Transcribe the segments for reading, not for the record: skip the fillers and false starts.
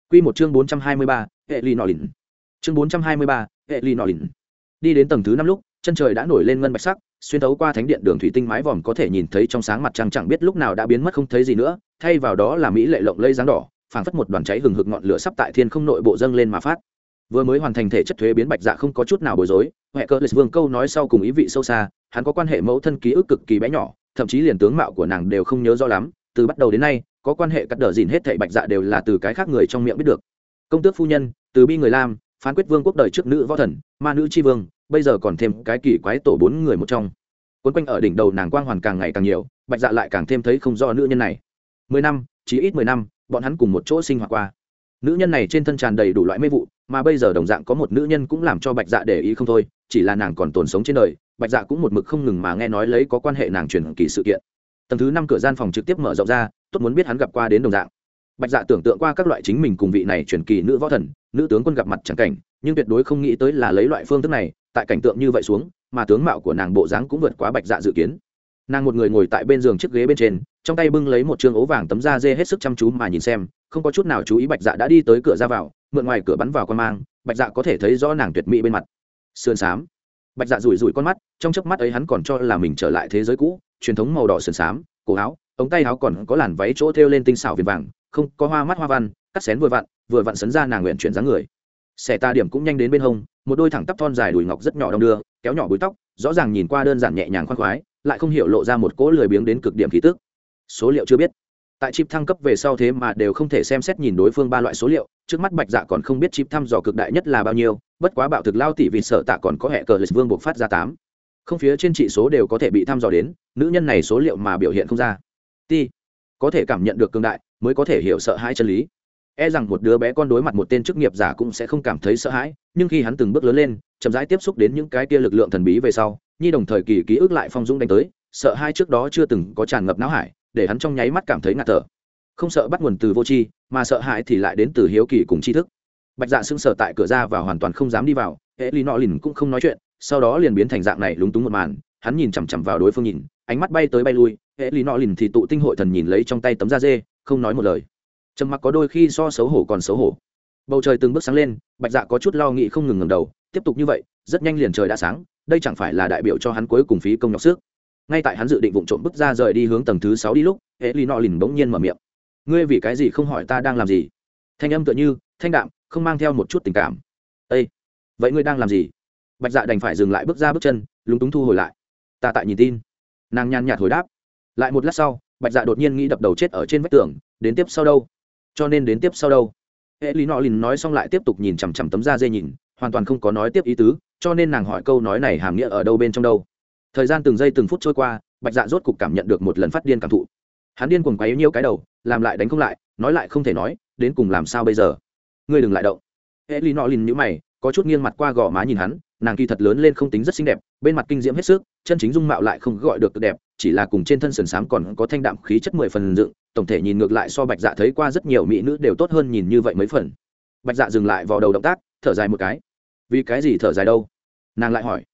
Quy một chương 423, hệ ly nọ lìn. Chương 423, hệ ly nọ lìn. Đi đến tầng thứ 5 lúc, chân trời đã nổi lên ngân bạch sắc, xuyên thấu qua thánh điện đường thủy tinh mái vòm có thể nhìn thấy trong sáng mặt trăng chẳng biết lúc nào đã biến mất không thấy gì nữa, thay vào đó là mỹ lệ lộng lẫy dáng đỏ, phảng phất một đoàn cháy hừng hực ngọn lửa sắp tại thiên không nội bộ dâng lên mà phát. Vừa mới hoàn thành thể chất thuế biến Bạch Dạ không có chút nào bối rối, Hệ Cơ Lịch Vương câu nói sau cùng ý vị sâu xa, hắn có quan hệ mẫu thân ký ức cực kỳ bé nhỏ, thậm chí liền tướng mạo của nàng đều không nhớ rõ lắm, từ bắt đầu đến nay, có quan hệ cắt đờ dìn hết thảy Bạch Dạ đều là từ cái khác người trong miệng biết được. Công tước phu nhân, từ bi người Lam, phán quyết vương quốc đời trước nữ võ thần, ma nữ chi vương, bây giờ còn thêm cái kỳ quái tổ 4 người một trong. Quấn quanh ở đỉnh đầu nàng quang hoàn càng ngày càng nhiều, Bạch Dạ lại càng thêm thấy không rõ nữ nhân này. 10 năm, chỉ ít 10 năm, bọn hắn cùng một chỗ sinh hoạt qua. Nữ nhân này trên thân tràn đầy đủ loại mê vụ, mà bây giờ đồng dạng có một nữ nhân cũng làm cho Bạch Dạ để ý không thôi, chỉ là nàng còn tồn sống trên đời, Bạch Dạ cũng một mực không ngừng mà nghe nói lấy có quan hệ nàng truyền kỳ sự kiện. Tầng thứ 5 cửa gian phòng trực tiếp mở rộng ra, tốt muốn biết hắn gặp qua đến đồng dạng. Bạch Dạ tưởng tượng qua các loại chính mình cùng vị này truyền kỳ nữ võ thần, nữ tướng quân gặp mặt chẳng cảnh, nhưng tuyệt đối không nghĩ tới là lấy loại phương thức này, tại cảnh tượng như vậy xuống, mà tướng mạo của nàng bộ dáng cũng vượt quá Bạch Dạ dự kiến. Nàng một người ngồi tại bên giường chiếc ghế bên trên, trong tay bưng lấy một trương ố vàng tấm da dê hết sức chăm chú mà nhìn xem, không có chút nào chú ý Bạch Dạ đã đi tới cửa ra vào, mượn ngoài cửa bắn vào quan mang, Bạch Dạ có thể thấy rõ nàng tuyệt mỹ bên mặt. Sườn xám. Bạch Dạ rủi rủi con mắt, trong chớp mắt ấy hắn còn cho là mình trở lại thế giới cũ, truyền thống màu đỏ sườn xám, cổ áo, ống tay áo còn có làn váy chỗ thêu lên tinh xảo viền vàng, không có hoa mắt hoa văn, cắt xén vừa vặn sấn ra nàng nguyện chuyển dáng người. Xẻ ta điểm cũng nhanh đến bên hông, một đôi thẳng tắp thon dài đùi ngọc rất nhỏ đong đưa, kéo nhỏ búi tóc, rõ ràng nhìn qua đơn giản nhẹ nhàng khoan khoái, lại không hiểu lộ ra một cỗ lười biếng đến cực điểm khí tức. Số liệu chưa biết. Tại chip thăng cấp về sau thế mà đều không thể xem xét nhìn đối phương 3 loại số liệu, trước mắt Bạch Dạ còn không biết chip thăm dò cực đại nhất là bao nhiêu, bất quá bạo thực lao tỷ vì sợ tạ còn có hệ cờ lịch vương buộc phát ra 8. Không phía trên trị số đều có thể bị thăm dò đến, nữ nhân này số liệu mà biểu hiện không ra. Ti, có thể cảm nhận được cường đại, mới có thể hiểu sợ hãi chân lý. E rằng một đứa bé con đối mặt một tên chức nghiệp giả cũng sẽ không cảm thấy sợ hãi, nhưng khi hắn từng bước lớn lên, chậm rãi tiếp xúc đến những cái kia lực lượng thần bí về sau, nhi đồng thời kỳ ký ức lại phong dũng đánh tới, sợ hãi trước đó chưa từng có tràn ngập não hải, để hắn trong nháy mắt cảm thấy ngạt thở. Không sợ bắt nguồn từ vô tri, mà sợ hãi thì lại đến từ hiếu kỳ cùng tri thức. Bạch Dạ sững sờ tại cửa ra và hoàn toàn không dám đi vào, hệ lý nọ lìn cũng không nói chuyện, sau đó liền biến thành dạng này lúng túng một màn, hắn nhìn chằm chằm vào đối phương nhìn, ánh mắt bay tới bay lui, hệ lý nọ lìn thì tụ tinh hội thần nhìn lấy trong tay tấm da dê, không nói một lời. Trầm mặc có đôi khi so xấu hổ còn xấu hổ. Bầu trời từng bước sáng lên, Bạch Dạ có chút lo nghĩ không ngừng ngẩng đầu, tiếp tục như vậy, rất nhanh liền trời đã sáng, đây chẳng phải là đại biểu cho hắn cuối cùng phí công nhọc sức. Ngay tại hắn dự định vụng trộm bước ra rời đi hướng tầng thứ 6 đi lúc, hệ lý nọ lìn bỗng nhiên mở miệng. Ngươi vì cái gì không hỏi ta đang làm gì? Thanh âm tựa như thanh đạm, không mang theo một chút tình cảm. Ê, vậy ngươi đang làm gì? Bạch Dạ đành phải dừng lại bước ra bước chân, lúng túng thu hồi lại. Ta tại nhìn tin. Nàng nhàn nhạt hồi đáp. Lại một lát sau, Bạch Dạ đột nhiên nghĩ đập đầu chết ở trên vách tường, đến tiếp sau đâu? Cho nên đến tiếp sau đâu? Hệ lý nọ lìn nói xong lại tiếp tục nhìn chằm chằm tấm da dê nhìn, hoàn toàn không có nói tiếp ý tứ, cho nên nàng hỏi câu nói này hàm nghĩa ở đâu bên trong đâu. Thời gian từng giây từng phút trôi qua, Bạch Dạ rốt cục cảm nhận được một lần phát điên cảm thụ. Hắn điên cuồng quấy nhiễu cái đầu, làm lại đánh không lại, nói lại không thể nói, đến cùng làm sao bây giờ? Ngươi đừng lại động. Hệ lý nọ lìn nhíu mày, có chút nghiêng mặt qua gò má nhìn hắn, nàng kỳ thật lớn lên không tính rất xinh đẹp, bên mặt kinh diễm hết sức, chân chính dung mạo lại không gọi được đẹp, chỉ là cùng trên thân sườn xám còn có thanh đạm khí chất 10 phần dựng, tổng thể nhìn ngược lại so Bạch Dạ thấy qua rất nhiều mỹ nữ đều tốt hơn nhìn như vậy mấy phần. Bạch Dạ dừng lại vào đầu động tác, thở dài một cái. Vì cái gì thở dài đâu? Nàng lại hỏi.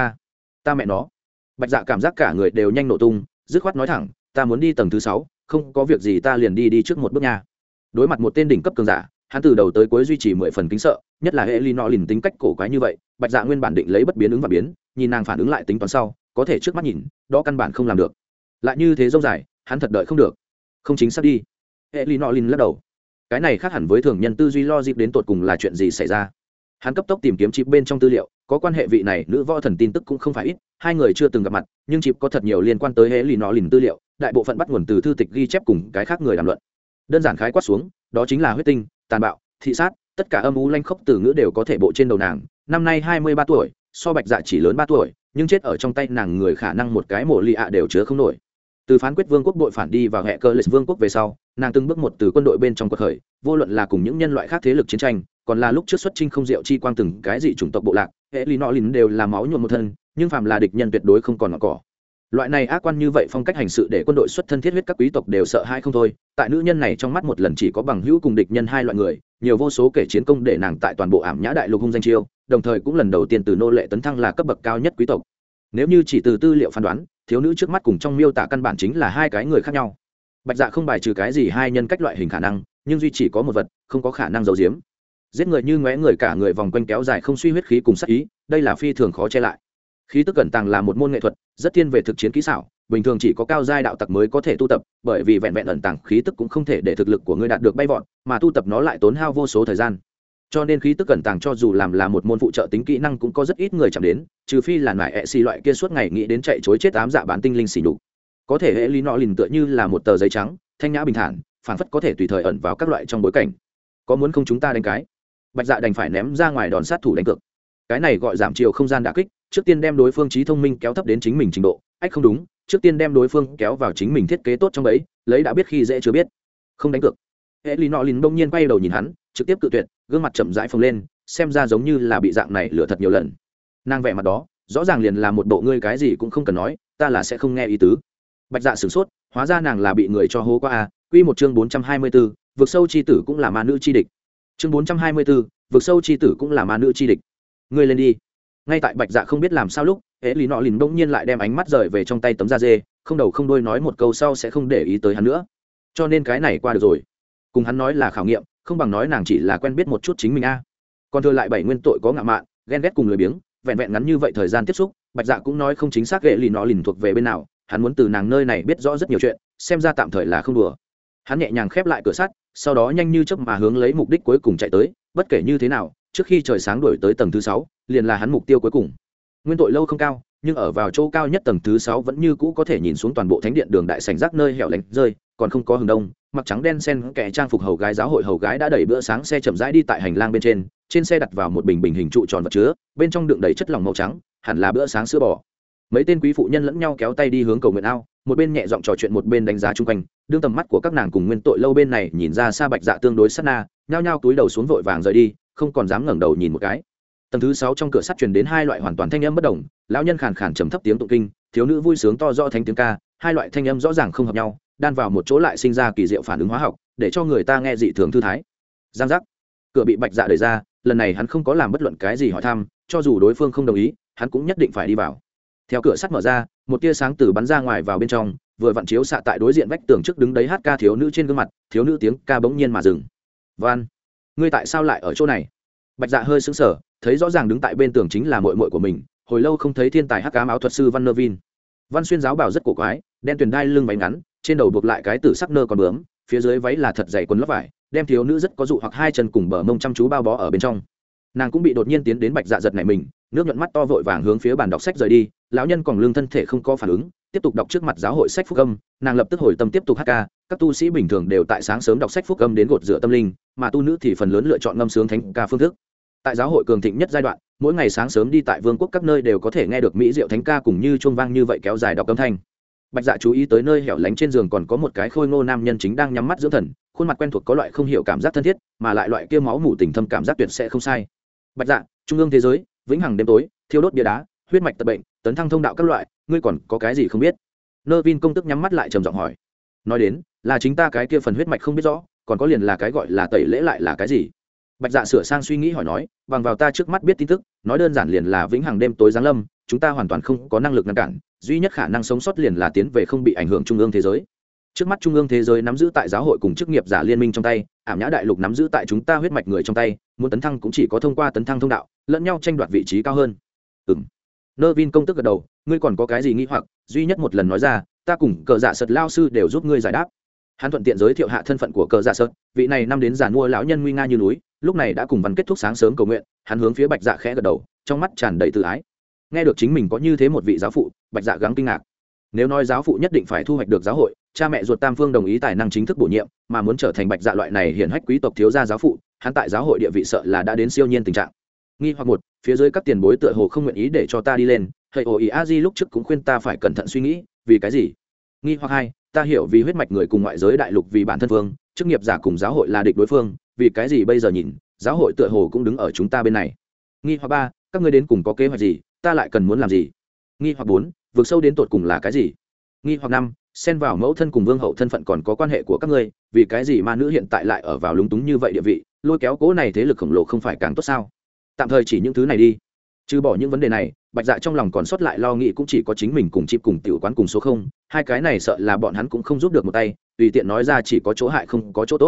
Ta mẹ nó. Bạch Dạ cảm giác cả người đều nhanh nổ tung, dứt khoát nói thẳng, ta muốn đi tầng thứ 6, không có việc gì ta liền đi trước một bước nha. Đối mặt một tên đỉnh cấp cường giả, hắn từ đầu tới cuối duy trì 10 phần kính sợ, nhất là hệ ly nọ lìn tính cách cổ quái như vậy, Bạch Dạ nguyên bản định lấy bất biến ứng và biến, nhìn nàng phản ứng lại tính toán sau, có thể trước mắt nhìn, đó căn bản không làm được. Lại như thế dông dài, hắn thật đợi không được. Không chính xác đi. Hệ ly nọ lìn lắc đầu. Cái này khác hẳn với thường nhân tư duy logic đến tột cùng là chuyện gì xảy ra. Hắn cấp tốc tìm kiếm chip bên trong tư liệu, có quan hệ vị này nữ võ thần tin tức cũng không phải ít, hai người chưa từng gặp mặt, nhưng chip có thật nhiều liên quan tới hệ ly nọ lìn tư liệu, đại bộ phận bắt nguồn từ thư tịch ghi chép cùng cái khác người đàm luận. Đơn giản khái quát xuống, đó chính là huyết tinh, tàn bạo, thị sát, tất cả âm u lanh khốc từ ngữ đều có thể bộ trên đầu nàng. Năm nay 23 tuổi, so Bạch Dạ chỉ lớn 3 tuổi, nhưng chết ở trong tay nàng người khả năng một cái mộ lì ạ đều chứa không nổi. Từ phán quyết vương quốc đội phản đi vào hệ cơ lịch vương quốc về sau, nàng từng bước một từ quân đội bên trong quật khởi, vô luận là cùng những nhân loại khác thế lực chiến tranh, còn là lúc trước xuất chinh không diệu chi quang từng cái dị chủng tộc bộ lạc, hệ lý nọ lìn đều là máu nhuộm một thân, nhưng phàm là địch nhân tuyệt đối không còn ngọn cỏ. Loại này ác quan như vậy phong cách hành sự để quân đội xuất thân thiết huyết các quý tộc đều sợ hãi không thôi. Tại nữ nhân này trong mắt một lần chỉ có bằng hữu cùng địch nhân hai loại người, nhiều vô số kể chiến công để nàng tại toàn bộ ảm nhã đại lục hung danh chiêu, đồng thời cũng lần đầu tiên từ nô lệ tấn thăng là cấp bậc cao nhất quý tộc. Nếu như chỉ từ tư liệu phán đoán, thiếu nữ trước mắt cùng trong miêu tả căn bản chính là hai cái người khác nhau. Bạch Dạ không bài trừ cái gì hai nhân cách loại hình khả năng, nhưng duy chỉ có một vật không có khả năng giấu giếm. Giết người như ngóe người, cả người vòng quanh kéo dài không suy huyết khí cùng sát ý, đây là phi thường khó che lại. Khí tức cẩn tàng là một môn nghệ thuật, rất thiên về thực chiến kỹ xảo, bình thường chỉ có cao giai đạo tặc mới có thể tu tập, bởi vì vẹn vẹn ẩn tàng khí tức cũng không thể để thực lực của ngươi đạt được bay vọt, mà tu tập nó lại tốn hao vô số thời gian. Cho nên khí tức cẩn tàng cho dù làm là một môn phụ trợ tính kỹ năng cũng có rất ít người chạm đến, trừ phi là nải xì loại kia suốt ngày nghĩ đến chạy chối chết ám dạ bán tinh linh xỉ nhục. Có thể hệ lý nọ lìn tựa như là một tờ giấy trắng, thanh nhã bình thản, phảng phất có thể tùy thời ẩn vào các loại trong bối cảnh. Có muốn không chúng ta đánh cái? Bạch Dạ đành phải ném ra ngoài đòn sát thủ đánh cược. Cái này gọi giảm chiều không gian đả kích, trước tiên đem đối phương trí thông minh kéo thấp đến chính mình trình độ. Ách không đúng, trước tiên đem đối phương kéo vào chính mình thiết kế tốt trong bẫy, lấy đã biết khi dễ chưa biết. Không đánh cược. Hệ lý nọ lìn đông nhiên quay đầu nhìn hắn, trực tiếp cự tuyệt, gương mặt chậm rãi phồng lên, xem ra giống như là bị dạng này lừa thật nhiều lần. Nàng vẻ mặt đó rõ ràng liền là một bộ ngươi cái gì cũng không cần nói, ta là sẽ không nghe ý tứ. Bạch Dạ sửng sốt, hóa ra nàng là bị người cho hố qua a. Quy một chương 424, vực sâu chi tử cũng là ma nữ chi địch. Chương 424, vực sâu chi tử cũng là ma nữ chi địch. Ngươi lên đi. Ngay tại Bạch Dạ không biết làm sao lúc, Hễ Lý Nọ Lìn bỗng nhiên lại đem ánh mắt rời về trong tay tấm da dê, không đầu không đuôi nói một câu sau sẽ không để ý tới hắn nữa. Cho nên cái này qua được rồi. Cùng hắn nói là khảo nghiệm, không bằng nói nàng chỉ là quen biết một chút chính mình a. Còn thừa lại 7 nguyên tội có ngạo mạn, ghen ghét cùng lười biếng, vẹn vẹn ngắn như vậy thời gian tiếp xúc, Bạch Dạ cũng nói không chính xác Hễ Lý Nọ Lìn thuộc về bên nào, hắn muốn từ nàng nơi này biết rõ rất nhiều chuyện, xem ra tạm thời là không đùa. Hắn nhẹ nhàng khép lại cửa sắt, sau đó nhanh như chớp mà hướng lấy mục đích cuối cùng chạy tới, bất kể như thế nào, trước khi trời sáng đuổi tới tầng thứ 6, liền là hắn mục tiêu cuối cùng. Nguyên tội lâu không cao, nhưng ở vào chỗ cao nhất tầng thứ 6 vẫn như cũ có thể nhìn xuống toàn bộ thánh điện đường đại sảnh rác nơi hẻo lánh rơi, còn không có hừng đông, mặc trắng đen sen kẻ trang phục hầu gái giáo hội hầu gái đã đẩy bữa sáng xe chậm rãi đi tại hành lang bên trên xe đặt vào một bình hình trụ tròn vật chứa, bên trong đựng đầy chất lỏng màu trắng, hẳn là bữa sáng sữa bò. Mấy tên quý phụ nhân lẫn nhau kéo tay đi hướng cầu nguyện ao, một bên nhẹ giọng trò chuyện một bên đánh giá chung quanh, đương tầm mắt của các nàng cùng nguyên tội lâu bên này nhìn ra xa Bạch Dạ tương đối sát na, nhao nhao túi đầu xuống vội vàng rời đi, không còn dám ngẩng đầu nhìn một cái. Tầng thứ 6 trong cửa sắt truyền đến hai loại hoàn toàn thanh âm bất đồng, lão nhân khàn khàn trầm thấp tiếng tụng kinh, thiếu nữ vui sướng to rõ thanh tiếng ca, hai loại thanh âm rõ ràng không hợp nhau, đan vào một chỗ lại sinh ra kỳ diệu phản ứng hóa học, để cho người ta nghe dị thường thư thái. Giang giác, cửa bị Bạch Dạ đẩy ra, lần này hắn không có làm bất luận cái gì hỏi thăm, cho dù đối phương không đồng ý, hắn cũng nhất định phải đi vào. Theo cửa sắt mở ra, một tia sáng từ bắn ra ngoài vào bên trong, vừa vặn chiếu xạ tại đối diện vách tường trước đứng đấy hát ca thiếu nữ trên gương mặt, thiếu nữ tiếng ca bỗng nhiên mà dừng. Van, ngươi tại sao lại ở chỗ này? Bạch Dạ hơi sững sờ, thấy rõ ràng đứng tại bên tường chính là muội muội của mình, hồi lâu không thấy thiên tài hắc ám áo thuật sư Van Nervin. Văn xuyên giáo bào rất cổ quái, đen tuyền đai lưng váy ngắn, trên đầu buộc lại cái tử sắc nơ còn bướm, phía dưới váy là thật dày quần lót vải, đem thiếu nữ rất có dụ hoặc hai chân cùng bờ mông chăm chú bao bó ở bên trong. Nàng cũng bị đột nhiên tiến đến Bạch Dạ giật nảy mình, nước nhuận mắt to vội vàng hướng phía bàn đọc sách rời đi, lão nhân còn lưng thân thể không có phản ứng, tiếp tục đọc trước mặt giáo hội sách phúc âm, nàng lập tức hồi tâm tiếp tục hát ca. Các tu sĩ bình thường đều tại sáng sớm đọc sách phúc âm đến gột rửa tâm linh, mà tu nữ thì phần lớn lựa chọn ngâm sướng thánh ca phương thức. Tại giáo hội cường thịnh nhất giai đoạn, mỗi ngày sáng sớm đi tại vương quốc các nơi đều có thể nghe được mỹ diệu thánh ca cùng như chuông vang như vậy kéo dài đọc âm thanh. Bạch Dạ chú ý tới nơi hẻo lánh trên giường còn có một cái khôi ngô nam nhân chính đang nhắm mắt dưỡng thần, khuôn mặt quen thuộc có loại không hiểu cảm giác thân thiết, mà lại loại kia máu mủ tình thâm cảm giác tuyệt sẽ không sai. Bạch Dạ, trung ương thế giới, vĩnh hằng đêm tối, thiêu đốt bia đá, huyết mạch tật bệnh, tấn thăng thông đạo các loại, ngươi còn có cái gì không biết? Nervin công tức nhắm mắt lại trầm giọng hỏi. Nói đến, là chính ta cái kia phần huyết mạch không biết rõ, còn có liền là cái gọi là tẩy lễ lại là cái gì? Bạch Dạ sửa sang suy nghĩ hỏi nói, bằng vào ta trước mắt biết tin tức, nói đơn giản liền là vĩnh hằng đêm tối giáng lâm, chúng ta hoàn toàn không có năng lực ngăn cản, duy nhất khả năng sống sót liền là tiến về không bị ảnh hưởng trung ương thế giới. Trước mắt trung ương thế giới nắm giữ tại giáo hội cùng chức nghiệp giả liên minh trong tay, ảm nhã đại lục nắm giữ tại chúng ta huyết mạch người trong tay, muốn tấn thăng cũng chỉ có thông qua tấn thăng thông đạo, lẫn nhau tranh đoạt vị trí cao hơn. Nervin công tức gật đầu, ngươi còn có cái gì nghi hoặc, duy nhất một lần nói ra, ta cùng cờ dạ sật lao sư đều giúp ngươi giải đáp. Hắn thuận tiện giới thiệu hạ thân phận của cờ dạ sật, vị này năm đến giàn mua lão nhân nguy nga như núi, lúc này đã cùng văn kết thúc sáng sớm cầu nguyện, hắn hướng phía Bạch Dạ khẽ gật đầu, trong mắt tràn đầy tự ái. Nghe được chính mình có như thế một vị giáo phụ, Bạch Dạ gắng kinh ngạc. Nếu nói giáo phụ nhất định phải thu hoạch được giáo hội, cha mẹ ruột tam phương đồng ý tài năng chính thức bổ nhiệm, mà muốn trở thành Bạch Dạ loại này hiển hách quý tộc thiếu gia giáo phụ, hắn tại giáo hội địa vị sợ là đã đến siêu nhiên tình trạng. Nghi hoặc một, phía dưới các tiền bối tựa hồ không nguyện ý để cho ta đi lên, thầy ổ ý a di lúc trước cũng khuyên ta phải cẩn thận suy nghĩ, vì cái gì? Nghi hoặc hai, ta hiểu vì huyết mạch người cùng ngoại giới đại lục vì bản thân phương, chức nghiệp giả cùng giáo hội là địch đối phương, vì cái gì bây giờ nhìn, giáo hội tựa hồ cũng đứng ở chúng ta bên này. Nghi hoặc ba, các ngươi đến cùng có kế hoạch gì, ta lại cần muốn làm gì? Nghi hoặc bốn, vượt sâu đến tột cùng là cái gì? Nghi hoặc năm, xen vào mẫu thân cùng vương hậu thân phận còn có quan hệ của các ngươi, vì cái gì ma nữ hiện tại lại ở vào lúng túng như vậy địa vị, lôi kéo cố này thế lực khổng lồ không phải càng tốt sao? Tạm thời chỉ những thứ này đi. Trừ bỏ những vấn đề này, Bạch Dạ trong lòng còn sót lại lo nghĩ cũng chỉ có chính mình cùng chip cùng tiểu quán cùng số không, hai cái này sợ là bọn hắn cũng không giúp được một tay, tùy tiện nói ra chỉ có chỗ hại không có chỗ tốt.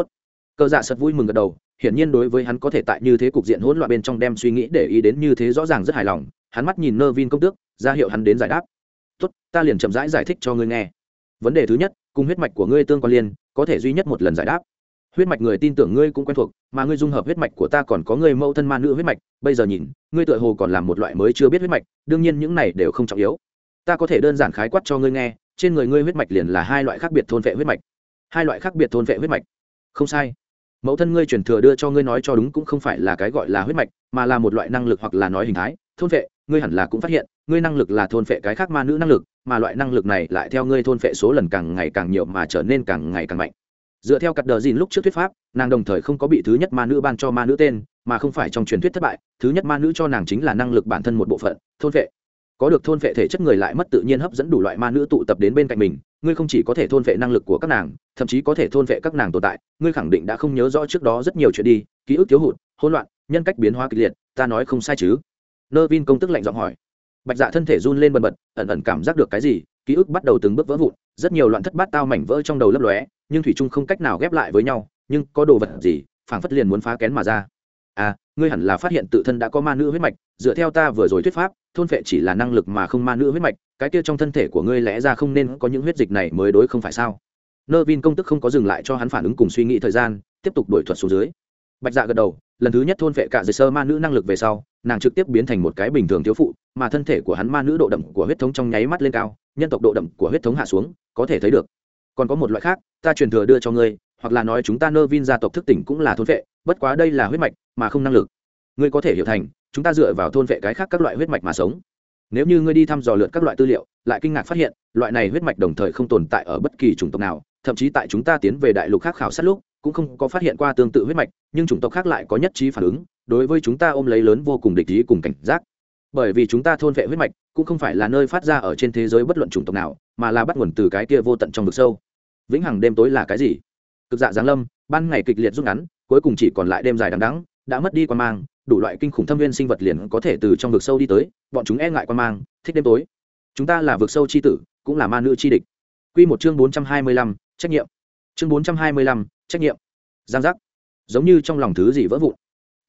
Cờ dạ sật vui mừng gật đầu, hiển nhiên đối với hắn có thể tại như thế cục diện hỗn loạn bên trong đem suy nghĩ để ý đến như thế rõ ràng rất hài lòng. Hắn mắt nhìn Nervin công tước, ra hiệu hắn đến giải đáp. Tốt, ta liền chậm rãi giải thích cho ngươi nghe. Vấn đề thứ nhất, cùng huyết mạch của ngươi tương quan liên, có thể duy nhất một lần giải đáp. Huyết mạch người tin tưởng ngươi cũng quen thuộc, mà ngươi dung hợp huyết mạch của ta còn có ngươi mẫu thân ma nữ huyết mạch, bây giờ nhìn, ngươi tựa hồ còn làm một loại mới chưa biết huyết mạch, đương nhiên những này đều không trọng yếu. Ta có thể đơn giản khái quát cho ngươi nghe, trên người ngươi huyết mạch liền là hai loại khác biệt thôn vệ huyết mạch. Hai loại khác biệt thôn vệ huyết mạch. Không sai. Mẫu thân ngươi truyền thừa đưa cho ngươi nói cho đúng cũng không phải là cái gọi là huyết mạch, mà là một loại năng lực hoặc là nói hình thái, thôn vệ, ngươi hẳn là cũng phát hiện, ngươi năng lực là thôn vệ cái khác ma nữ năng lực, mà loại năng lực này lại theo ngươi thôn vệ số lần càng ngày càng nhiều mà trở nên càng ngày càng mạnh. Dựa theo cắt đờ dìn lúc trước thuyết pháp, nàng đồng thời không có bị thứ nhất ma nữ ban cho ma nữ tên, mà không phải trong truyền thuyết thất bại, thứ nhất ma nữ cho nàng chính là năng lực bản thân một bộ phận, thôn vệ. Có được thôn vệ thể chất người lại mất tự nhiên hấp dẫn đủ loại ma nữ tụ tập đến bên cạnh mình, ngươi không chỉ có thể thôn vệ năng lực của các nàng, thậm chí có thể thôn vệ các nàng tồn tại, ngươi khẳng định đã không nhớ rõ trước đó rất nhiều chuyện đi, ký ức thiếu hụt, hỗn loạn, nhân cách biến hóa kịch liệt, ta nói không sai chứ? Nervin công tức lạnh giọng hỏi. Bạch Dạ thân thể run lên bần bật, ẩn ẩn cảm giác được cái gì, ký ức bắt đầu từng bước vỡ vụn, rất nhiều loạn thất bát tao mảnh vỡ trong đầu lấp lóe, nhưng thủy chung không cách nào ghép lại với nhau, nhưng có đồ vật gì, phảng phất liền muốn phá kén mà ra. À, ngươi hẳn là phát hiện tự thân đã có ma nữ huyết mạch, dựa theo ta vừa rồi thuyết pháp, thôn phệ chỉ là năng lực mà không ma nữ huyết mạch, cái kia trong thân thể của ngươi lẽ ra không nên có những huyết dịch này mới đối không phải sao? Nervin công tức không có dừng lại cho hắn phản ứng cùng suy nghĩ thời gian, tiếp tục đuổi thuật xuống dưới. Bạch Dạ gật đầu, lần thứ nhất thôn phệ cả dây sơ ma nữ năng lực về sau, nàng trực tiếp biến thành một cái bình thường thiếu phụ, mà thân thể của hắn ma nữ độ đậm của huyết thống trong nháy mắt lên cao, nhân tộc độ đậm của huyết thống hạ xuống, có thể thấy được. Còn có một loại khác, ta truyền thừa đưa cho ngươi, hoặc là nói chúng ta Nervin gia tộc thức tỉnh cũng là thôn phệ, bất quá đây là huyết mạch, mà không năng lực. Ngươi có thể hiểu thành, chúng ta dựa vào thôn phệ cái khác các loại huyết mạch mà sống. Nếu như ngươi đi thăm dò lượt các loại tư liệu, lại kinh ngạc phát hiện, loại này huyết mạch đồng thời không tồn tại ở bất kỳ chủng tộc nào, thậm chí tại chúng ta tiến về đại lục khác khảo sát lúc, cũng không có phát hiện qua tương tự huyết mạch, nhưng chủng tộc khác lại có nhất trí phản ứng, đối với chúng ta ôm lấy lớn vô cùng địch ý cùng cảnh giác. Bởi vì chúng ta thôn vệ huyết mạch, cũng không phải là nơi phát ra ở trên thế giới bất luận chủng tộc nào, mà là bắt nguồn từ cái kia vô tận trong vực sâu. Vĩnh hằng đêm tối là cái gì? Cực dạ giáng lâm, ban ngày kịch liệt rút ngắn, cuối cùng chỉ còn lại đêm dài đằng đẵng, đã mất đi quan mang, đủ loại kinh khủng thâm viên sinh vật liền có thể từ trong vực sâu đi tới, bọn chúng e ngại quan mang, thích đêm tối. Chúng ta là vực sâu chi tử, cũng là ma nữ chi địch. Quy một chương 425, trách nhiệm. Chương 425, trách nhiệm. Giang giác. Giống như trong lòng thứ gì vỡ vụn.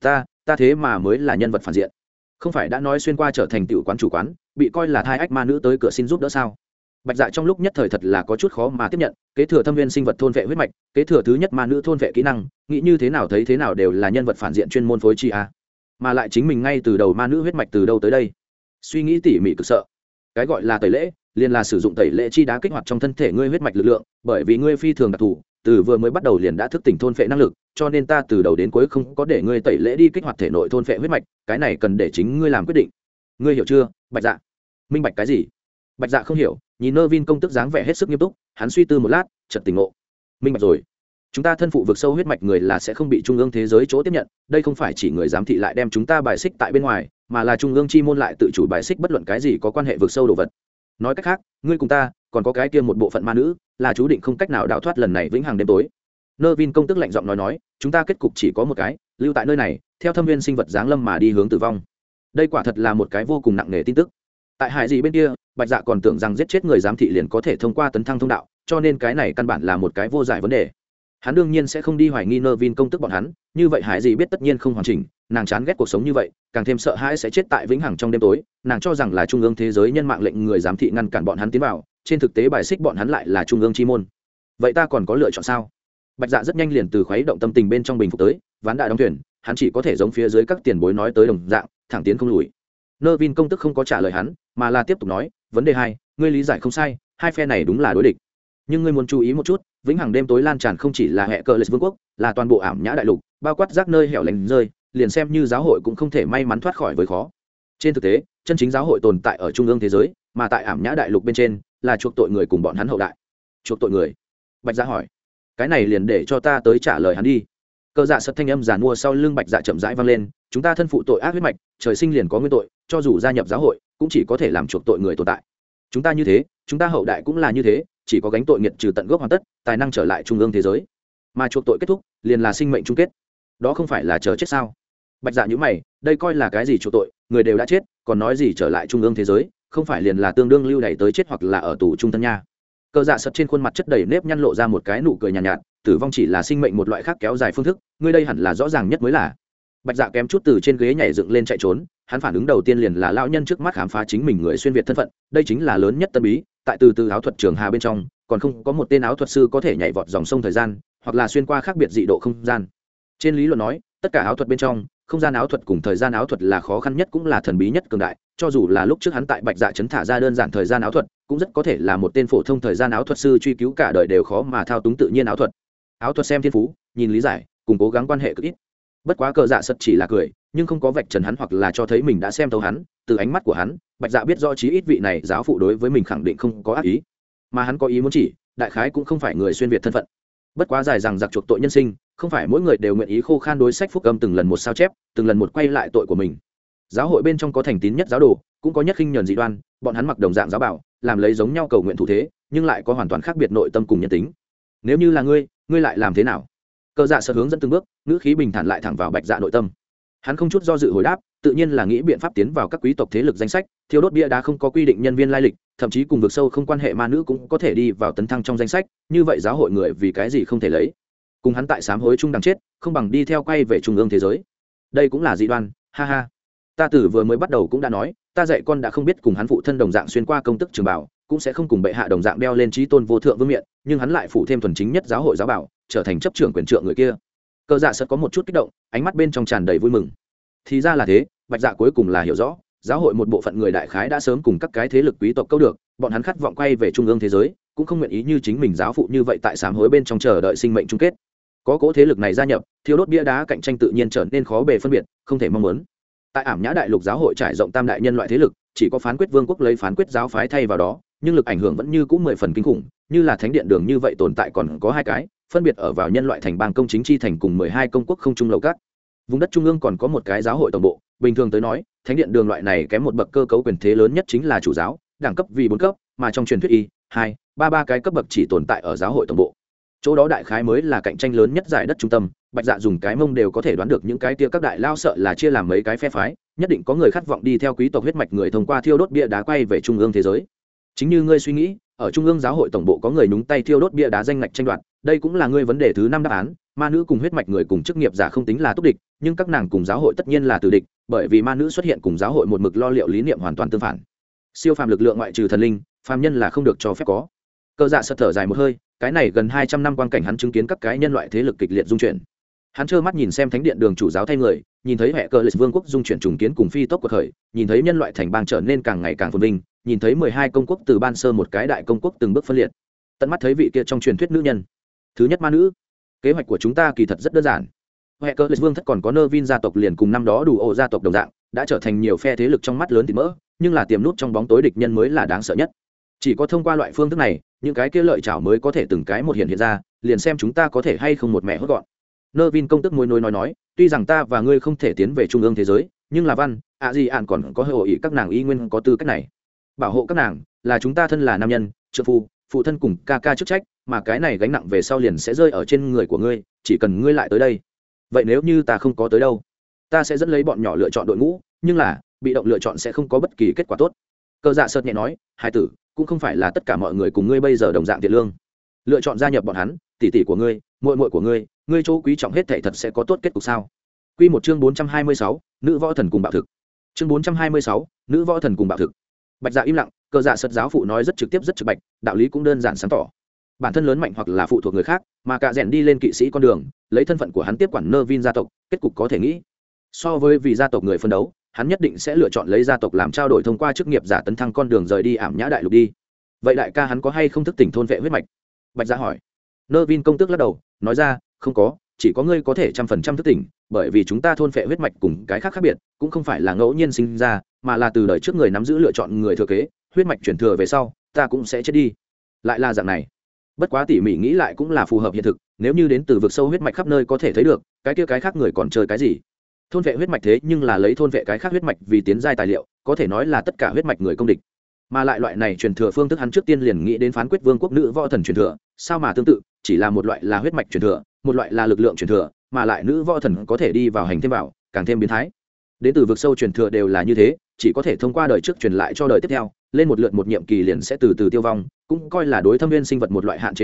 Ta thế mà mới là nhân vật phản diện. Không phải đã nói xuyên qua trở thành tiểu quán chủ quán, bị coi là thai ách ma nữ tới cửa xin giúp đỡ sao? Bạch Dạ trong lúc nhất thời thật là có chút khó mà tiếp nhận, kế thừa thâm viên sinh vật thôn vệ huyết mạch, kế thừa thứ nhất ma nữ thôn vệ kỹ năng, nghĩ như thế nào thấy thế nào đều là nhân vật phản diện chuyên môn phối chi a. Mà lại chính mình ngay từ đầu ma nữ huyết mạch từ đâu tới đây? Suy nghĩ tỉ mỉ cực sợ. Cái gọi là tẩy lễ, liền là sử dụng tẩy lễ chi đá kích hoạt trong thân thể ngươi huyết mạch lực lượng, bởi vì ngươi phi thường đặc thù, từ vừa mới bắt đầu liền đã thức tỉnh thôn phệ năng lực, cho nên ta từ đầu đến cuối không có để ngươi tẩy lễ đi kích hoạt thể nội thôn phệ huyết mạch, cái này cần để chính ngươi làm quyết định. Ngươi hiểu chưa, Bạch Dạ? Minh bạch cái gì? Bạch Dạ không hiểu, nhìn Nervin công tức dáng vẻ hết sức nghiêm túc, hắn suy tư một lát, chợt tỉnh ngộ. Minh bạch rồi. Chúng ta thân phụ vực sâu huyết mạch người là sẽ không bị trung ương thế giới chỗ tiếp nhận, đây không phải chỉ người giám thị lại đem chúng ta bài xích tại bên ngoài, mà là trung ương chi môn lại tự chủ bài xích bất luận cái gì có quan hệ vực sâu đồ vật. Nói cách khác, ngươi cùng ta, còn có cái kia một bộ phận ma nữ, là chú định không cách nào đào thoát lần này vĩnh hằng đêm tối. Nervin công tức lạnh giọng nói, chúng ta kết cục chỉ có một cái, lưu tại nơi này, theo thâm viên sinh vật giáng lâm mà đi hướng tử vong. Đây quả thật là một cái vô cùng nặng nề tin tức. Tại hải gì bên kia, Bạch Dạ còn tưởng rằng giết chết người giám thị liền có thể thông qua tấn thăng thông đạo, cho nên cái này căn bản là một cái vô giải vấn đề. Hắn đương nhiên sẽ không đi hoài nghi Nervin công tức bọn hắn, như vậy hải gì biết tất nhiên không hoàn chỉnh, nàng chán ghét cuộc sống như vậy, càng thêm sợ hãi sẽ chết tại vĩnh hằng trong đêm tối, nàng cho rằng là trung ương thế giới nhân mạng lệnh người giám thị ngăn cản bọn hắn tiến vào, trên thực tế bài xích bọn hắn lại là trung ương chi môn. Vậy ta còn có lựa chọn sao? Bạch Dạ rất nhanh liền từ khuấy động tâm tình bên trong bình phục tới, ván đã đóng thuyền, hắn chỉ có thể giống phía dưới các tiền bối nói tới đồng dạng, thẳng tiến không lùi. Nervin công tức không có trả lời hắn, mà là tiếp tục nói, vấn đề 2, ngươi lý giải không sai, hai phe này đúng là đối địch. Nhưng ngươi muốn chú ý một chút, vĩnh hằng đêm tối lan tràn không chỉ là hệ cờ lệch vương quốc, là toàn bộ ảm nhã đại lục, bao quát rác nơi hẻo lánh rơi, liền xem như giáo hội cũng không thể may mắn thoát khỏi với khó. Trên thực tế, chân chính giáo hội tồn tại ở trung ương thế giới, mà tại ảm nhã đại lục bên trên, là chuộc tội người cùng bọn hắn hậu đại. Chuộc tội người? Bạch Dạ hỏi. Cái này liền để cho ta tới trả lời hắn đi. Cơ dạ sật thanh âm giàn mua sau lưng Bạch Dạ chậm rãi vang lên, chúng ta thân phụ tội ác huyết mạch, trời sinh liền có nguyên tội, cho dù gia nhập giáo hội, cũng chỉ có thể làm chuộc tội người tồn tại. Chúng ta như thế, chúng ta hậu đại cũng là như thế, chỉ có gánh tội nghiệt trừ tận gốc hoàn tất, tài năng trở lại trung ương thế giới. Mà chuộc tội kết thúc, liền là sinh mệnh chung kết. Đó không phải là chờ chết sao? Bạch Dạ nhíu mày, đây coi là cái gì chuộc tội, người đều đã chết, còn nói gì trở lại trung ương thế giới, không phải liền là tương đương lưu đày tới chết hoặc là ở tù trung thân nha. Cơ dạ sật trên khuôn mặt chất đầy nếp nhăn lộ ra một cái nụ cười nhàn nhạt, tử vong chỉ là sinh mệnh một loại khác kéo dài phương thức, ngươi đây hẳn là rõ ràng nhất mới là. Bạch Dạ kém chút từ trên ghế nhảy dựng lên chạy trốn, hắn phản ứng đầu tiên liền là lão nhân trước mắt khám phá chính mình người xuyên việt thân phận, đây chính là lớn nhất tân bí, tại từ áo thuật trường hà bên trong, còn không có một tên áo thuật sư có thể nhảy vọt dòng sông thời gian, hoặc là xuyên qua khác biệt dị độ không gian. Trên lý luận nói, tất cả áo thuật bên trong, không gian áo thuật cùng thời gian áo thuật là khó khăn nhất cũng là thần bí nhất cường đại, cho dù là lúc trước hắn tại Bạch Dạ trấn thả ra đơn giản thời gian áo thuật, cũng rất có thể là một tên phổ thông thời gian áo thuật sư truy cứu cả đời đều khó mà thao túng tự nhiên áo thuật. Áo thuật xem thiên phú, nhìn lý giải, cùng cố gắng quan hệ cực ít. Bất quá Cờ Dạ Sật chỉ là cười, nhưng không có vạch trần hắn hoặc là cho thấy mình đã xem thấu hắn, từ ánh mắt của hắn, Bạch Dạ biết rõ chí ít vị này giáo phụ đối với mình khẳng định không có ác ý, mà hắn có ý muốn chỉ, đại khái cũng không phải người xuyên việt thân phận. Bất quá dài rằng giặc chuộc tội nhân sinh, không phải mỗi người đều nguyện ý khô khan đối sách phúc âm từng lần một sao chép, từng lần một quay lại tội của mình. Giáo hội bên trong có thành tín nhất giáo đồ, cũng có nhất khinh nhẫn dị đoan, bọn hắn mặc đồng dạng giáo bảo, làm lấy giống nhau cầu nguyện thủ thế, nhưng lại có hoàn toàn khác biệt nội tâm cùng nhân tính. Nếu như là ngươi lại làm thế nào? Cờ Dạ Sật hướng dẫn từng bước, ngữ khí bình thản lại thẳng vào Bạch Dạ nội tâm. Hắn không chút do dự hồi đáp, tự nhiên là nghĩ biện pháp tiến vào các quý tộc thế lực danh sách, thiêu đốt bia đá không có quy định nhân viên lai lịch, thậm chí cùng vực sâu không quan hệ ma nữ cũng có thể đi vào tấn thăng trong danh sách, như vậy giáo hội người vì cái gì không thể lấy? Cùng hắn tại sám hối chung đằng chết, không bằng đi theo quay về trung ương thế giới. Đây cũng là dị đoan, ha ha. Ta tử vừa mới bắt đầu cũng đã nói, ta dạy con đã không biết cùng hắn phụ thân đồng dạng xuyên qua công tức trường bảo, cũng sẽ không cùng bệ hạ đồng dạng đeo lên chí tôn vô thượng vương miện, nhưng hắn lại phụ thêm thuần chính nhất giáo hội giáo bảo, trở thành chấp trưởng quyền trượng người kia. Cờ Dạ Sật có một chút kích động, ánh mắt bên trong tràn đầy vui mừng. Thì ra là thế, Bạch Dạ cuối cùng là hiểu rõ, giáo hội một bộ phận người đại khái đã sớm cùng các cái thế lực quý tộc câu được, bọn hắn khát vọng quay về trung ương thế giới, cũng không nguyện ý như chính mình giáo phụ như vậy tại sám hối bên trong chờ đợi sinh mệnh chung kết. Có cố thế lực này gia nhập, thiêu đốt bia đá cạnh tranh tự nhiên trở nên khó bề phân biệt, không thể mong muốn. Tại Ảm Nhã đại lục giáo hội trải rộng tam đại nhân loại thế lực, chỉ có Phán Quyết Vương quốc lấy Phán Quyết giáo phái thay vào đó, nhưng lực ảnh hưởng vẫn như cũ 10 phần kinh khủng, như là Thánh điện đường như vậy tồn tại còn có hai cái, phân biệt ở vào nhân loại thành bang công chính chi thành cùng 12 công quốc không trung lầu các. Vùng đất trung ương còn có một cái giáo hội tổng bộ, bình thường tới nói, Thánh điện đường loại này kém một bậc cơ cấu quyền thế lớn nhất chính là chủ giáo, đẳng cấp vì 4 cấp, mà trong truyền thuyết y, 2, 3 cái cấp bậc chỉ tồn tại ở giáo hội tổng bộ. Chỗ đó đại khái mới là cạnh tranh lớn nhất giải đất trung tâm, Bạch Dạ dùng cái mông đều có thể đoán được những cái kia các đại lao sợ là chia làm mấy cái phe phái, nhất định có người khát vọng đi theo quý tộc huyết mạch người thông qua thiêu đốt bia đá quay về trung ương thế giới. Chính như ngươi suy nghĩ, ở trung ương giáo hội tổng bộ có người nhúng tay thiêu đốt bia đá danh ngạch tranh đoạt, đây cũng là ngươi vấn đề thứ 5 đáp án, ma nữ cùng huyết mạch người cùng chức nghiệp giả không tính là túc địch, nhưng các nàng cùng giáo hội tất nhiên là tử địch, bởi vì ma nữ xuất hiện cùng giáo hội một mực lo liệu lý niệm hoàn toàn tương phản. Siêu phàm lực lượng ngoại trừ thần linh, phàm nhân là không được cho phép có. Cờ Dạ Sật thở dài một hơi, cái này gần 200 năm quan cảnh hắn chứng kiến các cái nhân loại thế lực kịch liệt dung chuyển. Hắn trơ mắt nhìn xem Thánh điện đường chủ giáo thay người, nhìn thấy hệ cờ lịch vương quốc dung chuyển trùng kiến cùng phi tốc của khởi, nhìn thấy nhân loại thành bang trở nên càng ngày càng phồn vinh, nhìn thấy 12 công quốc từ ban sơ một cái đại công quốc từng bước phân liệt. Tận mắt thấy vị kia trong truyền thuyết nữ nhân thứ nhất ma nữ. Kế hoạch của chúng ta kỳ thật rất đơn giản. Hệ cờ lịch vương thất còn có Nơ Vin gia tộc liền cùng năm đó đủ ổ gia tộc đồng dạng, đã trở thành nhiều phe thế lực trong mắt lớn thì mỡ, nhưng là tiềm nút trong bóng tối địch nhân mới là đáng sợ nhất. Chỉ có thông qua loại phương thức này, những cái kia lợi chảo mới có thể từng cái một hiện ra, liền xem chúng ta có thể hay không một mẹ hốt gọn. Nơ Vin công tức môi nối nói, tuy rằng ta và ngươi không thể tiến về trung ương thế giới, nhưng là văn gì ạn còn có hội ý các nàng y nguyên có tư cách này. Bảo hộ các nàng là chúng ta thân là nam nhân, trợ phu, phụ thân cùng ca ca chức trách, mà cái này gánh nặng về sau liền sẽ rơi ở trên người của ngươi, chỉ cần ngươi lại tới đây. Vậy nếu như ta không có tới đâu, ta sẽ dẫn lấy bọn nhỏ lựa chọn đội ngũ, nhưng là bị động lựa chọn sẽ không có bất kỳ kết quả tốt. Cờ Dạ Sật nhẹ nói, hai tử, cũng không phải là tất cả mọi người cùng ngươi bây giờ đồng dạng thiện lương. Lựa chọn gia nhập bọn hắn, tỷ tỷ của ngươi, muội muội của ngươi, ngươi chỗ quý trọng hết thảy thật sẽ có tốt kết cục sao? Quy một chương 426, nữ võ thần cùng bạo thực. Chương 426, nữ võ thần cùng bạo thực. Bạch Dạ im lặng, Cờ Dạ Sật giáo phụ nói rất trực tiếp rất trực bạch, đạo lý cũng đơn giản sáng tỏ. Bản thân lớn mạnh hoặc là phụ thuộc người khác, mà cả rèn đi lên kỵ sĩ con đường, lấy thân phận của hắn tiếp quản Nơ Vin gia tộc, kết cục có thể nghĩ. So với vì gia tộc người phân đấu, hắn nhất định sẽ lựa chọn lấy gia tộc làm trao đổi thông qua chức nghiệp giả tấn thăng con đường rời đi Ảm Nhã đại lục đi. Vậy đại ca hắn có hay không thức tỉnh thôn vệ huyết mạch? Bạch Dạ hỏi. Nơ Vin công tước lắc đầu, nói ra, không có, chỉ có ngươi có thể 100% thức tỉnh, bởi vì chúng ta thôn vệ huyết mạch cùng cái khác khác biệt, cũng không phải là ngẫu nhiên sinh ra, mà là từ đời trước người nắm giữ lựa chọn người thừa kế, huyết mạch chuyển thừa về sau, ta cũng sẽ chết đi. Lại là dạng này. Bất quá tỉ mỉ nghĩ lại cũng là phù hợp hiện thực, nếu như đến từ vực sâu huyết mạch khắp nơi có thể thấy được, cái kia cái khác người còn chơi cái gì? Thôn vệ huyết mạch thế nhưng là lấy thôn vệ cái khác huyết mạch vì tiến giai tài liệu, có thể nói là tất cả huyết mạch người công địch. Mà lại loại này truyền thừa phương thức hắn trước tiên liền nghĩ đến Phán Quyết Vương quốc nữ võ thần truyền thừa, sao mà tương tự, chỉ là một loại là huyết mạch truyền thừa, một loại là lực lượng truyền thừa, mà lại nữ võ thần có thể đi vào hành thêm vào, càng thêm biến thái. Đến từ vực sâu truyền thừa đều là như thế, chỉ có thể thông qua đời trước truyền lại cho đời tiếp theo, lên một lượt một nhiệm kỳ liền sẽ từ từ tiêu vong, cũng coi là đối thâm viên sinh vật một loại hạn chế đi,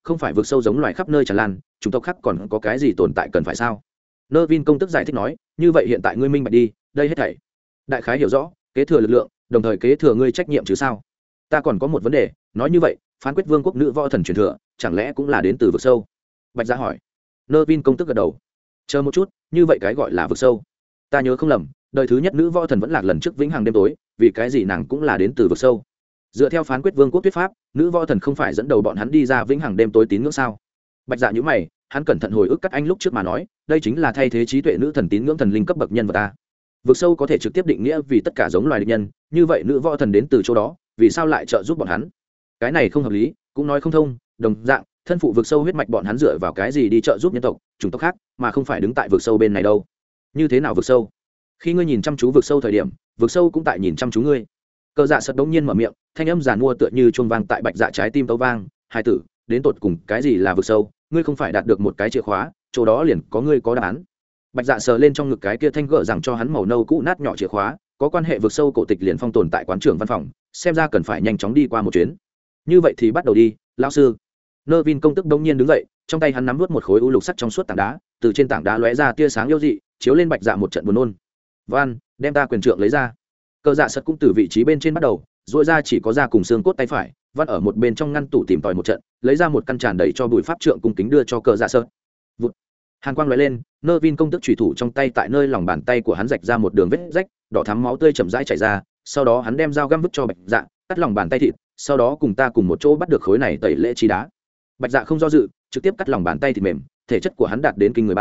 không phải vực sâu giống loài khắp nơi tràn lan, chủng tộc khác còn có cái gì tồn tại cần phải sao? Nơ Vin công tức giải thích nói, như vậy hiện tại ngươi minh bạch đi, đây hết thảy đại khái hiểu rõ, kế thừa lực lượng, đồng thời kế thừa ngươi trách nhiệm chứ sao? Ta còn có một vấn đề, nói như vậy, phán quyết vương quốc nữ võ thần truyền thừa, chẳng lẽ cũng là đến từ vực sâu? Bạch Dạ hỏi. Nơ Vin công tức gật đầu. Chờ một chút, như vậy cái gọi là vực sâu, ta nhớ không lầm, đời thứ nhất nữ võ thần vẫn lạc lần trước vĩnh hằng đêm tối, vì cái gì nàng cũng là đến từ vực sâu? Dựa theo phán quyết vương quốc thuyết pháp, nữ võ thần không phải dẫn đầu bọn hắn đi ra vĩnh hằng đêm tối tín ngưỡng sao? Bạch Dạ nhíu mày, hắn cẩn thận hồi ức các anh lúc trước mà nói, đây chính là thay thế trí tuệ nữ thần tín ngưỡng thần linh cấp bậc nhân vật ta. Vực sâu có thể trực tiếp định nghĩa vì tất cả giống loài địch nhân, như vậy nữ võ thần đến từ chỗ đó, vì sao lại trợ giúp bọn hắn? Cái này không hợp lý, cũng nói không thông, đồng dạng, thân phụ vực sâu huyết mạch bọn hắn dựa vào cái gì đi trợ giúp nhân tộc, chủng tộc khác, mà không phải đứng tại vực sâu bên này đâu? Như thế nào vực sâu? Khi ngươi nhìn chăm chú vực sâu thời điểm, vực sâu cũng tại nhìn chăm chú ngươi. Cờ Dạ sật đống nhiên mở miệng, thanh âm giàn mua tựa như chuông vang tại Bạch Dạ trái tim tấu vang, hai tử, đến tột cùng cái gì là vực sâu, ngươi không phải đạt được một cái chìa khóa, chỗ đó liền có ngươi có đáp án. Bạch Dạ sờ lên trong ngực cái kia thanh gỡ rằng cho hắn màu nâu cũ nát nhỏ chìa khóa, có quan hệ vực sâu cổ tịch liền phong tồn tại quán trưởng văn phòng, xem ra cần phải nhanh chóng đi qua một chuyến. Như vậy thì bắt đầu đi, lão sư. Nơ Vin công tức đống nhiên đứng dậy, trong tay hắn nắm nuốt một khối u lục sắt trong suốt tảng đá, từ trên tảng đá lóe ra tia sáng yêu dị, chiếu lên Bạch Dạ một trận buồn nôn. Van, đem ta quyền trượng lấy ra. Cờ Dạ sật cũng từ vị trí bên trên bắt đầu, duỗi ra chỉ có da cùng xương cốt tay phải, Văn ở một bên trong ngăn tủ tìm tòi một trận, lấy ra một căn tràn đầy cho bùi pháp trượng cung kính đưa cho Cờ Dạ sật. Vụt. Hàn quang lóe lên, Nơ Vin công tức chủy thủ trong tay tại nơi lòng bàn tay của hắn rạch ra một đường vết rách, đỏ thắm máu tươi chậm rãi chảy ra, sau đó hắn đem dao găm vứt cho Bạch Dạ, cắt lòng bàn tay thịt, sau đó cùng ta cùng một chỗ bắt được khối này tẩy lễ chi đá. Bạch Dạ không do dự, trực tiếp cắt lòng bàn tay thịt mềm, thể chất của hắn đạt đến kinh người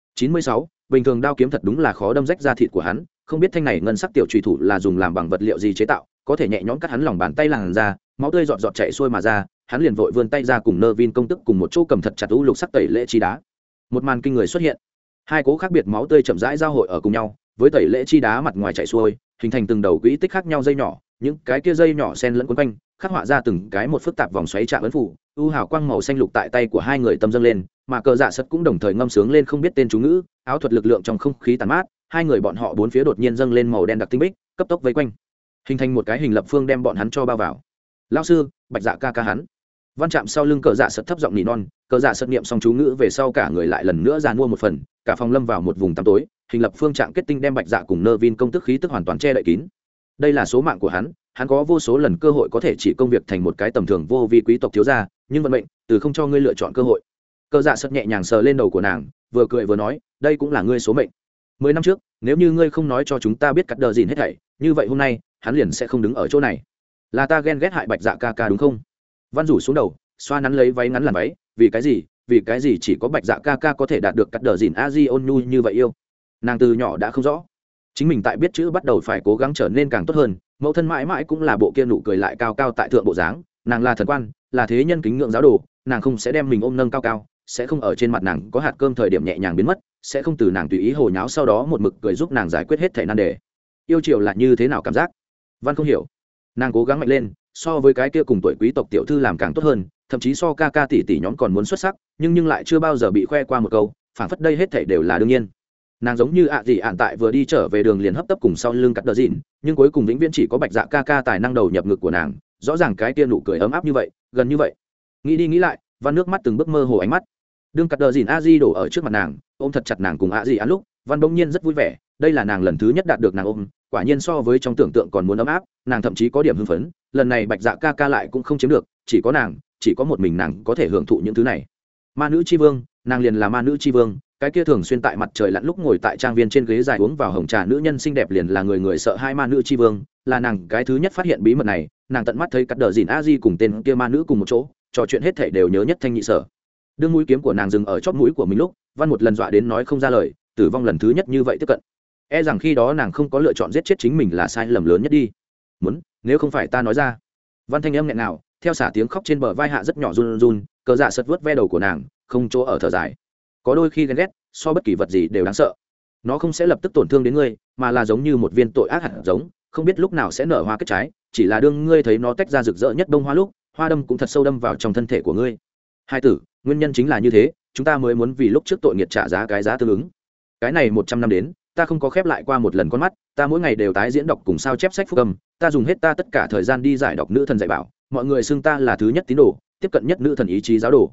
396, bình thường đao kiếm thật đúng là khó đâm rách da thịt của hắn, không biết thanh này ngân sắc tiểu chủy thủ là dùng làm bằng vật liệu gì chế tạo, có thể nhẹ nhõm cắt hắn lòng bàn tay làn ra, máu tươi giọt giọt chảy xuôi mà ra, hắn liền vội vươn tay ra cùng Nơ Vin công tức cùng một chỗ cầm thật chặt u lục sắc tẩy lễ chi đá. Một màn kinh người xuất hiện, hai cố khác biệt máu tươi chậm rãi giao hội ở cùng nhau, với tẩy lễ chi đá mặt ngoài chảy xuôi, hình thành từng đầu quỹ tích khác nhau dây nhỏ, những cái kia dây nhỏ xen lẫn quấn quanh, khắc họa ra từng cái một phức tạp vòng xoáy trạng ấn phủ, u hào quang màu xanh lục tại tay của hai người tâm dâng lên, mà Cờ Dạ sật cũng đồng thời ngâm sướng lên không biết tên chú ngữ, áo thuật lực lượng trong không khí tàn mát, hai người bọn họ bốn phía đột nhiên dâng lên màu đen đặc tinh bích, cấp tốc vây quanh, hình thành một cái hình lập phương đem bọn hắn cho bao vào. Lão sư, Bạch Dạ ca ca hắn. Văn chạm sau lưng Cờ Dạ sật thấp giọng nỉ non, Cờ Dạ sật niệm xong chú ngữ về sau cả người lại lần nữa giàn mua một phần, cả phòng lâm vào một vùng tăm tối, hình lập phương trạng kết tinh đem Bạch Dạ cùng Nơ Vin công tức khí tức hoàn toàn che đậy kín. Đây là số mạng của hắn, hắn có vô số lần cơ hội có thể chỉ công việc thành một cái tầm thường vô vi quý tộc thiếu gia, nhưng vận mệnh từ không cho ngươi lựa chọn cơ hội. Cờ Dạ sật nhẹ nhàng sờ lên đầu của nàng, vừa cười vừa nói, đây cũng là ngươi số mệnh. 10 năm trước, nếu như ngươi không nói cho chúng ta biết cắt đờ gìn hết thảy, như vậy hôm nay hắn liền sẽ không đứng ở chỗ này. Là ta ghen ghét hại Bạch Dạ ca ca đúng không? Văn rủ xuống đầu, xoa nắn lấy váy ngắn làn váy, vì cái gì chỉ có Bạch Dạ ca ca có thể đạt được cắt đờ gìn a di ôn nhu như vậy yêu. Nàng từ nhỏ đã không rõ, chính mình tại biết chữ bắt đầu phải cố gắng trở nên càng tốt hơn, mẫu thân mãi mãi cũng là bộ kia nụ cười lại cao cao tại thượng bộ dáng, nàng là thần quan, là thế nhân kính ngưỡng giáo đồ, nàng không sẽ đem mình ôm nâng cao cao, sẽ không ở trên mặt nàng có hạt cơm thời điểm nhẹ nhàng biến mất, sẽ không từ nàng tùy ý hồ nháo sau đó một mực cười giúp nàng giải quyết hết thảy nan đề. Yêu chiều là như thế nào cảm giác? Văn không hiểu. Nàng cố gắng mạnh lên, so với cái kia cùng tuổi quý tộc tiểu thư làm càng tốt hơn, thậm chí so ca ca tỷ tỷ nhóm còn muốn xuất sắc, nhưng lại chưa bao giờ bị khoe qua một câu, phảng phất đây hết thảy đều là đương nhiên. Nàng giống như gì ạn tại vừa đi trở về đường liền hấp tấp cùng sau lưng cắt đờ dịn, nhưng cuối cùng vĩnh viễn chỉ có Bạch Dạ ca ca tài năng đầu nhập ngực của nàng, rõ ràng cái kia nụ cười ấm áp như vậy, gần như vậy. Nghĩ đi nghĩ lại, Văn nước mắt từng bước mơ hồ ánh mắt. Đương cắt đờ dịn a di đổ ở trước mặt nàng, ôm thật chặt nàng cùng a di ạn lúc, Văn bỗng nhiên rất vui vẻ, đây là nàng lần thứ nhất đạt được nàng ôm, quả nhiên so với trong tưởng tượng còn muốn ấm áp, nàng thậm chí có điểm hưng phấn, lần này Bạch Dạ ca ca lại cũng không chiếm được, chỉ có nàng, chỉ có một mình nàng có thể hưởng thụ những thứ này. Ma nữ chi vương, nàng liền là ma nữ chi vương, cái kia thường xuyên tại mặt trời lặn lúc ngồi tại trang viên trên ghế dài uống vào hồng trà nữ nhân xinh đẹp liền là người sợ hai ma nữ chi vương, là nàng cái thứ nhất phát hiện bí mật này, nàng tận mắt thấy cắt đờ dìn a di cùng tên kia ma nữ cùng một chỗ trò chuyện hết thảy đều nhớ nhất thanh nhị sở. Đương mũi kiếm của nàng dừng ở chóp mũi của mình lúc, Văn một lần dọa đến nói không ra lời, tử vong lần thứ nhất như vậy tiếp cận, e rằng khi đó nàng không có lựa chọn giết chết chính mình là sai lầm lớn nhất đi. Muốn, nếu không phải ta nói ra. Văn thanh âm nghẹn nào, theo xả tiếng khóc trên bờ vai hạ rất nhỏ run run, Cờ Dạ sật vớt ve đầu của nàng, không chỗ ở thở dài. Có đôi khi ghen ghét so bất kỳ vật gì đều đáng sợ, nó không sẽ lập tức tổn thương đến ngươi, mà là giống như một viên tội ác hạt giống, không biết lúc nào sẽ nở hoa kết trái, chỉ là đương ngươi thấy nó tách ra rực rỡ nhất bông hoa lúc, hoa đâm cũng thật sâu đâm vào trong thân thể của ngươi. Hai tử, nguyên nhân chính là như thế, chúng ta mới muốn vì lúc trước tội nghiệt trả giá cái giá tương ứng. Cái này 100 năm đến, ta không có khép lại qua một lần con mắt, ta mỗi ngày đều tái diễn đọc cùng sao chép sách phúc âm, ta dùng hết ta tất cả thời gian đi giải đọc nữ thần dạy bảo, mọi người xưng ta là thứ nhất tín đồ, tiếp cận nhất nữ thần ý chí giáo đồ.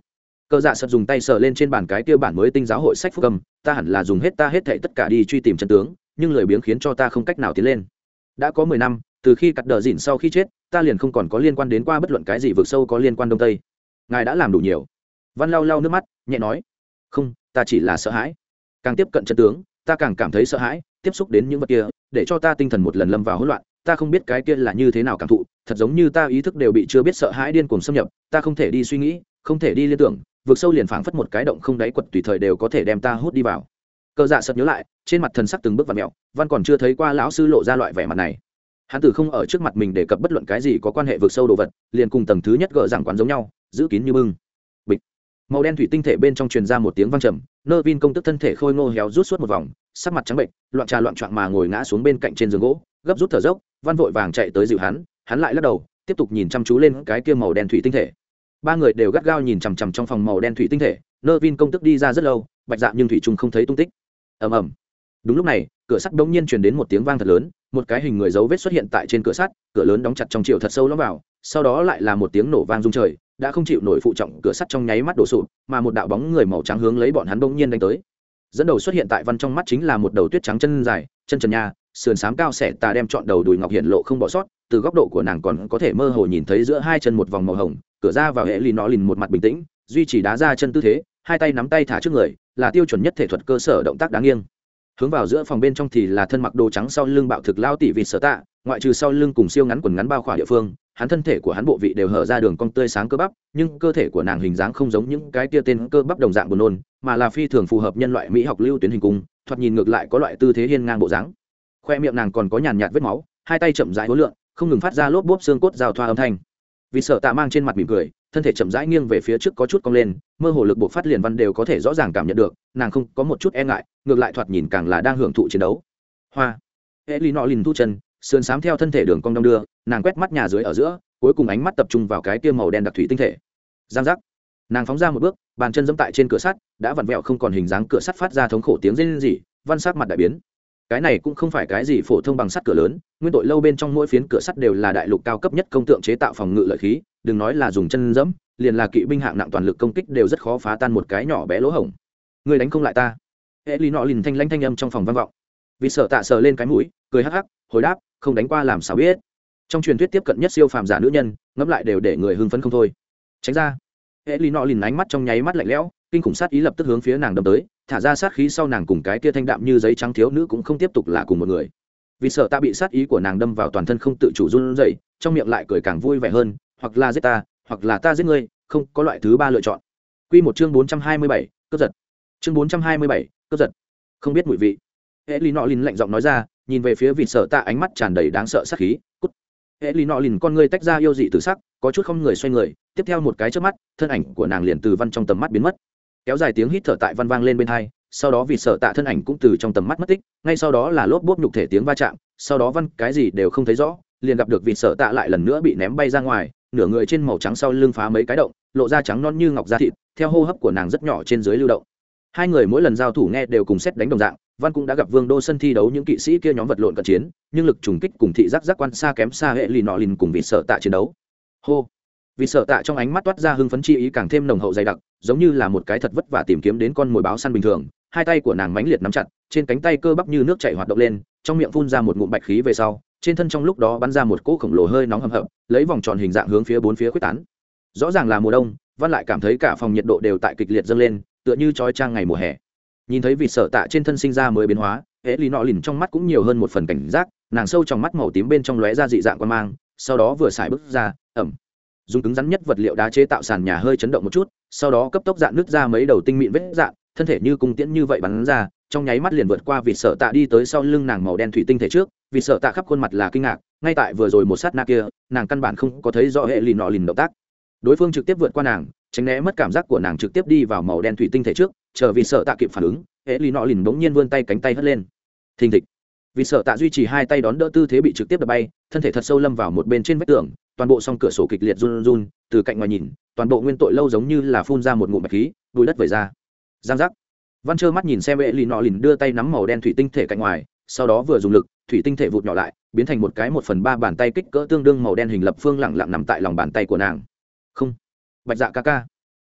Cờ dạ sật dùng tay sờ lên trên bàn cái kia bản mới tinh giáo hội sách phúc âm, ta hẳn là dùng hết ta hết thảy tất cả đi truy tìm chân tướng, nhưng lười biếng khiến cho ta không cách nào tiến lên. Đã có 10 năm, từ khi cắt đờ dỉn sau khi chết, ta liền không còn có liên quan đến qua bất luận cái gì vực sâu có liên quan đông tây. Ngài đã làm đủ nhiều. Văn lau lau nước mắt, nhẹ nói, không, ta chỉ là sợ hãi. Càng tiếp cận chân tướng, ta càng cảm thấy sợ hãi, tiếp xúc đến những vật kia, để cho ta tinh thần một lần lâm vào hỗn loạn, ta không biết cái kia là như thế nào cảm thụ, thật giống như ta ý thức đều bị chưa biết sợ hãi điên cuồng xâm nhập, ta không thể đi suy nghĩ, không thể đi liên tưởng, vực sâu liền phảng phất một cái động không đáy quật tùy thời đều có thể đem ta hút đi vào. Cờ dạ sật nhớ lại, trên mặt thần sắc từng bước vặn mèo, Văn còn chưa thấy qua lão sư lộ ra loại vẻ mặt này. Hắn tử không ở trước mặt mình đề cập bất luận cái gì có quan hệ vực sâu đồ vật, liền cùng tầng thứ nhất gỡ rằng quán giống nhau, giữ kín như bưng. Bịch. Màu đen thủy tinh thể bên trong truyền ra một tiếng vang trầm, Nơ Vin công tức thân thể khôi ngô héo rút suốt một vòng, sắc mặt trắng bệnh, loạn trà loạn choạng mà ngồi ngã xuống bên cạnh trên giường gỗ, gấp rút thở dốc. Văn vội vàng chạy tới dịu hắn lại lắc đầu, tiếp tục nhìn chăm chú lên cái kia màu đen thủy tinh thể. Ba người đều gắt gao nhìn chằm chằm trong phòng màu đen thủy tinh thể. Nơ Vin công tức đi ra rất lâu, Bạch Dạ nhưng thủy trung không thấy tung tích. Ầm ầm. Đúng lúc này, cửa sắt bỗng nhiên truyền đến một tiếng vang thật lớn, một cái hình người dấu vết xuất hiện tại trên cửa sắt, cửa lớn đóng chặt trong chiều thật sâu lõm vào, sau đó lại là một tiếng nổ vang rung trời, đã không chịu nổi phụ trọng cửa sắt trong nháy mắt đổ sụp, mà một đạo bóng người màu trắng hướng lấy bọn hắn bỗng nhiên đánh tới. Dẫn đầu xuất hiện tại Văn trong mắt chính là một đầu tuyết trắng chân dài, chân trần nha, sườn xám cao xẻ tà đem trọn đầu đùi ngọc hiện lộ không bỏ sót, từ góc độ của nàng còn có thể mơ hồ nhìn thấy giữa hai chân một vòng màu hồng, cửa ra vào hệ lì nó lìn một mặt bình tĩnh, duy trì đá ra chân tư thế, hai tay nắm tay thả trước người, là tiêu chuẩn nhất thể thuật cơ sở động tác đáng nghiêng. Hướng vào giữa phòng bên trong thì là thân mặc đồ trắng sau lưng bạo thực lao tỷ vịt sở tạ, ngoại trừ sau lưng cùng siêu ngắn quần ngắn bao khỏa địa phương, hắn thân thể của hắn bộ vị đều hở ra đường cong tươi sáng cơ bắp, nhưng cơ thể của nàng hình dáng không giống những cái tia tên cơ bắp đồng dạng buồn nôn, mà là phi thường phù hợp nhân loại mỹ học lưu tuyến hình cung, thoạt nhìn ngược lại có loại tư thế hiên ngang bộ dáng. Khoe miệng nàng còn có nhàn nhạt vết máu, hai tay chậm rãi uốn lượn, không ngừng phát ra lốp bốp xương cốt giao thoa âm thanh. Vì sợ tạ mang trên mặt mỉm cười, thân thể chậm rãi nghiêng về phía trước có chút cong lên, mơ hồ lực buộc phát liền Văn đều có thể rõ ràng cảm nhận được, nàng không có một chút e ngại, ngược lại thoạt nhìn càng là đang hưởng thụ chiến đấu. Hoa. Elinolin thu chân, sườn xám theo thân thể đường cong đong đưa, nàng quét mắt nhà dưới ở giữa, cuối cùng ánh mắt tập trung vào cái kia màu đen đặc thủy tinh thể. Giang giác. Nàng phóng ra một bước, bàn chân giẫm tại trên cửa sắt, đã vặn vẹo không còn hình dáng cửa sắt phát ra thống khổ tiếng rên rỉ, Văn sắc mặt đại biến. Cái này cũng không phải cái gì phổ thông bằng sắt cửa lớn, nguyên tội lâu bên trong mỗi phiến cửa sắt đều là đại lục cao cấp nhất công tượng chế tạo phòng ngự lợi khí, đừng nói là dùng chân giẫm, liền là kỵ binh hạng nặng toàn lực công kích đều rất khó phá tan một cái nhỏ bé lỗ hổng. Người đánh không lại ta. Elinolin thanh lãnh thanh âm trong phòng vang vọng. Vì sợ tạ sờ lên cái mũi, cười hắc hắc, hồi đáp, không đánh qua làm sao biết. Trong truyền thuyết tiếp cận nhất siêu phàm giả nữ nhân, ngẫm lại đều để người hưng phấn không thôi. Tránh ra. Elinolin ánh mắt trong nháy mắt lạnh lẽo, kinh khủng sát ý lập tức hướng phía nàng đâm tới, thả ra sát khí sau nàng cùng cái kia thanh đạm như giấy trắng thiếu nữ cũng không tiếp tục là cùng một người. Vì sợ ta bị sát ý của nàng đâm vào toàn thân không tự chủ run rẩy, trong miệng lại cười càng vui vẻ hơn, hoặc là giết ta, hoặc là ta giết ngươi, không có loại thứ ba lựa chọn. Quy một chương 427, cướp giật. Chương 427, cướp giật. Không biết mùi vị. Elinolin lạnh giọng nói ra, nhìn về phía Vị Sở Tạ ánh mắt tràn đầy đáng sợ sát khí. Cút. Elinolin con ngươi tách ra yêu dị tử sắc, có chút không người xoay người, tiếp theo một cái chớp mắt, thân ảnh của nàng liền từ Văn trong tầm mắt biến mất. Kéo dài tiếng hít thở tại Văn vang lên bên tai, sau đó Vị Sở Tạ thân ảnh cũng từ trong tầm mắt mất tích, ngay sau đó là lốp bốp nhục thể tiếng va chạm, sau đó Văn cái gì đều không thấy rõ, liền gặp được Vị Sở Tạ lại lần nữa bị ném bay ra ngoài, nửa người trên màu trắng sau lưng phá mấy cái động, lộ ra trắng non như ngọc da thịt, theo hô hấp của nàng rất nhỏ trên dưới lưu động. Hai người mỗi lần giao thủ nghe đều cùng xét đánh đồng dạng, Văn cũng đã gặp Vương Đô sân thi đấu những kỵ sĩ kia nhóm vật lộn cận chiến, nhưng lực trùng kích cùng thị giác giác quan xa kém xa hệ lì nọ lìn cùng Vị Sở Tạ chiến đấu. Hô. Vị Sở Tạ trong ánh mắt toát ra hưng phấn chi ý càng thêm nồng hậu dày đặc, giống như là một cái thật vất vả tìm kiếm đến con mồi báo săn bình thường, hai tay của nàng mãnh liệt nắm chặt, trên cánh tay cơ bắp như nước chảy hoạt động lên, trong miệng phun ra một ngụm bạch khí về sau, trên thân trong lúc đó bắn ra một cỗ khổng lồ hơi nóng hầm hập, lấy vòng tròn hình dạng hướng phía bốn phía khuếch tán. Rõ ràng là mùa đông, Văn lại cảm thấy cả phòng nhiệt độ đều tại kịch liệt dâng lên, tựa như chói chang ngày mùa hè. Nhìn thấy Vị Sở Tạ trên thân sinh ra mới biến hóa, Elinolin trong mắt cũng nhiều hơn một phần cảnh giác, nàng sâu trong mắt màu tím bên trong lóe ra dị dạng quan mang, sau đó vừa xài bước ra, dùng cứng rắn nhất vật liệu đá chế tạo sàn nhà hơi chấn động một chút, sau đó cấp tốc dạn nứt ra mấy đầu tinh mịn vết dạn, thân thể như cung tiễn như vậy bắn ra, trong nháy mắt liền vượt qua Vị Sở Tạ đi tới sau lưng nàng màu đen thủy tinh thể trước. Vị Sở Tạ khắp khuôn mặt là kinh ngạc, ngay tại vừa rồi một sát na kia, nàng căn bản không có thấy rõ Elinolin động tác. Đối phương trực tiếp vượt qua nàng, tránh né mất cảm giác của nàng trực tiếp đi vào màu đen thủy tinh thể trước, chờ Vị Sở Tạ kịp phản ứng, Elinolin bỗng nhiên vươn tay cánh tay hất lên. Thình thịch. Vị Sở Tạ duy trì hai tay đón đỡ tư thế bị trực tiếp đập bay, thân thể thật sâu lâm vào một bên trên vách tường, toàn bộ song cửa sổ kịch liệt run run, từ cạnh ngoài nhìn, toàn bộ nguyên tội lâu giống như là phun ra một ngụm bạch khí, bụi đất vẩy ra. Giang giác. Văn trơ mắt nhìn xem Elinolin đưa tay nắm màu đen thủy tinh thể cạnh ngoài, sau đó vừa dùng lực, thủy tinh thể vụt nhỏ lại, biến thành một cái 1/3 bàn tay kích cỡ tương đương màu đen hình lập phương lẳng lặng nằm tại lòng bàn tay của nàng. Không. Bạch Dạ ca ca.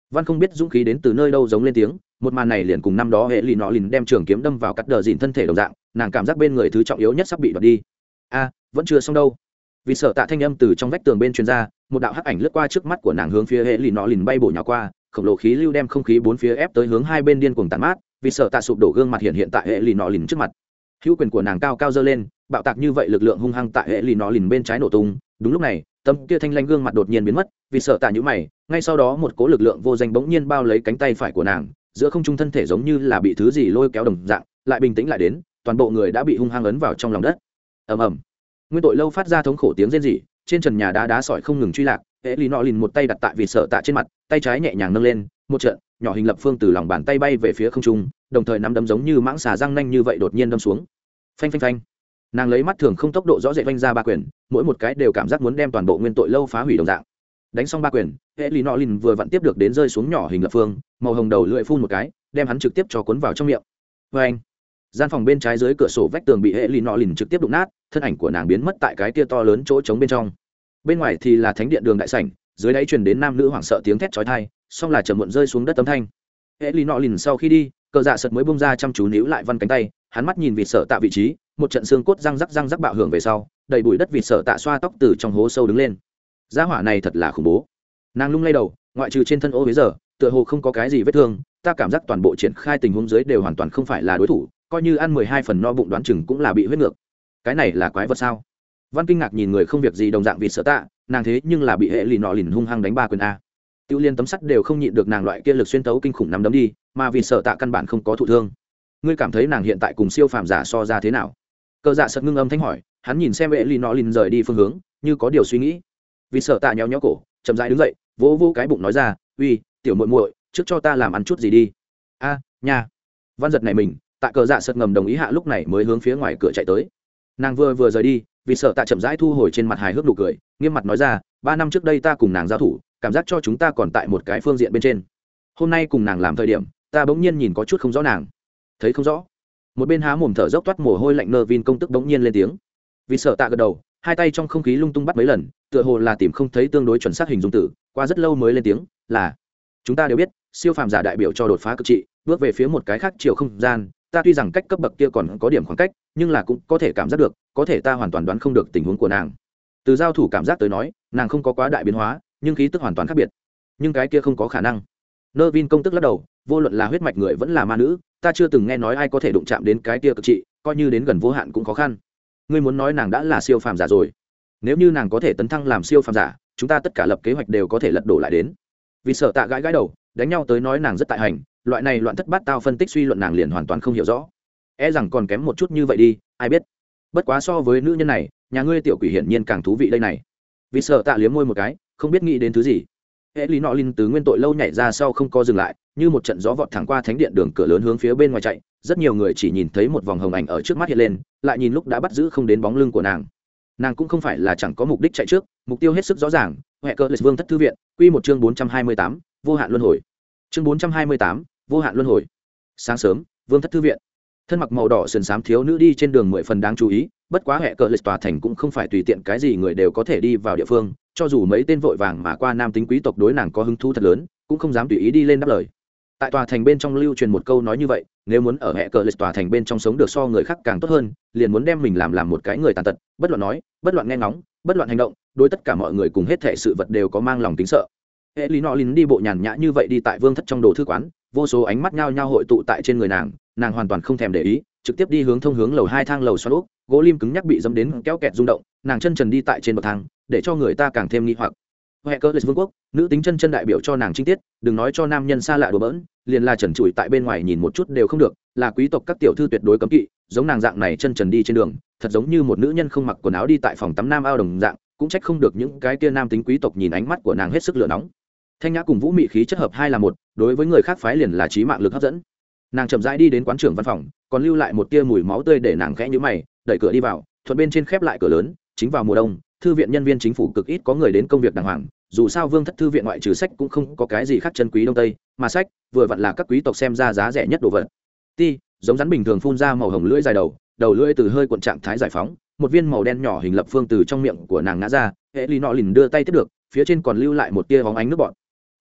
Văn không biết dũng khí đến từ nơi đâu giống lên tiếng, một màn này liền cùng năm đó hệ lì nọ lìn đem trường kiếm đâm vào cắt đờ dìn thân thể đồng dạng, nàng cảm giác bên người thứ trọng yếu nhất sắp bị đoạt đi. A, vẫn chưa xong đâu. Vì sợ tạ thanh âm từ trong vách tường bên truyền ra, một đạo hắc ảnh lướt qua trước mắt của nàng hướng phía hệ lì nọ lìn bay bổ nhào qua, khổng lồ khí lưu đem không khí bốn phía ép tới hướng hai bên điên cuồng tàn mát. Vì sợ tạ sụp đổ gương mặt hiện tại hệ lì nọ lìn trước mặt. Hữu quyền của nàng cao cao giơ lên, bạo tạc như vậy lực lượng hung hăng tại hệ lì nọ lìn bên trái nổ tung. Đúng lúc này, tấm kia thanh lanh gương mặt đột nhiên biến mất, vì sợ tạ nhíu mày, ngay sau đó một cỗ lực lượng vô danh bỗng nhiên bao lấy cánh tay phải của nàng, giữa không trung thân thể giống như là bị thứ gì lôi kéo đồng dạng, lại bình tĩnh lại đến, toàn bộ người đã bị hung hăng ấn vào trong lòng đất. Ầm ầm. Nguyên tội lâu phát ra thống khổ tiếng rên rỉ, trên trần nhà đá sỏi không ngừng truy lạc, hệ lì nọ lìn một tay đặt tại vì sợ tạ trên mặt, tay trái nhẹ nhàng nâng lên, một trận nhỏ hình lập phương từ lòng bàn tay bay về phía không trung, đồng thời nắm đấm giống như mãng xà răng nanh như vậy đột nhiên đâm xuống. Phanh phanh phanh. Nàng lấy mắt thường không tốc độ rõ rệt vanh ra ba quyền, mỗi một cái đều cảm giác muốn đem toàn bộ nguyên tội lâu phá hủy đồng dạng. Đánh xong ba quyền, hệ lì nọ lìn vừa vặn tiếp được đến rơi xuống nhỏ hình lập phương, màu hồng đầu lưỡi phun một cái, đem hắn trực tiếp cho cuốn vào trong miệng. Phanh. Gian phòng bên trái dưới cửa sổ vách tường bị hệ lì nọ lìn trực tiếp đụng nát, thân ảnh của nàng biến mất tại cái kia to lớn chỗ trống bên trong. Bên ngoài thì là thánh điện đường đại sảnh, dưới đáy truyền đến nam nữ hoảng sợ tiếng thét chói tai, song là trầm muộn rơi xuống đất tấm thanh. Hệ lì nọ lìn sau khi đi, cờ dạ sật mới bung ra chăm chú níu lại văn cánh tay, hắn mắt nhìn vịt sợ tạ vị trí, một trận xương cốt răng rắc bạo hưởng về sau, đầy bụi đất vịt sợ tạ xoa tóc từ trong hố sâu đứng lên. Gia hỏa này thật là khủng bố. Nàng lung lay đầu, ngoại trừ trên thân ô bây giờ, tựa hồ không có cái gì vết thương, ta cảm giác toàn bộ triển khai tình huống dưới đều hoàn toàn không phải là đối thủ, coi như ăn 12 phần no bụng đoán chừng cũng là bị huyết ngược. Cái này là quái vật sao? Văn kinh ngạc nhìn người không việc gì đồng dạng vịt sợ tạ, nàng thế nhưng là bị hệ lì nọ lìn hung hăng đánh ba quyền a. Tiêu liên tấm sắt đều không nhịn được nàng loại kia lực xuyên tấu kinh khủng nắm đấm đi, mà vịt sợ tạ căn bản không có thụ thương. Ngươi cảm thấy nàng hiện tại cùng siêu phàm giả so ra thế nào? Cờ dạ sật ngưng âm thanh hỏi, hắn nhìn xem hệ lì nọ lìn rời đi phương hướng, như có điều suy nghĩ. Vịt sợ tạ nhéo nhéo cổ, chậm rãi đứng dậy, vỗ vỗ cái bụng nói ra, uy, tiểu muội muội, trước cho ta làm ăn chút gì đi. A, nha. Văn giật này mình, tại cờ dạ sật ngầm đồng ý hạ lúc này mới hướng phía ngoài cửa chạy tới. Nàng vừa rời đi, vì sợ tạ chậm rãi thu hồi trên mặt hài hước nụ cười, nghiêm mặt nói ra, 3 năm trước đây ta cùng nàng giao thủ, cảm giác cho chúng ta còn tại một cái phương diện bên trên. Hôm nay cùng nàng làm thời điểm, ta bỗng nhiên nhìn có chút không rõ nàng. Thấy không rõ? Một bên há mồm thở dốc toát mồ hôi lạnh nơ vin công tức bỗng nhiên lên tiếng. Vì sợ tạ gật đầu, hai tay trong không khí lung tung bắt mấy lần, tựa hồ là tìm không thấy tương đối chuẩn xác hình dung từ, qua rất lâu mới lên tiếng, là chúng ta đều biết, siêu phàm giả đại biểu cho đột phá cực trị, bước về phía một cái khác chiều không gian, ta tuy rằng cách cấp bậc kia còn có điểm khoảng cách, nhưng là cũng có thể cảm giác được, có thể ta hoàn toàn đoán không được tình huống của nàng. Từ giao thủ cảm giác tới nói, nàng không có quá đại biến hóa, nhưng khí tức hoàn toàn khác biệt. Nhưng cái kia không có khả năng. Nơ vin công tức lắc đầu, vô luận là huyết mạch người vẫn là ma nữ, ta chưa từng nghe nói ai có thể đụng chạm đến cái kia cực trị, coi như đến gần vô hạn cũng khó khăn. Ngươi muốn nói nàng đã là siêu phàm giả rồi? Nếu như nàng có thể tấn thăng làm siêu phàm giả, chúng ta tất cả lập kế hoạch đều có thể lật đổ lại đến. Vì sợ tạ gãi đầu, đánh nhau tới nói nàng rất tại hành, loại này loạn thất bát tao phân tích suy luận nàng liền hoàn toàn không hiểu rõ. E rằng còn kém một chút như vậy đi, ai biết. Bất quá so với nữ nhân này, nhà ngươi tiểu quỷ hiển nhiên càng thú vị đây này. Vì sợ tạ liếm môi một cái, không biết nghĩ đến thứ gì. Hệ lý nọ linh từ nguyên tội lâu nhảy ra sau không có dừng lại, như một trận gió vọt thẳng qua thánh điện đường cửa lớn hướng phía bên ngoài chạy, rất nhiều người chỉ nhìn thấy một vòng hồng ảnh ở trước mắt hiện lên, lại nhìn lúc đã bắt giữ không đến bóng lưng của nàng. Nàng cũng không phải là chẳng có mục đích chạy trước, mục tiêu hết sức rõ ràng, hệ cờ lịch vương thất thư viện, quy một chương 428, vô hạn luân hồi. Chương 428, vô hạn luân hồi. Sáng sớm, vương thất thư viện, thân mặc màu đỏ sườn xám thiếu nữ đi trên đường 10 phần đáng chú ý, bất quá hệ cờ lịch tòa thành cũng không phải tùy tiện cái gì người đều có thể đi vào địa phương, cho dù mấy tên vội vàng mà qua nam tính quý tộc đối nàng có hứng thú thật lớn, cũng không dám tùy ý đi lên đáp lời. Tại tòa thành bên trong lưu truyền một câu nói như vậy, nếu muốn ở hệ cờ lịch tòa thành bên trong sống được so người khác càng tốt hơn, liền muốn đem mình làm một cái người tàn tật, bất luận nói, bất luận nghe ngóng, bất luận hành động, đối tất cả mọi người cùng hết thảy sự vật đều có mang lòng kính sợ. Hệ lý nọ lín đi bộ nhàn nhã như vậy đi tại vương thất trong đồ thư quán, vô số ánh mắt nhao nhao hội tụ tại trên người nàng, nàng hoàn toàn không thèm để ý, trực tiếp đi hướng thông hướng lầu 2 thang lầu xoắn ốc, gỗ lim cứng nhắc bị dẫm đến kéo kẹt rung động, nàng chân trần đi tại trên bậc thang, để cho người ta càng thêm nghi hoặc. Hệ cờ lịch vương quốc, nữ tính chân đại biểu cho nàng trinh tiết, đừng nói cho nam nhân xa lạ đùa bỡn, liền là trần trụi tại bên ngoài nhìn một chút đều không được, là quý tộc các tiểu thư tuyệt đối cấm kỵ, giống nàng dạng này chân trần đi trên đường, thật giống như một nữ nhân không mặc quần áo đi tại phòng tắm nam ao đồng dạng, cũng trách không được những cái kia nam tính quý tộc nhìn ánh mắt của nàng hết sức lửa nóng. Thanh nhã cùng vũ mị khí chất hợp hai là một, đối với người khác phái liền là chí mạng lực hấp dẫn. Nàng chậm rãi đi đến quán trưởng văn phòng, còn lưu lại một tia mùi máu tươi để nàng khẽ nhíu mày, đẩy cửa đi vào, thuận bên trên khép lại cửa lớn, chính vào mùa đông, thư viện nhân viên chính phủ cực ít có người đến công việc đàng hoàng, dù sao vương thất thư viện ngoại trừ sách cũng không có cái gì khác chân quý đông tây, mà sách vừa vặn là các quý tộc xem ra giá rẻ nhất đồ vật. Ti, giống rắn bình thường phun ra màu hồng lưỡi dài đầu lưỡi từ hơi cuộn trạng thái giải phóng, một viên màu đen nhỏ hình lập phương từ trong miệng của nàng ngã ra, hệ lý nọ lìn đưa tay tiếp được, phía trên còn lưu lại một tia bóng ánh nước bọt. Với anh,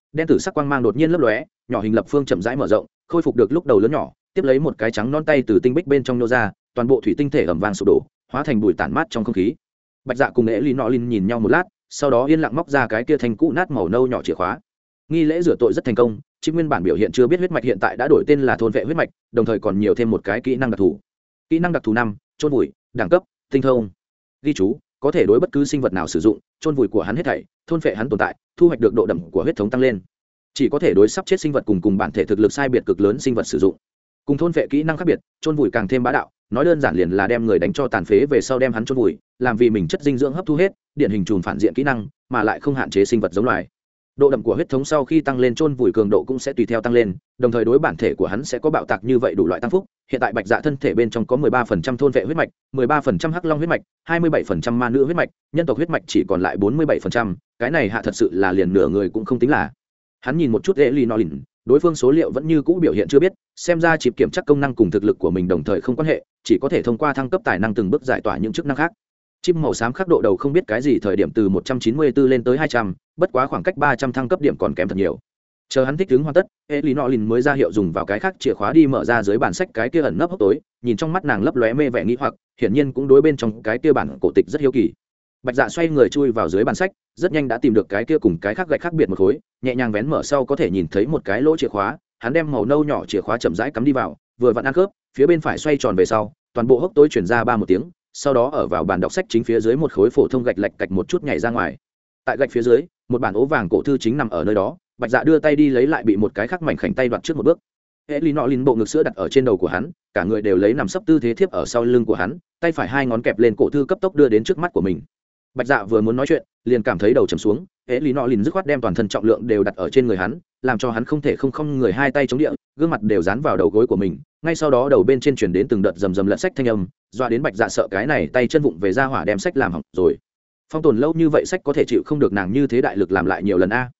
đen tử sắc quang mang đột nhiên lấp lóe, nhỏ hình lập phương chậm rãi mở rộng, khôi phục được lúc đầu lớn nhỏ, tiếp lấy một cái trắng non tay từ tinh bích bên trong nô ra, toàn bộ thủy tinh thể ẩm vàng sụp đổ, hóa thành bụi tản mát trong không khí. Bạch Dạ cùng Elinorin nhìn nhau một lát, sau đó yên lặng móc ra cái kia thanh cũ nát màu nâu nhỏ chìa khóa. Nghi lễ rửa tội rất thành công, chip nguyên bản biểu hiện chưa biết huyết mạch hiện tại đã đổi tên là thôn vệ huyết mạch, đồng thời còn nhiều thêm một cái kỹ năng đặc thù. Kỹ năng đặc thù 5, chôn vùi, đẳng cấp, tinh thông. Ghi chú, có thể đối bất cứ sinh vật nào sử dụng, chôn vùi của hắn hết thảy, thôn vệ hắn tồn tại, thu hoạch được độ đậm của huyết thống tăng lên. Chỉ có thể đối sắp chết sinh vật cùng bản thể thực lực sai biệt cực lớn sinh vật sử dụng. Cùng thôn vệ kỹ năng khác biệt, chôn vùi càng thêm bá đạo, nói đơn giản liền là đem người đánh cho tàn phế về sau đem hắn chôn vùi, làm vì mình chất dinh dưỡng hấp thu hết, điển hình trùm phản diện kỹ năng, mà lại không hạn chế sinh vật giống loài. Độ đậm của huyết thống sau khi tăng lên, chôn vùi cường độ cũng sẽ tùy theo tăng lên, đồng thời đối bản thể của hắn sẽ có bạo tạc như vậy đủ loại tăng phúc. Hiện tại Bạch Dạ thân thể bên trong có 13% thôn vệ huyết mạch, 13% hắc long huyết mạch, 27% ma nữ huyết mạch, nhân tộc huyết mạch chỉ còn lại 47%, cái này hạ thật sự là liền nửa người cũng không tính là. Hắn nhìn một chút Elinorin, đối phương số liệu vẫn như cũ biểu hiện chưa biết, xem ra chịp kiểm tra công năng cùng thực lực của mình đồng thời không quan hệ, chỉ có thể thông qua thăng cấp tài năng từng bước giải tỏa những chức năng khác. Chip màu xám khắc độ đầu không biết cái gì thời điểm từ 194 lên tới 200, bất quá khoảng cách 300 thăng cấp điểm còn kém thật nhiều. Chờ hắn thích ứng hoàn tất, Elinorin mới ra hiệu dùng vào cái khác chìa khóa đi mở ra dưới bản sách cái kia ẩn nấp hốc tối, nhìn trong mắt nàng lấp lóe mê vẻ nghĩ hoặc, hiển nhiên cũng đối bên trong cái kia bản cổ tịch rất hiếu kỳ. Bạch Dạ xoay người chui vào dưới bản sách, rất nhanh đã tìm được cái kia cùng cái khác gạch khác biệt một khối, nhẹ nhàng vén mở sau có thể nhìn thấy một cái lỗ chìa khóa, hắn đem màu nâu nhỏ chìa khóa chậm rãi cắm đi vào, vừa vặn ăn khớp, phía bên phải xoay tròn về sau, toàn bộ hốc tối chuyển ra ba một tiếng, sau đó ở vào bàn đọc sách chính phía dưới một khối phổ thông gạch lạch cạch một chút nhảy ra ngoài. Tại gạch phía dưới, một bản ố vàng cổ thư chính nằm ở nơi đó, Bạch Dạ đưa tay đi lấy lại bị một cái khác mảnh khảnh tay đoạt trước một bước. Elinorin bộ ngực sữa đặt ở trên đầu của hắn, cả người đều lấy nằm sấp tư thế thiếp ở sau lưng của hắn, tay phải hai ngón kẹp lên cổ thư cấp tốc đưa đến trước mắt của mình. Bạch Dạ vừa muốn nói chuyện, liền cảm thấy đầu trầm xuống, Elinorin dứt khoát đem toàn thân trọng lượng đều đặt ở trên người hắn, làm cho hắn không thể không người hai tay chống địa, gương mặt đều dán vào đầu gối của mình. Ngay sau đó đầu bên trên truyền đến từng đợt rầm rầm lật sách thanh âm, doa đến Bạch Dạ sợ cái này tay chân vụng về ra hỏa đem sách làm hỏng rồi. Phong tồn lâu như vậy sách có thể chịu không được nàng như thế đại lực làm lại nhiều lần a.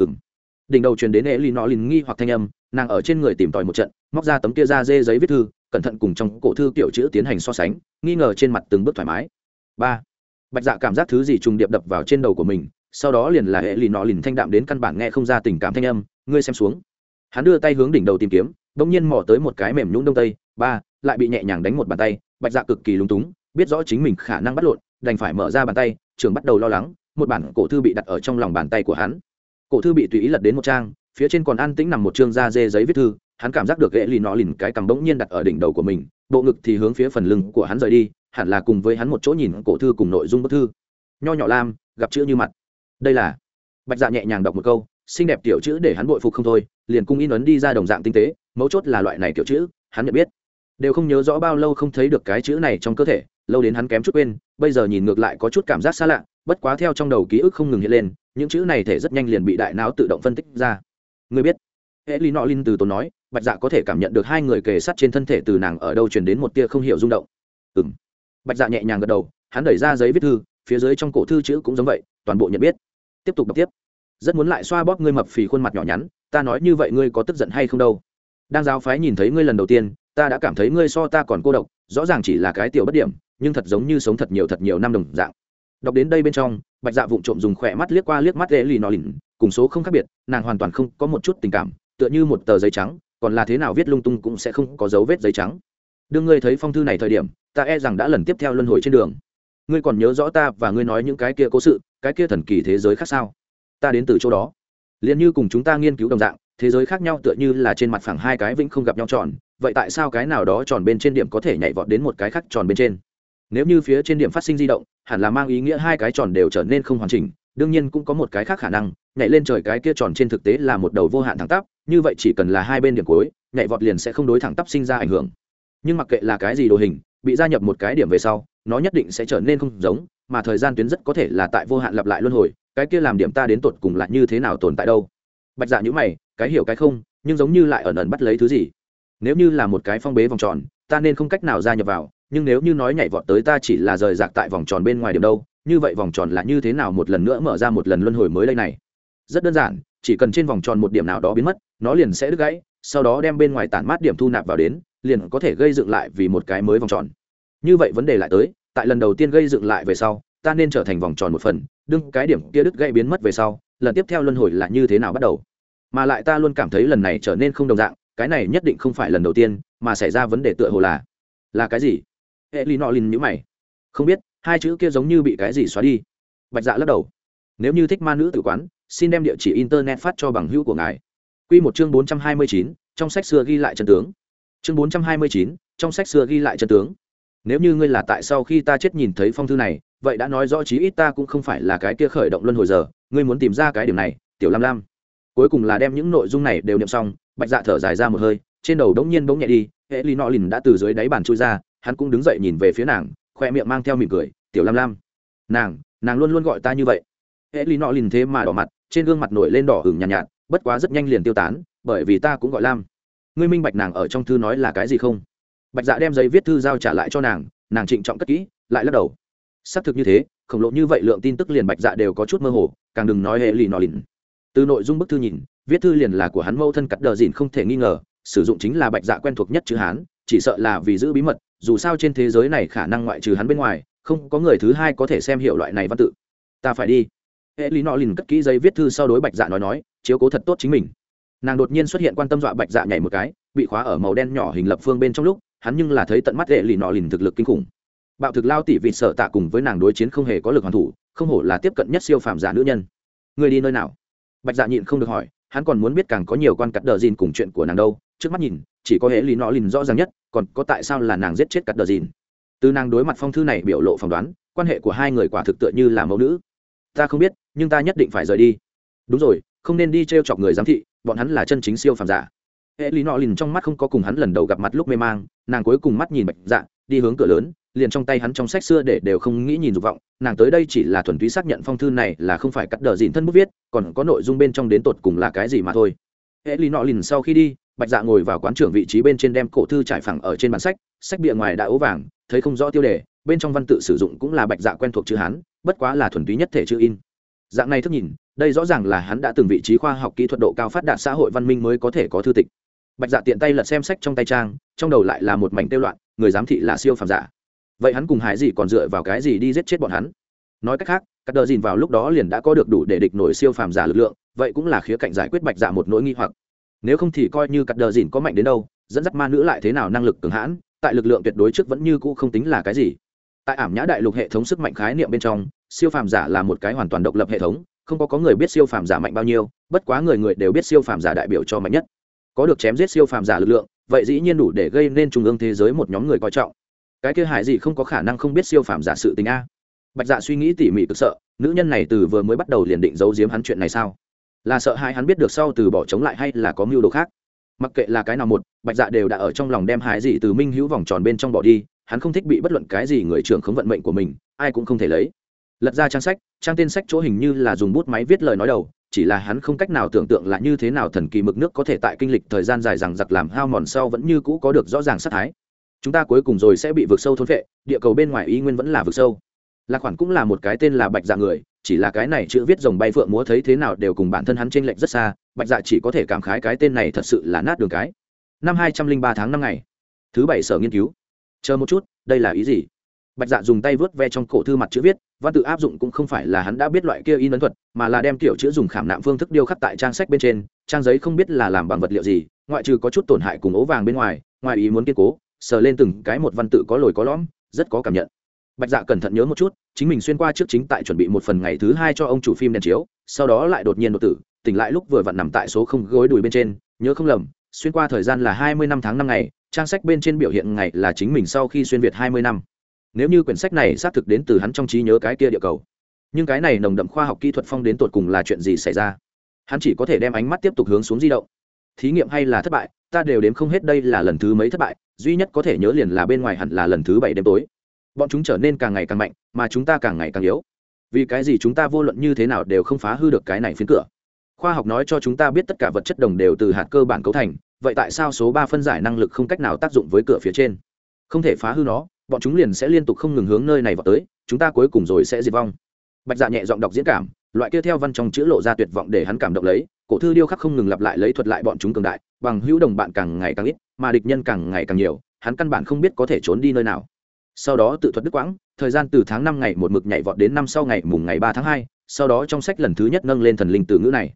Đỉnh đầu truyền đến Elinorin nghi hoặc thanh âm, nàng ở trên người tìm tòi một trận, móc ra tấm kia da dê giấy viết thư, cẩn thận cùng trong cổ thư kiểu chữ tiến hành so sánh, nghi ngờ trên mặt từng bước thoải mái. 3. Bạch Dạ cảm giác thứ gì trùng điệp đập vào trên đầu của mình, sau đó liền là Elinorin thanh đạm đến căn bản nghe không ra tình cảm thanh âm, ngươi xem xuống. Hắn đưa tay hướng đỉnh đầu tìm kiếm, bỗng nhiên mò tới một cái mềm nhũn đông tây, lại bị nhẹ nhàng đánh một bàn tay, Bạch Dạ cực kỳ lúng túng, biết rõ chính mình khả năng bắt lộn, đành phải mở ra bàn tay, trường bắt đầu lo lắng, một bản cổ thư bị đặt ở trong lòng bàn tay của hắn. Cổ thư bị tùy ý lật đến một trang, phía trên còn an tĩnh nằm một chương da dê giấy viết thư, hắn cảm giác được Elinorin cái cằm bỗng nhiên đặt ở đỉnh đầu của mình, bộ ngực thì hướng phía phần lưng của hắn rời đi, hẳn là cùng với hắn một chỗ nhìn cổ thư cùng nội dung bức thư. Nho nhỏ lam, gặp chữ như mặt. Đây là. Bạch Dạ nhẹ nhàng đọc một câu, xinh đẹp tiểu chữ để hắn bội phục không thôi, liền cung in ấn đi ra đồng dạng tinh tế, mấu chốt là loại này kiểu chữ, hắn nhận biết. Đều không nhớ rõ bao lâu không thấy được cái chữ này trong cơ thể, lâu đến hắn kém chút quên, bây giờ nhìn ngược lại có chút cảm giác xa lạ, bất quá theo trong đầu ký ức không ngừng hiện lên, những chữ này thể rất nhanh liền bị đại não tự động phân tích ra. Ngươi biết? Elinorin từ tốn nói, Bạch Dạ có thể cảm nhận được hai người kề sát trên thân thể từ nàng ở đâu truyền đến một tia không hiểu rung động. Bạch Dạ nhẹ nhàng gật đầu, hắn đẩy ra giấy viết thư, phía dưới trong cổ thư chữ cũng giống vậy, toàn bộ nhận biết. Tiếp tục đọc tiếp. Rất muốn lại xoa bóp ngươi mập phì khuôn mặt nhỏ nhắn, ta nói như vậy ngươi có tức giận hay không đâu? Đang giáo phái nhìn thấy ngươi lần đầu tiên, ta đã cảm thấy ngươi so ta còn cô độc, rõ ràng chỉ là cái tiểu bất điểm, nhưng thật giống như sống thật nhiều năm đồng dạng. Đọc đến đây bên trong, Bạch Dạ vụng trộm dùng khỏe mắt liếc qua liếc mắt Elinorin, cùng số không khác biệt, nàng hoàn toàn không có một chút tình cảm, tựa như một tờ giấy trắng, còn là thế nào viết lung tung cũng sẽ không có dấu vết giấy trắng. Đương ngươi thấy phong thư này thời điểm, ta e rằng đã lần tiếp theo luân hồi trên đường. Ngươi còn nhớ rõ ta và ngươi nói những cái kia cố sự, cái kia thần kỳ thế giới khác sao? Ta đến từ chỗ đó, liền như cùng chúng ta nghiên cứu đồng dạng, thế giới khác nhau tựa như là trên mặt phẳng hai cái vĩnh không gặp nhau tròn, vậy tại sao cái nào đó tròn bên trên điểm có thể nhảy vọt đến một cái khác tròn bên trên? Nếu như phía trên điểm phát sinh di động, hẳn là mang ý nghĩa hai cái tròn đều trở nên không hoàn chỉnh, đương nhiên cũng có một cái khác khả năng, nhảy lên trời cái kia tròn trên thực tế là một đầu vô hạn thẳng tắp, như vậy chỉ cần là hai bên điểm cuối, nhảy vọt liền sẽ không đối thẳng tắp sinh ra ảnh hưởng. Nhưng mặc kệ là cái gì đồ hình, bị gia nhập một cái điểm về sau, nó nhất định sẽ trở nên không giống, mà thời gian tuyến rất có thể là tại vô hạn lặp lại luân hồi, cái kia làm điểm ta đến tột cùng là như thế nào tồn tại đâu? Bạch Dạ nhíu mày, cái hiểu cái không, nhưng giống như lại ẩn ẩn bắt lấy thứ gì. Nếu như là một cái phong bế vòng tròn, ta nên không cách nào gia nhập vào, nhưng nếu như nói nhảy vọt tới ta chỉ là rời rạc tại vòng tròn bên ngoài điểm đâu, như vậy vòng tròn là như thế nào một lần nữa mở ra một lần luân hồi mới đây này? Rất đơn giản, chỉ cần trên vòng tròn một điểm nào đó biến mất, nó liền sẽ đứt gãy, sau đó đem bên ngoài tản mát điểm thu nạp vào đến, liền có thể gây dựng lại vì một cái mới vòng tròn. Như vậy vấn đề lại tới, tại lần đầu tiên gây dựng lại về sau, ta nên trở thành vòng tròn một phần, đương cái điểm kia đứt gãy biến mất về sau, lần tiếp theo luân hồi là như thế nào bắt đầu? mà lại ta luôn cảm thấy lần này trở nên không đồng dạng, cái này nhất định không phải lần đầu tiên mà xảy ra vấn đề tựa hồ là cái gì? Hệ lý nọ lìn nhữ mày. Không biết, hai chữ kia giống như bị cái gì xóa đi. Bạch Dạ lắc đầu. Nếu như thích ma nữ tử quán, xin đem địa chỉ internet phát cho bằng hữu của ngài. Quy một chương 429, trong sách xưa ghi lại chân tướng. Chương 429, trong sách xưa ghi lại chân tướng. Nếu như ngươi là tại sau khi ta chết nhìn thấy phong thư này, vậy đã nói rõ chí ít ta cũng không phải là cái kia khởi động luân hồi giờ, ngươi muốn tìm ra cái điểm này, tiểu Lam Lam. Cuối cùng là đem những nội dung này đều niệm xong, Bạch Dạ thở dài ra một hơi, trên đầu đống nhiên bỗng nhẹ đi, hệ lý nọ lìn đã từ dưới đáy bàn chui ra, hắn cũng đứng dậy nhìn về phía nàng, khoe miệng mang theo mỉm cười, tiểu Lam Lam. Nàng luôn luôn gọi ta như vậy. Hệ lý nọ lìn thế mà đỏ mặt, trên gương mặt nổi lên đỏ ửng nhàn nhạt, bất quá rất nhanh liền tiêu tán, bởi vì ta cũng gọi Lam. Ngươi minh bạch nàng ở trong thư nói là cái gì không? Bạch Dạ đem giấy viết thư giao trả lại cho nàng, nàng trịnh trọng cất kỹ, lại lắc đầu. Xác thực như thế, khổng lồ như vậy lượng tin tức liền Bạch Dạ đều có chút mơ hồ, càng đừng nói hệ lì nọ lìn. Từ nội dung bức thư nhìn, viết thư liền là của hắn mẫu thân cắt đờ dìn không thể nghi ngờ, sử dụng chính là Bạch Dạ quen thuộc nhất chữ Hán, chỉ sợ là vì giữ bí mật, dù sao trên thế giới này khả năng ngoại trừ hắn bên ngoài, không có người thứ hai có thể xem hiểu loại này văn tự. Ta phải đi. Hệ lý nọ lìn cất kỹ giấy viết thư sau đối Bạch Dạ nói, chiếu cố thật tốt chính mình. Nàng đột nhiên xuất hiện quan tâm dọa Bạch Dạ nhảy một cái, bị khóa ở màu đen nhỏ hình lập phương bên trong lúc, hắn nhưng là thấy tận mắt hệ lì nọ lìn thực lực kinh khủng. Bạo thực lao tỷ vịt sợ tạ cùng với nàng đối chiến không hề có lực hoàn thủ, không hổ là tiếp cận nhất siêu phàm giả nữ nhân. Người đi nơi nào? Bạch Dạ nhịn không được hỏi, hắn còn muốn biết càng có nhiều quan cắt đờ dìn cùng chuyện của nàng đâu, trước mắt nhìn chỉ có hệ lì nọ lìn rõ ràng nhất, còn có tại sao là nàng giết chết cắt đờ dìn. Từ nàng đối mặt phong thư này biểu lộ phỏng đoán, quan hệ của hai người quả thực tựa như là mẫu nữ. Ta không biết, nhưng ta nhất định phải rời đi. Đúng rồi, không nên đi trêu chọc người giám thị, bọn hắn là chân chính siêu phàm giả. Hệ lý nọ lìn trong mắt không có cùng hắn lần đầu gặp mặt lúc mê mang, nàng cuối cùng mắt nhìn Bạch Dạ đi hướng cửa lớn, liền trong tay hắn trong sách xưa để đều không nghĩ nhìn dục vọng, nàng tới đây chỉ là thuần túy xác nhận phong thư này là không phải cắt đờ dìn thân bút viết, còn có nội dung bên trong đến tột cùng là cái gì mà thôi. Hệ lý nọ lìn sau khi đi, Bạch Dạ ngồi vào quán trưởng vị trí bên trên đem cổ thư trải phẳng ở trên bàn sách, sách bìa ngoài đã ố vàng, thấy không rõ tiêu đề, bên trong văn tự sử dụng cũng là Bạch Dạ quen thuộc chữ Hán, bất quá là thuần túy nhất thể chữ in. Dạng này thức nhìn, đây rõ ràng là hắn đã từng vị trí khoa học kỹ thuật độ cao phát đạt xã hội văn minh mới có thể có thư tịch. Bạch Dạ tiện tay lật xem sách trong tay trang, trong đầu lại là một mảnh tiêu loạn, người giám thị là siêu phàm giả. Vậy hắn cùng Hải gì còn dựa vào cái gì đi giết chết bọn hắn? Nói cách khác, cắt đờ dìn vào lúc đó liền đã có được đủ để địch nổi siêu phàm giả lực lượng, vậy cũng là khía cạnh giải quyết Bạch Dạ một nỗi nghi hoặc. Nếu không thì coi như cắt đờ dìn có mạnh đến đâu, dẫn dắt ma nữ lại thế nào năng lực cường hãn, tại lực lượng tuyệt đối trước vẫn như cũ không tính là cái gì. Tại ảm nhã đại lục hệ thống sức mạnh khái niệm bên trong, siêu phàm giả là một cái hoàn toàn độc lập hệ thống, không có người biết siêu phàm giả mạnh bao nhiêu, bất quá người người đều biết siêu phàm giả đại biểu cho mạnh nhất. Có được chém giết siêu phàm giả lực lượng, vậy dĩ nhiên đủ để gây nên trung ương thế giới một nhóm người coi trọng. Cái kia Hải gì không có khả năng không biết siêu phàm giả sự tình a. Bạch Dạ suy nghĩ tỉ mỉ cực sợ, nữ nhân này từ vừa mới bắt đầu liền định giấu giếm hắn chuyện này sao? Là sợ hai hắn biết được sau từ bỏ chống lại, hay là có mưu đồ khác? Mặc kệ là cái nào một, Bạch Dạ đều đã ở trong lòng đem Hải gì từ minh hữu vòng tròn bên trong bỏ đi, hắn không thích bị bất luận cái gì người trưởng khống vận mệnh của mình, ai cũng không thể lấy. Lật ra trang sách, trang tên sách chỗ hình như là dùng bút máy viết lời nói đầu, chỉ là hắn không cách nào tưởng tượng là như thế nào thần kỳ mực nước có thể tại kinh lịch thời gian dài rằng giặc làm hao mòn sau vẫn như cũ có được rõ ràng sát thái. Chúng ta cuối cùng rồi sẽ bị vực sâu thôn phệ, địa cầu bên ngoài y nguyên vẫn là vực sâu. Lạc Khoản cũng là một cái tên là Bạch Dạ người, chỉ là cái này chữ viết rồng bay phượng múa thấy thế nào đều cùng bản thân hắn chênh lệch rất xa, Bạch Dạ chỉ có thể cảm khái cái tên này thật sự là nát đường cái. Năm 203 tháng 5 ngày, thứ 7 sở nghiên cứu. Chờ một chút, đây là ý gì? Bạch Dạ dùng tay vớt ve trong cổ thư mặt chữ viết, văn tự áp dụng cũng không phải là hắn đã biết loại kia in ấn thuật, mà là đem kiểu chữ dùng khảm nạm phương thức điêu khắc tại trang sách bên trên, trang giấy không biết là làm bằng vật liệu gì, ngoại trừ có chút tổn hại cùng ố vàng bên ngoài, ngoài ý muốn kiên cố, sờ lên từng cái một văn tự có lồi có lõm, rất có cảm nhận. Bạch Dạ cẩn thận nhớ một chút, chính mình xuyên qua trước chính tại chuẩn bị một phần ngày thứ hai cho ông chủ phim đèn chiếu, sau đó lại đột nhiên đột tử, tỉnh lại lúc vừa vặn nằm tại số không gối đùi bên trên, nhớ không lầm, xuyên qua thời gian là 20 năm tháng 5 ngày, trang sách bên trên biểu hiện ngày là chính mình sau khi xuyên việt 20 năm. Nếu như quyển sách này xác thực đến từ hắn trong trí nhớ cái kia địa cầu, nhưng cái này nồng đậm khoa học kỹ thuật phong đến tột cùng là chuyện gì xảy ra? Hắn chỉ có thể đem ánh mắt tiếp tục hướng xuống di động. Thí nghiệm hay là thất bại, ta đều đếm không hết đây là lần thứ mấy thất bại, duy nhất có thể nhớ liền là bên ngoài hẳn là lần thứ 7 đêm tối. Bọn chúng trở nên càng ngày càng mạnh, mà chúng ta càng ngày càng yếu. Vì cái gì chúng ta vô luận như thế nào đều không phá hư được cái này phiến cửa? Khoa học nói cho chúng ta biết tất cả vật chất đồng đều từ hạt cơ bản cấu thành, vậy tại sao số 3 phân giải năng lực không cách nào tác dụng với cửa phía trên? Không thể phá hư nó, bọn chúng liền sẽ liên tục không ngừng hướng nơi này vào tới, chúng ta cuối cùng rồi sẽ diệt vong. Bạch Dạ nhẹ giọng đọc diễn cảm, loại kia theo văn trong chữ lộ ra tuyệt vọng để hắn cảm động lấy, cổ thư điêu khắc không ngừng lặp lại lấy thuật lại bọn chúng cường đại, bằng hữu đồng bạn càng ngày càng ít, mà địch nhân càng ngày càng nhiều, hắn căn bản không biết có thể trốn đi nơi nào. Sau đó tự thuật đứt quãng, thời gian từ tháng 5 ngày một mực nhảy vọt đến năm sau ngày mùng ngày 3 tháng 2, sau đó trong sách lần thứ nhất nâng lên thần linh từ ngữ này.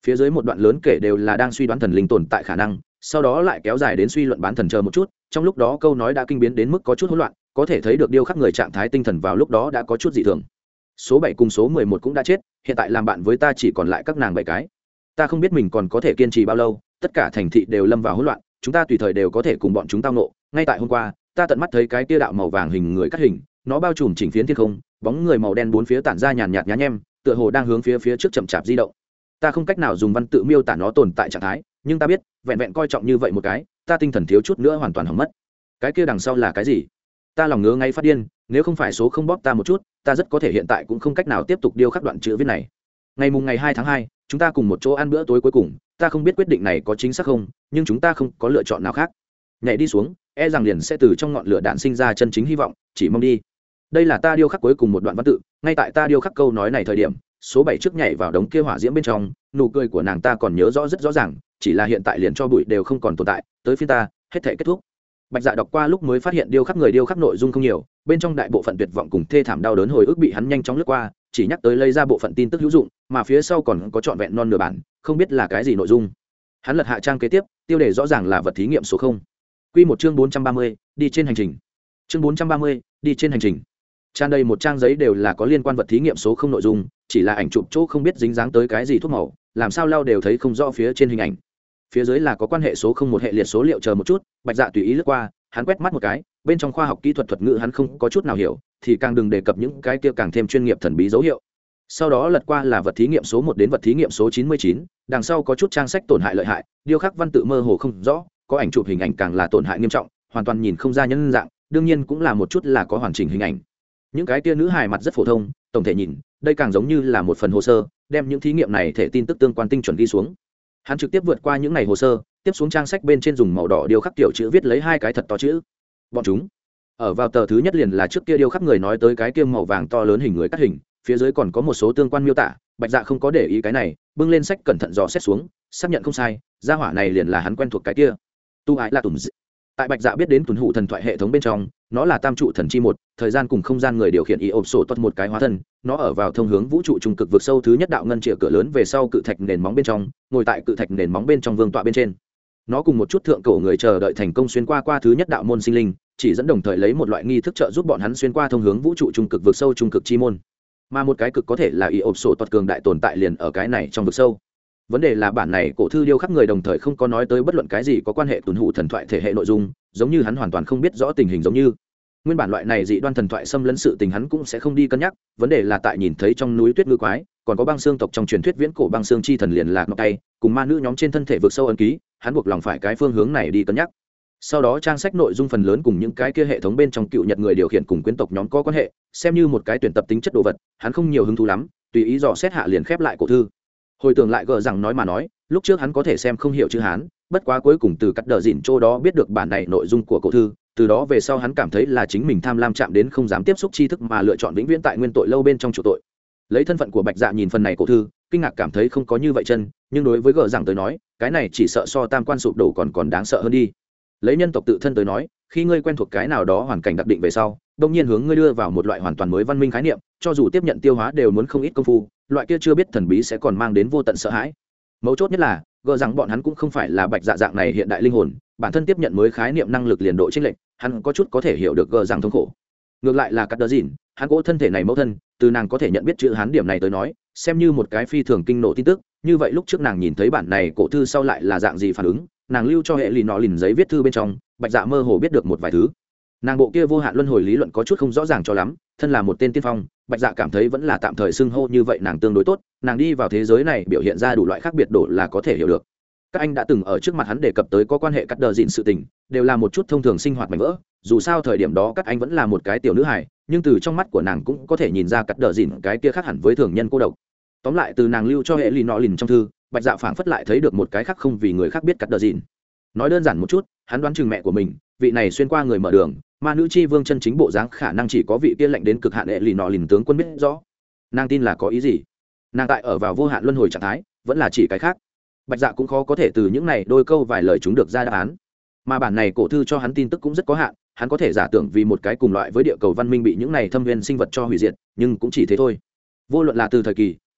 phía dưới một đoạn lớn kể đều là đang suy đoán thần linh tồn tại khả năng, sau đó lại kéo dài đến suy luận bán thần chờ một chút, trong lúc đó câu nói đã kinh biến đến mức có chút hỗn loạn, có thể thấy được điêu khắc người trạng thái tinh thần vào lúc đó đã có chút dị thường. Số 7 cùng số 11 cũng đã chết, hiện tại làm bạn với ta chỉ còn lại các nàng 7 cái. Ta không biết mình còn có thể kiên trì bao lâu, tất cả thành thị đều lâm vào hỗn loạn, chúng ta tùy thời đều có thể cùng bọn chúng tao ngộ. Ngay tại hôm qua, ta tận mắt thấy cái tia đạo màu vàng hình người cắt hình, nó bao trùm chỉnh phiến thiên không, bóng người màu đen bốn phía tản ra nhàn nhạt nhá nhem, tựa hồ đang hướng phía trước chậm chạp di động. Ta không cách nào dùng văn tự miêu tả nó tồn tại trạng thái, nhưng ta biết, vẹn vẹn coi trọng như vậy một cái, ta tinh thần thiếu chút nữa hoàn toàn hỏng mất. Cái kia đằng sau là cái gì? Ta lòng ngứa ngay phát điên, nếu không phải số không bóp ta một chút, ta rất có thể hiện tại cũng không cách nào tiếp tục điêu khắc đoạn chữ viết này. Ngày 2 tháng 2, chúng ta cùng một chỗ ăn bữa tối cuối cùng, ta không biết quyết định này có chính xác không, nhưng chúng ta không có lựa chọn nào khác. Nhảy đi xuống, e rằng liền sẽ từ trong ngọn lửa đạn sinh ra chân chính hy vọng, chỉ mong đi. Đây là ta điêu khắc cuối cùng một đoạn văn tự, ngay tại ta điêu khắc câu nói này thời điểm, số 7 trước nhảy vào đống kia hỏa diễm bên trong, nụ cười của nàng ta còn nhớ rõ rất rõ ràng, chỉ là hiện tại liền cho bụi đều không còn tồn tại, tới phiên ta, hết thảy kết thúc. Bạch Dạ đọc qua lúc mới phát hiện điêu khắc người điêu khắc nội dung không nhiều, bên trong đại bộ phận tuyệt vọng cùng thê thảm đau đớn hồi ức bị hắn nhanh chóng lướt qua, chỉ nhắc tới lấy ra bộ phận tin tức hữu dụng, mà phía sau còn có trọn vẹn non nửa bản, không biết là cái gì nội dung. Hắn lật hạ trang kế tiếp, tiêu đề rõ ràng là vật thí nghiệm số 0. Quy một chương 430, đi trên hành trình. Chương 430, đi trên hành trình. Tràn đầy một trang giấy đều là có liên quan vật thí nghiệm số 0 nội dung, chỉ là ảnh chụp chỗ không biết dính dáng tới cái gì thuốc màu, làm sao lau đều thấy không rõ phía trên hình ảnh. Phía dưới là có quan hệ số 0 một hệ liệt số liệu chờ một chút, Bạch Dạ tùy ý lướt qua, hắn quét mắt một cái, bên trong khoa học kỹ thuật thuật ngữ hắn không có chút nào hiểu, thì càng đừng đề cập những cái kia càng thêm chuyên nghiệp thần bí dấu hiệu. Sau đó lật qua là vật thí nghiệm số 1 đến vật thí nghiệm số 99, đằng sau có chút trang sách tổn hại lợi hại, điêu khắc văn tự mơ hồ không rõ, có ảnh chụp hình ảnh càng là tổn hại nghiêm trọng, hoàn toàn nhìn không ra nhân dạng, đương nhiên cũng là một chút là có hoàn chỉnh hình ảnh. Những cái kia nữ hài mặt rất phổ thông, tổng thể nhìn, đây càng giống như là một phần hồ sơ, đem những thí nghiệm này thể tin tức tương quan tinh chuẩn ghi xuống. Hắn trực tiếp vượt qua những này hồ sơ, tiếp xuống trang sách bên trên dùng màu đỏ điêu khắc tiểu chữ viết lấy 2 cái thật to chữ. Bọn chúng. Ở vào tờ thứ nhất liền là trước kia điêu khắc người nói tới cái kia màu vàng to lớn hình người cắt hình, phía dưới còn có một số tương quan miêu tả, Bạch Dạ không có để ý cái này, bưng lên sách cẩn thận dò xét xuống, xác nhận không sai, gia hỏa này liền là hắn quen thuộc cái kia. Tu ái là tùn. Tại Bạch Dạ biết đến tuần hủ thần thoại hệ thống bên trong, nó là tam trụ thần chi một, thời gian cùng không gian người điều khiển ý ộp sổ tuật một cái hóa thân, nó ở vào thông hướng vũ trụ trung cực vực sâu thứ nhất đạo ngân chìa cửa lớn về sau cự thạch nền móng bên trong, ngồi tại cự thạch nền móng bên trong vương tọa bên trên. Nó cùng một chút thượng cổ người chờ đợi thành công xuyên qua thứ nhất đạo môn sinh linh, chỉ dẫn đồng thời lấy một loại nghi thức trợ giúp bọn hắn xuyên qua thông hướng vũ trụ trung cực vực sâu trung cực chi môn. Mà một cái cực có thể là ý ộp sổ tuật cường đại tồn tại liền ở cái này trong vực sâu. Vấn đề là bản này cổ thư điêu khắc người đồng thời không có nói tới bất luận cái gì có quan hệ tuần hủ thần thoại thể hệ nội dung, giống như hắn hoàn toàn không biết rõ tình hình, giống như nguyên bản loại này dị đoan thần thoại xâm lấn sự tình hắn cũng sẽ không đi cân nhắc. Vấn đề là tại nhìn thấy trong núi tuyết ngư quái còn có băng xương tộc trong truyền thuyết viễn cổ băng xương chi thần liền lạc ngọc tay cùng ma nữ nhóm trên thân thể vượt sâu ấn ký, hắn buộc lòng phải cái phương hướng này đi cân nhắc. Sau đó trang sách nội dung phần lớn cùng những cái kia hệ thống bên trong cựu nhật người điều khiển cùng quyến tộc nhóm có quan hệ, xem như một cái tuyển tập tính chất đồ vật, hắn không nhiều hứng thú lắm, tùy ý dò xét hạ liền khép lại cổ thư. Hồi tưởng lại gờ rằng nói mà nói, lúc trước hắn có thể xem không hiểu chữ Hán, bất quá cuối cùng từ cắt đờ dịn chỗ đó biết được bản này nội dung của cổ thư, từ đó về sau hắn cảm thấy là chính mình tham lam chạm đến không dám tiếp xúc tri thức mà lựa chọn vĩnh viễn tại nguyên tội lâu bên trong chỗ tội. Lấy thân phận của Bạch Dạ nhìn phần này cổ thư, kinh ngạc cảm thấy không có như vậy chân, nhưng đối với gờ rằng tới nói, cái này chỉ sợ so tam quan sụp đổ còn đáng sợ hơn đi. Lấy nhân tộc tự thân tới nói, khi ngươi quen thuộc cái nào đó hoàn cảnh đặc định về sau, đông nhiên hướng ngươi đưa vào một loại hoàn toàn mới văn minh khái niệm, cho dù tiếp nhận tiêu hóa đều muốn không ít công phu, loại kia chưa biết thần bí sẽ còn mang đến vô tận sợ hãi. Mấu chốt nhất là gờ rằng bọn hắn cũng không phải là Bạch Dạ dạng này hiện đại linh hồn, bản thân tiếp nhận mới khái niệm năng lực liền độ chênh lệch, hắn có chút có thể hiểu được gờ rằng thống khổ. Ngược lại là cắt đờ dìn, hắn cỗ thân thể này mẫu thân, từ nàng có thể nhận biết chữ Hán điểm này tới nói, xem như một cái phi thường kinh nộ tin tức. Như vậy lúc trước nàng nhìn thấy bản này cổ thư sau lại là dạng gì phản ứng, nàng lưu cho hệ lì nọ lìn giấy viết thư bên trong, Bạch Dạ mơ hồ biết được một vài thứ. Nàng bộ kia vô hạn luân hồi lý luận có chút không rõ ràng cho lắm, thân là một tên tiên phong, Bạch Dạ cảm thấy vẫn là tạm thời xưng hô như vậy nàng tương đối tốt, nàng đi vào thế giới này biểu hiện ra đủ loại khác biệt độ là có thể hiểu được. Các anh đã từng ở trước mặt hắn đề cập tới có quan hệ cắt đờ dịn sự tình, đều là một chút thông thường sinh hoạt mảnh vỡ, dù sao thời điểm đó các anh vẫn là một cái tiểu nữ hài, nhưng từ trong mắt của nàng cũng có thể nhìn ra cắt đờ dịn cái kia khác hẳn với thường nhân cô độc. Tóm lại từ nàng lưu cho hệ lì nọ lìn trong thư, Bạch Dạ phảng phất lại thấy được một cái khác không vì người khác biết cắt đờ dịn. Nói đơn giản một chút, hắn đoán chừng mẹ của mình, vị này xuyên qua người mở đường, ma nữ chi vương chân chính bộ dáng khả năng chỉ có vị kia lệnh đến cực hạn hệ lì nọ lìn tướng quân biết rõ. Nàng tin là có ý gì? Nàng tại ở vào vô hạn luân hồi trạng thái, vẫn là chỉ cái khác? Bạch Dạ cũng khó có thể từ những này đôi câu vài lời chúng được ra đáp án. Mà bản này cổ thư cho hắn tin tức cũng rất có hạn, hắn có thể giả tưởng vì một cái cùng loại với địa cầu văn minh bị những này thâm viên sinh vật cho hủy diệt, nhưng cũng chỉ thế thôi. Vô luận là từ thời kỳ,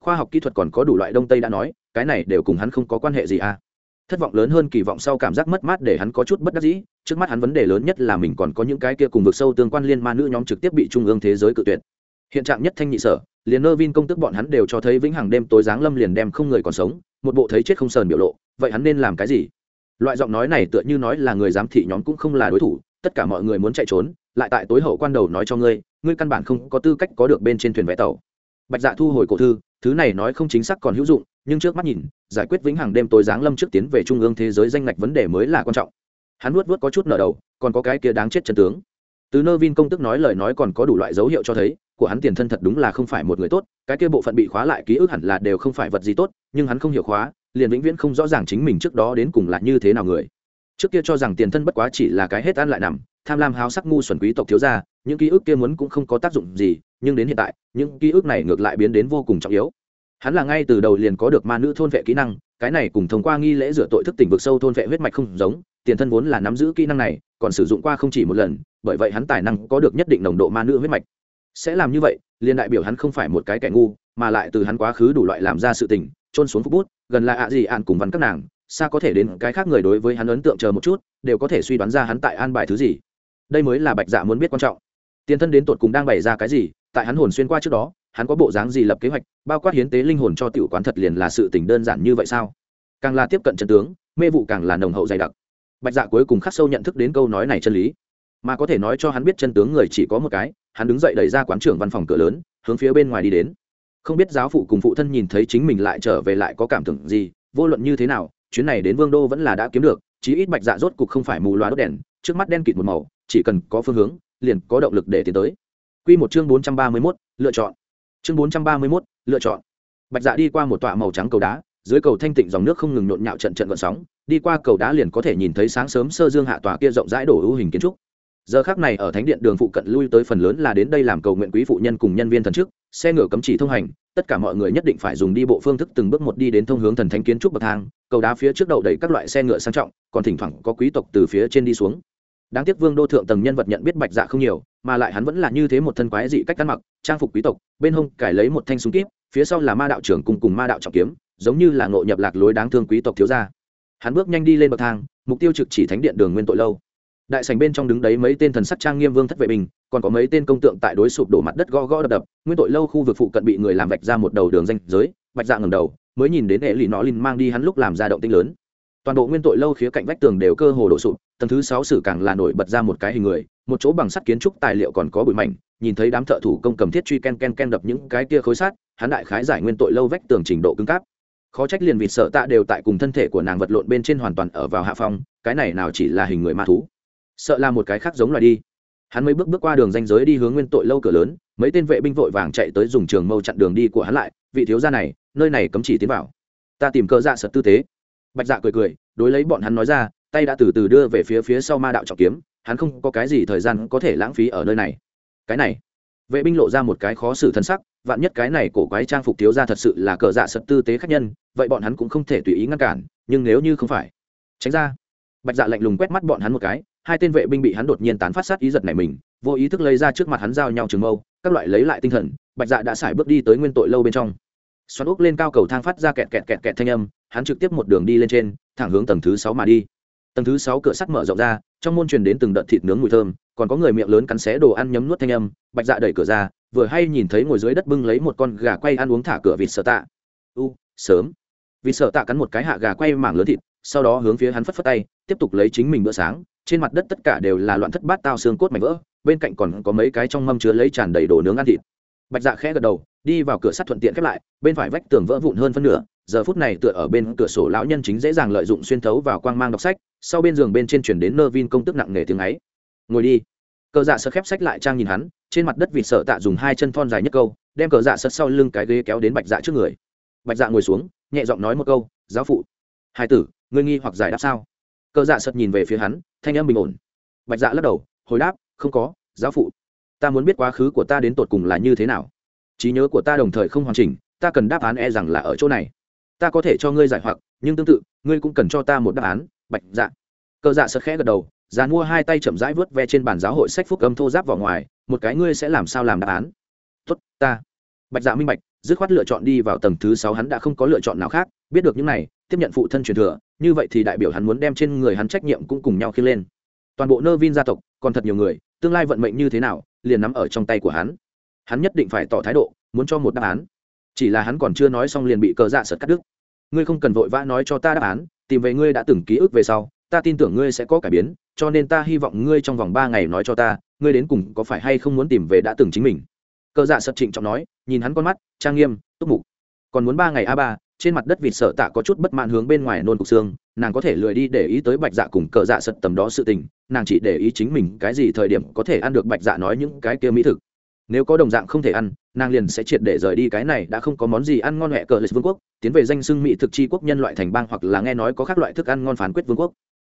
khoa học kỹ thuật còn có đủ loại đông tây đã nói cái này đều cùng hắn không có quan hệ gì à. Thất vọng lớn hơn kỳ vọng sau cảm giác mất mát để hắn có chút bất đắc dĩ. Trước mắt hắn vấn đề lớn nhất là mình còn có những cái kia cùng vực sâu tương quan liên ma nữ nhóm trực tiếp bị trung ương thế giới cự tuyệt. Hiện trạng nhất thanh nhị sở, liền Nơ Vin công tức bọn hắn đều cho thấy vĩnh hằng đêm tối giáng lâm liền đem không người còn sống, một bộ thấy chết không sờn biểu lộ. Vậy hắn nên làm cái gì? Loại giọng nói này tựa như nói là người giám thị nhóm cũng không là đối thủ, tất cả mọi người muốn chạy trốn, lại tại tối hậu quan đầu nói cho ngươi, ngươi căn bản không có tư cách có được bên trên thuyền vé tàu. Bạch Dạ thu hồi cổ thư, thứ này nói không chính xác còn hữu dụng, nhưng trước mắt nhìn, giải quyết vĩnh hằng đêm tối giáng lâm trước tiến về trung ương thế giới danh ngạch vấn đề mới là quan trọng. Hắn nuốt có chút nở đầu, còn có cái kia đáng chết chân tướng. Từ Nơ Vin công tức nói lời nói còn có đủ loại dấu hiệu cho thấy, của hắn tiền thân thật đúng là không phải một người tốt, cái kia bộ phận bị khóa lại ký ức hẳn là đều không phải vật gì tốt, nhưng hắn không hiểu khóa, liền vĩnh viễn không rõ ràng chính mình trước đó đến cùng là như thế nào người. Trước kia cho rằng tiền thân bất quá chỉ là cái hết ăn lại nằm, tham lam háo sắc ngu xuẩn quý tộc thiếu gia, những ký ức kia muốn cũng không có tác dụng gì, nhưng đến hiện tại, những ký ức này ngược lại biến đến vô cùng trọng yếu. Hắn là ngay từ đầu liền có được ma nữ thôn vệ kỹ năng, cái này cùng thông qua nghi lễ rửa tội thức tỉnh vực sâu thôn vệ huyết mạch không giống, tiền thân vốn là nắm giữ kỹ năng này, còn sử dụng qua không chỉ một lần, bởi vậy hắn tài năng có được nhất định nồng độ ma nữ huyết mạch. Sẽ làm như vậy, liền đại biểu hắn không phải một cái kẻ ngu, mà lại từ hắn quá khứ đủ loại làm ra sự tình, trôn xuống phúc bút, gần là ạ gì ạn cùng văn các nàng, xa có thể đến cái khác người đối với hắn ấn tượng chờ một chút, đều có thể suy đoán ra hắn tại an bài thứ gì. Đây mới là Bạch Dạ muốn biết quan trọng. Tiền thân đến tột cùng đang bày ra cái gì, tại hắn hồn xuyên qua trước đó, hắn có bộ dáng gì lập kế hoạch, bao quát hiến tế linh hồn cho tiểu quán thật liền là sự tình đơn giản như vậy sao? Càng là tiếp cận chân tướng, mê vụ càng là nồng hậu dày đặc. Bạch Dạ cuối cùng khắc sâu nhận thức đến câu nói này chân lý, mà có thể nói cho hắn biết chân tướng người chỉ có một cái. Hắn đứng dậy đẩy ra quán trưởng văn phòng cửa lớn, hướng phía bên ngoài đi đến. Không biết giáo phụ cùng phụ thân nhìn thấy chính mình lại trở về lại có cảm tưởng gì, vô luận như thế nào, chuyến này đến Vương đô vẫn là đã kiếm được, chí ít Bạch Dạ rốt cục không phải mù loà đốt đèn, trước mắt đen kịt một màu, chỉ cần có phương hướng, liền có động lực để tiến tới. Quy một chương 431, lựa chọn. Chương 431, lựa chọn. Bạch Dạ đi qua một tọa màu trắng cầu đá, dưới cầu thanh tịnh dòng nước không ngừng nhộn nhạo trận trận gợn sóng, đi qua cầu đá liền có thể nhìn thấy sáng sớm sơ dương hạ tòa kia rộng rãi đổ ưu hình kiến trúc. Giờ khắc này ở thánh điện đường phụ cận lui tới phần lớn là đến đây làm cầu nguyện quý phụ nhân cùng nhân viên thần chức, xe ngựa cấm chỉ thông hành, tất cả mọi người nhất định phải dùng đi bộ phương thức từng bước một đi đến thông hướng thần thánh kiến trúc bậc thang, cầu đá phía trước đậu đầy các loại xe ngựa sang trọng, còn thỉnh thoảng có quý tộc từ phía trên đi xuống. Đáng tiếc Vương đô thượng tầng nhân vật nhận biết Bạch Dạ không nhiều, mà lại hắn vẫn là như thế một thân quái dị cách ăn mặc, trang phục quý tộc, bên hông cài lấy một thanh súng kíp, phía sau là ma đạo trưởng cùng ma đạo trọng kiếm, giống như là ngộ nhập lạc lối đáng thương quý tộc thiếu gia. Hắn bước nhanh đi lên bậc thang, mục tiêu trực chỉ thánh điện đường nguyên tội lâu. Đại sảnh bên trong đứng đấy mấy tên thần sắc trang nghiêm vương thất vệ binh, còn có mấy tên công tượng tại đối sụp đổ mặt đất gõ gõ đập đập. Nguyên tội lâu khu vực phụ cận bị người làm vạch ra một đầu đường ranh giới. Bạch Dạ ngẩng đầu, mới nhìn đến hệ lì nó linh mang đi hắn lúc làm ra động tĩnh lớn. Toàn bộ nguyên tội lâu khía cạnh vách tường đều cơ hồ đổ sụp, tầng thứ 6 sử càng là nổi bật ra một cái hình người, một chỗ bằng sắt kiến trúc tài liệu còn có bụi mảnh, nhìn thấy đám thợ thủ công cầm thiết truy ken ken ken đập những cái kia khối sắt, hắn đại khái giải nguyên tội lâu vách tường trình độ cứng cáp. Khó trách liền vịt sợ tạ đều tại cùng thân thể của nàng vật lộn bên trên hoàn toàn ở vào hạ phong, cái này nào chỉ là hình người ma thú, sợ là một cái khác giống loài đi. Hắn mấy bước qua đường ranh giới đi hướng nguyên tội lâu cửa lớn, mấy tên vệ binh vội vàng chạy tới dùng trường mâu chặn đường đi của hắn lại. Vị thiếu gia này, nơi này cấm chỉ tiến vào, ta tìm Cờ Dạ Sật tư tế. Bạch Dạ cười đối lấy bọn hắn nói ra, tay đã từ từ đưa về phía sau ma đạo trọng kiếm. Hắn không có cái gì thời gian có thể lãng phí ở nơi này. Cái này, vệ binh lộ ra một cái khó xử thân sắc, vạn nhất cái này cổ quái trang phục thiếu gia thật sự là Cờ Dạ Sật tư tế khách nhân, vậy bọn hắn cũng không thể tùy ý ngăn cản, nhưng nếu như không phải, tránh ra. Bạch Dạ lạnh lùng quét mắt bọn hắn một cái, hai tên vệ binh bị hắn đột nhiên tán phát sát ý giật này mình, vô ý thức lấy ra trước mặt hắn giao nhau trường mâu, các loại lấy lại tinh thần. Bạch Dạ đã xài bước đi tới nguyên tội lâu bên trong, xoắn ốc lên cao cầu thang phát ra kẹt kẹt kẹt kẹt thanh âm, hắn trực tiếp một đường đi lên trên, thẳng hướng tầng thứ 6 mà đi. Tầng thứ 6 cửa sắt mở rộng ra, trong môn truyền đến từng đợt thịt nướng mùi thơm, còn có người miệng lớn cắn xé đồ ăn nhấm nuốt thanh âm. Bạch Dạ đẩy cửa ra, vừa hay nhìn thấy ngồi dưới đất bưng lấy một con gà quay ăn uống thả cửa vịt sợ tạ. Sớm. Vịt sợ tạ cắn một cái hạ gà quay mảng lớn thịt, sau đó hướng phía hắn phất phất tay, tiếp tục lấy chính mình bữa sáng. Trên mặt đất tất cả đều là loạn thất bát tao xương cốt mảnh vỡ, bên cạnh còn có mấy cái trong mâm chứa lấy tràn đầy đồ nướng ăn thịt. Bạch Dạ khẽ gật đầu, đi vào cửa sắt thuận tiện khép lại, bên phải vách tường vỡ vụn hơn phân nửa, giờ phút này tựa ở bên cửa sổ lão nhân chính dễ dàng lợi dụng xuyên thấu vào quang mang đọc sách, sau bên giường bên trên truyền đến Nơ Vin công tức nặng nề tiếng ấy. Ngồi đi. Cờ Dạ Sật khép sách lại trang nhìn hắn, trên mặt đất vịt sợ tạ dùng hai chân thon dài nhất câu, đem Cờ Dạ Sật sau lưng cái ghế kéo đến Bạch Dạ trước người. Bạch Dạ ngồi xuống, nhẹ giọng nói một câu, giáo phụ. Hai tử, ngươi nghi hoặc giải đáp sao? Cờ Dạ Sật nhìn về phía hắn, thanh âm bình ổn. Bạch Dạ lắc đầu, hồi đáp, không có, giáo phụ. Ta muốn biết quá khứ của ta đến tột cùng là như thế nào. Trí nhớ của ta đồng thời không hoàn chỉnh, ta cần đáp án rằng là ở chỗ này. Ta có thể cho ngươi giải hoặc, nhưng tương tự, ngươi cũng cần cho ta một đáp án. Bạch Dạ. Cờ Dạ Sật khẽ gật đầu, giàn mua hai tay chậm rãi vớt ve trên bàn giáo hội sách phúc âm thô giáp vào ngoài, một cái ngươi sẽ làm sao làm đáp án. Tốt, ta. Bạch Dạ minh bạch, dứt khoát lựa chọn đi vào tầng thứ 6. Hắn đã không có lựa chọn nào khác, biết được những này tiếp nhận phụ thân truyền thừa, như vậy thì đại biểu hắn muốn đem trên người hắn trách nhiệm cũng cùng nhau khiêng lên. Toàn bộ Nervin gia tộc còn thật nhiều người, tương lai vận mệnh như thế nào liền nắm ở trong tay của hắn. Hắn nhất định phải tỏ thái độ, muốn cho một đáp án. Chỉ là hắn còn chưa nói xong liền bị cờ dạ sật cắt đứt. Ngươi không cần vội vã nói cho ta đáp án, tìm về ngươi đã từng ký ức về sau, ta tin tưởng ngươi sẽ có cải biến, cho nên ta hy vọng ngươi trong vòng 3 ngày nói cho ta, ngươi đến cùng có phải hay không muốn tìm về đã từng chính mình. Cờ dạ sật trịnh trọng nói, nhìn hắn con mắt trang nghiêm túc mục. Còn muốn 3 ngày A3, trên mặt đất vịt sợ tạ có chút bất mãn hướng bên ngoài nôn cục xương, nàng có thể lười đi để ý tới bạch dạ cùng cờ dạ sật tầm đó sự tình, nàng chỉ để ý chính mình cái gì thời điểm có thể ăn được bạch dạ nói những cái kia mỹ thực. Nếu có đồng dạng không thể ăn, nàng liền sẽ triệt để rời đi cái này đã không có món gì ăn ngon hẹ cờ lịch vương quốc, tiến về danh xưng mỹ thực chi quốc nhân loại thành bang, hoặc là nghe nói có các loại thức ăn ngon phán quyết vương quốc.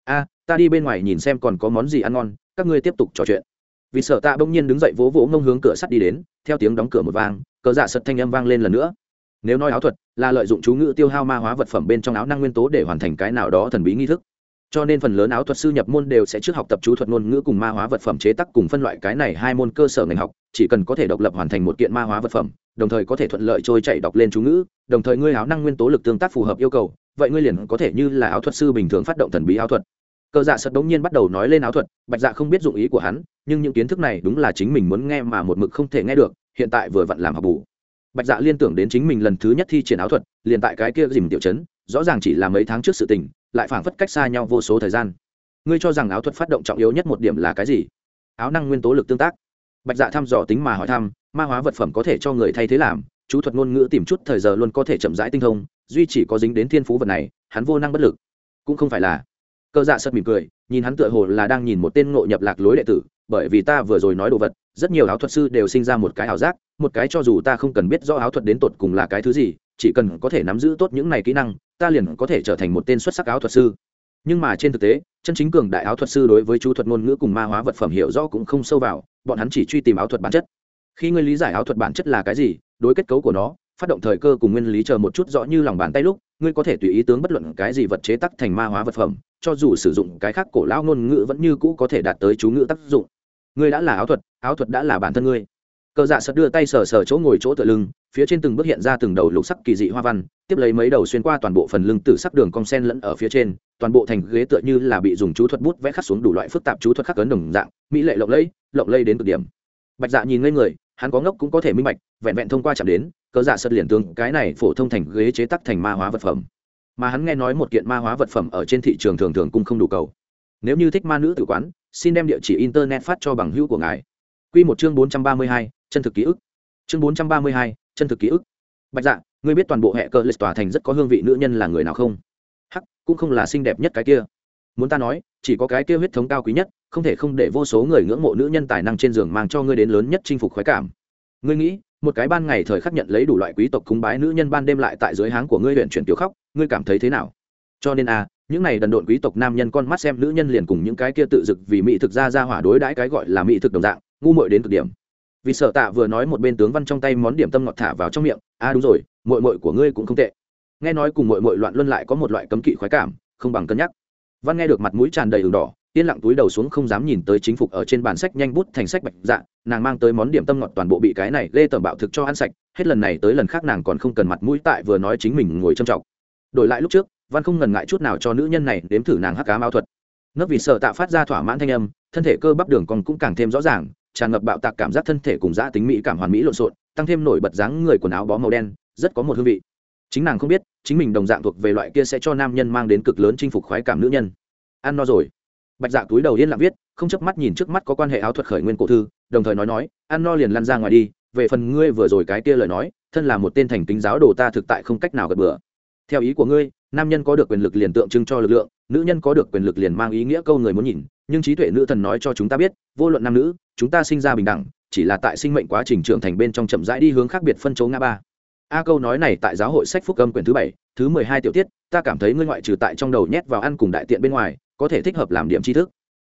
Ta đi bên ngoài nhìn xem còn có món gì ăn ngon, các ngươi tiếp tục trò chuyện. Vì sợ tạ bỗng nhiên đứng dậy vỗ vỗ ngông hướng cửa sắt đi đến, theo tiếng đóng cửa một vang, cờ dạ sật thanh âm vang lên lần nữa. Nếu nói áo thuật là lợi dụng chú ngữ tiêu hao ma hóa vật phẩm bên trong áo năng nguyên tố để hoàn thành cái nào đó thần bí nghi thức, cho nên phần lớn áo thuật sư nhập môn đều sẽ trước học tập chú thuật ngôn ngữ cùng ma hóa vật phẩm chế tác cùng phân loại cái này 2 môn cơ sở ngành học. Chỉ cần có thể độc lập hoàn thành một kiện ma hóa vật phẩm, đồng thời có thể thuận lợi trôi chảy đọc lên chú ngữ, đồng thời ngươi áo năng nguyên tố lực tương tác phù hợp yêu cầu, vậy ngươi liền có thể như là áo thuật sư bình thường phát động thần bí áo thuật. Cờ dạ sật đống nhiên bắt đầu nói lên áo thuật, bạch dạ không biết dụng ý của hắn, nhưng những kiến thức này đúng là chính mình muốn nghe mà một mực không thể nghe được, hiện tại vừa vặn làm học bù. Bạch dạ liên tưởng đến chính mình lần thứ nhất thi triển áo thuật, liền tại cái kia dìm tiểu trấn, rõ ràng chỉ là mấy tháng trước sự tình, lại phảng phất cách xa nhau vô số thời gian. Ngươi cho rằng áo thuật phát động trọng yếu nhất một điểm là cái gì? Áo năng nguyên tố lực tương tác. Bạch dạ thăm dò tính mà hỏi thăm, ma hóa vật phẩm có thể cho người thay thế làm, chú thuật ngôn ngữ tìm chút thời giờ luôn có thể chậm rãi tinh thông, duy chỉ có dính đến thiên phú vật này, hắn vô năng bất lực. Cũng không phải là. Cơ dạ sật mỉm cười, nhìn hắn tựa hồ là đang nhìn một tên ngộ nhập lạc lối đệ tử, bởi vì ta vừa rồi nói đồ vật, rất nhiều áo thuật sư đều sinh ra một cái ảo giác, một cái cho dù ta không cần biết rõ áo thuật đến tột cùng là cái thứ gì, chỉ cần có thể nắm giữ tốt những này kỹ năng, ta liền có thể trở thành một tên xuất sắc áo thuật sư. Nhưng mà trên thực tế, chân chính cường đại áo thuật sư đối với chú thuật ngôn ngữ cùng ma hóa vật phẩm hiểu rõ cũng không sâu vào, bọn hắn chỉ truy tìm áo thuật bản chất. Khi ngươi lý giải áo thuật bản chất là cái gì, đối kết cấu của nó, phát động thời cơ cùng nguyên lý chờ một chút rõ như lòng bàn tay lúc, ngươi có thể tùy ý tướng bất luận cái gì vật chế tác thành ma hóa vật phẩm, cho dù sử dụng cái khác cổ lão ngôn ngữ vẫn như cũ có thể đạt tới chú ngữ tác dụng. Ngươi đã là áo thuật đã là bản thân ngươi. Cờ dạ sật đưa tay sờ sờ chỗ ngồi chỗ tựa lưng, phía trên từng bước hiện ra từng đầu lục sắc kỳ dị hoa văn, tiếp lấy mấy đầu xuyên qua toàn bộ phần lưng tử sắc đường cong sen lẫn ở phía trên, toàn bộ thành ghế tựa như là bị dùng chú thuật bút vẽ khắc xuống đủ loại phức tạp chú thuật khắc ấn đồng dạng, mỹ lệ lộng lẫy đến cực điểm. Bạch dạ nhìn ngây người, hắn có ngốc cũng có thể minh bạch, vẹn vẹn thông qua chạm đến, cờ dạ sật liền tướng cái này phổ thông thành ghế chế tác thành ma hóa vật phẩm. Mà hắn nghe nói một kiện ma hóa vật phẩm ở trên thị trường thường thường cũng không đủ cầu. Nếu như thích ma nữ tử quán, xin đem địa chỉ internet phát cho bằng hữu của ngài. Quy một chương 432, chân thực ký ức. Chương 432, chân thực ký ức. Bạch dạ, ngươi biết toàn bộ hệ cơ lịch tòa thành rất có hương vị nữ nhân là người nào không? Hắc, cũng không là xinh đẹp nhất cái kia. Muốn ta nói, chỉ có cái kia huyết thống cao quý nhất, không thể không để vô số người ngưỡng mộ nữ nhân tài năng trên giường mang cho ngươi đến lớn nhất chinh phục khoái cảm. Ngươi nghĩ, một cái ban ngày thời khắc nhận lấy đủ loại quý tộc cúng bái nữ nhân ban đêm lại tại dưới háng của ngươi luyện chuyển tiểu khóc, ngươi cảm thấy thế nào? Cho nên những này đần độn quý tộc nam nhân con mắt xem nữ nhân liền cùng những cái kia tự dực vì mỹ thực ra hỏa đối đãi cái gọi là mỹ thực đồng dạng, ngu muội đến cực điểm. Vì sợ tạ vừa nói một bên tướng văn trong tay món điểm tâm ngọt thả vào trong miệng, đúng rồi, muội của ngươi cũng không tệ. Nghe nói cùng muội loạn luân lại có một loại cấm kỵ khoái cảm, không bằng cân nhắc. Văn nghe được mặt mũi tràn đầy ửng đỏ, yên lặng túi đầu xuống không dám nhìn tới chính phục ở trên bàn sách nhanh bút thành sách bạch dạ, nàng mang tới món điểm tâm ngọt toàn bộ bị cái này lê tởm bạo thực cho ăn sạch, hết lần này tới lần khác nàng còn không cần mặt mũi tại vừa nói chính mình ngồi châm trọng. Đổi lại lúc trước, Văn không ngần ngại chút nào cho nữ nhân này đếm thử nàng hắc ám áo thuật. Nấc vì sợ tạ phát ra thỏa mãn thanh âm, thân thể cơ bắp đường còn cũng càng thêm rõ ràng, tràn ngập bạo tạc cảm giác thân thể cùng giá tính mỹ cảm hoàn mỹ lộn xộn, tăng thêm nổi bật dáng người quần áo bó màu đen, rất có một hương vị. Chính nàng không biết, chính mình đồng dạng thuộc về loại kia sẽ cho nam nhân mang đến cực lớn chinh phục khoái cảm nữ nhân. Ăn no rồi. Bạch dạ túi đầu yên lặng viết, không chớp mắt nhìn trước mắt có quan hệ áo thuật khởi nguyên cổ thư, đồng thời nói, ăn no liền lăn ra ngoài đi, về phần ngươi vừa rồi cái kia lời nói, thân là một tên thành kính giáo đồ ta thực tại không cách nào gật bừa. Theo ý của ngươi, nam nhân có được quyền lực liền tượng trưng cho lực lượng, nữ nhân có được quyền lực liền mang ý nghĩa câu người muốn nhìn, nhưng trí tuệ nữ thần nói cho chúng ta biết, vô luận nam nữ, chúng ta sinh ra bình đẳng, chỉ là tại sinh mệnh quá trình trưởng thành bên trong chậm rãi đi hướng khác biệt phân chấu ngã ba. Câu nói này tại giáo hội sách phúc âm quyển thứ 7, thứ 12 tiểu tiết, ta cảm thấy ngươi ngoại trừ tại trong đầu nhét vào ăn cùng đại tiện bên ngoài, có thể thích hợp làm điểm tri thức.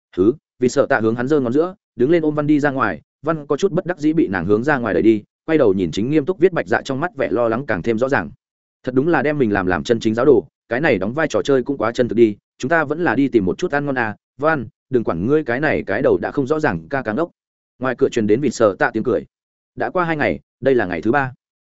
Vì sợ tạ hướng hắn giơ ngón giữa, đứng lên ôm Văn đi ra ngoài, Văn có chút bất đắc dĩ bị nàng hướng ra ngoài đẩy đi, quay đầu nhìn chính nghiêm túc viết bạch dạ trong mắt vẻ lo lắng càng thêm rõ ràng. Thật đúng là đem mình làm chân chính giáo đồ, cái này đóng vai trò chơi cũng quá chân thực đi, chúng ta vẫn là đi tìm một chút ăn ngon Văn, đừng quản ngươi cái này cái đầu đã không rõ ràng ca cáng ốc. Ngoài cửa truyền đến vịt sợ tạ tiếng cười. Đã qua 2 ngày, đây là ngày thứ 3.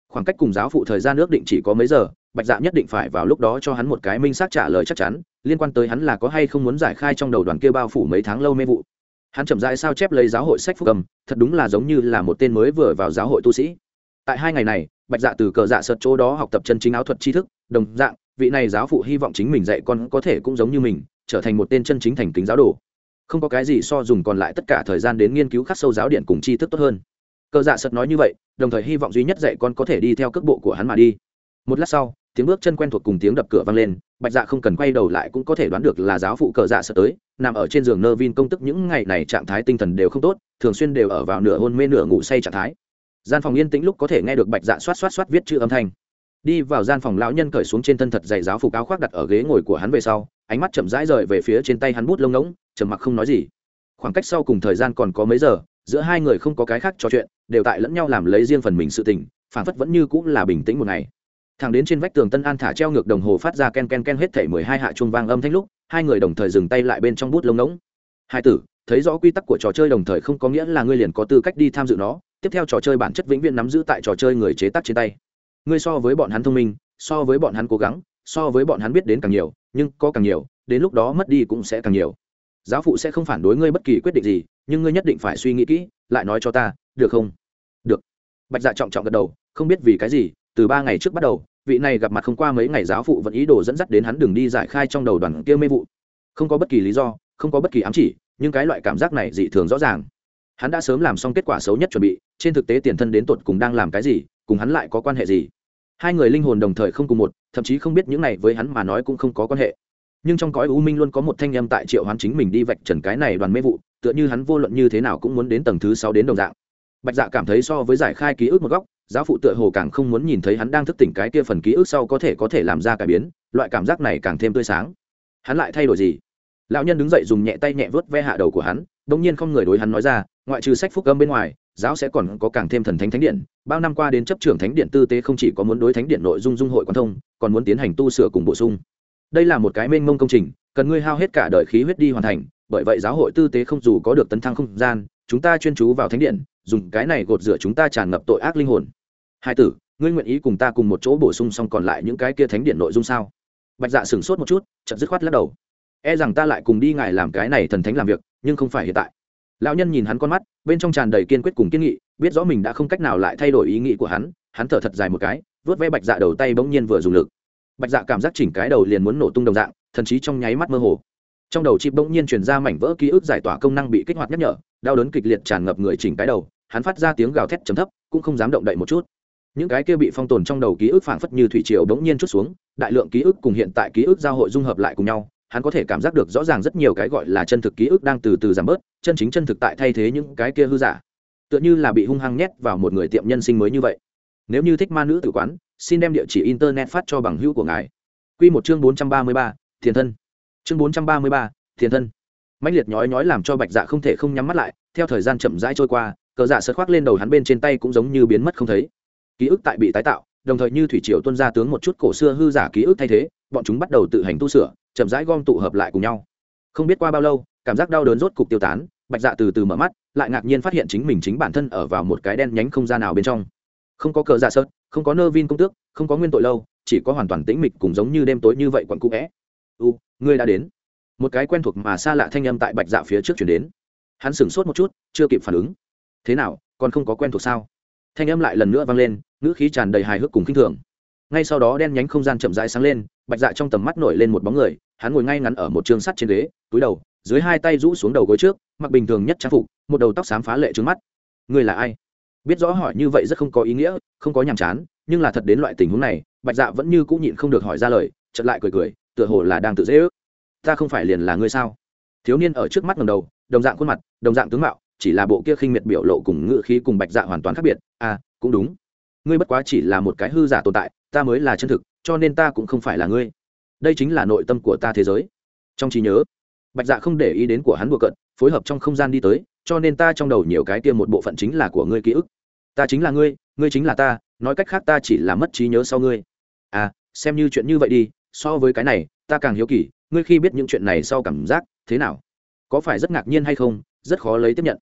khoảng cách cùng giáo phụ thời gian ước định chỉ có mấy giờ, Bạch Dạ nhất định phải vào lúc đó cho hắn một cái minh xác trả lời chắc chắn liên quan tới hắn là có hay không muốn giải khai trong đầu đoàn kia bao phủ mấy tháng lâu mê vụ. Hắn chậm rãi sao chép lấy giáo hội sách phúc âm, thật đúng là giống như là một tên mới vừa vào giáo hội tu sĩ. Tại 2 ngày này, Bạch Dạ từ cờ dạ sợt chỗ đó học tập chân chính áo thuật tri thức, đồng dạng vị này giáo phụ hy vọng chính mình dạy con có thể cũng giống như mình trở thành một tên chân chính thành kính giáo đồ. Không có cái gì so dùng còn lại tất cả thời gian đến nghiên cứu khắc sâu giáo điện cùng tri thức tốt hơn. Cờ dạ sợt nói như vậy, đồng thời hy vọng duy nhất dạy con có thể đi theo cước bộ của hắn mà đi. Một lát sau, tiếng bước chân quen thuộc cùng tiếng đập cửa vang lên, Bạch Dạ không cần quay đầu lại cũng có thể đoán được là giáo phụ cờ dạ sợt tới. Nằm ở trên giường Nervin công tức những ngày này trạng thái tinh thần đều không tốt, thường xuyên đều ở vào nửa hôn mê nửa ngủ say trạng thái. Gian phòng yên tĩnh lúc có thể nghe được Bạch Dạ xoát xoát xoát viết chữ âm thanh. Đi vào gian phòng, lão nhân cởi xuống trên thân thật dày giáo phục áo khoác đặt ở ghế ngồi của hắn về sau, ánh mắt chậm rãi rời về phía trên tay hắn bút lông ngỗng, trầm mặc không nói gì. Khoảng cách sau cùng thời gian còn có mấy giờ, giữa hai người không có cái khác trò chuyện, đều tại lẫn nhau làm lấy riêng phần mình sự tình, phản phất vẫn như cũng là bình tĩnh một ngày. Thẳng đến trên vách tường Tân An thả treo ngược đồng hồ phát ra ken ken ken hết thảy 12 hạ chuông vang âm thanh lúc, hai người đồng thời dừng tay lại bên trong bút lông ngỗng. Hai tử, thấy rõ quy tắc của trò chơi đồng thời không có nghĩa là ngươi liền có tư cách đi tham dự nó, tiếp theo trò chơi bản chất vĩnh viễn nắm giữ tại trò chơi người chế tác trên tay. Ngươi so với bọn hắn thông minh, so với bọn hắn cố gắng, so với bọn hắn biết đến càng nhiều, nhưng có càng nhiều, đến lúc đó mất đi cũng sẽ càng nhiều. Giáo phụ sẽ không phản đối ngươi bất kỳ quyết định gì, nhưng ngươi nhất định phải suy nghĩ kỹ, lại nói cho ta, được không? Được. Bạch Dạ trọng trọng gật đầu, không biết vì cái gì, từ 3 ngày trước bắt đầu, vị này gặp mặt không qua mấy ngày giáo phụ vẫn ý đồ dẫn dắt đến hắn đường đi giải khai trong đầu đoàn kia mê vụ. Không có bất kỳ lý do, không có bất kỳ ám chỉ, nhưng cái loại cảm giác này dị thường rõ ràng. Hắn đã sớm làm xong kết quả xấu nhất chuẩn bị, trên thực tế tiền thân đến tột cùng đang làm cái gì, cùng hắn lại có quan hệ gì? Hai người linh hồn đồng thời không cùng một, thậm chí không biết những này với hắn mà nói cũng không có quan hệ. Nhưng trong cõi u minh luôn có một thanh âm tại triệu hoán chính mình đi vạch trần cái này đoàn mê vụ, tựa như hắn vô luận như thế nào cũng muốn đến tầng thứ 6 đến đồng dạng. Bạch Dạ cảm thấy so với giải khai ký ức một góc, giáo phụ tựa hồ càng không muốn nhìn thấy hắn đang thức tỉnh cái kia phần ký ức sau có thể làm ra cải biến, loại cảm giác này càng thêm tươi sáng. Hắn lại thay đổi gì? Lão nhân đứng dậy dùng nhẹ tay nhẹ vớt ve hạ đầu của hắn, bỗng nhiên không người đối hắn nói ra, ngoại trừ sách phúc âm bên ngoài, giáo sẽ còn có càng thêm thần thánh thánh điện. Bao năm qua đến chấp trưởng thánh điện tư tế không chỉ có muốn đối thánh điện nội dung dung hội quan thông, còn muốn tiến hành tu sửa cùng bổ sung. Đây là một cái mênh mông công trình, cần ngươi hao hết cả đời khí huyết đi hoàn thành, bởi vậy giáo hội tư tế không dù có được tấn thăng không gian, chúng ta chuyên chú vào thánh điện, dùng cái này gột rửa chúng ta tràn ngập tội ác linh hồn. Hai tử, ngươi nguyện ý cùng ta cùng một chỗ bổ sung xong còn lại những cái kia thánh điện nội dung sao? Bạch Dạ sửng sốt một chút, chợt dứt khoát lắc đầu. E rằng ta lại cùng đi ngài làm cái này thần thánh làm việc, nhưng không phải hiện tại. Lão nhân nhìn hắn con mắt, bên trong tràn đầy kiên quyết cùng kiên nghị, biết rõ mình đã không cách nào lại thay đổi ý nghĩ của hắn, hắn thở thật dài một cái, vớt ve Bạch Dạ đầu tay bỗng nhiên vừa dùng lực. Bạch Dạ cảm giác chỉnh cái đầu liền muốn nổ tung đồng dạng, thần trí trong nháy mắt mơ hồ. Trong đầu chip bỗng nhiên truyền ra mảnh vỡ ký ức giải tỏa công năng bị kích hoạt nhắc nhở, đau đớn kịch liệt tràn ngập người chỉnh cái đầu, hắn phát ra tiếng gào thét trầm thấp, cũng không dám động đậy một chút. Những cái kia bị phong tồn trong đầu ký ức phảng phất như thủy triều bỗng nhiên trút xuống, đại lượng ký ức cùng hiện tại ký ức giao hội dung hợp lại cùng nhau, hắn có thể cảm giác được rõ ràng rất nhiều cái gọi là chân thực ký ức đang từ từ giảm bớt, chân chính chân thực tại thay thế những cái kia hư giả, tựa như là bị hung hăng nhét vào một người tiệm nhân sinh mới như vậy. Nếu như thích ma nữ tử quán, xin đem địa chỉ internet phát cho bằng hữu của ngài. Quy một chương 433, Thiền thân. Chương 433, Thiền thân. Mãnh liệt nhói nhói làm cho Bạch Dạ không thể không nhắm mắt lại, theo thời gian chậm rãi trôi qua, cờ dạ sợt khoác lên đầu hắn bên trên tay cũng giống như biến mất không thấy. Ký ức tại bị tái tạo, đồng thời như thủy triều tuôn ra tướng một chút cổ xưa hư giả ký ức thay thế, bọn chúng bắt đầu tự hành tu sửa, chậm rãi gom tụ hợp lại cùng nhau. Không biết qua bao lâu, cảm giác đau đớn rốt cục tiêu tán, Bạch Dạ từ từ mở mắt, lại ngạc nhiên phát hiện chính mình chính bản thân ở vào một cái đen nhánh không gian nào bên trong. Không có cờ dạ sợt, không có Nervin công tước, không có nguyên tội lâu, chỉ có hoàn toàn tĩnh mịch cùng giống như đêm tối như vậy quặn cũ é. Ngươi đã đến. Một cái quen thuộc mà xa lạ thanh âm tại Bạch Dạ phía trước truyền đến. Hắn sửng sốt một chút, chưa kịp phản ứng. Thế nào, còn không có quen thuộc sao? Thanh âm lại lần nữa vang lên, ngữ khí tràn đầy hài hước cùng khinh thường. Ngay sau đó đen nhánh không gian chậm rãi sáng lên, Bạch Dạ trong tầm mắt nổi lên một bóng người, hắn ngồi ngay ngắn ở một trường sắt trên ghế, cúi đầu, dưới hai tay rũ xuống đầu gối trước, mặc bình thường nhất trang phục, một đầu tóc xám phá lệ trướng mắt. Ngươi là ai? Biết rõ hỏi như vậy rất không có ý nghĩa, không có nhàm chán, nhưng là thật đến loại tình huống này, Bạch Dạ vẫn như cũ nhịn không được hỏi ra lời, chợt lại cười cười, tựa hồ là đang tự dễ ước. Ta không phải liền là ngươi sao? Thiếu niên ở trước mắt ngẩng đầu, đồng dạng khuôn mặt, đồng dạng tướng mạo, chỉ là bộ kia khinh miệt biểu lộ cùng ngữ khí cùng Bạch Dạ hoàn toàn khác biệt. À, cũng đúng. Ngươi bất quá chỉ là một cái hư giả tồn tại, ta mới là chân thực, cho nên ta cũng không phải là ngươi. Đây chính là nội tâm của ta thế giới. Trong trí nhớ, Bạch Dạ không để ý đến của hắn đùa cợt, phối hợp trong không gian đi tới, cho nên ta trong đầu nhiều cái kia một bộ phận chính là của ngươi ký ức. Ta chính là ngươi, ngươi chính là ta, nói cách khác ta chỉ là mất trí nhớ sau ngươi. À, xem như chuyện như vậy đi, so với cái này, ta càng hiếu kỳ, ngươi khi biết những chuyện này sau cảm giác thế nào? Có phải rất ngạc nhiên hay không, rất khó lấy tiếp nhận.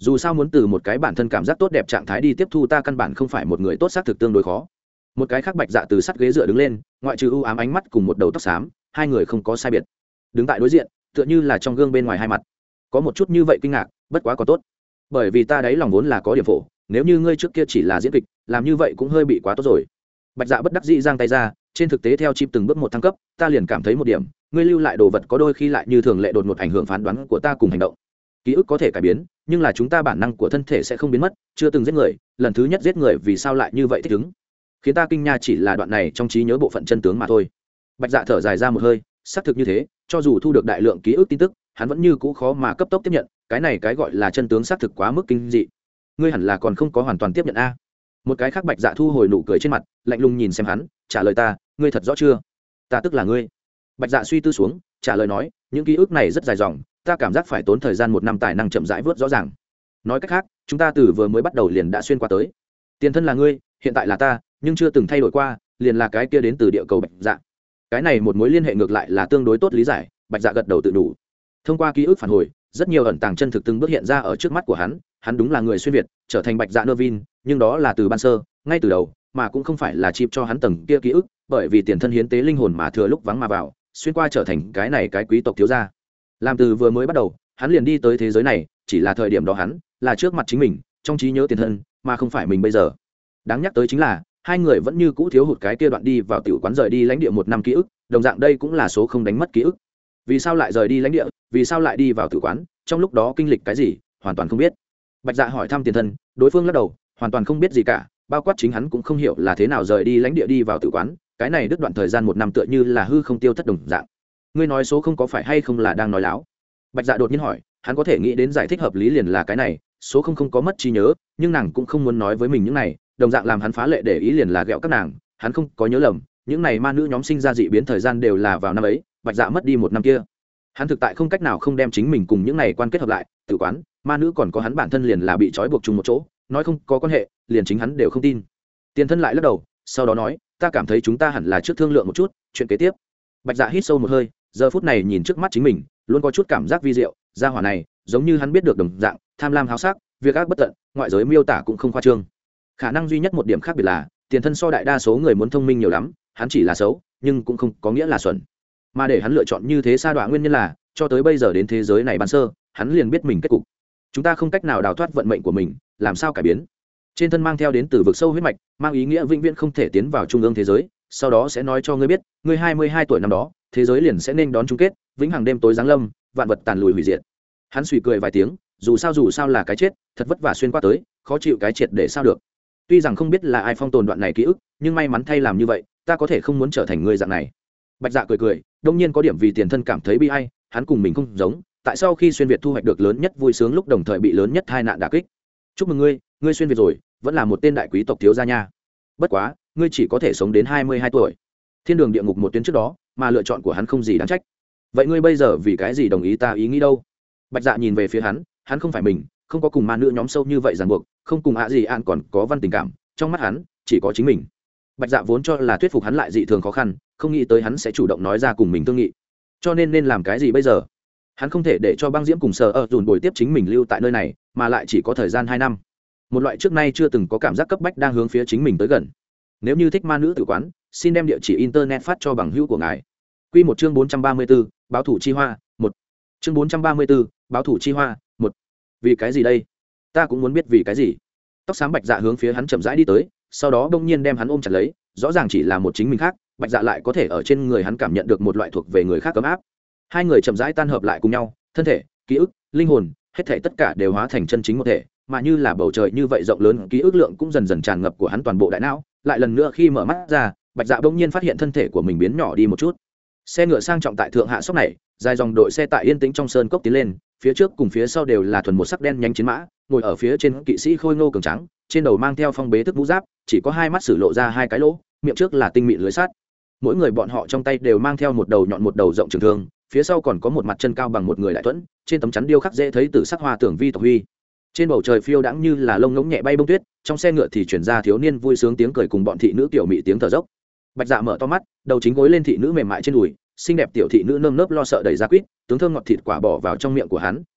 dù sao muốn từ một cái bản thân cảm giác tốt đẹp trạng thái đi tiếp thu ta căn bản không phải một người tốt xác thực tương đối khó. Một cái khác Bạch Dạ từ sắt ghế dựa đứng lên, ngoại trừ u ám ánh mắt cùng một đầu tóc xám, hai người không có sai biệt. Đứng tại đối diện, tựa như là trong gương bên ngoài hai mặt. Có một chút như vậy kinh ngạc, bất quá có tốt. Bởi vì ta đấy lòng vốn là có điểm phổ, nếu như ngươi trước kia chỉ là diễn kịch, làm như vậy cũng hơi bị quá tốt rồi. Bạch Dạ bất đắc dĩ giang tay ra, trên thực tế theo chim từng bước một thăng cấp, ta liền cảm thấy một điểm, ngươi lưu lại đồ vật có đôi khi lại như thường lệ đột ngột ảnh hưởng phán đoán của ta cùng hành động. Ký ức có thể cải biến, nhưng là chúng ta bản năng của thân thể sẽ không biến mất, chưa từng giết người, lần thứ nhất giết người vì sao lại như vậy thích ứng? Khiến ta kinh nha chỉ là đoạn này trong trí nhớ bộ phận chân tướng mà thôi. Bạch Dạ thở dài ra một hơi, xác thực như thế, cho dù thu được đại lượng ký ức tin tức, hắn vẫn như cũ khó mà cấp tốc tiếp nhận, cái này cái gọi là chân tướng xác thực quá mức kinh dị. Ngươi hẳn là còn không có hoàn toàn tiếp nhận a. Một cái khác Bạch Dạ thu hồi nụ cười trên mặt, lạnh lùng nhìn xem hắn, trả lời ta, ngươi thật rõ chưa? Ta tức là ngươi. Bạch Dạ suy tư xuống, trả lời nói, những ký ức này rất dài dòng, ta cảm giác phải tốn thời gian 1 năm tài năng chậm rãi vớt rõ ràng. Nói cách khác, chúng ta từ vừa mới bắt đầu liền đã xuyên qua tới. Tiền thân là ngươi, hiện tại là ta, nhưng chưa từng thay đổi qua, liền là cái kia đến từ địa cầu Bạch Dạ. Cái này một mối liên hệ ngược lại là tương đối tốt lý giải. Bạch Dạ gật đầu tự đủ. Thông qua ký ức phản hồi, rất nhiều ẩn tàng chân thực từng bước hiện ra ở trước mắt của hắn đúng là người xuyên việt, trở thành Bạch Dạ Nervin, nhưng đó là từ ban sơ, ngay từ đầu, mà cũng không phải là chip cho hắn tầng kia ký ức, bởi vì tiền thân hiến tế linh hồn mà thừa lúc vắng mà vào, xuyên qua trở thành cái này cái quý tộc thiếu gia. Làm từ vừa mới bắt đầu, hắn liền đi tới thế giới này, chỉ là thời điểm đó hắn là trước mặt chính mình, trong trí nhớ tiền thân, mà không phải mình bây giờ. Đáng nhắc tới chính là hai người vẫn như cũ thiếu hụt cái kia đoạn đi vào tiểu quán rời đi lãnh địa 1 năm ký ức, đồng dạng đây cũng là số không đánh mất ký ức. Vì sao lại rời đi lãnh địa, vì sao lại đi vào tiểu quán, trong lúc đó kinh lịch cái gì, hoàn toàn không biết. Bạch Dạ hỏi thăm tiền thân, đối phương lắc đầu, hoàn toàn không biết gì cả, bao quát chính hắn cũng không hiểu là thế nào rời đi lãnh địa đi vào tiểu quán, cái này đứt đoạn thời gian 1 năm tựa như là hư không tiêu thất đồng dạng. Ngươi nói số không có phải hay không là đang nói láo? Bạch Dạ đột nhiên hỏi, hắn có thể nghĩ đến giải thích hợp lý liền là cái này, số không có mất trí nhớ, nhưng nàng cũng không muốn nói với mình những này, đồng dạng làm hắn phá lệ để ý liền là ghẹo các nàng, hắn không có nhớ lầm, những này ma nữ nhóm sinh ra dị biến thời gian đều là vào năm ấy, Bạch Dạ mất đi 1 năm kia. Hắn thực tại không cách nào không đem chính mình cùng những này quan kết hợp lại, tự quán, ma nữ còn có hắn bản thân liền là bị trói buộc chung một chỗ, nói không có quan hệ, liền chính hắn đều không tin. Tiền thân lại lắc đầu, sau đó nói, ta cảm thấy chúng ta hẳn là trước thương lượng một chút, chuyện kế tiếp. Bạch Dạ hít sâu một hơi, giờ phút này nhìn trước mắt chính mình, luôn có chút cảm giác vi diệu, gia hỏa này, giống như hắn biết được đồng dạng, tham lam háo sắc, việc ác bất tận, ngoại giới miêu tả cũng không khoa trương. Khả năng duy nhất một điểm khác biệt là, tiền thân so đại đa số người muốn thông minh nhiều lắm, hắn chỉ là xấu, nhưng cũng không có nghĩa là xuẩn. Mà để hắn lựa chọn như thế sa đọa nguyên nhân là, cho tới bây giờ đến thế giới này ban sơ, hắn liền biết mình kết cục. Chúng ta không cách nào đào thoát vận mệnh của mình, làm sao cải biến? Trên thân mang theo đến từ vực sâu huyết mạch, mang ý nghĩa vĩnh viễn không thể tiến vào trung ương thế giới, sau đó sẽ nói cho ngươi biết, ngươi 22 tuổi năm đó, thế giới liền sẽ nên đón chung kết, vĩnh hằng đêm tối giáng lâm, vạn vật tàn lùi hủy diệt. Hắn suy cười vài tiếng, dù sao là cái chết, thật vất vả xuyên qua tới, khó chịu cái triệt để sao được. Tuy rằng không biết là ai phong tồn đoạn này ký ức, nhưng may mắn thay làm như vậy, ta có thể không muốn trở thành người dạng này. Bạch Dạ cười, đông nhiên có điểm vì tiền thân cảm thấy bi ai, hắn cùng mình không giống, tại sao khi xuyên việt thu hoạch được lớn nhất vui sướng lúc đồng thời bị lớn nhất tai nạn đả kích. Chúc mừng ngươi xuyên việt rồi, vẫn là một tên đại quý tộc thiếu gia nha. Bất quá, ngươi chỉ có thể sống đến 22 tuổi. Thiên đường địa ngục một tuyến trước đó, mà lựa chọn của hắn không gì đáng trách. Vậy ngươi bây giờ vì cái gì đồng ý ta ý nghĩ đâu? Bạch Dạ nhìn về phía hắn không phải mình, không có cùng ma nữ nhóm sâu như vậy ràng buộc, không cùng gì an còn có văn tình cảm, trong mắt hắn chỉ có chính mình. Bạch Dạ vốn cho là thuyết phục hắn lại dị thường khó khăn, không nghĩ tới hắn sẽ chủ động nói ra cùng mình thương nghị. Cho nên làm cái gì bây giờ? Hắn không thể để cho băng diễm cùng sở dùn bồi tiếp chính mình lưu tại nơi này, mà lại chỉ có thời gian 2 năm. Một loại trước nay chưa từng có cảm giác cấp bách đang hướng phía chính mình tới gần. Nếu như thích ma nữ tử quán, xin đem địa chỉ internet phát cho bằng hữu của ngài. Quy một chương 434, báo thủ chi hoa, 1. Chương 434, báo thủ chi hoa, 1. Vì cái gì đây? Ta cũng muốn biết vì cái gì. Tóc xám Bạch Dạ hướng phía hắn chậm rãi đi tới, sau đó bỗng nhiên đem hắn ôm chặt lấy, rõ ràng chỉ là một chính mình khác, Bạch Dạ lại có thể ở trên người hắn cảm nhận được một loại thuộc về người khác ấm áp. Hai người chậm rãi tan hợp lại cùng nhau, thân thể, ký ức, linh hồn, hết thảy tất cả đều hóa thành chân chính một thể, mà như là bầu trời như vậy rộng lớn, ký ức lượng cũng dần dần tràn ngập của hắn toàn bộ đại não. Lại lần nữa khi mở mắt ra, Bạch Dạ bỗng nhiên phát hiện thân thể của mình biến nhỏ đi một chút. Xe ngựa sang trọng tại thượng hạ sốc này, dài dòng đội xe tại yên tĩnh trong sơn cốc tiến lên, phía trước cùng phía sau đều là thuần một sắc đen nhánh chiến mã, ngồi ở phía trên kỵ sĩ khôi ngô cường trắng, trên đầu mang theo phong bế thức mũ giáp, chỉ có hai mắt sử lộ ra hai cái lỗ, miệng trước là tinh mịn lưới sắt. Mỗi người bọn họ trong tay đều mang theo một đầu nhọn một đầu rộng trường thương, phía sau còn có một mặt chân cao bằng một người đại thuẫn, trên tấm chắn điêu khắc dễ thấy từ sắc hoa tưởng vi tộc huy. Trên bầu trời phiêu đãng như là lông ngỗng nhẹ bay bông tuyết, trong xe ngựa thì chuyển ra thiếu niên vui sướng tiếng cười cùng bọn thị nữ tiểu mị tiếng thở dốc. Bạch Dạ mở to mắt, đầu chính gối lên thị nữ mềm mại trên đùi, xinh đẹp tiểu thị nữ nơm nớp lo sợ đẩy ra quýt, tướng thơm ngọt thịt quả bỏ vào trong miệng của hắn,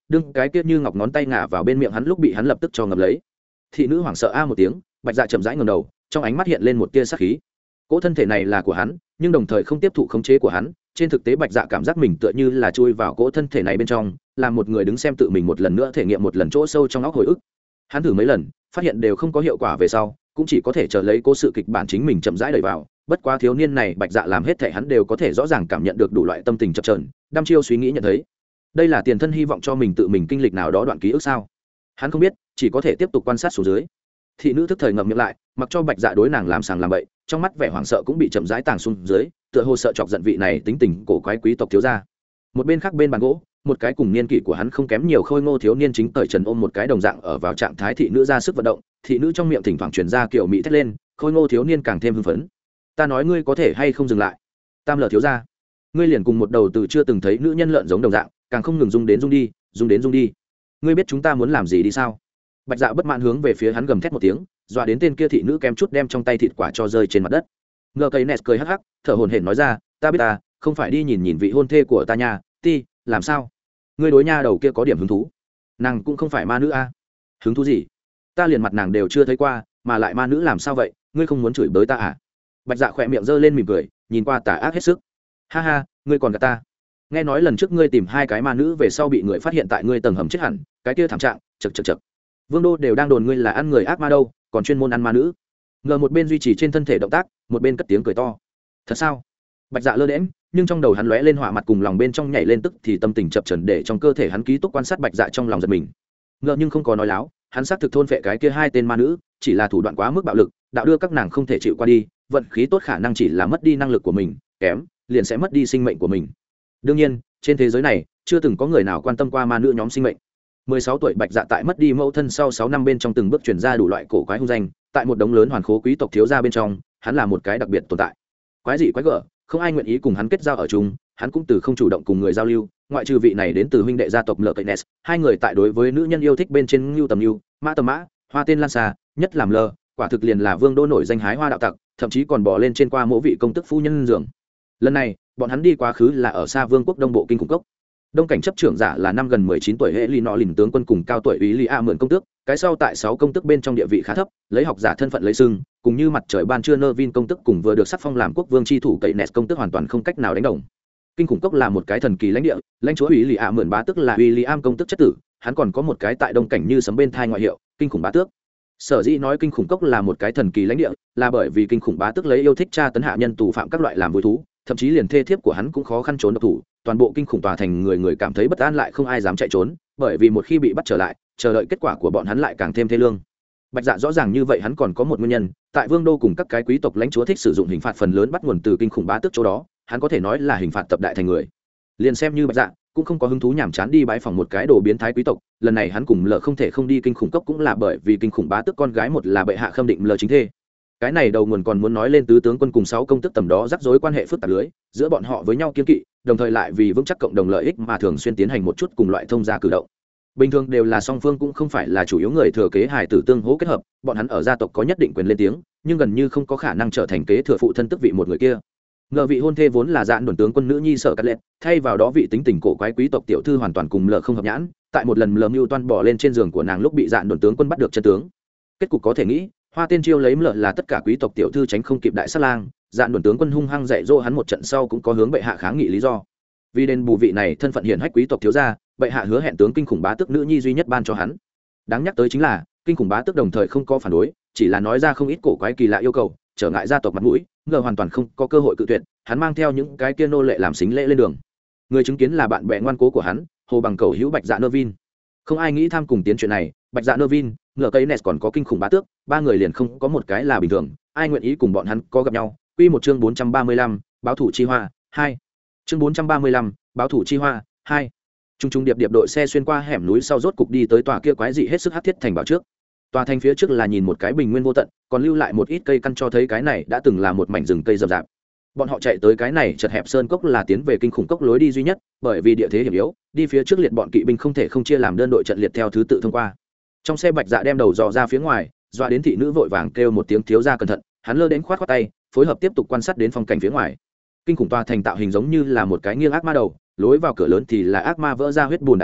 đương cái kia như ngọc ngón tay ngả vào bên miệng hắn lúc bị hắn lập tức cho ngầm lấy. Thị nữ hoảng sợ a một tiếng, Bạch Dạ chậm rãi ngẩng đầu, trong ánh mắt hiện lên một tia sát khí. Cỗ thân thể này là của hắn, nhưng đồng thời không tiếp thụ khống chế của hắn. Trên thực tế Bạch Dạ cảm giác mình tựa như là chui vào cỗ thân thể này bên trong, làm một người đứng xem tự mình một lần nữa thể nghiệm một lần chỗ sâu trong óc hồi ức. Hắn thử mấy lần, phát hiện đều không có hiệu quả về sau, cũng chỉ có thể chờ lấy cố sự kịch bản chính mình chậm rãi đẩy vào. Bất quá thiếu niên này Bạch Dạ làm hết thể hắn đều có thể rõ ràng cảm nhận được đủ loại tâm tình chập chờn, đăm chiêu suy nghĩ nhận thấy. Đây là tiền thân hy vọng cho mình tự mình kinh lịch nào đó đoạn ký ức sao? Hắn không biết, chỉ có thể tiếp tục quan sát xuống dưới. Thị nữ thức thời ngậm miệng lại, mặc cho Bạch Dạ đối nàng làm sàng làm bậy, trong mắt vẻ hoảng sợ cũng bị chậm rãi tàng xuống dưới, tựa hồ sợ chọc giận vị này tính tình cổ quái quý tộc thiếu gia. Một bên khác bên bàn gỗ, một cái cùng niên kỷ của hắn không kém nhiều khôi ngô thiếu niên chính cởi trần ôm một cái đồng dạng ở vào trạng thái thị nữ ra sức vận động, thị nữ trong miệng thỉnh thoảng truyền ra kiểu mỹ thét lên, khôi ngô thiếu niên càng thêm hưng phấn. Ta nói ngươi có thể hay không dừng lại? Tam Lở thiếu gia, ngươi liền cùng một đầu từ chưa từng thấy nữ nhân lợn giống đồng dạng, càng không ngừng rung đến rung đi, rung đến rung đi. Ngươi biết chúng ta muốn làm gì đi sao? Bạch Dạ bất mãn hướng về phía hắn gầm thét một tiếng, dọa đến tên kia thị nữ kém chút đem trong tay thịt quả cho rơi trên mặt đất. Ngờ cây nẹt cười hắc hắc, thở hổn hển nói ra, ta biết ta, không phải đi nhìn nhìn vị hôn thê của ta nha, ti, làm sao? Ngươi đối nha đầu kia có điểm hứng thú? Nàng cũng không phải ma nữ a. Hứng thú gì? Ta liền mặt nàng đều chưa thấy qua, mà lại ma nữ làm sao vậy? Ngươi không muốn chửi bới ta à? Bạch Dạ khỏe miệng giơ lên mỉm cười, nhìn qua tà ác hết sức. Ha ha, ngươi còn gạt ta. Nghe nói lần trước ngươi tìm hai cái ma nữ về sau bị người phát hiện tại ngươi tầng hầm chết hẳn, cái kia thảm trạng, chậc chậc chậc. Vương đô đều đang đồn ngươi là ăn người ác ma đâu, còn chuyên môn ăn ma nữ. Ngờ một bên duy trì trên thân thể động tác, một bên cất tiếng cười to. Thật sao? Bạch Dạ lơ đễnh, nhưng trong đầu hắn lóe lên hỏa mặt cùng lòng bên trong nhảy lên tức thì tâm tình chập chờn để trong cơ thể hắn ký túc quan sát Bạch Dạ trong lòng giật mình. Ngờ nhưng không có nói láo, hắn xác thực thôn phệ cái kia hai tên ma nữ, chỉ là thủ đoạn quá mức bạo lực, đạo đưa các nàng không thể chịu qua đi, vận khí tốt khả năng chỉ là mất đi năng lực của mình, kém, liền sẽ mất đi sinh mệnh của mình. Đương nhiên, trên thế giới này, chưa từng có người nào quan tâm qua ma nữ nhóm sinh mệnh. 16 tuổi Bạch Dạ tại mất đi mẫu thân sau 6 năm bên trong từng bước chuyển ra đủ loại cổ quái hung danh, tại một đống lớn hoàn khố quý tộc thiếu gia bên trong, hắn là một cái đặc biệt tồn tại. Quái dị quái gở, không ai nguyện ý cùng hắn kết giao ở chung, hắn cũng từ không chủ động cùng người giao lưu, ngoại trừ vị này đến từ huynh đệ gia tộc Lở Cậy Ness, hai người tại đối với nữ nhân yêu thích bên trên Nưu Tầm Nưu, Mã Tầm Mã, Hoa Tên Lan Xa, nhất làm lơ, quả thực liền là vương đô nổi danh hái hoa đạo tặc, thậm chí còn bò lên trên qua mỗi vị công tức phu nhân giường. Lần này, bọn hắn đi quá khứ là ở xa vương quốc đông bộ kinh khủng cốc. Đông cảnh chấp trưởng giả là năm gần 19 tuổi hệ Lino lìn tướng quân cùng cao tuổi Úy Lia mượn công tước, cái sau tại 6 công tước bên trong địa vị khá thấp, lấy học giả thân phận lấy sưng, cùng như mặt trời ban trưa Nervin công tước cùng vừa được sắc phong làm quốc vương chi thủ Cậy Nẹt công tước hoàn toàn không cách nào đánh đồng. Kinh khủng cốc là một cái thần kỳ lãnh địa, lãnh chúa Úy Lia mượn bá tước là William công tước chất tử, hắn còn có một cái tại đông cảnh như sấm bên thai ngoại hiệu, kinh khủng bá tước. Sở dĩ nói kinh khủng cốc là một cái thần kỳ lãnh địa, là bởi vì kinh khủng bá tước lấy yêu thích tra tấn hạ nhân tù phạm các loại làm vui thú, thậm chí liền thê thiếp của hắn cũng khó khăn trốn độc thủ, toàn bộ kinh khủng tòa thành người người cảm thấy bất an lại không ai dám chạy trốn, bởi vì một khi bị bắt trở lại, chờ đợi kết quả của bọn hắn lại càng thêm thê lương. Bạch Dạ rõ ràng như vậy hắn còn có một nguyên nhân, tại vương đô cùng các cái quý tộc lãnh chúa thích sử dụng hình phạt phần lớn bắt nguồn từ kinh khủng bá tước chỗ đó, hắn có thể nói là hình phạt tập đại thành người. Liền xem như Bạch Dạ cũng không có hứng thú nhàm chán đi bái phỏng một cái đồ biến thái quý tộc, lần này hắn cùng Lở không thể không đi kinh khủng cốc cũng là bởi vì kinh khủng bá tước con gái một là bệ hạ khâm định Lở chính thê. Cái này đầu nguồn còn muốn nói lên tứ tướng quân cùng 6 công tước tầm đó rắc rối quan hệ phức tạp lưới giữa bọn họ với nhau kiên kỵ, đồng thời lại vì vững chắc cộng đồng lợi ích mà thường xuyên tiến hành một chút cùng loại thông gia cử động. Bình thường đều là song phương cũng không phải là chủ yếu người thừa kế hài tử tương hỗ kết hợp, bọn hắn ở gia tộc có nhất định quyền lên tiếng, nhưng gần như không có khả năng trở thành kế thừa phụ thân tức vị một người kia. Ngờ vị hôn thê vốn là dạn đồn tướng quân nữ nhi Sở Cát Lệ, thay vào đó vị tính tình cổ quái quý tộc tiểu thư hoàn toàn cùng Lở không hợp nhãn, tại một lần Lở mưu toan bỏ lên trên giường của nàng lúc bị dạn đồn tướng quân bắt được chân tướng. Kết cục có thể nghĩ, Hoa Tên chiêu lấy Lở là tất cả quý tộc tiểu thư tránh không kịp đại sát lang, dạn đồn tướng quân hung hăng dạy dỗ hắn một trận sau cũng có hướng bệ hạ kháng nghị lý do. Vì đền bù vị này thân phận hiển hách quý tộc thiếu gia, bệ hạ hứa hẹn tướng kinh khủng bá tước nữ nhi duy nhất ban cho hắn. Đáng nhắc tới chính là, kinh khủng bá tước đồng thời không có phản đối, chỉ là nói ra không ít cổ quái kỳ lạ yêu cầu, trở ngại gia tộc mặt mũi, Ngờ hoàn toàn không có cơ hội cự tuyệt, hắn mang theo những cái kia nô lệ làm xính lễ lên đường. Người chứng kiến là bạn bè ngoan cố của hắn, hồ bằng cầu hữu Bạch Dạ Nervin. Không ai nghĩ tham cùng tiến chuyện này, Bạch Dạ Nervin, Ngờ Cây Ness còn có kinh khủng bá tước, ba người liền không có một cái là bình thường, ai nguyện ý cùng bọn hắn có gặp nhau. Quy một chương 435, báo thủ chi hoa 2. Chương 435, báo thủ chi hoa 2. Trung điệp đội xe xuyên qua hẻm núi sau rốt cục đi tới tòa kia quái dị hết sức hắc thiết thành bảo trước. Tòa thành phía trước là nhìn một cái bình nguyên vô tận, còn lưu lại một ít cây căn cho thấy cái này đã từng là một mảnh rừng cây rậm rạp. Bọn họ chạy tới cái này chật hẹp sơn cốc là tiến về kinh khủng cốc lối đi duy nhất, bởi vì địa thế hiểm yếu, đi phía trước liệt bọn kỵ binh không thể không chia làm đơn đội trận liệt theo thứ tự thông qua. Trong xe Bạch Dạ đem đầu dò ra phía ngoài, dọa đến thị nữ vội vàng kêu một tiếng thiếu gia cẩn thận, hắn lơ đến khoát tay, phối hợp tiếp tục quan sát đến phong cảnh phía ngoài. Kinh khủng tòa thành tạo hình giống như là một cái nghiêng ác ma đầu, lối vào cửa lớn thì là ác ma vỡ ra huyết bùn đại khẩu,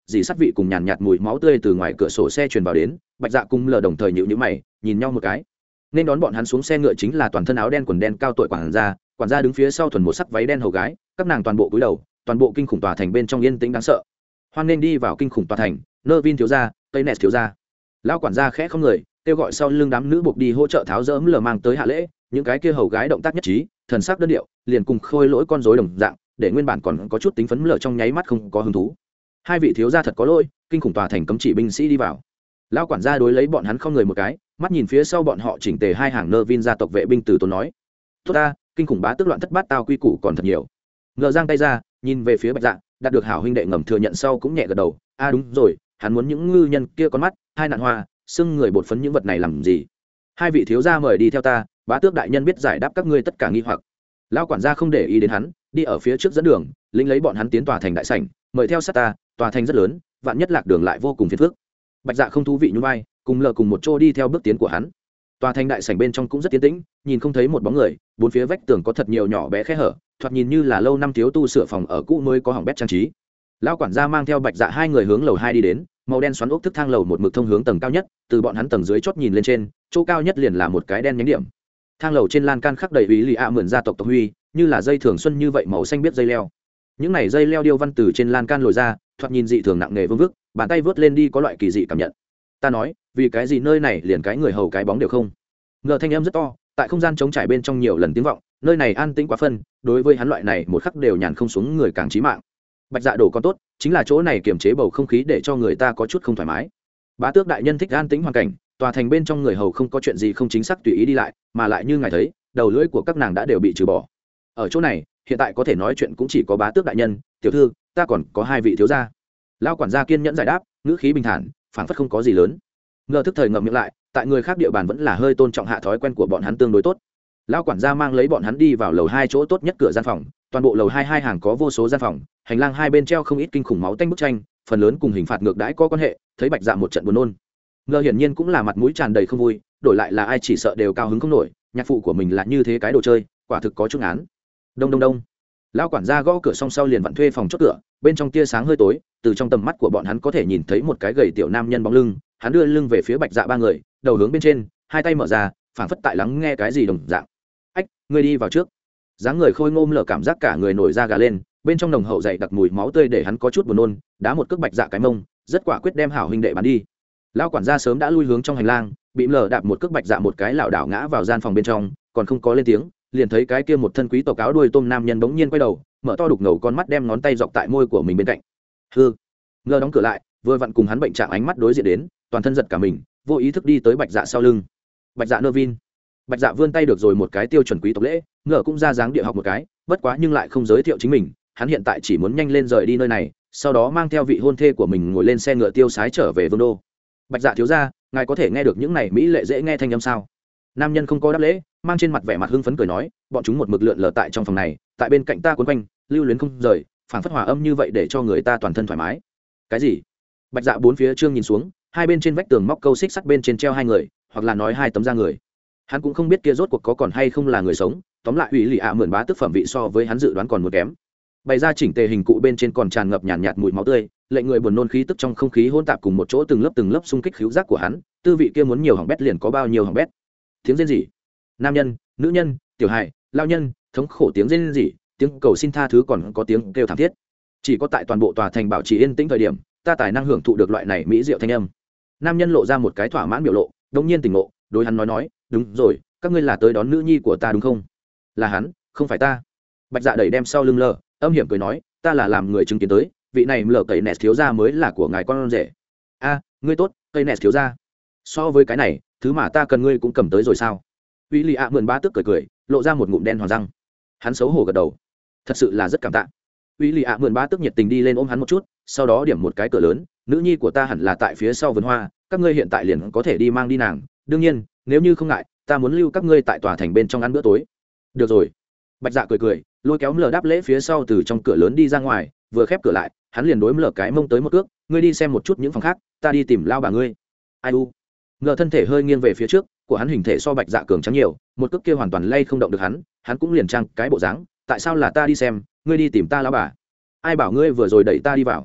dì sắt vị cùng nhàn nhạt mùi máu tươi từ ngoài cửa sổ xe truyền vào đến. Bạch Dạ cùng lờ đồng thời nhịu nhữ mày nhìn nhau một cái. Nên đón bọn hắn xuống xe ngựa chính là toàn thân áo đen quần đen cao tuổi quản gia đứng phía sau thuần một sắc váy đen hầu gái, các nàng toàn bộ cúi đầu, toàn bộ kinh khủng tòa thành bên trong yên tĩnh đáng sợ. Hoan nên đi vào kinh khủng tòa thành, Nervin thiếu gia, Keynes thiếu gia. Lão quản gia khẽ không người, kêu gọi sau lưng đám nữ buộc đi hỗ trợ tháo dỡ lờ mang tới hạ lễ, những cái kia hầu gái động tác nhất trí, thần sắc đơn điệu, liền cùng khôi lỗi con rối đồng dạng, để nguyên bản còn có chút tính phấn lờ trong nháy mắt không có hứng thú. Hai vị thiếu gia thật có lỗi, kinh khủng tòa thành cấm chỉ binh sĩ đi vào. Lão quản gia đối lấy bọn hắn không người một cái, mắt nhìn phía sau bọn họ chỉnh tề hai hàng Nervin gia tộc vệ binh từ tốn nói: "Tốt ta, kinh khủng bá tước loạn thất bát tao quy củ còn thật nhiều." Ngờ giang tay ra, nhìn về phía Bạch Dạ, đạt được hảo huynh đệ ngầm thừa nhận sau cũng nhẹ gật đầu, "A đúng rồi, hắn muốn những ngư nhân kia con mắt, hai nạn hoa, xưng người bột phấn những vật này làm gì? Hai vị thiếu gia mời đi theo ta, bá tước đại nhân biết giải đáp các ngươi tất cả nghi hoặc." Lão quản gia không để ý đến hắn, đi ở phía trước dẫn đường, lính lấy bọn hắn tiến tòa thành đại sảnh, mời theo sát ta, tòa thành rất lớn, vạn nhất lạc đường lại vô cùng phiền phức. Bạch Dạ không thú vị nhún vai, cùng lờ cùng một chỗ đi theo bước tiến của hắn. Tòa thành đại sảnh bên trong cũng rất tiến tĩnh, nhìn không thấy một bóng người, bốn phía vách tường có thật nhiều nhỏ bé khe hở, thoạt nhìn như là lâu năm thiếu tu sửa phòng ở cũ mới có hỏng bét trang trí. Lão quản gia mang theo Bạch Dạ hai người hướng lầu 2 đi đến, màu đen xoắn ốc thức thang lầu một mực thông hướng tầng cao nhất, từ bọn hắn tầng dưới chót nhìn lên trên, chỗ cao nhất liền là một cái đen nhánh điểm. Thang lầu trên lan can khắc đầy ý lì ạ mượn gia tộc tộc huy, như là dây thường xuân như vậy màu xanh biết dây leo. Những này dây leo điêu văn từ trên lan can lồi ra, thoạt nhìn dị thường nặng nề vương vức, bàn tay vớt lên đi có loại kỳ dị cảm nhận. Ta nói, vì cái gì nơi này liền cái người hầu cái bóng đều không? Ngờ thanh âm rất to, tại không gian trống trải bên trong nhiều lần tiếng vọng, nơi này an tĩnh quá phân, đối với hắn loại này một khắc đều nhàn không xuống người càng chí mạng. Bạch Dạ đổ con tốt, chính là chỗ này kiềm chế bầu không khí để cho người ta có chút không thoải mái. Bá tước đại nhân thích an tĩnh hoàn cảnh, tòa thành bên trong người hầu không có chuyện gì không chính xác tùy ý đi lại, mà lại như ngài thấy, đầu lưỡi của các nàng đã đều bị trừ bỏ. Ở chỗ này, hiện tại có thể nói chuyện cũng chỉ có bá tước đại nhân, tiểu thư, ta còn có hai vị thiếu gia. Lão quản gia kiên nhẫn giải đáp, ngữ khí bình thản, phảng phất không có gì lớn. Ngờ thức thời ngậm miệng lại, tại người khác địa bàn vẫn là hơi tôn trọng hạ thói quen của bọn hắn tương đối tốt. Lão quản gia mang lấy bọn hắn đi vào lầu 2 chỗ tốt nhất cửa gian phòng, toàn bộ lầu 2 hai hàng có vô số gian phòng, hành lang hai bên treo không ít kinh khủng máu tanh bức tranh, phần lớn cùng hình phạt ngược đãi có quan hệ, thấy Bạch Dạ một trận buồn nôn. Ngờ hiển nhiên cũng là mặt mũi tràn đầy không vui, đổi lại là ai chỉ sợ đều cao hứng không nổi, nhạc phụ của mình là như thế cái đồ chơi, quả thực có chút án. Đông đông đông. Lão quản gia gõ cửa xong sau liền vặn thuê phòng chốt cửa, bên trong tia sáng hơi tối, từ trong tầm mắt của bọn hắn có thể nhìn thấy một cái gầy tiểu nam nhân bóng lưng, hắn đưa lưng về phía Bạch Dạ ba người, đầu hướng bên trên, hai tay mở ra, phảng phất tại lắng nghe cái gì đồng dạng. "Ách, ngươi đi vào trước." Dáng người khôi ngô lở cảm giác cả người nổi da gà lên, bên trong nồng hậu dày đặc mùi máu tươi để hắn có chút buồn nôn, đá một cước Bạch Dạ cái mông, rất quả quyết đem hảo huynh đệ bắn đi. Lão quản gia sớm đã lui hướng trong hành lang, bị lở đạp một cước Bạch Dạ một cái lảo đảo ngã vào gian phòng bên trong, còn không có lên tiếng, liền thấy cái kia một thân quý tộc áo đuôi tôm nam nhân bỗng nhiên quay đầu, mở to đục ngầu con mắt đem ngón tay dọc tại môi của mình bên cạnh. Hư. Ngờ đóng cửa lại, vừa vặn cùng hắn bệnh trạng ánh mắt đối diện đến, toàn thân giật cả mình, vô ý thức đi tới Bạch Dạ sau lưng. Bạch Dạ Nervin. Bạch Dạ vươn tay được rồi một cái tiêu chuẩn quý tộc lễ, ngờ cũng ra dáng địa học một cái, bất quá nhưng lại không giới thiệu chính mình, hắn hiện tại chỉ muốn nhanh lên rời đi nơi này, sau đó mang theo vị hôn thê của mình ngồi lên xe ngựa tiêu sái trở về vương đô. Bạch Dạ thiếu gia, ngài có thể nghe được những này mỹ lệ dễ nghe thanh âm sao? Nam nhân không có đáp lễ, mang trên mặt vẻ mặt hưng phấn cười nói, bọn chúng một mực lượn lờ tại trong phòng này, tại bên cạnh ta quấn quanh, lưu luyến không rời, phảng phất hòa âm như vậy để cho người ta toàn thân thoải mái. Cái gì? Bạch Dạ bốn phía trương nhìn xuống, hai bên trên vách tường móc câu xích sắt bên trên treo hai người, hoặc là nói hai tấm da người. Hắn cũng không biết kia rốt cuộc có còn hay không là người sống, tóm lại ủy lì ạ mượn bá tức phẩm vị so với hắn dự đoán còn một kém. Bày ra chỉnh tề hình cụ bên trên còn tràn ngập nhàn nhạt mùi máu tươi, lệnh người buồn nôn khí tức trong không khí hỗn tạp cùng một chỗ từng lớp xung kích khứu giác của hắn, tư vị kia muốn nhiều hỏng bét liền có bao nhiêu hỏng bét. Tiếng rên rỉ, nam nhân, nữ nhân, tiểu hài, lao nhân, thống khổ tiếng rên rỉ, tiếng cầu xin tha thứ còn có tiếng kêu thảm thiết. Chỉ có tại toàn bộ tòa thành bảo trì yên tĩnh thời điểm, ta tài năng hưởng thụ được loại này mỹ diệu thanh âm. Nam nhân lộ ra một cái thỏa mãn biểu lộ, đống nhiên tỉnh ngộ, đối hắn nói, đúng rồi, các ngươi là tới đón nữ nhi của ta đúng không? Là hắn, không phải ta. Bạch Dạ đẩy đem sau lưng lờ, âm hiểm cười nói, ta là làm người chứng kiến tới, vị này lờ cậy nẹt thiếu gia mới là của ngài con rể. A, ngươi tốt, cây nẹt thiếu gia. So với cái này, thứ mà ta cần ngươi cũng cầm tới rồi sao? Uy Lì ạ mượn bá tức cười, lộ ra một ngụm đen hoàng răng. Hắn xấu hổ gật đầu, thật sự là rất cảm tạ. Uy Lì ạ mượn bá tức nhiệt tình đi lên ôm hắn một chút, sau đó điểm một cái cửa lớn, nữ nhi của ta hẳn là tại phía sau vườn hoa, các ngươi hiện tại liền có thể đi mang đi nàng, đương nhiên, nếu như không ngại, ta muốn lưu các ngươi tại tòa thành bên trong ăn bữa tối. Được rồi. Bạch Dạ cười, lôi kéo lờ đáp lễ phía sau từ trong cửa lớn đi ra ngoài, vừa khép cửa lại, hắn liền đối lờ cái mông tới một cước, ngươi đi xem một chút những phòng khác, ta đi tìm lao bà ngươi. Ai u. Ngờ thân thể hơi nghiêng về phía trước, của hắn hình thể so Bạch Dạ cường trắng nhiều, một cước kia hoàn toàn lay không động được hắn cũng liền trang cái bộ dáng, tại sao là ta đi xem, ngươi đi tìm ta lão bà? Ai bảo ngươi vừa rồi đẩy ta đi vào?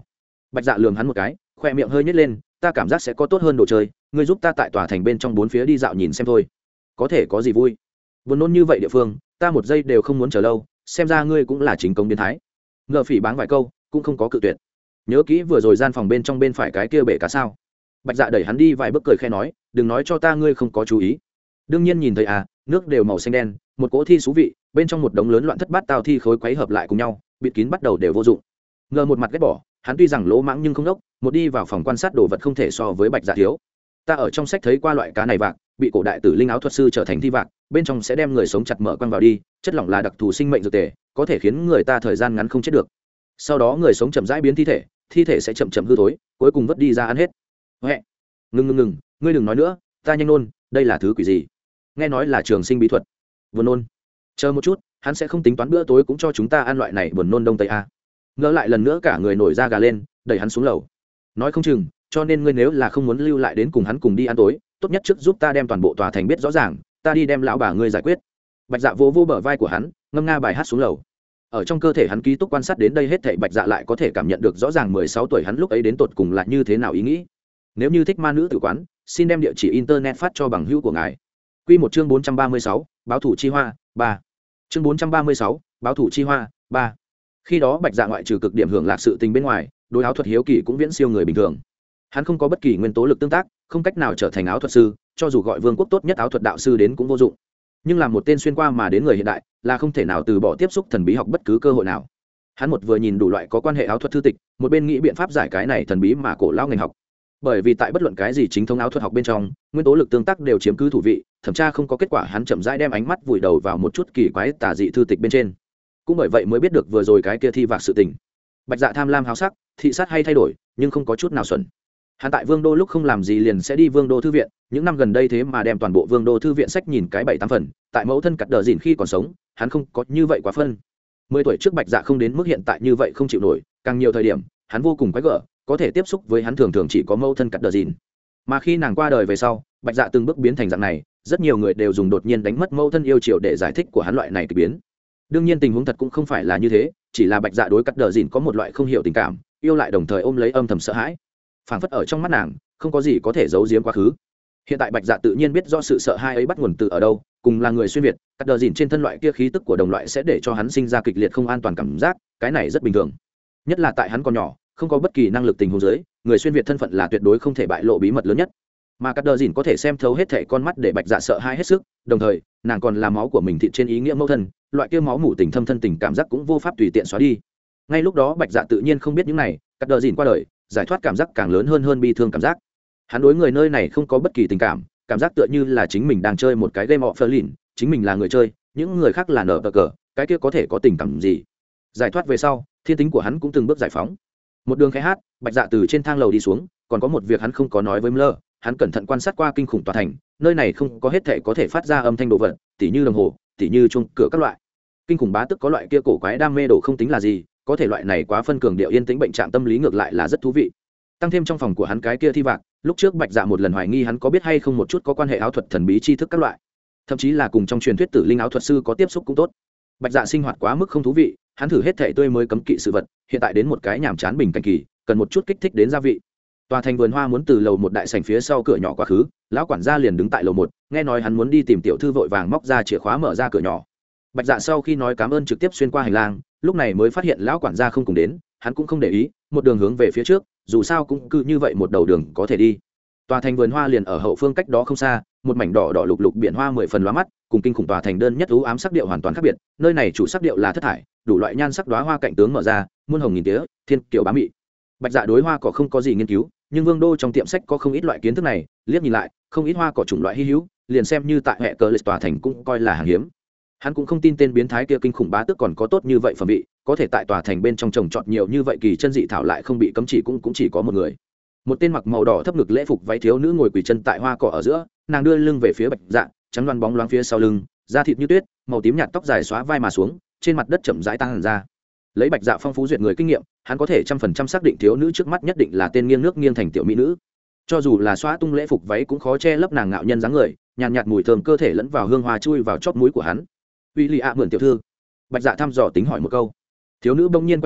Bạch Dạ lườm hắn một cái, khoe miệng hơi nhếch lên, ta cảm giác sẽ có tốt hơn đồ chơi, ngươi giúp ta tại tòa thành bên trong bốn phía đi dạo nhìn xem thôi. Có thể có gì vui? Buồn nôn như vậy địa phương, ta một giây đều không muốn chờ lâu, xem ra ngươi cũng là chính công biến thái. Ngờ Phỉ báng vài câu, cũng không có cự tuyệt. Nhớ kỹ vừa rồi gian phòng bên trong bên phải cái kia bể cá sao? Bạch Dạ đẩy hắn đi vài bước cười khẽ nói, đừng nói cho ta ngươi không có chú ý. Đương nhiên nhìn thấy à, nước đều màu xanh đen, một cỗ thi xú vị, bên trong một đống lớn loạn thất bát tao thi khối quấy hợp lại cùng nhau, bịt kín bắt đầu đều vô dụng. Ngờ một mặt ghét bỏ, hắn tuy rằng lỗ mãng nhưng không đốc, một đi vào phòng quan sát đồ vật không thể so với Bạch Dạ thiếu. Ta ở trong sách thấy qua loại cá này vạc, bị cổ đại tử linh áo thuật sư trở thành thi vạc, bên trong sẽ đem người sống chặt mở quăng vào đi, chất lỏng là đặc thù sinh mệnh dược tề, có thể khiến người ta thời gian ngắn không chết được. Sau đó người sống chậm rãi biến thi thể sẽ chậm chậm hư thối, cuối cùng vứt đi ra ăn hết. Huệ, ngừng, ngươi đừng nói nữa, ta nhanh nôn, đây là thứ quỷ gì? Nghe nói là trường sinh bí thuật. Buồn nôn. Chờ một chút, hắn sẽ không tính toán bữa tối cũng cho chúng ta ăn loại này buồn nôn đông tây a. Ngỡ lại lần nữa cả người nổi da gà lên, đẩy hắn xuống lầu. Nói không chừng, cho nên ngươi nếu là không muốn lưu lại đến cùng hắn cùng đi ăn tối, tốt nhất trước giúp ta đem toàn bộ tòa thành biết rõ ràng, ta đi đem lão bà ngươi giải quyết. Bạch Dạ vô bờ vai của hắn, ngâm nga bài hát xuống lầu. Ở trong cơ thể hắn ký túc quan sát đến đây hết thảy, Bạch Dạ lại có thể cảm nhận được rõ ràng 16 tuổi hắn lúc ấy đến tột cùng là như thế nào ý nghĩ. Nếu như thích ma nữ tử quán, xin đem địa chỉ internet phát cho bằng hữu của ngài. Quy một chương 436, báo thủ chi hoa 3. Chương 436, báo thủ chi hoa 3. Khi đó Bạch Dạ ngoại trừ cực điểm hưởng lạc sự tình bên ngoài, đối áo thuật hiếu kỳ cũng viễn siêu người bình thường. Hắn không có bất kỳ nguyên tố lực tương tác, không cách nào trở thành áo thuật sư, cho dù gọi vương quốc tốt nhất áo thuật đạo sư đến cũng vô dụng. Nhưng làm một tên xuyên qua mà đến người hiện đại, là không thể nào từ bỏ tiếp xúc thần bí học bất cứ cơ hội nào. Hắn một vừa nhìn đủ loại có quan hệ áo thuật thư tịch, một bên nghĩ biện pháp giải cái này thần bí mà cổ lao ngành học. Bởi vì tại bất luận cái gì chính thống áo thuật học bên trong, nguyên tố lực tương tác đều chiếm cứ thủ vị, thẩm tra không có kết quả, hắn chậm rãi đem ánh mắt vùi đầu vào một chút kỳ quái tà dị thư tịch bên trên. Cũng bởi vậy mới biết được vừa rồi cái kia thi vạc sự tình. Bạch Dạ tham lam háo sắc, thị sát hay thay đổi, nhưng không có chút nào xuẩn. Hắn tại Vương đô lúc không làm gì liền sẽ đi Vương đô thư viện, những năm gần đây thế mà đem toàn bộ Vương đô thư viện sách nhìn cái 7-8 phần, tại mẫu thân cắt đờ dìn khi còn sống, hắn không có như vậy quá phân. 10 tuổi trước Bạch Dạ không đến mức hiện tại như vậy không chịu nổi, càng nhiều thời điểm, hắn vô cùng quái gở, có thể tiếp xúc với hắn thường thường chỉ có mẫu thân cắt đờ dìn. Mà khi nàng qua đời về sau, Bạch Dạ từng bước biến thành dạng này, rất nhiều người đều dùng đột nhiên đánh mất mẫu thân yêu chiều để giải thích của hắn loại này kỳ biến. Đương nhiên tình huống thật cũng không phải là như thế, chỉ là Bạch Dạ đối cắt đờ dìn có một loại không hiểu tình cảm, yêu lại đồng thời ôm lấy âm thầm sợ hãi. Phảng phất ở trong mắt nàng, không có gì có thể giấu giếm quá khứ. Hiện tại Bạch Dạ tự nhiên biết rõ sự sợ hãi ấy bắt nguồn từ ở đâu, cùng là người xuyên việt, cắt đờ dìn trên thân loại kia khí tức của đồng loại sẽ để cho hắn sinh ra kịch liệt không an toàn cảm giác, cái này rất bình thường. Nhất là tại hắn còn nhỏ, không có bất kỳ năng lực tình huống dưới, người xuyên việt thân phận là tuyệt đối không thể bại lộ bí mật lớn nhất. Mà cắt đờ dìn có thể xem thấu hết thảy con mắt để Bạch Dạ sợ hãi hết sức, đồng thời, nàng còn là máu của mình thịt trên ý nghĩa mẫu thân, loại kia máu mủ tình thâm thân tình cảm giác cũng vô pháp tùy tiện xóa đi. Ngay lúc đó Bạch Dạ tự nhiên không biết những này, cắt đờ dìn qua đời, giải thoát cảm giác càng lớn hơn bi thương cảm giác. Hắn đối người nơi này không có bất kỳ tình cảm, cảm giác tựa như là chính mình đang chơi một cái game offline, chính mình là người chơi, những người khác là nở cờ, cái kia có thể có tình cảm gì? Giải thoát về sau, thiên tính của hắn cũng từng bước giải phóng. Một đường khẽ hát, Bạch Dạ từ trên thang lầu đi xuống, còn có một việc hắn không có nói với Mller, hắn cẩn thận quan sát qua kinh khủng tòa thành, nơi này không có hết thảy có thể phát ra âm thanh đồ vật, tỉ như đồng hồ, tỉ như chuông cửa các loại. Kinh khủng bá tức có loại kia cổ quái đam mê đồ không tính là gì, có thể loại này quá phân cường điệu yên tĩnh bệnh trạng tâm lý ngược lại là rất thú vị. Tăng thêm trong phòng của hắn cái kia thi vạc, lúc trước Bạch Dạ một lần hoài nghi hắn có biết hay không một chút có quan hệ áo thuật thần bí tri thức các loại, thậm chí là cùng trong truyền thuyết tử linh áo thuật sư có tiếp xúc cũng tốt. Bạch Dạ sinh hoạt quá mức không thú vị, hắn thử hết thể tươi mới cấm kỵ sự vật, hiện tại đến một cái nhàm chán bình cảnh kỳ, cần một chút kích thích đến gia vị. Tòa thành vườn hoa muốn từ lầu một đại sảnh phía sau cửa nhỏ quá khứ, lão quản gia liền đứng tại lầu một, nghe nói hắn muốn đi tìm tiểu thư vội vàng móc ra chìa khóa mở ra cửa nhỏ. Bạch Dạ sau khi nói cảm ơn trực tiếp xuyên qua hành lang, lúc này mới phát hiện lão quản gia không cùng đến, hắn cũng không để ý, một đường hướng về phía trước, dù sao cũng cứ như vậy một đầu đường có thể đi. Tòa thành vườn hoa liền ở hậu phương cách đó không xa, một mảnh đỏ đỏ lục lục biển hoa 10 phần lóa mắt, cùng kinh khủng tòa thành đơn nhất u ám sắc điệu hoàn toàn khác biệt, nơi này chủ sắc điệu là thất thải, đủ loại nhan sắc đóa hoa cạnh tướng mở ra, muôn hồng nghìn tía, thiên kiều bá mị. Bạch Dạ đối hoa cỏ không có gì nghiên cứu, nhưng Vương đô trong tiệm sách có không ít loại kiến thức này, liếc nhìn lại, không ít hoa cỏ chủng loại hi hữu, liền xem như tại hệ cờ lịch tòa thành cũng coi là hàng hiếm. Hắn cũng không tin tên biến thái kia kinh khủng bá tước còn có tốt như vậy phẩm vị, có thể tại tòa thành bên trong trồng trọt nhiều như vậy kỳ chân dị thảo lại không bị cấm chỉ cũng chỉ có một người. Một tên mặc màu đỏ thấp ngực lễ phục váy thiếu nữ ngồi quỳ chân tại hoa cỏ ở giữa, nàng đưa lưng về phía Bạch Dạ, trắng loăn bóng loáng phía sau lưng, da thịt như tuyết, màu tím nhạt tóc dài xóa vai mà xuống, trên mặt đất chậm rãi tăng ra. Lấy Bạch Dạ phong phú duyệt người kinh nghiệm, hắn có thể 100% xác định thiếu nữ trước mắt nhất định là tên nghiêng nước nghiêng thành tiểu mỹ nữ. Cho dù là xóa tung lễ phục váy cũng khó che lấp nàng ngạo nhân dáng người, nhàn nhạt mùi thơm cơ thể lẫn vào hương hoa chui vào chóp mũi của hắn. "Uy Lị ạ mượn tiểu thư." Bạch Dạ thăm dò tính hỏi một câu. Thiếu nữ bỗng nhiên quay đầu,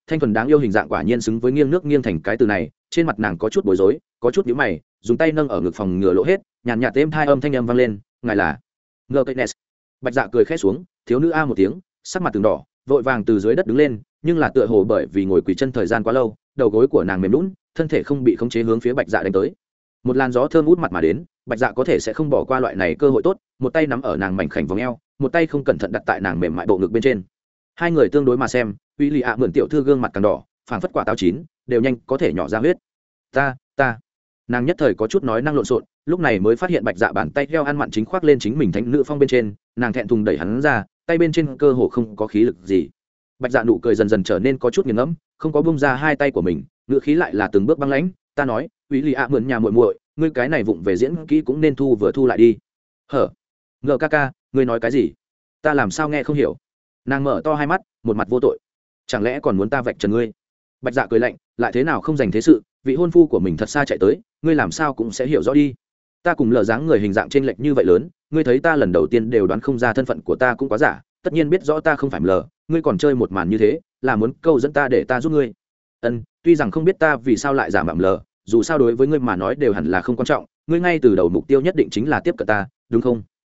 thanh thuần đáng yêu hình dạng quả nhiên xứng với nghiêng nước nghiêng thành cái từ này. Trên mặt nàng có chút bối rối, có chút nhíu mày, dùng tay nâng ở ngực phòng ngừa lỗ hết, nhàn nhạt êm thai âm thanh âm vang lên, ngài là ngờ cây nes. Bạch Dạ cười khẽ xuống, thiếu nữ a một tiếng, sắc mặt từng đỏ, vội vàng từ dưới đất đứng lên, nhưng là tựa hồ bởi vì ngồi quỳ chân thời gian quá lâu, đầu gối của nàng mềm lún, thân thể không bị khống chế hướng phía Bạch Dạ đánh tới. Một làn gió thơm út mặt mà đến, Bạch Dạ có thể sẽ không bỏ qua loại này cơ hội tốt, một tay nắm ở nàng mảnh khảnh vòng eo, một tay không cẩn thận đặt tại nàng mềm mại bộ ngực bên trên. Hai người tương đối mà xem, uy lì ạ mượn tiểu thư gương mặt càng đỏ, phảng phất quả táo chín, đều nhanh có thể nhỏ ra huyết. Ta, nàng nhất thời có chút nói năng lộn xộn, lúc này mới phát hiện Bạch Dạ bàn tay heo ăn mặn chính khoác lên chính mình thánh nữ phong bên trên, nàng thẹn thùng đẩy hắn ra, tay bên trên cơ hồ không có khí lực gì. Bạch Dạ nụ cười dần dần trở nên có chút nghiền ngẫm, không có bung ra hai tay của mình, ngựa khí lại là từng bước băng lãnh. Ta nói, uy lì ạ mượn nhà muội muội, ngươi cái này vụng về diễn kỹ cũng nên thu vừa thu lại đi. Hở? Ngờ ca ca, ngươi nói cái gì? Ta làm sao nghe không hiểu? Nàng mở to hai mắt, một mặt vô tội. Chẳng lẽ còn muốn ta vạch trần ngươi? Bạch Dạ cười lạnh, lại thế nào không dành thế sự, vị hôn phu của mình thật xa chạy tới, ngươi làm sao cũng sẽ hiểu rõ đi. Ta cùng lờ dáng người hình dạng trên lệch như vậy lớn, ngươi thấy ta lần đầu tiên đều đoán không ra thân phận của ta cũng quá giả, tất nhiên biết rõ ta không phải lờ, ngươi còn chơi một màn như thế, là muốn câu dẫn ta để ta giúp ngươi. Tuy rằng không biết ta vì sao lại giả mạo lờ, dù sao đối với ngươi mà nói đều hẳn là không quan trọng, ngươi ngay từ đầu mục tiêu nhất định chính là tiếp cận ta, đúng không?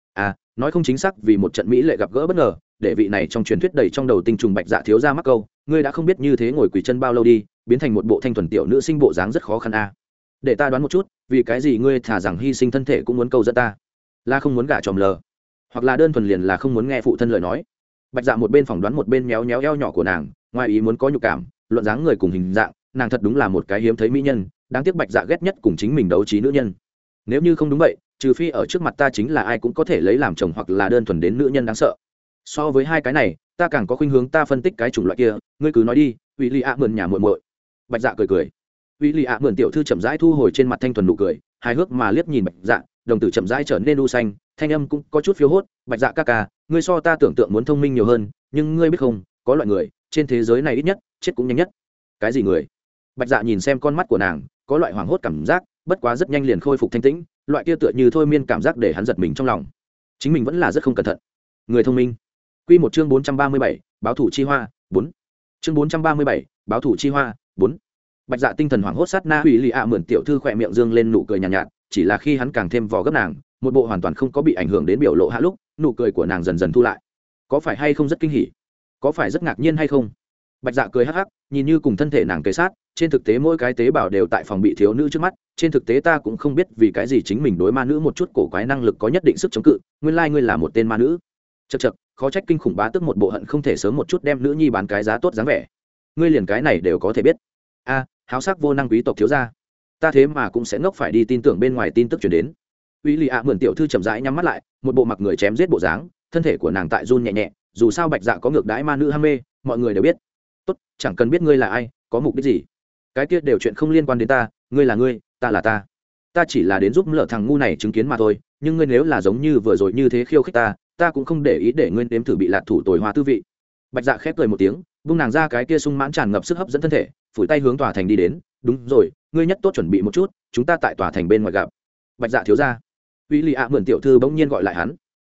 Nói không chính xác, vì một trận mỹ lệ gặp gỡ bất ngờ, để vị này trong truyền thuyết đầy trong đầu tinh trùng Bạch Dạ thiếu ra mắc câu, ngươi đã không biết như thế ngồi quỳ chân bao lâu đi, biến thành một bộ thanh thuần tiểu nữ sinh bộ dáng rất khó khăn để ta đoán một chút, vì cái gì ngươi thả rằng hy sinh thân thể cũng muốn câu dẫn ta? Là không muốn gả chòm lờ, hoặc là đơn thuần liền là không muốn nghe phụ thân lời nói? Bạch Dạ một bên phỏng đoán một bên méo méo eo nhỏ của nàng, ngoài ý muốn có nhục cảm, luận dáng người cùng hình dạng, nàng thật đúng là một cái hiếm thấy mỹ nhân, đáng tiếc Bạch Dạ ghét nhất cùng chính mình đấu trí nữ nhân. Nếu như không đúng vậy, trừ phi ở trước mặt ta chính là ai cũng có thể lấy làm chồng, hoặc là đơn thuần đến nữ nhân đáng sợ. So với hai cái này, ta càng có khuynh hướng ta phân tích cái chủng loại kia, ngươi cứ nói đi, uy lì ạ mượn nhà muội muội. Bạch Dạ cười. Uy lì ạ mượn tiểu thư chậm rãi thu hồi trên mặt thanh thuần nụ cười, hài hước mà liếc nhìn Bạch Dạ, đồng tử chậm rãi trở nên u xanh, thanh âm cũng có chút phiêu hốt. Bạch Dạ ca ca, ngươi so ta tưởng tượng muốn thông minh nhiều hơn, nhưng ngươi biết không, có loại người trên thế giới này ít nhất chết cũng nhanh nhất. Cái gì người? Bạch Dạ nhìn xem con mắt của nàng, có loại hoảng hốt cảm giác, bất quá rất nhanh liền khôi phục thanh tĩnh, loại kia tựa như thôi miên cảm giác để hắn giật mình trong lòng. Chính mình vẫn là rất không cẩn thận. Người thông minh. Quy một chương 437, báo thủ chi hoa, 4. Chương 437, báo thủ chi hoa, 4. Bạch Dạ tinh thần hoảng hốt sát na, Uy Lì ạ mượn tiểu thư khỏe miệng dương lên nụ cười nhàn nhạt, chỉ là khi hắn càng thêm vò gấp nàng, một bộ hoàn toàn không có bị ảnh hưởng đến biểu lộ hạ lúc, nụ cười của nàng dần dần thu lại. Có phải hay không rất kinh hỉ? Có phải rất ngạc nhiên hay không? Bạch Dạ cười hắc hắc, nhìn như cùng thân thể nàng kề sát, trên thực tế mỗi cái tế bào đều tại phòng bị thiếu nữ trước mắt, trên thực tế ta cũng không biết vì cái gì chính mình đối ma nữ một chút cổ quái năng lực có nhất định sức chống cự, nguyên lai ngươi là một tên ma nữ. Chậc, khó trách kinh khủng bá tức một bộ hận không thể sớm một chút đem nữ nhi bán cái giá tốt dáng vẻ. Ngươi liền cái này đều có thể biết. Háo sắc vô năng quý tộc thiếu gia. Ta thế mà cũng sẽ ngốc phải đi tin tưởng bên ngoài tin tức truyền đến. Uy Lì ạ mượn tiểu thư chậm rãi nhắm mắt lại, một bộ mặc người chém giết bộ dáng, thân thể của nàng tại run nhẹ nhẹ, dù sao Bạch Dạ có ngược đãi ma nữ ham mê, mọi người đều biết. Tốt, chẳng cần biết ngươi là ai, có mục đích gì. Cái kia đều chuyện không liên quan đến ta, ngươi là ngươi, ta là ta. Ta chỉ là đến giúp lỡ thằng ngu này chứng kiến mà thôi, nhưng ngươi nếu là giống như vừa rồi như thế khiêu khích ta cũng không để ý để ngươi nếm thử bị lạc thủ tồi hoa tư vị. Bạch Dạ khép cười một tiếng, buông nàng ra, cái kia sung mãn tràn ngập sức hấp dẫn thân thể, phủi tay hướng tòa thành đi đến. Đúng rồi, ngươi nhất tốt chuẩn bị một chút, chúng ta tại tòa thành bên ngoài gặp. Bạch Dạ thiếu gia. Uy Lì ạ mượn tiểu thư bỗng nhiên gọi lại hắn.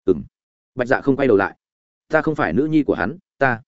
Bạch Dạ không quay đầu lại. Ta không phải nữ nhi của hắn,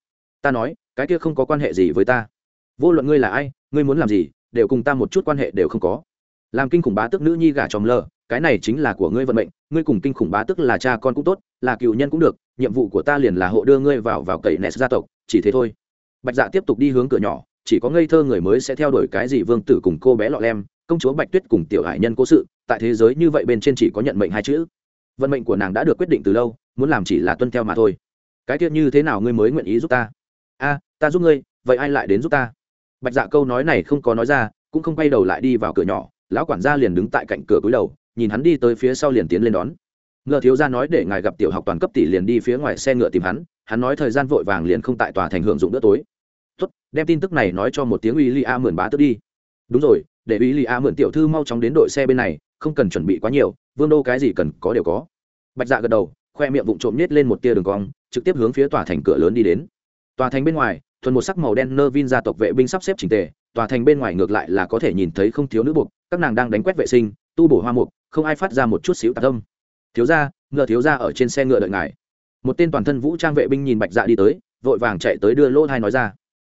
ta nói, cái kia không có quan hệ gì với ta. Vô luận ngươi là ai, ngươi muốn làm gì, đều cùng ta một chút quan hệ đều không có. Làm kinh khủng bá tước nữ nhi gả chòm lờ, cái này chính là của ngươi vận mệnh, ngươi cùng kinh khủng bá tước là cha con cũng tốt, là cựu nhân cũng được, nhiệm vụ của ta liền là hộ đưa ngươi vào cậy nẹt gia tộc, chỉ thế thôi. Bạch Dạ tiếp tục đi hướng cửa nhỏ, chỉ có ngây thơ người mới sẽ theo đuổi cái gì vương tử cùng cô bé lọ lem, công chúa Bạch Tuyết cùng tiểu hải nhân cố sự, tại thế giới như vậy bên trên chỉ có nhận mệnh hai chữ. Vận mệnh của nàng đã được quyết định từ lâu, muốn làm chỉ là tuân theo mà thôi. Cái kia như thế nào ngươi mới nguyện ý giúp ta? Ta giúp ngươi, vậy ai lại đến giúp ta? Bạch Dạ câu nói này không có nói ra, cũng không quay đầu lại đi vào cửa nhỏ, lão quản gia liền đứng tại cạnh cửa cúi đầu, nhìn hắn đi tới phía sau liền tiến lên đón. Ngờ thiếu gia nói để ngài gặp tiểu học toàn cấp tỷ liền đi phía ngoài xe ngựa tìm hắn nói thời gian vội vàng liền không tại tòa thành hưởng dụng bữa tối. Tốt, đem tin tức này nói cho một tiếng Uy Lì A mượn bá tước đi. Đúng rồi, để Uy Lì A mượn tiểu thư mau chóng đến đội xe bên này, không cần chuẩn bị quá nhiều, vương đô cái gì cần có đều có. Bạch Dạ gật đầu, khoe miệng vụng trộm nhếch lên một tia đường cong, trực tiếp hướng phía tòa thành cửa lớn đi đến. Tòa thành bên ngoài, thuần một sắc màu đen nơ vin gia tộc vệ binh sắp xếp chỉnh tề, tòa thành bên ngoài ngược lại là có thể nhìn thấy không thiếu nữ buộc, các nàng đang đánh quét vệ sinh, tu bổ hoa mục, không ai phát ra một chút xíu tạp âm. Thiếu gia, Ngờ thiếu gia ở trên xe ngựa đợi ngài. Một tên toàn thân vũ trang vệ binh nhìn Bạch Dạ đi tới, vội vàng chạy tới đưa lô thai nói ra.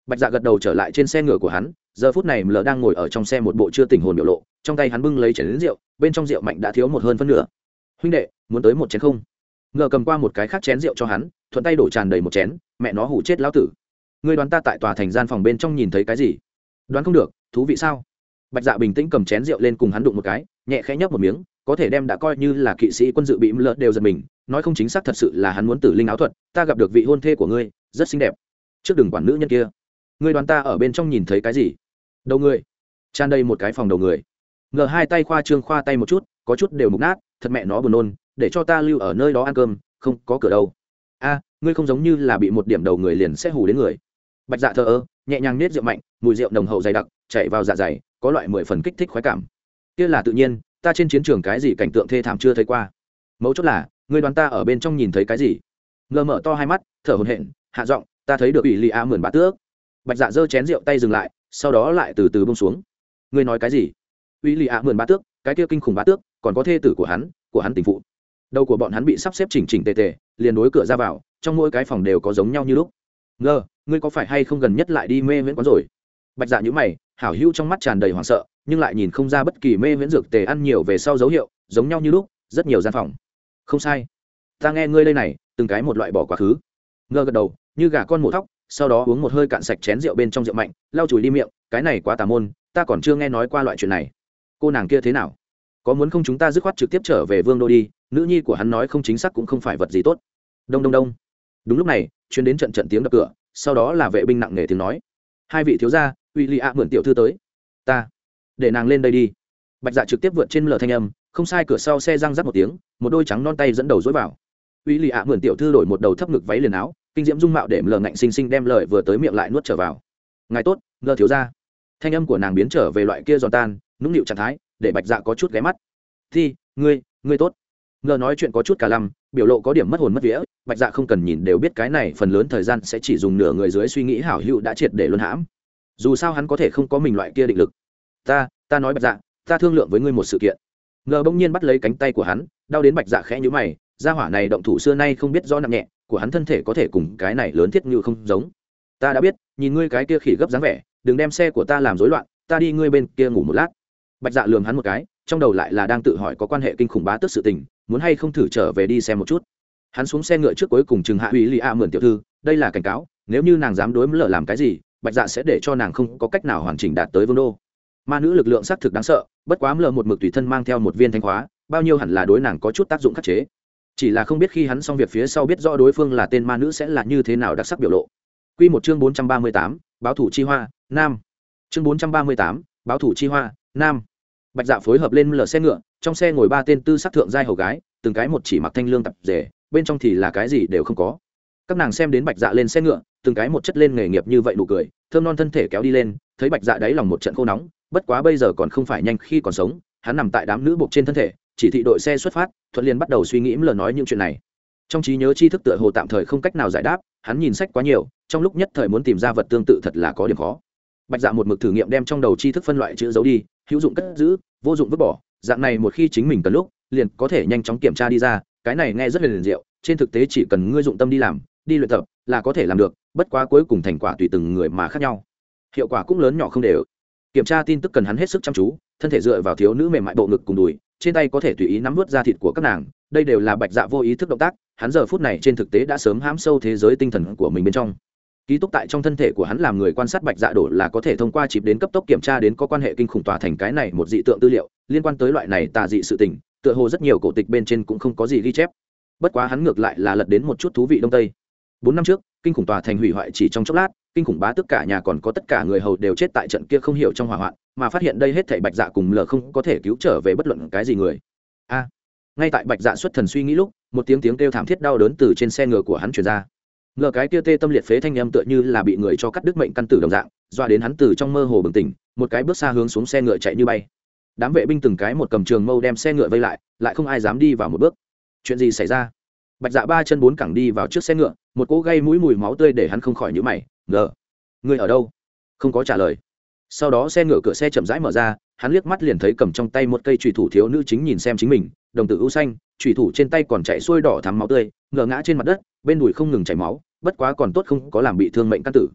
Bạch Dạ gật đầu trở lại trên xe ngựa của hắn. Giờ phút này Lờ đang ngồi ở trong xe một bộ chưa tỉnh hồn biểu lộ, trong tay hắn bưng lấy chén rượu, bên trong rượu mạnh đã thiếu một hơn phân nửa. Huynh đệ, muốn tới một chén không? Ngờ cầm qua một cái khác chén rượu cho hắn, thuận tay đổ tràn đầy một chén. Mẹ nó hủ chết lão tử. Ngươi đoán ta tại tòa thành gian phòng bên trong nhìn thấy cái gì? Đoán không được, thú vị sao? Bạch Dạ bình tĩnh cầm chén rượu lên cùng hắn đụng một cái, nhẹ khẽ nhấp một miếng, có thể đem đã coi như là kỵ sĩ quân dự bị Lờ đều giật mình, nói không chính xác thật sự là hắn muốn tử linh áo thuật. Ta gặp được vị hôn thê của ngươi, rất xinh đẹp. Trước đừng quản nữ nhân kia. Ngươi đoán ta ở bên trong nhìn thấy cái gì? Đầu người. Tràn đầy một cái phòng đầu người. Ngờ hai tay khoa trương khoa tay một chút, có chút đều mục nát, thật mẹ nó buồn nôn, để cho ta lưu ở nơi đó ăn cơm, không có cửa đâu. A, ngươi không giống như là bị một điểm đầu người liền sẽ hù đến người. Bạch Dạ thờ ơ, nhẹ nhàng nết rượu mạnh, mùi rượu nồng hậu dày đặc, chảy vào dạ dày, có loại 10 phần kích thích khoái cảm. Kia là tự nhiên, ta trên chiến trường cái gì cảnh tượng thê thảm chưa thấy qua. Mấu chốt là, ngươi đoán ta ở bên trong nhìn thấy cái gì? Ngờ mở to hai mắt, thở hổn hển, hạ giọng, ta thấy được ủy Lý A mượn bá tước. Bạch Dạ giơ chén rượu tay dừng lại, sau đó lại từ từ buông xuống. Ngươi nói cái gì? Ủy Lý A mượn bá tước, cái kia kinh khủng bá tước, còn có thê tử của hắn tình phụ. Đầu của bọn hắn bị sắp xếp chỉnh chỉnh tề tề, liền đối cửa ra vào, trong mỗi cái phòng đều có giống nhau như lúc. Ngờ, ngươi có phải hay không gần nhất lại đi mê viễn quán rồi? Bạch Dạ nhíu mày, hảo hữu trong mắt tràn đầy hoảng sợ, nhưng lại nhìn không ra bất kỳ mê viễn dược tề ăn nhiều về sau dấu hiệu, giống nhau như lúc, rất nhiều gian phòng. Không sai, ta nghe ngươi đây này, từng cái một loại bỏ quá khứ. Ngờ gật đầu, như gà con mổ thóc, sau đó uống một hơi cạn sạch chén rượu bên trong rượu mạnh, lau chùi đi miệng, cái này quá tà môn, ta còn chưa nghe nói qua loại chuyện này. Cô nàng kia thế nào? Có muốn không chúng ta dứt khoát trực tiếp trở về Vương đô đi, nữ nhi của hắn nói không chính xác cũng không phải vật gì tốt. Đông đông đông. Đúng lúc này, truyền đến trận trận tiếng đập cửa, sau đó là vệ binh nặng nề tiếng nói. Hai vị thiếu gia, William mượn tiểu thư tới. Ta, để nàng lên đây đi. Bạch Dạ trực tiếp vượt trên lờ thanh âm, không sai, cửa sau xe răng rắc một tiếng, một đôi trắng non tay dẫn đầu dối vào. William mượn tiểu thư đổi một đầu thấp ngực váy liền áo, kinh diễm dung mạo để lờ ngạnh sinh sinh đem lời vừa tới miệng lại nuốt trở vào. Ngài tốt, Ngờ thiếu gia. Thanh âm của nàng biến trở về loại kia giòn tan, nũng nịu trạng thái, để Bạch Dạ có chút ghé mắt. Thì, ngươi tốt. Ngờ nói chuyện có chút cả lăm, biểu lộ có điểm mất hồn mất vía. Bạch Dạ không cần nhìn đều biết cái này phần lớn thời gian sẽ chỉ dùng nửa người dưới suy nghĩ hảo hữu đã triệt để luân hãm. Dù sao hắn có thể không có mình loại kia định lực. Ta nói Bạch Dạ, ta thương lượng với ngươi một sự kiện. Ngờ bỗng nhiên bắt lấy cánh tay của hắn, đau đến Bạch Dạ khẽ nhíu mày. Gia hỏa này động thủ xưa nay không biết rõ nặng nhẹ, của hắn thân thể có thể cùng cái này lớn thiết như không giống. Ta đã biết, nhìn ngươi cái kia khỉ gấp dáng vẻ, đừng đem xe của ta làm rối loạn, ta đi ngươi bên kia ngủ một lát. Bạch Dạ lườm hắn một cái, trong đầu lại là đang tự hỏi có quan hệ kinh khủng bá tước sự tình, muốn hay không thử trở về đi xem một chút. Hắn xuống xe ngựa trước cuối cùng chừng hạ ủy Lý A mượn tiểu thư, đây là cảnh cáo, nếu như nàng dám đối với lỡ làm cái gì, Bạch Dạ sẽ để cho nàng không có cách nào hoàn chỉnh đạt tới Vương đô. Ma nữ lực lượng xác thực đáng sợ, bất quá lỡ một mực tùy thân mang theo một viên thanh hóa, bao nhiêu hẳn là đối nàng có chút tác dụng khắc chế. Chỉ là không biết khi hắn xong việc phía sau biết rõ đối phương là tên ma nữ sẽ là như thế nào đặc sắc biểu lộ. Quy một chương 438, báo thủ chi hoa, nam. Chương 438, báo thủ chi hoa, nam. Bạch Dạ phối hợp lên lờ xe ngựa, trong xe ngồi ba tên tư sắc thượng giai hầu gái, từng cái một chỉ mặc thanh lương tập rể, bên trong thì là cái gì đều không có. Các nàng xem đến Bạch Dạ lên xe ngựa, từng cái một chất lên nghề nghiệp như vậy nụ cười, thơm non thân thể kéo đi lên, thấy Bạch Dạ đáy lòng một trận khô nóng, bất quá bây giờ còn không phải nhanh khi còn sống, hắn nằm tại đám nữ buộc trên thân thể, chỉ thị đội xe xuất phát, thuận liền bắt đầu suy nghĩ lờ nói những chuyện này. Trong trí nhớ tri thức tựa hồ tạm thời không cách nào giải đáp, hắn nhìn sách quá nhiều, trong lúc nhất thời muốn tìm ra vật tương tự thật là có điểm khó. Bạch Dạ một mực thử nghiệm đem trong đầu tri thức phân loại chữ giấu đi, hữu dụng cất giữ, vô dụng vứt bỏ, dạng này một khi chính mình cần lúc liền có thể nhanh chóng kiểm tra đi ra. Cái này nghe rất liền diệu, trên thực tế chỉ cần ngươi dụng tâm đi làm, đi luyện tập là có thể làm được, bất quá cuối cùng thành quả tùy từng người mà khác nhau, hiệu quả cũng lớn nhỏ không đều. Kiểm tra tin tức cần hắn hết sức chăm chú, thân thể dựa vào thiếu nữ mềm mại bộ ngực cùng đùi, trên tay có thể tùy ý nắm vớt da thịt của các nàng, đây đều là Bạch Dạ vô ý thức động tác, hắn giờ phút này trên thực tế đã sớm hãm sâu thế giới tinh thần của mình bên trong. Ký túc tại trong thân thể của hắn làm người quan sát Bạch Dạ đổ là có thể thông qua chip đến cấp tốc kiểm tra đến có quan hệ kinh khủng tòa thành cái này một dị tượng tư liệu liên quan tới loại này tà dị sự tình, tựa hồ rất nhiều cổ tịch bên trên cũng không có gì ghi chép. Bất quá hắn ngược lại là lật đến một chút thú vị đông tây. 4 năm trước, kinh khủng tòa thành hủy hoại chỉ trong chốc lát, kinh khủng bá tất cả nhà còn có tất cả người hầu đều chết tại trận kia không hiểu trong hỏa hoạn, mà phát hiện đây hết thảy Bạch Dạ cùng lờ không có thể cứu trở về bất luận cái gì người. Ngay tại Bạch Dạ xuất thần suy nghĩ lúc, một tiếng kêu thảm thiết đau đớn từ trên xe ngựa của hắn truyền ra. Ngờ cái kia tê tâm liệt phế thanh âm tựa như là bị người cho cắt đứt mệnh căn tử đồng dạng, doa đến hắn từ trong mơ hồ bừng tỉnh, một cái bước xa hướng xuống xe ngựa chạy như bay. Đám vệ binh từng cái một cầm trường mâu đem xe ngựa vây lại, lại không ai dám đi vào một bước. Chuyện gì xảy ra? Bạch Dạ ba chân bốn cẳng đi vào trước xe ngựa, một cỗ gây mũi mùi máu tươi để hắn không khỏi nhíu mày. Ngờ, ngươi ở đâu? Không có trả lời. Sau đó xe ngựa cửa xe chậm rãi mở ra, hắn liếc mắt liền thấy cầm trong tay một cây chùy thủ thiếu nữ chính nhìn xem chính mình, đồng tử u xanh, chùy thủ trên tay còn chảy xuôi đỏ thắm máu tươi, ngờ ngã trên mặt đất, bên đùi không ngừng chảy máu, bất quá còn tốt không có làm bị thương mệnh căn tử.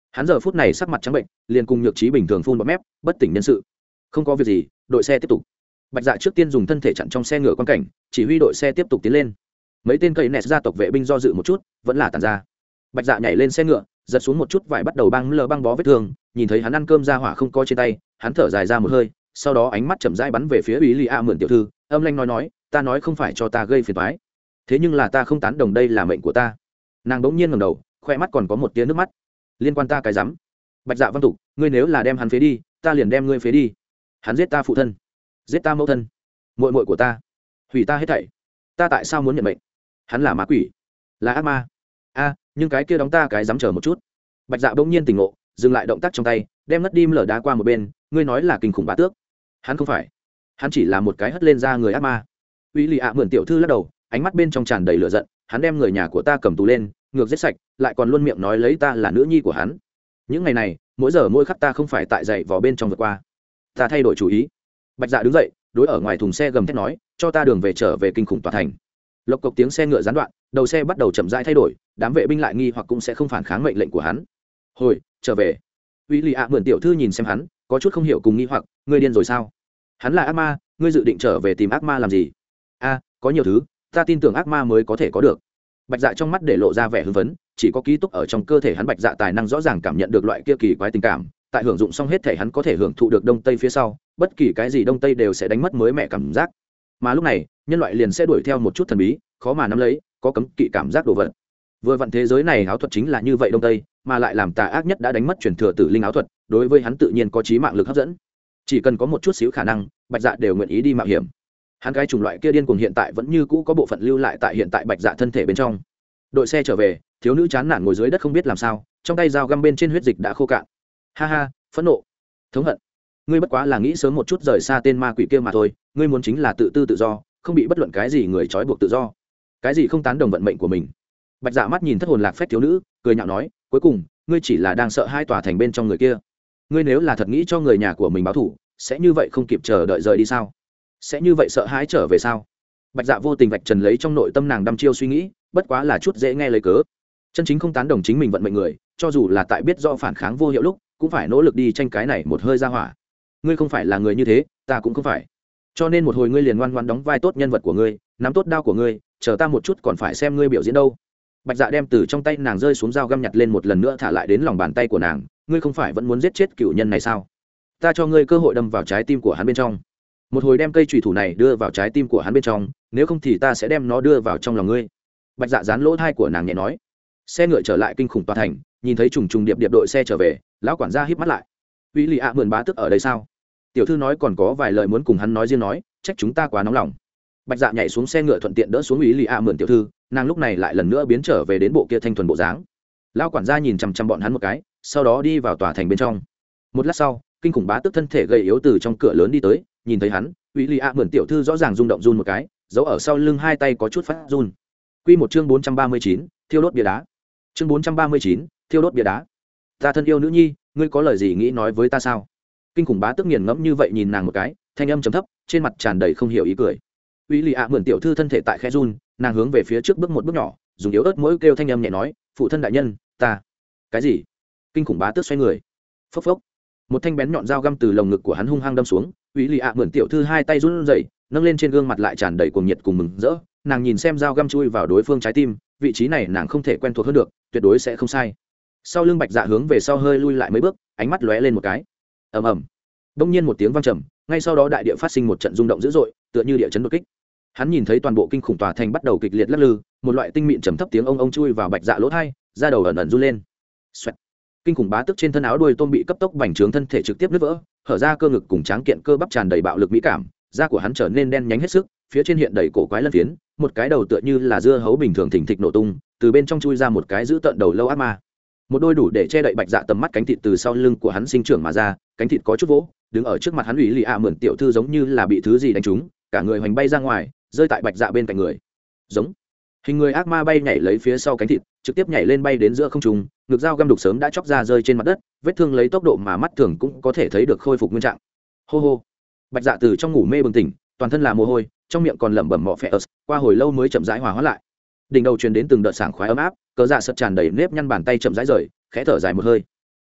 hắn giờ phút này sắc mặt trắng bệnh, liền cùng nhược trí bình thường phun bọt mép, bất tỉnh nhân sự. Không có việc gì, đội xe tiếp tục. Bạch Dạ trước tiên dùng thân thể chặn trong xe ngựa quan cảnh, chỉ huy đội xe tiếp tục tiến lên. Mấy tên cây nẹt gia tộc vệ binh do dự một chút, vẫn là tàn ra. Bạch Dạ nhảy lên xe ngựa, giật xuống một chút vải bắt đầu băng bó vết thương, nhìn thấy hắn ăn cơm ra hỏa không có trên tay, hắn thở dài ra một hơi, sau đó ánh mắt chậm rãi bắn về phía Úy Lì A Mượn tiểu thư, âm lanh nói, ta nói không phải cho ta gây phiền toái, thế nhưng là ta không tán đồng, đây là mệnh của ta. Nàng bỗng nhiên ngẩng đầu, khoe mắt còn có một tia nước mắt. Liên quan ta cái rắm. Bạch Dạ văn tục, ngươi nếu là đem hắn phế đi, ta liền đem ngươi phế đi. Hắn giết ta phụ thân, giết ta mẫu thân, muội muội của ta, hủy ta hết thảy, ta tại sao muốn nhận mệnh? Hắn là ma quỷ, là ác ma. Nhưng cái kia đóng ta cái dám chờ một chút. Bạch Dạ bỗng nhiên tỉnh ngộ, dừng lại động tác trong tay, đem ngất đi lở đá qua một bên. Ngươi nói là kinh khủng bá tước, hắn không phải, hắn chỉ là một cái hất lên ra người ác ma. Uy Lì ạ Mượn tiểu thư lắc đầu, ánh mắt bên trong tràn đầy lửa giận. Hắn đem người nhà của ta cầm tù lên, ngược giết sạch, lại còn luôn miệng nói lấy ta là nữ nhi của hắn. Những ngày này, mỗi giờ mỗi khắc ta không phải tại dậy vò bên trong vượt qua. Ta thay đổi chủ ý. Bạch Dạ đứng dậy, đối ở ngoài thùng xe gầm thét nói, cho ta đường về trở về kinh khủng tòa thành. Lộc cộc tiếng xe ngựa gián đoạn, đầu xe bắt đầu chậm rãi thay đổi, đám vệ binh lại nghi hoặc cũng sẽ không phản kháng mệnh lệnh của hắn. Hồi trở về. Uy Lì ạ Mượn tiểu thư nhìn xem hắn, có chút không hiểu cùng nghi hoặc, ngươi điên rồi sao? Hắn là ác ma, ngươi dự định trở về tìm ác ma làm gì? Có nhiều thứ ta tin tưởng ác ma mới có thể có được. Bạch Dạ trong mắt để lộ ra vẻ hưng phấn, chỉ có ký túc ở trong cơ thể hắn Bạch Dạ tài năng rõ ràng cảm nhận được loại kia kỳ quái tình cảm, tại hưởng dụng xong hết thể hắn có thể hưởng thụ được đông tây phía sau, bất kỳ cái gì đông tây đều sẽ đánh mất mới mẻ cảm giác. Mà lúc này, nhân loại liền sẽ đuổi theo một chút thần bí, khó mà nắm lấy, có cấm kỵ cảm giác đồ vật. Vừa vặn thế giới này áo thuật chính là như vậy đông tây, mà lại làm tà ác nhất đã đánh mất truyền thừa tử linh áo thuật, đối với hắn tự nhiên có chí mạng lực hấp dẫn. Chỉ cần có một chút xíu khả năng, Bạch Dạ đều nguyện ý đi mạo hiểm. Hắn cái chủng loại kia điên cuồng hiện tại vẫn như cũ có bộ phận lưu lại tại hiện tại Bạch Dạ thân thể bên trong. Đội xe trở về, thiếu nữ chán nản ngồi dưới đất không biết làm sao, trong tay dao găm bên trên huyết dịch đã khô cạn. Ha, phẫn nộ, thống hận. Ngươi bất quá là nghĩ sớm một chút rời xa tên ma quỷ kia mà thôi, ngươi muốn chính là tự tư tự do, không bị bất luận cái gì người trói buộc tự do. Cái gì không tán đồng vận mệnh của mình. Bạch Dạ mắt nhìn thất hồn lạc phách thiếu nữ, cười nhạo nói, cuối cùng, ngươi chỉ là đang sợ hai tòa thành bên trong người kia. Ngươi nếu là thật nghĩ cho người nhà của mình báo thù, sẽ như vậy không kịp chờ đợi rời đi sao? Sẽ như vậy sợ hãi trở về sao? Bạch Dạ vô tình vạch trần lấy trong nội tâm nàng đăm chiêu suy nghĩ, bất quá là chút dễ nghe lấy cớ. Chân chính không tán đồng chính mình vận mệnh người, cho dù là tại biết do phản kháng vô hiệu lúc, cũng phải nỗ lực đi tranh cái này một hơi ra hỏa. Ngươi không phải là người như thế, ta cũng không phải. Cho nên một hồi ngươi liền ngoan ngoãn đóng vai tốt nhân vật của ngươi, nắm tốt đao của ngươi, chờ ta một chút còn phải xem ngươi biểu diễn đâu. Bạch Dạ đem từ trong tay nàng rơi xuống dao găm nhặt lên một lần nữa thả lại đến lòng bàn tay của nàng. Ngươi không phải vẫn muốn giết chết cựu nhân này sao? Ta cho ngươi cơ hội đâm vào trái tim của hắn bên trong. Một hồi đem cây chùy thủ này đưa vào trái tim của hắn bên trong, nếu không thì ta sẽ đem nó đưa vào trong lòng ngươi. Bạch Dạ dán lỗ thai của nàng nhẹ nói. Xe ngựa trở lại kinh khủng tòa thành, nhìn thấy trùng trùng điệp điệp đội xe trở về, lão quản gia híp mắt lại. Uy Lì ạ Mượn bá tước ở đây sao? Tiểu thư nói còn có vài lời muốn cùng hắn nói riêng nói, trách chúng ta quá nóng lòng. Bạch Dạ nhảy xuống xe ngựa thuận tiện đỡ xuống Uy Lì ạ Mượn tiểu thư, nàng lúc này lại lần nữa biến trở về đến bộ kia thanh thuần bộ dáng. Lão quản gia nhìn chằm chằm bọn hắn một cái, sau đó đi vào tòa thành bên trong. Một lát sau, kinh khủng bá tước thân thể gầy yếu từ trong cửa lớn đi tới, nhìn thấy hắn, Uy Lì ạ Mượn tiểu thư rõ ràng rung động run một cái, giấu ở sau lưng hai tay có chút phát run. Quy một chương 439, thiêu đốt bia đá. Chương 439, thiêu đốt bia đá. Ta thân yêu nữ nhi, ngươi có lời gì nghĩ nói với ta sao? Kinh khủng bá tước nghiền ngẫm như vậy nhìn nàng một cái, thanh âm trầm thấp, trên mặt tràn đầy không hiểu ý cười. Uy Lì ạ Mượn tiểu thư thân thể tại khẽ run, nàng hướng về phía trước bước một bước nhỏ, dùng yếu ớt mỗi kêu thanh âm nhẹ nói, phụ thân đại nhân, ta. Cái gì? Kinh khủng bá tước xoay người. Phốc phốc. Một thanh bén nhọn dao găm từ lồng ngực của hắn hung hăng đâm xuống. Uy Lì ạ Mượn tiểu thư hai tay run rẩy, nâng lên trên gương mặt lại tràn đầy cuồng nhiệt cùng mừng rỡ. Nàng nhìn xem dao găm chui vào đối phương trái tim, vị trí này nàng không thể quen thuộc hơn được, tuyệt đối sẽ không sai. Sau lưng Bạch Dạ hướng về sau hơi lui lại mấy bước, ánh mắt lóe lên một cái. Ầm ầm. Đông nhiên một tiếng vang trầm, ngay sau đó đại địa phát sinh một trận rung động dữ dội, tựa như địa chấn đột kích. Hắn nhìn thấy toàn bộ kinh khủng tòa thành bắt đầu kịch liệt lắc lư, một loại tinh mịn trầm thấp tiếng ông chui vào Bạch Dạ lỗ tai, da đầu ẩn ẩn run lên. Xoẹt. Kinh khủng bá tức trên thân áo đuôi tôm bị cấp tốc bành trướng, thân thể trực tiếp nứt vỡ, hở ra cơ ngực cùng tráng kiện cơ bắp tràn đầy bạo lực mỹ cảm, da của hắn trở nên đen nhánh hết sức, phía trên hiện đầy cổ quái lân phiến, một cái đầu tựa như là dưa hấu bình thường thình thịch nổ tung, từ bên trong chui ra một cái giữ tận đầu lâu ác ma. Một đôi đủ để che đậy Bạch Dạ tầm mắt cánh thịt từ sau lưng của hắn sinh trưởng mà ra, cánh thịt có chút vỗ, đứng ở trước mặt hắn. Uy Lì ạ Mượn tiểu thư giống như là bị thứ gì đánh trúng, cả người hoành bay ra ngoài, rơi tại Bạch Dạ bên cạnh người. Giống. Hình người ác ma bay nhảy lấy phía sau cánh thịt, trực tiếp nhảy lên bay đến giữa không trung, ngực dao găm đục sớm đã chóc ra rơi trên mặt đất, vết thương lấy tốc độ mà mắt thường cũng có thể thấy được khôi phục nguyên trạng. Hô hô. Bạch Dạ từ trong ngủ mê bừng tỉnh, toàn thân là mồ hôi, trong miệng còn lẩm bẩm mọ phệ ớt, qua hồi lâu mới chậm rãi hòa hóa lại. Đỉnh đầu truyền đến từng đợt sảng khoái ấm áp, cớ dạ sật tràn đầy nếp nhăn, bàn tay chậm rãi rời, khẽ thở dài một hơi.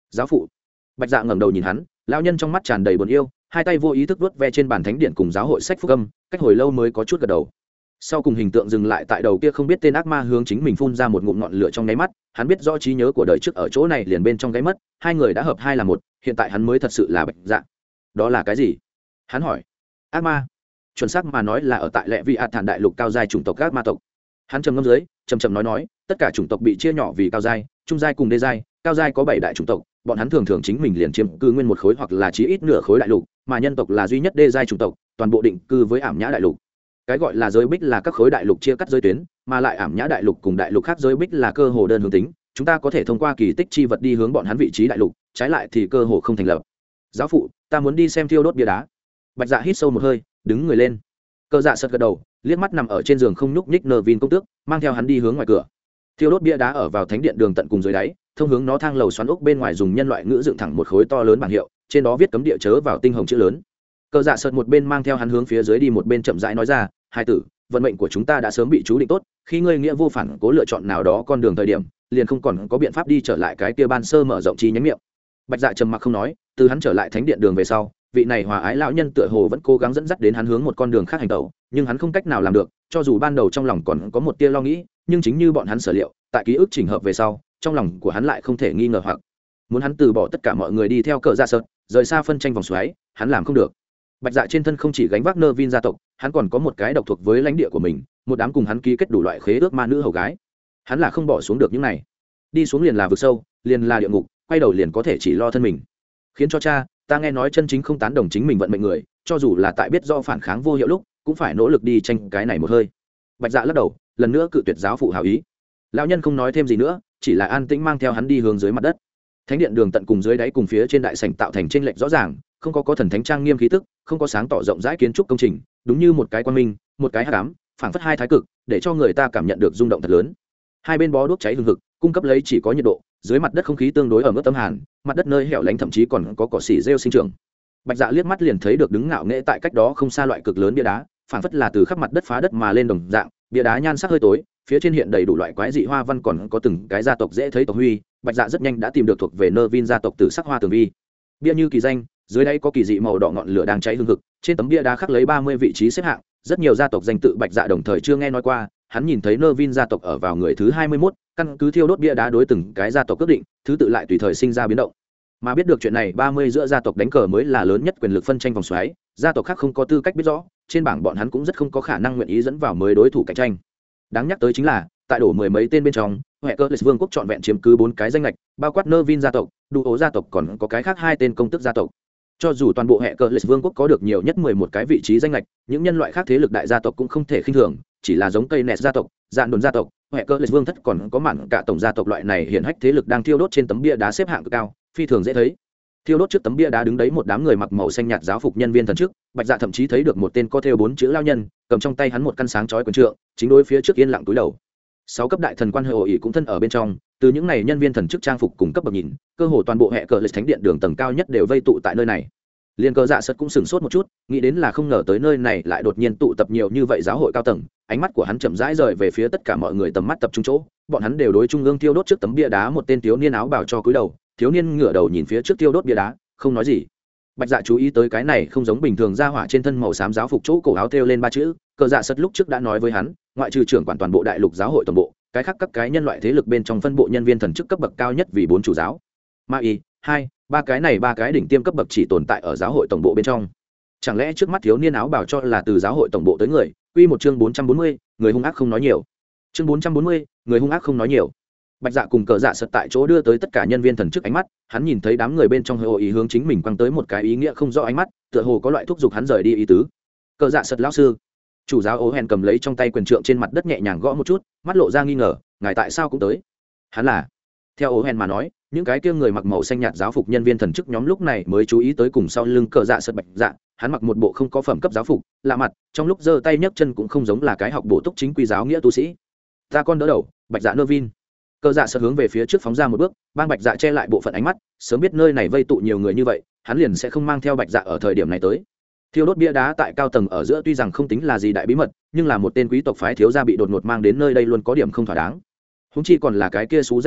giáo phụ. Bạch Dạ ngẩng đầu nhìn hắn, lão nhân trong mắt tràn đầy buồn yêu, hai tay vô ý thức vuốt ve trên bàn thánh điện cùng giáo hội sách phúc âm, cách hồi lâu mới có chút gật đầu. Sau cùng hình tượng dừng lại tại đầu kia không biết tên ác ma hướng chính mình phun ra một ngụm ngọn lửa trong nháy mắt, hắn biết rõ trí nhớ của đời trước ở chỗ này liền bên trong gáy mất, hai người đã hợp hai là một, hiện tại hắn mới thật sự là Bạch Dạ. Đó là cái gì? Hắn hỏi. Ác ma. Chuẩn xác mà nói là ở tại Lệ Vi ạt Thản đại lục cao giai chủng tộc ác ma tộc. Hắn trầm ngâm dưới, trầm nói, tất cả chủng tộc bị chia nhỏ vì cao giai, trung giai cùng đê giai, cao giai có 7 đại chủng tộc, bọn hắn thường thường chính mình liền chiếm cư nguyên một khối hoặc là chí ít nửa khối đại lục, mà nhân tộc là duy nhất đê giai chủng tộc, toàn bộ định cư với Ảm Nhã đại lục. Cái gọi là giới bích là các khối đại lục chia cắt giới tuyến, mà lại Ảm Nhã đại lục cùng đại lục khác giới bích là cơ hồ đơn hướng tính, chúng ta có thể thông qua kỳ tích chi vật đi hướng bọn hắn vị trí đại lục, trái lại thì cơ hồ không thành lập. Giáo phụ, ta muốn đi xem thiêu đốt bia đá. Bạch Dạ hít sâu một hơi, đứng người lên. Cơ Dạ sật gật đầu, liếc mắt nằm ở trên giường không nhúc nhích Nervin công tước, mang theo hắn đi hướng ngoài cửa. Thiêu đốt bia đá ở vào thánh điện đường tận cùng dưới đáy, thông hướng nó thang lầu xoắn ốc bên ngoài dùng nhân loại ngữ dựng thẳng một khối to lớn bảng hiệu, trên đó viết cấm địa chớ vào tinh hồng chữ lớn. Cơ Dạ sật một bên mang theo hắn hướng phía dưới đi một bên chậm rãi nói ra, hai tử, vận mệnh của chúng ta đã sớm bị chú định tốt, khi ngươi nghĩa vô phản cố lựa chọn nào đó con đường thời điểm, liền không còn có biện pháp đi trở lại cái kia ban sơ mở rộng chi nhánh miệng. Bạch Dạ trầm mặc không nói, từ hắn trở lại thánh điện đường về sau, vị này hòa ái lão nhân tựa hồ vẫn cố gắng dẫn dắt đến hắn hướng một con đường khác hành tẩu, nhưng hắn không cách nào làm được, cho dù ban đầu trong lòng còn có một tia lo nghĩ, nhưng chính như bọn hắn sở liệu, tại ký ức chỉnh hợp về sau, trong lòng của hắn lại không thể nghi ngờ hoặc muốn hắn từ bỏ tất cả mọi người đi theo Cờ Dạ sật, rời xa phân tranh vòng xoáy, hắn làm không được. Bạch Dạ trên thân không chỉ gánh vác Nervin gia tộc, hắn còn có một cái độc thuộc với lãnh địa của mình, một đám cùng hắn ký kết đủ loại khế ước ma nữ hầu gái. Hắn là không bỏ xuống được những này. Đi xuống liền là vực sâu, liền là địa ngục, quay đầu liền có thể chỉ lo thân mình. Khiến cho cha, ta nghe nói chân chính không tán đồng chính mình vận mệnh người, cho dù là tại biết do phản kháng vô hiệu lúc, cũng phải nỗ lực đi tranh cái này một hơi. Bạch Dạ lắc đầu, lần nữa cự tuyệt giáo phụ hảo ý. Lão nhân không nói thêm gì nữa, chỉ là an tĩnh mang theo hắn đi hướng dưới mặt đất. Thánh điện đường tận cùng dưới đáy cùng phía trên đại sảnh tạo thành chênh lệch rõ ràng, không có thần thánh trang nghiêm khí tức, không có sáng tỏ rộng rãi kiến trúc công trình, đúng như một cái quan minh, một cái hắc ám, phảng phất hai thái cực, để cho người ta cảm nhận được rung động thật lớn. Hai bên bó đuốc cháy hừng hực, cung cấp lấy chỉ có nhiệt độ, dưới mặt đất không khí tương đối ẩm ướt âm hàn, mặt đất nơi hẻo lánh thậm chí còn có cỏ xỉ rêu sinh trưởng. Bạch Dạ liếc mắt liền thấy được đứng ngạo nghễ tại cách đó không xa loại cực lớn bia đá, phảng phất là từ khắp mặt đất phá đất mà lên đồng dạng, bia đá nhan sắc hơi tối, phía trên hiện đầy đủ loại quái dị hoa văn, còn có từng cái gia tộc dễ thấy tộc huy. Bạch Dạ rất nhanh đã tìm được thuộc về Nervin gia tộc từ sắc hoa tường vi. Bia như kỳ danh, dưới đáy có kỳ dị màu đỏ ngọn lửa đang cháy hừng hực, trên tấm bia đá khắc lấy 30 vị trí xếp hạng, rất nhiều gia tộc danh tự Bạch Dạ đồng thời chưa nghe nói qua, hắn nhìn thấy Nervin gia tộc ở vào người thứ 21, căn cứ thiêu đốt bia đá đối từng cái gia tộc quyết định, thứ tự lại tùy thời sinh ra biến động. Mà biết được chuyện này, 30 giữa gia tộc đánh cờ mới là lớn nhất quyền lực phân tranh vòng xoáy, gia tộc khác không có tư cách biết rõ, trên bảng bọn hắn cũng rất không có khả năng nguyện ý dẫn vào mới đối thủ cạnh tranh. Đáng nhắc tới chính là, tại đổ mười mấy tên bên trong, Hệ Cơ Lịch Vương quốc trọn vẹn chiếm cứ 4 cái danh lệch, bao quát Nervin gia tộc, Đu Ố gia tộc còn có cái khác 2 tên công tước gia tộc. Cho dù toàn bộ Hệ Cơ Lịch Vương quốc có được nhiều nhất 11 cái vị trí danh lệch, những nhân loại khác thế lực đại gia tộc cũng không thể khinh thường, chỉ là giống cây nẹt gia tộc, Dạn Đồn gia tộc, Hệ Cơ Lịch Vương thất còn có mạn cả tổng gia tộc loại này hiển hách thế lực đang thiêu đốt trên tấm bia đá xếp hạng cực cao, phi thường dễ thấy. Thiêu đốt trước tấm bia đá đứng đấy một đám người mặc màu xanh nhạt giáo phục nhân viên thần chức, Bạch Dạ thậm chí thấy được một tên có thêu 4 chữ lao nhân, cầm trong tay hắn một căn sáng chói quyền trượng, chính đối phía trước yên lặng túi đầu. 6 cấp đại thần quan hội ỷ cũng thân ở bên trong, từ những này nhân viên thần chức trang phục cùng cấp bậc nhìn, cơ hồ toàn bộ Hệ Cờ Lịch thánh điện đường tầng cao nhất đều vây tụ tại nơi này. Liên Cơ Dạ sật cũng sửng sốt một chút, nghĩ đến là không ngờ tới nơi này lại đột nhiên tụ tập nhiều như vậy giáo hội cao tầng, ánh mắt của hắn chậm rãi rời về phía tất cả mọi người, tầm mắt tập trung chỗ, bọn hắn đều đối trung ương thiêu đốt trước tấm bia đá một tên thiếu niên áo bào cho cúi đầu, thiếu niên ngửa đầu nhìn phía trước thiêu đốt bia đá, không nói gì. Bạch Dạ chú ý tới cái này không giống bình thường ra hỏa trên thân màu xám giáo phục chỗ cổ áo thêu lên 3 chữ, Cơ Dạ sật lúc trước đã nói với hắn, ngoại trừ trưởng quản toàn bộ đại lục giáo hội toàn bộ, cái khác các cái nhân loại thế lực bên trong phân bộ nhân viên thần chức cấp bậc cao nhất vì 4 chủ giáo. Ma y, 2, 3 cái này 3 cái đỉnh tiêm cấp bậc chỉ tồn tại ở giáo hội tổng bộ bên trong. Chẳng lẽ trước mắt thiếu niên áo bảo cho là từ giáo hội tổng bộ tới người? Quy một chương 440, người hung ác không nói nhiều. Chương 440, người hung ác không nói nhiều. Bạch Dạ cùng Cờ Dạ sật tại chỗ đưa tới tất cả nhân viên thần chức ánh mắt, hắn nhìn thấy đám người bên trong hội ý hướng chính mình quăng tới một cái ý nghĩa không rõ ánh mắt, tựa hồ có loại thúc giục hắn rời đi ý tứ. Cờ Dạ sật lão sư, chủ giáo Ố Hèn cầm lấy trong tay quyền trượng trên mặt đất nhẹ nhàng gõ một chút, mắt lộ ra nghi ngờ, ngài tại sao cũng tới? Hắn là, theo Ố Hèn mà nói, những cái kia người mặc màu xanh nhạt giáo phục nhân viên thần chức nhóm lúc này mới chú ý tới cùng sau lưng Cờ Dạ sật Bạch Dạ, hắn mặc một bộ không có phẩm cấp giáo phục, lạ mặt, trong lúc giơ tay nhấc chân cũng không giống là cái học bổ túc chính quy giáo nghĩa tu sĩ. Ta con đỡ đầu, Bạch Dạ Nervin. Cờ Dạ sật hướng về phía trước phóng ra một bước, bang Bạch Dạ che lại bộ phận ánh mắt, sớm biết nơi này vây tụ nhiều người như vậy, hắn liền sẽ không mang theo Bạch Dạ ở thời điểm này tới. Thiêu đốt bia đá tại cao tầng ở giữa tuy rằng không tính là gì đại bí mật, nhưng là một tên quý tộc phái thiếu gia bị đột ngột mang đến nơi đây luôn có điểm không thỏa đáng. Húng chi còn là cái kia xú danh chiêu,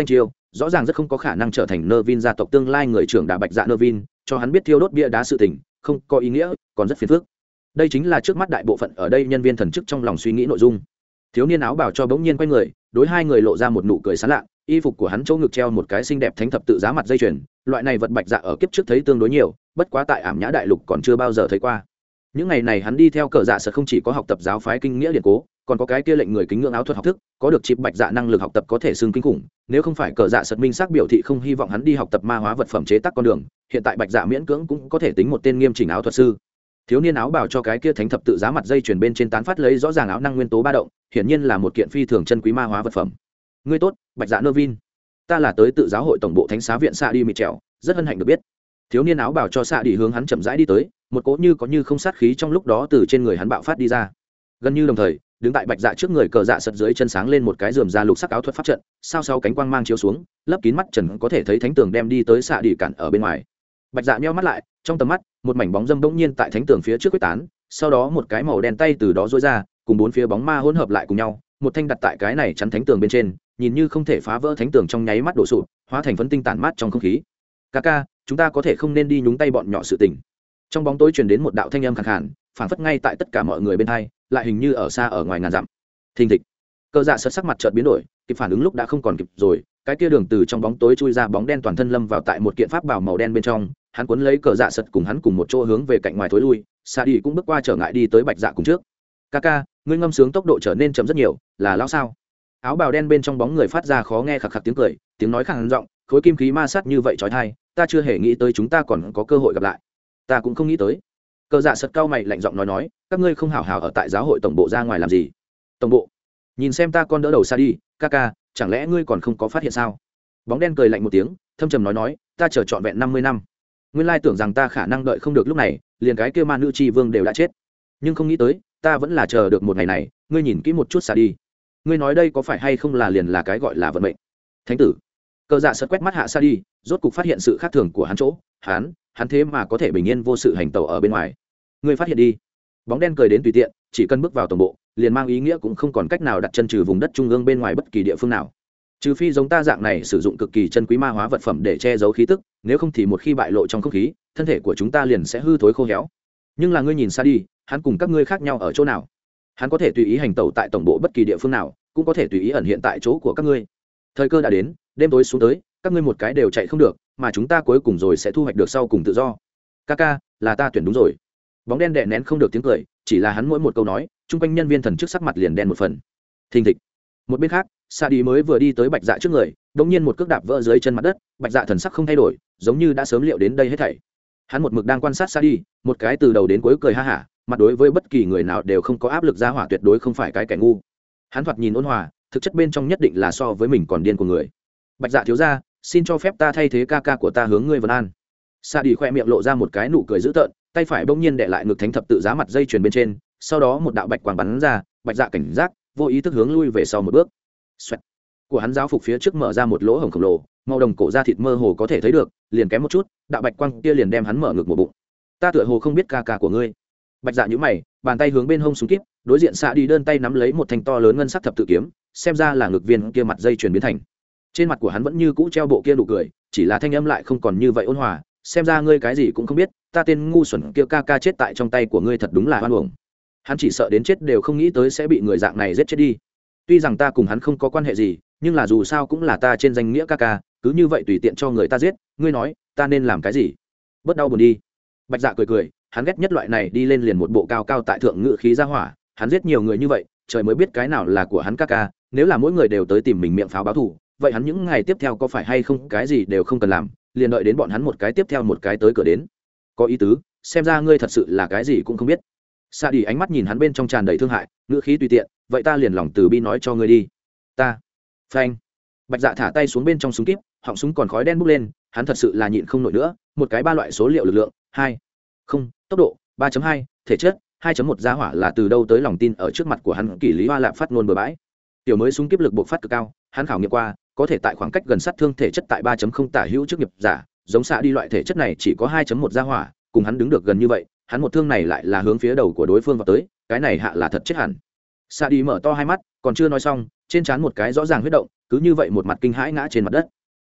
rõ ràng rất không có khả năng trở thành Nervin gia tộc tương lai người trưởng đà bạch dạ Nervin, cho hắn biết thiêu đốt bia đá sự tình không có ý nghĩa, còn rất phiền phức. Đây chính là trước mắt đại bộ phận ở đây nhân viên thần chức trong lòng suy nghĩ nội dung. Thiếu niên áo bảo cho bỗng nhiên quay người, đối hai người lộ ra một nụ cười sán lạ, y phục của hắn chỗ ngực treo một cái xinh đẹp thánh thập tự giá mặt dây chuyền, loại này vật bạch dạ ở kiếp trước thấy tương đối nhiều, bất quá tại Ảm Nhã đại lục còn chưa bao giờ thấy qua. Những ngày này hắn đi theo cờ dạ sợ không chỉ có học tập giáo phái kinh nghĩa điện cố, còn có cái kia lệnh người kính ngưỡng áo thuật học thức, có được chip bạch dạ năng lực học tập có thể xưng kinh khủng, nếu không phải cờ dạ sợ minh xác biểu thị không hy vọng hắn đi học tập ma hóa vật phẩm chế tác con đường, hiện tại bạch dạ miễn cưỡng cũng có thể tính một tên nghiêm chỉnh áo thuật sư. Thiếu niên áo bảo cho cái kia thánh thập tự giá mặt dây chuyền bên trên tán phát lấy rõ ràng áo năng nguyên tố ba động, hiển nhiên là một kiện phi thường chân quý ma hóa vật phẩm. Ngươi tốt, bạch dạ Nervin, ta là tới tự giáo hội tổng bộ thánh xá viện xạ đi mịt trèo, rất hân hạnh được biết. Thiếu niên áo bảo cho xạ đi hướng hắn chậm rãi đi tới, một cỗ như có như không sát khí trong lúc đó từ trên người hắn bạo phát đi ra. Gần như đồng thời, đứng tại bạch dạ trước người cờ dạ sật dưới chân sáng lên một cái rườm ra lục sắc áo thuật pháp trận, sao sau cánh quang mang chiếu xuống, lấp kín mắt trần có thể thấy thánh tường đem đi tới xạ đi cản ở bên ngoài. Bạch dạ nheo mắt lại, trong tầm mắt một mảnh bóng dâm bỗng nhiên tại thánh tường phía trước quyết tán, sau đó một cái màu đen tay từ đó rối ra, cùng bốn phía bóng ma hỗn hợp lại cùng nhau, một thanh đặt tại cái này chắn thánh tường bên trên, nhìn như không thể phá vỡ thánh tường trong nháy mắt đổ sụp, hóa thành phấn tinh tản mát trong không khí. Kaka, chúng ta có thể không nên đi nhúng tay bọn nhỏ sự tình. Trong bóng tối truyền đến một đạo thanh âm khàn khàn, phảng phất ngay tại tất cả mọi người bên tai, lại hình như ở xa ở ngoài ngàn dặm. Thình thịch. Cơ dạ sật sắc mặt chợt biến đổi, kịp phản ứng lúc đã không còn kịp rồi, cái kia đường từ trong bóng tối chui ra bóng đen toàn thân lâm vào tại một kiện pháp bào màu đen bên trong, hắn cuốn lấy cờ dạ sật cùng hắn cùng một chỗ hướng về cạnh ngoài thối lui, Sa đi cũng bước qua trở ngại đi tới bạch dạ cùng trước. Kaka, ngươi ngâm sướng tốc độ trở nên chậm rất nhiều, là lão sao? Áo bào đen bên trong bóng người phát ra khó nghe khạc khạc tiếng cười, tiếng nói khàn giọng, khối kim khí ma sát như vậy chói tai, ta chưa hề nghĩ tới chúng ta còn có cơ hội gặp lại. Ta cũng không nghĩ tới. Cờ dạ sật cao mày lạnh giọng nói, các ngươi không hảo hảo ở tại giáo hội tổng bộ ra ngoài làm gì? Tổng bộ? Nhìn xem ta con đỡ đầu Sa đi, Kaka, chẳng lẽ ngươi còn không có phát hiện sao? Bóng đen cười lạnh một tiếng, thâm trầm nói, ta chờ trọn vẹn 50 năm. Nguyên lai tưởng rằng ta khả năng đợi không được lúc này, liền cái kia ma nữ chi vương đều đã chết, nhưng không nghĩ tới ta vẫn là chờ được một ngày này. Ngươi nhìn kỹ một chút Sa đi, ngươi nói đây có phải hay không là liền là cái gọi là vận mệnh? Thánh tử. Cờ dạ sật quét mắt hạ Sa đi, rốt cục phát hiện sự khác thường của hắn chỗ, hắn thế mà có thể bình yên vô sự hành tẩu ở bên ngoài. Ngươi phát hiện đi. Bóng đen cười đến tùy tiện, chỉ cần bước vào tổng bộ liền mang ý nghĩa cũng không còn cách nào đặt chân trừ vùng đất trung ương bên ngoài bất kỳ địa phương nào, trừ phi giống ta dạng này sử dụng cực kỳ chân quý ma hóa vật phẩm để che giấu khí tức, nếu không thì một khi bại lộ trong không khí, thân thể của chúng ta liền sẽ hư thối khô héo. Nhưng là ngươi nhìn Sa đi, hắn cùng các ngươi khác nhau ở chỗ nào? Hắn có thể tùy ý hành tẩu tại tổng bộ bất kỳ địa phương nào, cũng có thể tùy ý ẩn hiện tại chỗ của các ngươi. Thời cơ đã đến, đêm tối xuống tới, các ngươi một cái đều chạy không được, mà chúng ta cuối cùng rồi sẽ thu hoạch được sau cùng tự do. Kaka, là ta tuyển đúng rồi. Bóng đen đè nén không được tiếng cười, chỉ là hắn mỗi một câu nói, chung quanh nhân viên thần chức sắc mặt liền đen một phần. Thình thịch. Một bên khác, Sa đi mới vừa đi tới bạch dạ trước người, đống nhiên một cước đạp vỡ dưới chân mặt đất, bạch dạ thần sắc không thay đổi, giống như đã sớm liệu đến đây hết thảy. Hắn một mực đang quan sát Sa đi, một cái từ đầu đến cuối cười ha hả, mặt đối với bất kỳ người nào đều không có áp lực ra hỏa, tuyệt đối không phải cái kẻ ngu. Hắn thoạt nhìn ôn hòa, thực chất bên trong nhất định là so với mình còn điên của người. Bạch dạ thiếu gia, xin cho phép ta thay thế Kaka của ta hướng ngươi vân an. Sa đi khoe miệng lộ ra một cái nụ cười dữ tợn, tay phải bỗng nhiên đè lại ngực thánh thập tự giá mặt dây chuyền bên trên, sau đó một đạo bạch quang bắn ra, bạch dạ cảnh giác, vô ý thức hướng lui về sau một bước. Xoẹt. Của hắn giáo phục phía trước mở ra một lỗ hổng khổng lồ, màu đồng cổ da thịt mơ hồ có thể thấy được, liền kém một chút, đạo bạch quang kia liền đem hắn mở ngực một bụng. Ta tựa hồ không biết Kaka của ngươi. Bạch dạ nhíu mày, bàn tay hướng bên hông súng kíp, đối diện Sa đi đơn tay nắm lấy một thanh to lớn ngân sắc thập tự kiếm, xem ra là ngực viên kia mặt dây chuyền biến thành. Trên mặt của hắn vẫn như cũ treo bộ kia nụ cười, chỉ là thanh âm lại không còn như vậy ôn hòa, xem ra ngươi cái gì cũng không biết, ta tên ngu xuẩn kia Kaka chết tại trong tay của ngươi thật đúng là oan uổng. Hắn chỉ sợ đến chết đều không nghĩ tới sẽ bị người dạng này giết chết đi. Tuy rằng ta cùng hắn không có quan hệ gì, nhưng là dù sao cũng là ta trên danh nghĩa Kaka, cứ như vậy tùy tiện cho người ta giết, ngươi nói ta nên làm cái gì? Bớt đau buồn đi. Bạch dạ cười cười, hắn ghét nhất loại này đi lên liền một bộ cao cao tại thượng ngự khí ra hỏa, hắn giết nhiều người như vậy, trời mới biết cái nào là của hắn Kaka, nếu là mỗi người đều tới tìm mình miệng pháo báo thù, vậy hắn những ngày tiếp theo có phải hay không cái gì đều không cần làm, liền đợi đến bọn hắn một cái tiếp theo một cái tới cửa đến. Có ý tứ, xem ra ngươi thật sự là cái gì cũng không biết. Sa đi ánh mắt nhìn hắn bên trong tràn đầy thương hại, ngữ khí tùy tiện, vậy ta liền lòng từ bi nói cho ngươi đi. Ta. Phanh. Bạch dạ thả tay xuống bên trong súng kíp, họng súng còn khói đen bốc lên, hắn thật sự là nhịn không nổi nữa, một cái ba loại số liệu lực lượng, 2. Không, tốc độ, 3.2, thể chất, 2.1 giá hỏa là từ đâu tới lòng tin ở trước mặt của hắn kỷ lý hoa lạp phát ngôn bừa bãi. Tiểu mới súng kíp lực bộc phát cực cao, hắn khảo nghiệm qua, có thể tại khoảng cách gần sát thương thể chất tại 3.0 tả hữu chức nghiệp giả, giống xạ đi loại thể chất này chỉ có 2.1 giá hỏa, cùng hắn đứng được gần như vậy, hắn một thương này lại là hướng phía đầu của đối phương vào tới, cái này hạ là thật chết hẳn. Xạ đi mở to hai mắt, còn chưa nói xong, trên trán một cái rõ ràng huyết động, cứ như vậy một mặt kinh hãi ngã trên mặt đất.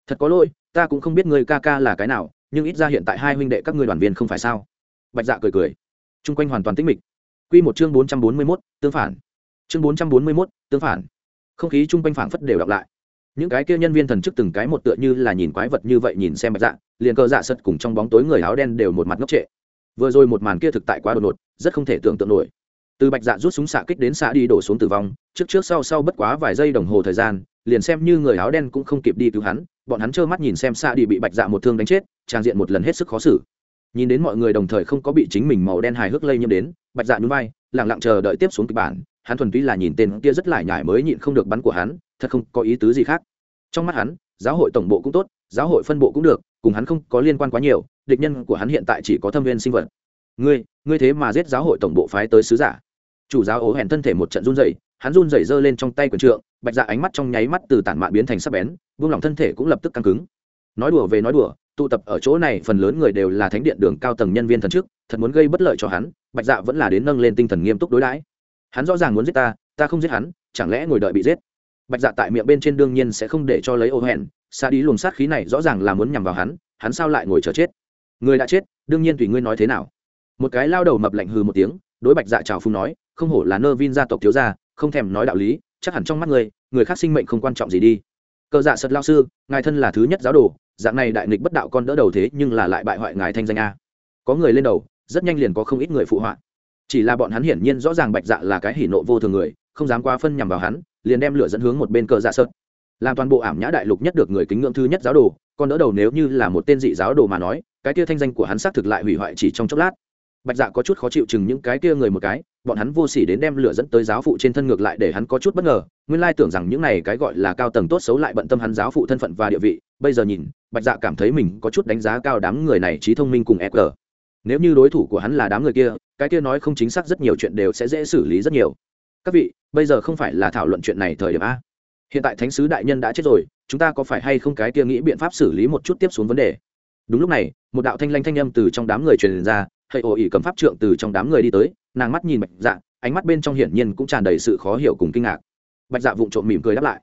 thật có lỗi, ta cũng không biết người ca ca là cái nào, nhưng ít ra hiện tại hai huynh đệ các ngươi đoàn viên không phải sao? Bạch Dạ cười cười. Trung quanh hoàn toàn tĩnh mịch. Quy một chương 441, tương phản. Chương 441, tương phản. Không khí trung quanh phảng phất đều đọc lại. Những cái kia nhân viên thần chức từng cái một tựa như là nhìn quái vật như vậy nhìn xem Bạch Dạ, liền Cơ Dạ Sật cùng trong bóng tối người áo đen đều một mặt ngốc trệ. Vừa rồi một màn kia thực tại quá đột ngột, rất không thể tưởng tượng nổi. Từ Bạch Dạ rút súng xạ kích đến xạ đi đổ xuống tử vong, trước sau bất quá vài giây đồng hồ thời gian, liền xem như người áo đen cũng không kịp đi cứu hắn, bọn hắn trơ mắt nhìn xem xạ đi bị Bạch Dạ một thương đánh chết, trang diện một lần hết sức khó xử. Nhìn đến mọi người đồng thời không có bị chính mình màu đen hài hước lây nhiễm đến, Bạch Dạ nhún vai, lặng lặng chờ đợi tiếp xuống kịch bản, hắn thuần túy là nhìn tên kia rất lải nhải mới nhịn không được bắn của hắn, thật không có ý tứ gì khác. Trong mắt hắn, giáo hội tổng bộ cũng tốt, giáo hội phân bộ cũng được, cùng hắn không có liên quan quá nhiều, địch nhân của hắn hiện tại chỉ có thâm viên sinh vật. Ngươi thế mà giết giáo hội tổng bộ phái tới sứ giả? Chủ giáo ố hèn thân thể một trận run rẩy, hắn run rẩy giơ lên trong tay quyền trượng, Bạch Dạ ánh mắt trong nháy mắt từ tản mạn biến thành sắc bén, buông lỏng thân thể cũng lập tức căng cứng. Nói đùa về nói đùa, tụ tập ở chỗ này phần lớn người đều là thánh điện đường cao tầng nhân viên thần chức, thật muốn gây bất lợi cho hắn, Bạch Dạ vẫn là đến nâng lên tinh thần nghiêm túc đối đãi. Hắn rõ ràng muốn giết ta không giết hắn, chẳng lẽ ngồi đợi bị giết? Bạch Dạ tại miệng bên trên đương nhiên sẽ không để cho lấy ô hẹn, xa đi luồng sát khí này rõ ràng là muốn nhằm vào hắn sao lại ngồi chờ chết? Người đã chết, đương nhiên tùy ngươi nói thế nào. Một cái lao đầu mập lạnh hừ một tiếng, đối Bạch Dạ chào phúng nói, không hổ là Nơ Vin gia tộc thiếu gia, không thèm nói đạo lý, chắc hẳn trong mắt người khác sinh mệnh không quan trọng gì đi. Cơ Dạ Sật lao sư, ngài thân là thứ nhất giáo đồ, dạng này đại nghịch bất đạo con đỡ đầu thế nhưng là lại bại hoại ngài thanh danh a. Có người lên đầu, rất nhanh liền có không ít người phụ họa. Chỉ là bọn hắn hiển nhiên rõ ràng Bạch Dạ là cái hỉ nộ vô thường người, không dám quá phân nhằm vào hắn, liền đem lửa dẫn hướng một bên Cơ Dạ Sật. Làm toàn bộ ảm nhã đại lục nhất được người kính ngưỡng thứ nhất giáo đồ, con đỡ đầu nếu như là một tên dị giáo đồ mà nói, cái kia thanh danh của hắn xác thực lại hủy hoại chỉ trong chốc lát. Bạch Dạ có chút khó chịu chừng những cái kia người một cái, bọn hắn vô sỉ đến đem lửa dẫn tới giáo phụ trên thân, ngược lại để hắn có chút bất ngờ, nguyên lai tưởng rằng những này cái gọi là cao tầng tốt xấu lại bận tâm hắn giáo phụ thân phận và địa vị, bây giờ nhìn, Bạch Dạ cảm thấy mình có chút đánh giá cao đám người này trí thông minh cùng EQ. Nếu như đối thủ của hắn là đám người kia, cái kia nói không chính xác rất nhiều chuyện đều sẽ dễ xử lý rất nhiều. Các vị, bây giờ không phải là thảo luận chuyện này thời điểm a. Hiện tại thánh sứ đại nhân đã chết rồi, chúng ta có phải hay không cái kia nghĩ biện pháp xử lý một chút tiếp xuống vấn đề. Đúng lúc này, một đạo thanh lanh thanh âm từ trong đám người truyền ra, Hây ồ ỉ cầm pháp trượng từ trong đám người đi tới, nàng mắt nhìn Bạch Dạ, ánh mắt bên trong hiển nhiên cũng tràn đầy sự khó hiểu cùng kinh ngạc. Bạch Dạ vụng trộm mỉm cười đáp lại,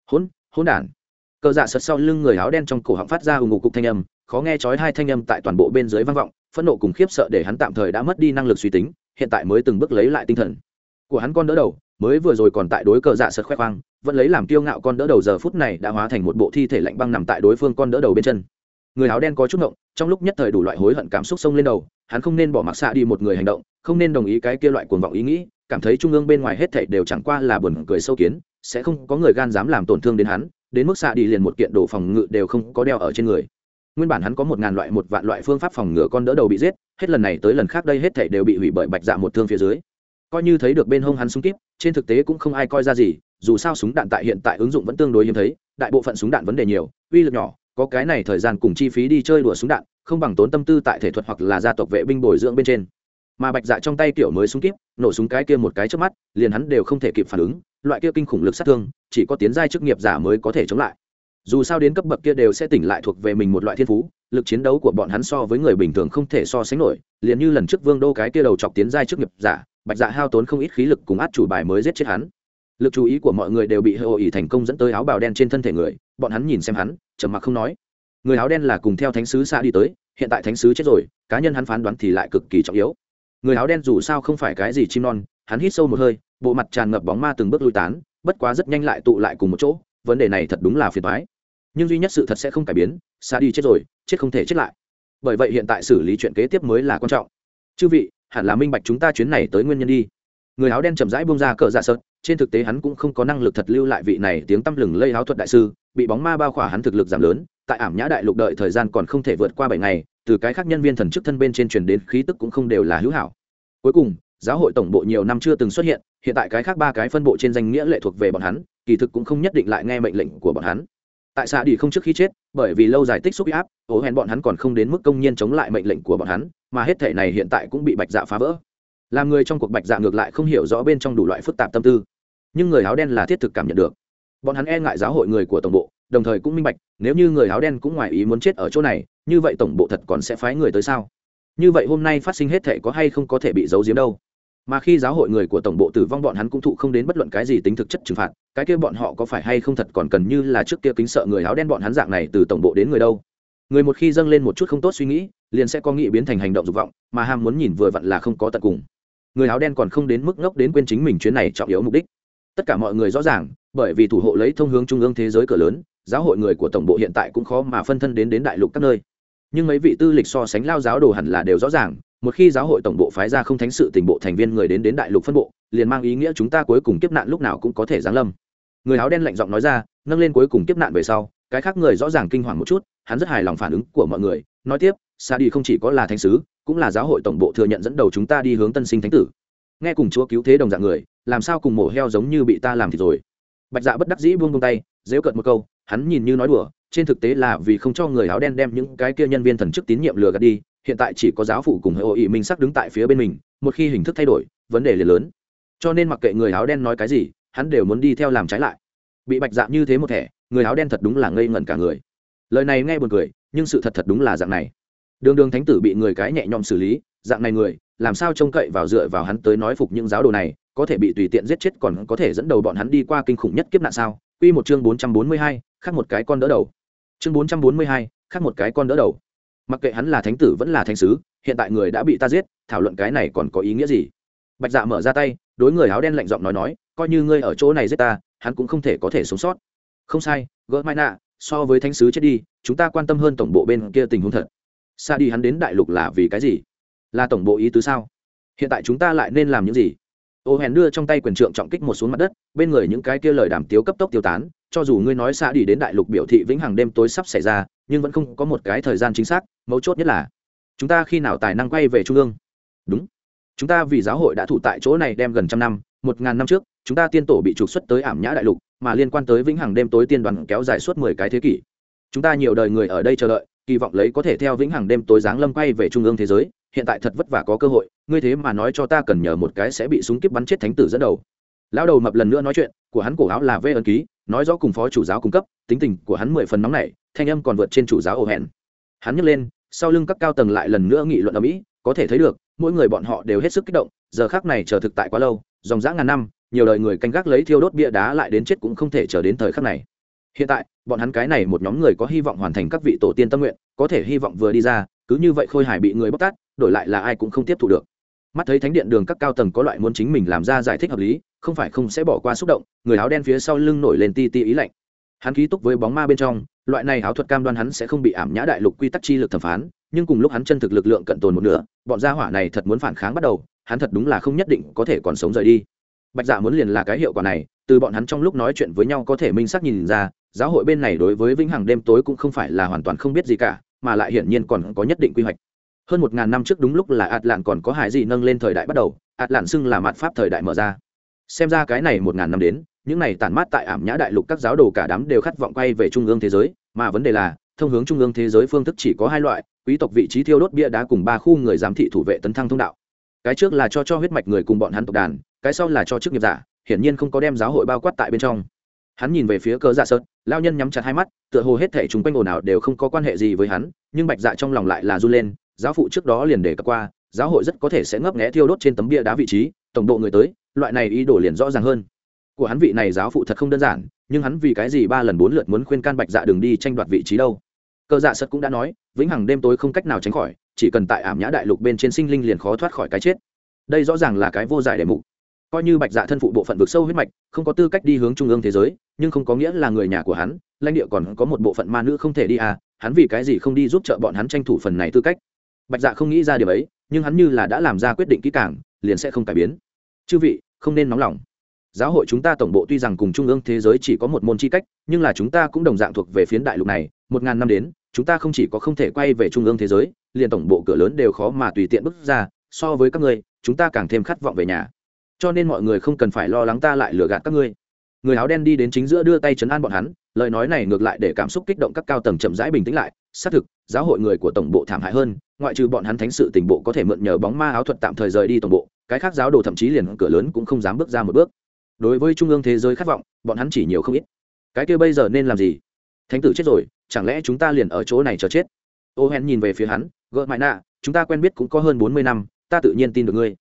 hỗn đản. Cơ Dạ Sật sau lưng người áo đen trong cổ họng phát ra ù ngục cục thanh âm, khó nghe chói hai thanh âm tại toàn bộ bên dưới vang vọng, phẫn nộ cùng khiếp sợ để hắn tạm thời đã mất đi năng lực suy tính, hiện tại mới từng bước lấy lại tinh thần của hắn. Con đỡ đầu mới vừa rồi còn tại đối Cơ Dạ Sật khoe khoang, vẫn lấy làm kiêu ngạo con đỡ đầu giờ phút này đã hóa thành một bộ thi thể lạnh băng nằm tại đối phương con đỡ đầu bên chân. Người áo đen có chút ngộng, trong lúc nhất thời đủ loại hối hận cảm xúc xông lên đầu, hắn không nên bỏ mặc xạ đi một người hành động, không nên đồng ý cái kia loại cuồng vọng ý nghĩ, cảm thấy trung ương bên ngoài hết thảy đều chẳng qua là buồn cười sâu kiến, sẽ không có người gan dám làm tổn thương đến hắn, đến mức xạ đi liền một kiện đồ phòng ngự đều không có đeo ở trên người. Nguyên bản hắn có 1000 loại 1 vạn loại phương pháp phòng ngừa con đỡ đầu bị giết, hết lần này tới lần khác đây hết thảy đều bị hủy bởi Bạch Dạ một thương phía dưới. Coi như thấy được bên hông hắn súng kíp, trên thực tế cũng không ai coi ra gì, dù sao súng đạn tại hiện tại ứng dụng vẫn tương đối hiếm thấy, đại bộ phận súng đạn vấn đề nhiều, uy lực nhỏ, có cái này thời gian cùng chi phí đi chơi đùa súng đạn, không bằng tốn tâm tư tại thể thuật hoặc là gia tộc vệ binh bồi dưỡng bên trên. Mà Bạch Dạ trong tay kiểu mới súng kíp, nổ súng cái kia một cái trước mắt, liền hắn đều không thể kịp phản ứng, loại kia kinh khủng lực sát thương, chỉ có tiến giai chức nghiệp giả mới có thể chống lại. Dù sao đến cấp bậc kia đều sẽ tỉnh lại thuộc về mình một loại thiên phú, lực chiến đấu của bọn hắn so với người bình thường không thể so sánh nổi, liền như lần trước Vương Đô cái kia đầu chọc tiến giai chức nghiệp giả, Bạch Dạ hao tốn không ít khí lực cùng át chủ bài mới giết chết hắn. Lực chú ý của mọi người đều bị Hô ỉ thành công dẫn tới áo bào đen trên thân thể người, bọn hắn nhìn xem hắn, trầm mặc không nói. Người áo đen là cùng theo thánh sứ xa đi tới, hiện tại thánh sứ chết rồi, cá nhân hắn phán đoán thì lại cực kỳ trọng yếu. Người áo đen dù sao không phải cái gì chim non, hắn hít sâu một hơi, bộ mặt tràn ngập bóng ma từng bước lui tán, bất quá rất nhanh lại tụ lại cùng một chỗ, vấn đề này thật đúng là phiền toái. Nhưng duy nhất sự thật sẽ không cải biến, xa đi chết rồi, chết không thể chết lại. Bởi vậy hiện tại xử lý chuyện kế tiếp mới là quan trọng. Chư vị, hẳn là minh bạch chúng ta chuyến này tới nguyên nhân đi. Người áo đen chậm rãi buông ra cờ dạ sợt, trên thực tế hắn cũng không có năng lực thật lưu lại vị này tiếng tăm lừng lây áo thuật đại sư, bị bóng ma bao khỏa hắn thực lực giảm lớn, tại ảm nhã đại lục đợi thời gian còn không thể vượt qua 7 ngày, từ cái khác nhân viên thần chức thân bên trên truyền đến khí tức cũng không đều là hữu hảo. Cuối cùng, giáo hội tổng bộ nhiều năm chưa từng xuất hiện, hiện tại cái khác 3 cái phân bộ trên danh nghĩa lệ thuộc về bọn hắn, kỳ thực cũng không nhất định lại nghe mệnh lệnh của bọn hắn. Tại xã đi không trước khi chết, bởi vì lâu dài tích xúc uy áp, ố hèn bọn hắn còn không đến mức công nhiên chống lại mệnh lệnh của bọn hắn, mà hết thể này hiện tại cũng bị Bạch Dạ phá vỡ. Làm người trong cuộc Bạch Dạ ngược lại không hiểu rõ bên trong đủ loại phức tạp tâm tư, nhưng người áo đen là thiết thực cảm nhận được. Bọn hắn e ngại giáo hội người của tổng bộ, đồng thời cũng minh bạch, nếu như người áo đen cũng ngoài ý muốn chết ở chỗ này, như vậy tổng bộ thật còn sẽ phái người tới sao? Như vậy hôm nay phát sinh hết thể có hay không có thể bị giấu giếm đâu? mà khi giáo hội người của tổng bộ tử vong bọn hắn cũng thụ không đến bất luận cái gì tính thực chất trừng phạt. Cái kia bọn họ có phải hay không thật còn cần như là trước kia kính sợ người áo đen bọn hắn dạng này từ tổng bộ đến người đâu. Người một khi dâng lên một chút không tốt suy nghĩ liền sẽ có nghĩ biến thành hành động dục vọng, mà ham muốn nhìn vừa vặn là không có tận cùng. Người áo đen còn không đến mức ngốc đến quên chính mình chuyến này trọng yếu mục đích. Tất cả mọi người rõ ràng, bởi vì thủ hộ lấy thông hướng trung ương thế giới cửa lớn, giáo hội người của tổng bộ hiện tại cũng khó mà phân thân đến đại lục các nơi. Nhưng mấy vị tư lịch so sánh lao giáo đồ hẳn là đều rõ ràng, một khi giáo hội tổng bộ phái ra không thánh sự tình bộ thành viên người đến đại lục phân bộ, liền mang ý nghĩa chúng ta cuối cùng kiếp nạn lúc nào cũng có thể giáng lâm. Người áo đen lạnh giọng nói ra, nâng lên cuối cùng kiếp nạn về sau, cái khác người rõ ràng kinh hoàng một chút, hắn rất hài lòng phản ứng của mọi người, nói tiếp, Sa đi không chỉ có là thánh sứ, cũng là giáo hội tổng bộ thừa nhận dẫn đầu chúng ta đi hướng tân sinh thánh tử. Nghe cùng chúa cứu thế đồng dạng người, làm sao cùng mổ heo giống như bị ta làm thì rồi. Bạch Dạ bất đắc dĩ buông tay, giễu cợt một câu, hắn nhìn như nói đùa, trên thực tế là vì không cho người áo đen đem những cái kia nhân viên thần chức tín nhiệm lừa gạt đi, hiện tại chỉ có giáo phụ cùng hội ý minh sắc đứng tại phía bên mình, một khi hình thức thay đổi, vấn đề liền lớn. Cho nên mặc kệ người áo đen nói cái gì, hắn đều muốn đi theo làm trái lại. Bị Bạch Dạ như thế một thẻ, người áo đen thật đúng là ngây ngẩn cả người. Lời này nghe buồn cười, nhưng sự thật thật đúng là dạng này. Đường thánh tử bị người cái nhẹ nhõm xử lý, dạng này người, làm sao trông cậy vào dựa vào hắn tới nói phục những giáo đồ này, có thể bị tùy tiện giết chết còn có thể dẫn đầu bọn hắn đi qua kinh khủng nhất kiếp nạn sao? Quy một chương 442, khác một cái con đỡ đầu. Chương 442, khác một cái con đỡ đầu. Mặc kệ hắn là thánh tử vẫn là thánh sứ, hiện tại người đã bị ta giết, thảo luận cái này còn có ý nghĩa gì? Bạch Dạ mở ra tay, đối người áo đen lạnh giọng nói, coi như ngươi ở chỗ này giết ta, hắn cũng không thể có thể sống sót. Không sai, gỡ mai nạ, so với thánh sứ chết đi, chúng ta quan tâm hơn tổng bộ bên kia tình huống thật. Sa đi hắn đến đại lục là vì cái gì? Là tổng bộ ý tứ sao? Hiện tại chúng ta lại nên làm những gì? Ô hèn đưa trong tay quyền trượng trọng kích một xuống mặt đất, bên người những cái kia lời đàm tiếu cấp tốc tiêu tán, cho dù ngươi nói Sa đi đến đại lục biểu thị vĩnh hằng đêm tối sắp xảy ra, nhưng vẫn không có một cái thời gian chính xác, mấu chốt nhất là chúng ta khi nào tài năng quay về trung ương? Đúng, chúng ta vì giáo hội đã thủ tại chỗ này đem gần trăm năm, 1000 năm trước, chúng ta tiên tổ bị trục xuất tới Ảm Nhã đại lục, mà liên quan tới vĩnh hằng đêm tối tiên đoàn kéo dài suốt 10 cái thế kỷ. Chúng ta nhiều đời người ở đây chờ đợi, kỳ vọng lấy có thể theo vĩnh hằng đêm tối giáng lâm quay về trung ương thế giới, hiện tại thật vất vả có cơ hội, ngươi thế mà nói cho ta cần nhờ một cái sẽ bị súng kíp bắn chết thánh tử dẫn đầu. Lão đầu mập lần nữa nói chuyện, của hắn cổ áo là vê ấn ký, nói rõ cùng phó chủ giáo cung cấp, tính tình của hắn 10 phần nóng nảy, thanh âm còn vượt trên chủ giáo ổ hẹn. Hắn nhấc lên, sau lưng các cao tầng lại lần nữa nghị luận ầm ĩ, có thể thấy được, mỗi người bọn họ đều hết sức kích động, giờ khắc này chờ thực tại quá lâu, dòng dã ngàn năm, nhiều đời người canh gác lấy thiêu đốt bia đá lại đến chết cũng không thể chờ đến thời khắc này. Hiện tại, bọn hắn cái này một nhóm người có hy vọng hoàn thành các vị tổ tiên tâm nguyện, có thể hy vọng vừa đi ra, cứ như vậy khôi hài bị người bóc tát, đổi lại là ai cũng không tiếp thu được. Mắt thấy thánh điện đường các cao tầng có loại muốn chính mình làm ra giải thích hợp lý, không phải không sẽ bỏ qua xúc động, người áo đen phía sau lưng nổi lên ti ti ý lạnh. Hắn ký túc với bóng ma bên trong, loại này áo thuật cam đoan hắn sẽ không bị Ảm Nhã đại lục quy tắc chi lực thẩm phán, nhưng cùng lúc hắn chân thực lực lượng cận tồn một nửa, bọn gia hỏa này thật muốn phản kháng bắt đầu, hắn thật đúng là không nhất định có thể còn sống rời đi. Bạch Dạ muốn liền là cái hiệu quả này, từ bọn hắn trong lúc nói chuyện với nhau có thể minh xác nhìn ra, giáo hội bên này đối với vĩnh hằng đêm tối cũng không phải là hoàn toàn không biết gì cả, mà lại hiển nhiên còn có nhất định quy hoạch. Hơn 1000 năm trước đúng lúc là Ạt Lạn còn có hải gì nâng lên thời đại bắt đầu, Ạt Lạn xưng là mạt pháp thời đại mở ra. Xem ra cái này 1000 năm đến, những này tản mát tại Ảm Nhã đại lục các giáo đồ cả đám đều khát vọng quay về trung ương thế giới, mà vấn đề là, thông hướng trung ương thế giới phương thức chỉ có hai loại, quý tộc vị trí thiêu đốt bia đá cùng 3 khu người giám thị thủ vệ tấn thăng thông đạo. Cái trước là cho huyết mạch người cùng bọn hắn tộc đàn, cái sau là cho chức nghiệp giả, hiển nhiên không có đem giáo hội bao quát tại bên trong. Hắn nhìn về phía Cờ Dạ Sợt, lão nhân nhắm chặt hai mắt, tựa hồ hết thảy chúng quanh ồn ào đều không có quan hệ gì với hắn, nhưng Bạch Dạ trong lòng lại là run lên, giáo phụ trước đó liền đề cập qua, giáo hội rất có thể sẽ ngấp nghé thiêu đốt trên tấm bia đá vị trí, tổng độ người tới, loại này ý đồ liền rõ ràng hơn. Của hắn vị này giáo phụ thật không đơn giản, nhưng hắn vì cái gì 3 lần 4 lượt muốn khuyên can Bạch Dạ đừng đi tranh đoạt vị trí đâu? Cờ Dạ Sợt cũng đã nói, vĩnh hằng đêm tối không cách nào tránh khỏi, chỉ cần tại Ảm Nhã đại lục bên trên sinh linh liền khó thoát khỏi cái chết. Đây rõ ràng là cái vô giải đề mục. Coi như Bạch Dạ thân phụ bộ phận vực sâu huyết mạch, không có tư cách đi hướng trung ương thế giới, nhưng không có nghĩa là người nhà của hắn, lãnh địa còn có một bộ phận ma nữ không thể đi à, hắn vì cái gì không đi giúp trợ bọn hắn tranh thủ phần này tư cách? Bạch Dạ không nghĩ ra điều ấy, nhưng hắn như là đã làm ra quyết định kỹ càng, liền sẽ không cải biến. Chư vị, không nên nóng lòng. Giáo hội chúng ta tổng bộ tuy rằng cùng trung ương thế giới chỉ có một môn chi cách, nhưng là chúng ta cũng đồng dạng thuộc về phiến đại lục này, 1000 năm đến, chúng ta không chỉ có không thể quay về trung ương thế giới, liền tổng bộ cửa lớn đều khó mà tùy tiện bước ra, so với các ngươi, chúng ta càng thêm khát vọng về nhà. Cho nên mọi người không cần phải lo lắng ta lại lừa gạt các ngươi. Người áo đen đi đến chính giữa đưa tay trấn an bọn hắn, lời nói này ngược lại để cảm xúc kích động các cao tầng chậm rãi bình tĩnh lại. Xác thực, giáo hội người của tổng bộ thảm hại hơn, ngoại trừ bọn hắn thánh sự tình bộ có thể mượn nhờ bóng ma áo thuật tạm thời rời đi tổng bộ, cái khác giáo đồ thậm chí liền cửa lớn cũng không dám bước ra một bước. Đối với trung ương thế giới khát vọng, bọn hắn chỉ nhiều không ít. Cái kia bây giờ nên làm gì? Thánh tử chết rồi, chẳng lẽ chúng ta liền ở chỗ này chờ chết? Ô Hèn nhìn về phía hắn, gỡ mại nạ, chúng ta quen biết cũng có hơn 40 năm, ta tự nhiên tin được ngươi.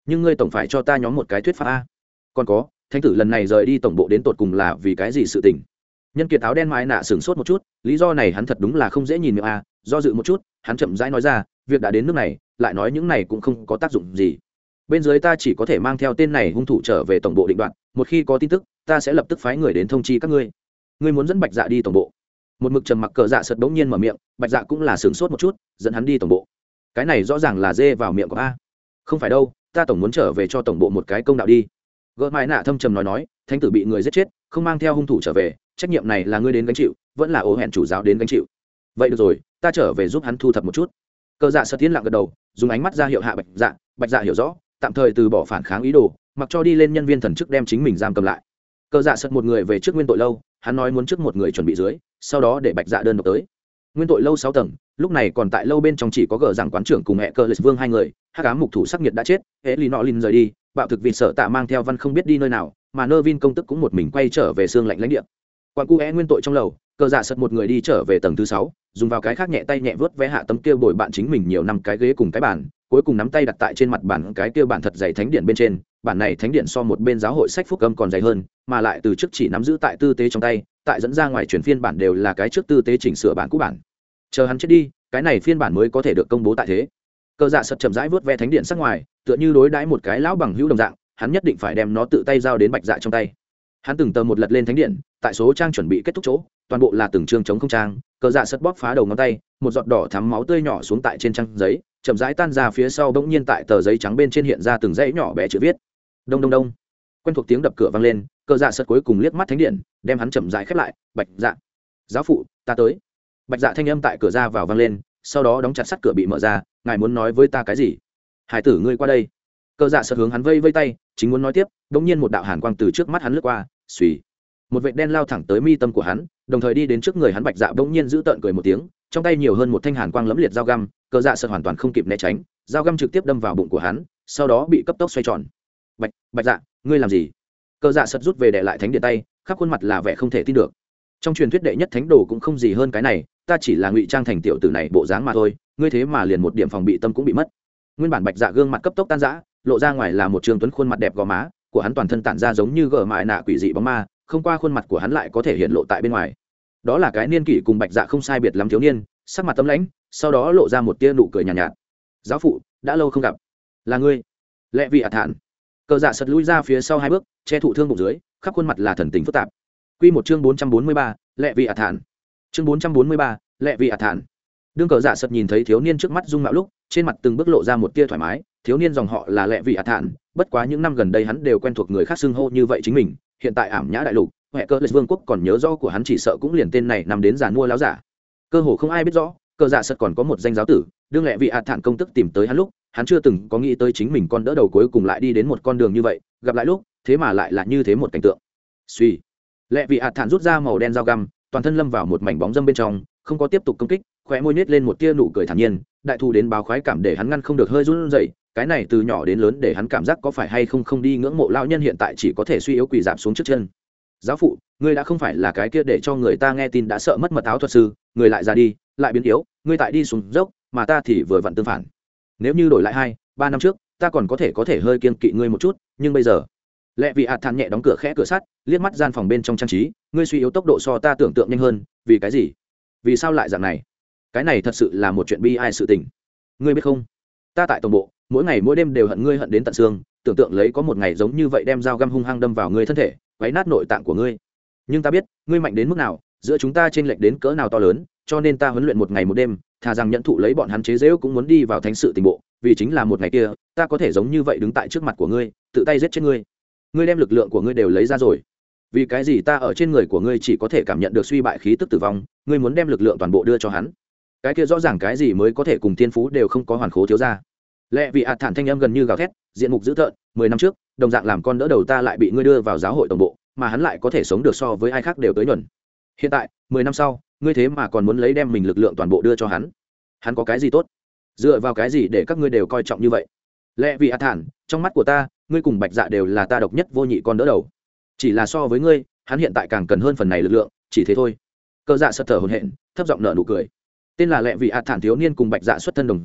nhưng ngươi tổng phải cho ta nhóm một cái thuyết pháp a. Còn có, thánh tử lần này rời đi tổng bộ đến tột cùng là vì cái gì sự tình? Nhân kiệt áo đen mái nạ sửng sốt một chút, lý do này hắn thật đúng là không dễ nhìn miệng a. Do dự một chút, hắn chậm rãi nói ra, việc đã đến nước này, lại nói những này cũng không có tác dụng gì. Bên dưới ta chỉ có thể mang theo tên này hung thủ trở về tổng bộ định đoạn, một khi có tin tức, ta sẽ lập tức phái người đến thông chi các ngươi. Ngươi muốn dẫn Bạch Dạ đi tổng bộ? Một mực trầm mặc cờ dạ sật bỗng nhiên mở miệng, Bạch Dạ cũng là sửng sốt một chút, dẫn hắn đi tổng bộ. Cái này rõ ràng là dê vào miệng của a. Không phải đâu, ta tổng muốn trở về cho tổng bộ một cái công đạo đi. Gỡ mái nạ thâm trầm nói, thánh tử bị người giết chết, không mang theo hung thủ trở về, trách nhiệm này là ngươi đến gánh chịu, vẫn là ố hẹn chủ giáo đến gánh chịu. Vậy được rồi, ta trở về giúp hắn thu thập một chút. Cờ dạ sật tiến lặng gật đầu, dùng ánh mắt ra hiệu hạ Bạch Dạ hiểu rõ, tạm thời từ bỏ phản kháng ý đồ, mặc cho đi lên nhân viên thần chức đem chính mình giam cầm lại. Cờ dạ sật một người về trước nguyên tội lâu, hắn nói muốn trước một người chuẩn bị dưới, sau đó để Bạch Dạ đơn độc tới. Nguyên tội lâu 6 tầng, lúc này còn tại lâu bên trong chỉ có gờ rằng quán trưởng cùng mẹ cờ lịch vương hai người, hắc ám mục thủ sắc nhiệt đã chết, hệ lì nọ lìn rời đi, bạo thực vịt sợ tạ mang theo văn không biết đi nơi nào, mà nơ vin công tức cũng một mình quay trở về xương lạnh lãnh địa. Quan cu nguyên tội trong lầu, cờ dạ sật một người đi trở về tầng thứ 6, dùng vào cái khác nhẹ tay nhẹ vớt vé hạ tấm kia bồi bạn chính mình nhiều năm cái ghế cùng cái bàn, cuối cùng nắm tay đặt tại trên mặt bản cái kia bản thật dày thánh điện bên trên. Bản này thánh điện so một bên giáo hội sách phúc âm còn dày hơn, mà lại từ trước chỉ nắm giữ tại tư tế trong tay, tại dẫn ra ngoài chuyển phiên bản đều là cái trước tư tế chỉnh sửa bản cũ bản. Chờ hắn chết đi, cái này phiên bản mới có thể được công bố tại thế. Cờ dạ sật chậm rãi vớt ve thánh điện sắc ngoài, tựa như đối đãi một cái lão bằng hữu đồng dạng, hắn nhất định phải đem nó tự tay giao đến Bạch Dạ trong tay. Hắn từng tờ một lật lên thánh điện, tại số trang chuẩn bị kết thúc chỗ, toàn bộ là từng chương chống không trang. Cờ dạ sật bóp phá đầu ngón tay, một giọt đỏ thắm máu tươi nhỏ xuống tại trên trang giấy, chậm rãi tan ra phía sau, bỗng nhiên tại tờ giấy trắng bên trên hiện ra từng dãy nhỏ bé chữ viết. Đông đông đông. Quen thuộc tiếng đập cửa vang lên, cờ dạ sật cuối cùng liếc mắt thánh điện, đem hắn chậm rãi khép lại. Bạch Dạ, giáo phụ, ta tới. Bạch Dạ thanh âm tại cửa ra vào vang lên, sau đó đóng chặt sắt cửa bị mở ra. Ngài muốn nói với ta cái gì? Hải tử ngươi qua đây. Cờ dạ sật hướng hắn vây vây tay, chính muốn nói tiếp, bỗng nhiên một đạo hàn quang từ trước mắt hắn lướt qua, xùy, một vệt đen lao thẳng tới mi tâm của hắn, đồng thời đi đến trước người hắn. Bạch Dạ bỗng nhiên giữ tợn cười một tiếng, trong tay nhiều hơn một thanh hàn quang lẫm liệt dao găm. Cờ dạ sật hoàn toàn không kịp né tránh, dao găm trực tiếp đâm vào bụng của hắn, sau đó bị cấp tốc xoay tròn. Bạch Dạ, ngươi làm gì? Cờ dạ sật rút về để lại thánh điện tay, khắp khuôn mặt là vẻ không thể tin được. Trong truyền thuyết đệ nhất thánh đồ cũng không gì hơn cái này, ta chỉ là ngụy trang thành tiểu tử này bộ dáng mà thôi, ngươi thế mà liền một điểm phòng bị tâm cũng bị mất. Nguyên bản Bạch Dạ gương mặt cấp tốc tan rã, lộ ra ngoài là một trường tuấn khuôn mặt đẹp gò má của hắn, toàn thân tản ra giống như gờ mại nạ quỷ dị bóng ma, không qua khuôn mặt của hắn lại có thể hiện lộ tại bên ngoài. Đó là cái niên kỷ cùng Bạch Dạ không sai biệt lắm thiếu niên, sắc mặt tấm lãnh, sau đó lộ ra một tia nụ cười nhàn nhạt. Giáo phụ, đã lâu không gặp. Là ngươi? Lệ vị thản. Cờ dạ sật lui ra phía sau 2 bước, che thụ thương bụng dưới, khắp khuôn mặt là thần tình phức tạp. Quy một chương 443, Lệ vị thản. Chương 443, Lệ vị thản. Đương cờ dạ sật nhìn thấy thiếu niên trước mắt dung mạo lúc, trên mặt từng bước lộ ra một tia thoải mái. Thiếu niên dòng họ là Lệ vị thản, bất quá những năm gần đây hắn đều quen thuộc người khác xưng hô như vậy chính mình. Hiện tại ảm nhã đại lục, hệ cơ lịch vương quốc còn nhớ rõ của hắn chỉ sợ cũng liền tên này nằm đến giàn mua láo giả. Cơ hồ không ai biết rõ, cờ dạ sật còn có một danh giáo tử. Đương Lệ vị thản công tức tìm tới hắn lúc, hắn chưa từng có nghĩ tới chính mình con đỡ đầu cuối cùng lại đi đến một con đường như vậy, gặp lại lúc thế mà lại là như thế một cảnh tượng. Suy, Lệ vị thản rút ra màu đen dao găm, toàn thân lâm vào một mảnh bóng dâm bên trong, không có tiếp tục công kích, khóe môi nhếch lên một tia nụ cười thản nhiên. Đại thù đến báo khoái cảm để hắn ngăn không được hơi run rẩy, cái này từ nhỏ đến lớn để hắn cảm giác có phải hay không đi ngưỡng mộ lão nhân hiện tại chỉ có thể suy yếu quỳ dạp xuống trước chân. Giáo phụ, ngươi đã không phải là cái kia để cho người ta nghe tin đã sợ mất mật áo thuật sư, người lại già đi, lại biến yếu, ngươi tại đi xuống dốc, mà ta thì vừa vặn tương phản. Nếu như đổi lại 2-3 năm trước, ta còn có thể hơi kiêng kỵ ngươi một chút, nhưng bây giờ. Lệ vị thản nhẹ đóng cửa khẽ cửa sắt, liếc mắt gian phòng bên trong trang trí, ngươi suy yếu tốc độ so ta tưởng tượng nhanh hơn, vì cái gì? Vì sao lại dạng này? Cái này thật sự là một chuyện bi ai sự tình. Ngươi biết không? Ta tại tổng bộ, mỗi ngày mỗi đêm đều hận ngươi hận đến tận xương, tưởng tượng lấy có một ngày giống như vậy đem dao găm hung hăng đâm vào ngươi thân thể, quấy nát nội tạng của ngươi. Nhưng ta biết, ngươi mạnh đến mức nào, giữa chúng ta chênh lệch đến cỡ nào to lớn, cho nên ta huấn luyện một ngày một đêm, thà rằng nhận thụ lấy bọn hắn chế giễu cũng muốn đi vào thánh sự tình bộ, vì chính là một ngày kia, ta có thể giống như vậy đứng tại trước mặt của ngươi, tự tay giết chết ngươi. Ngươi đem lực lượng của ngươi đều lấy ra rồi, vì cái gì ta ở trên người của ngươi chỉ có thể cảm nhận được suy bại khí tức tử vong, ngươi muốn đem lực lượng toàn bộ đưa cho hắn? Cái kia rõ ràng cái gì mới có thể cùng thiên phú đều không có hoàn khố thiếu ra. Lệ vị thản thanh âm gần như gào thét, diện mục dữ tợn. 10 năm trước, đồng dạng làm con đỡ đầu ta lại bị ngươi đưa vào giáo hội tổng bộ, mà hắn lại có thể sống được so với ai khác đều tới nhuần. Hiện tại, 10 năm sau, ngươi thế mà còn muốn lấy đem mình lực lượng toàn bộ đưa cho hắn? Hắn có cái gì tốt? Dựa vào cái gì để các ngươi đều coi trọng như vậy? Lệ vị thản, trong mắt của ta, ngươi cùng Bạch Dạ đều là ta độc nhất vô nhị con đỡ đầu. Chỉ là so với ngươi, hắn hiện tại càng cần hơn phần này lực lượng, chỉ thế thôi. Cờ Dạ sật thở hổn hển, thấp giọng nở nụ cười. Tên là Lệ vị thản thiếu niên cùng Bạch Dạ xuất thân đồng dạng,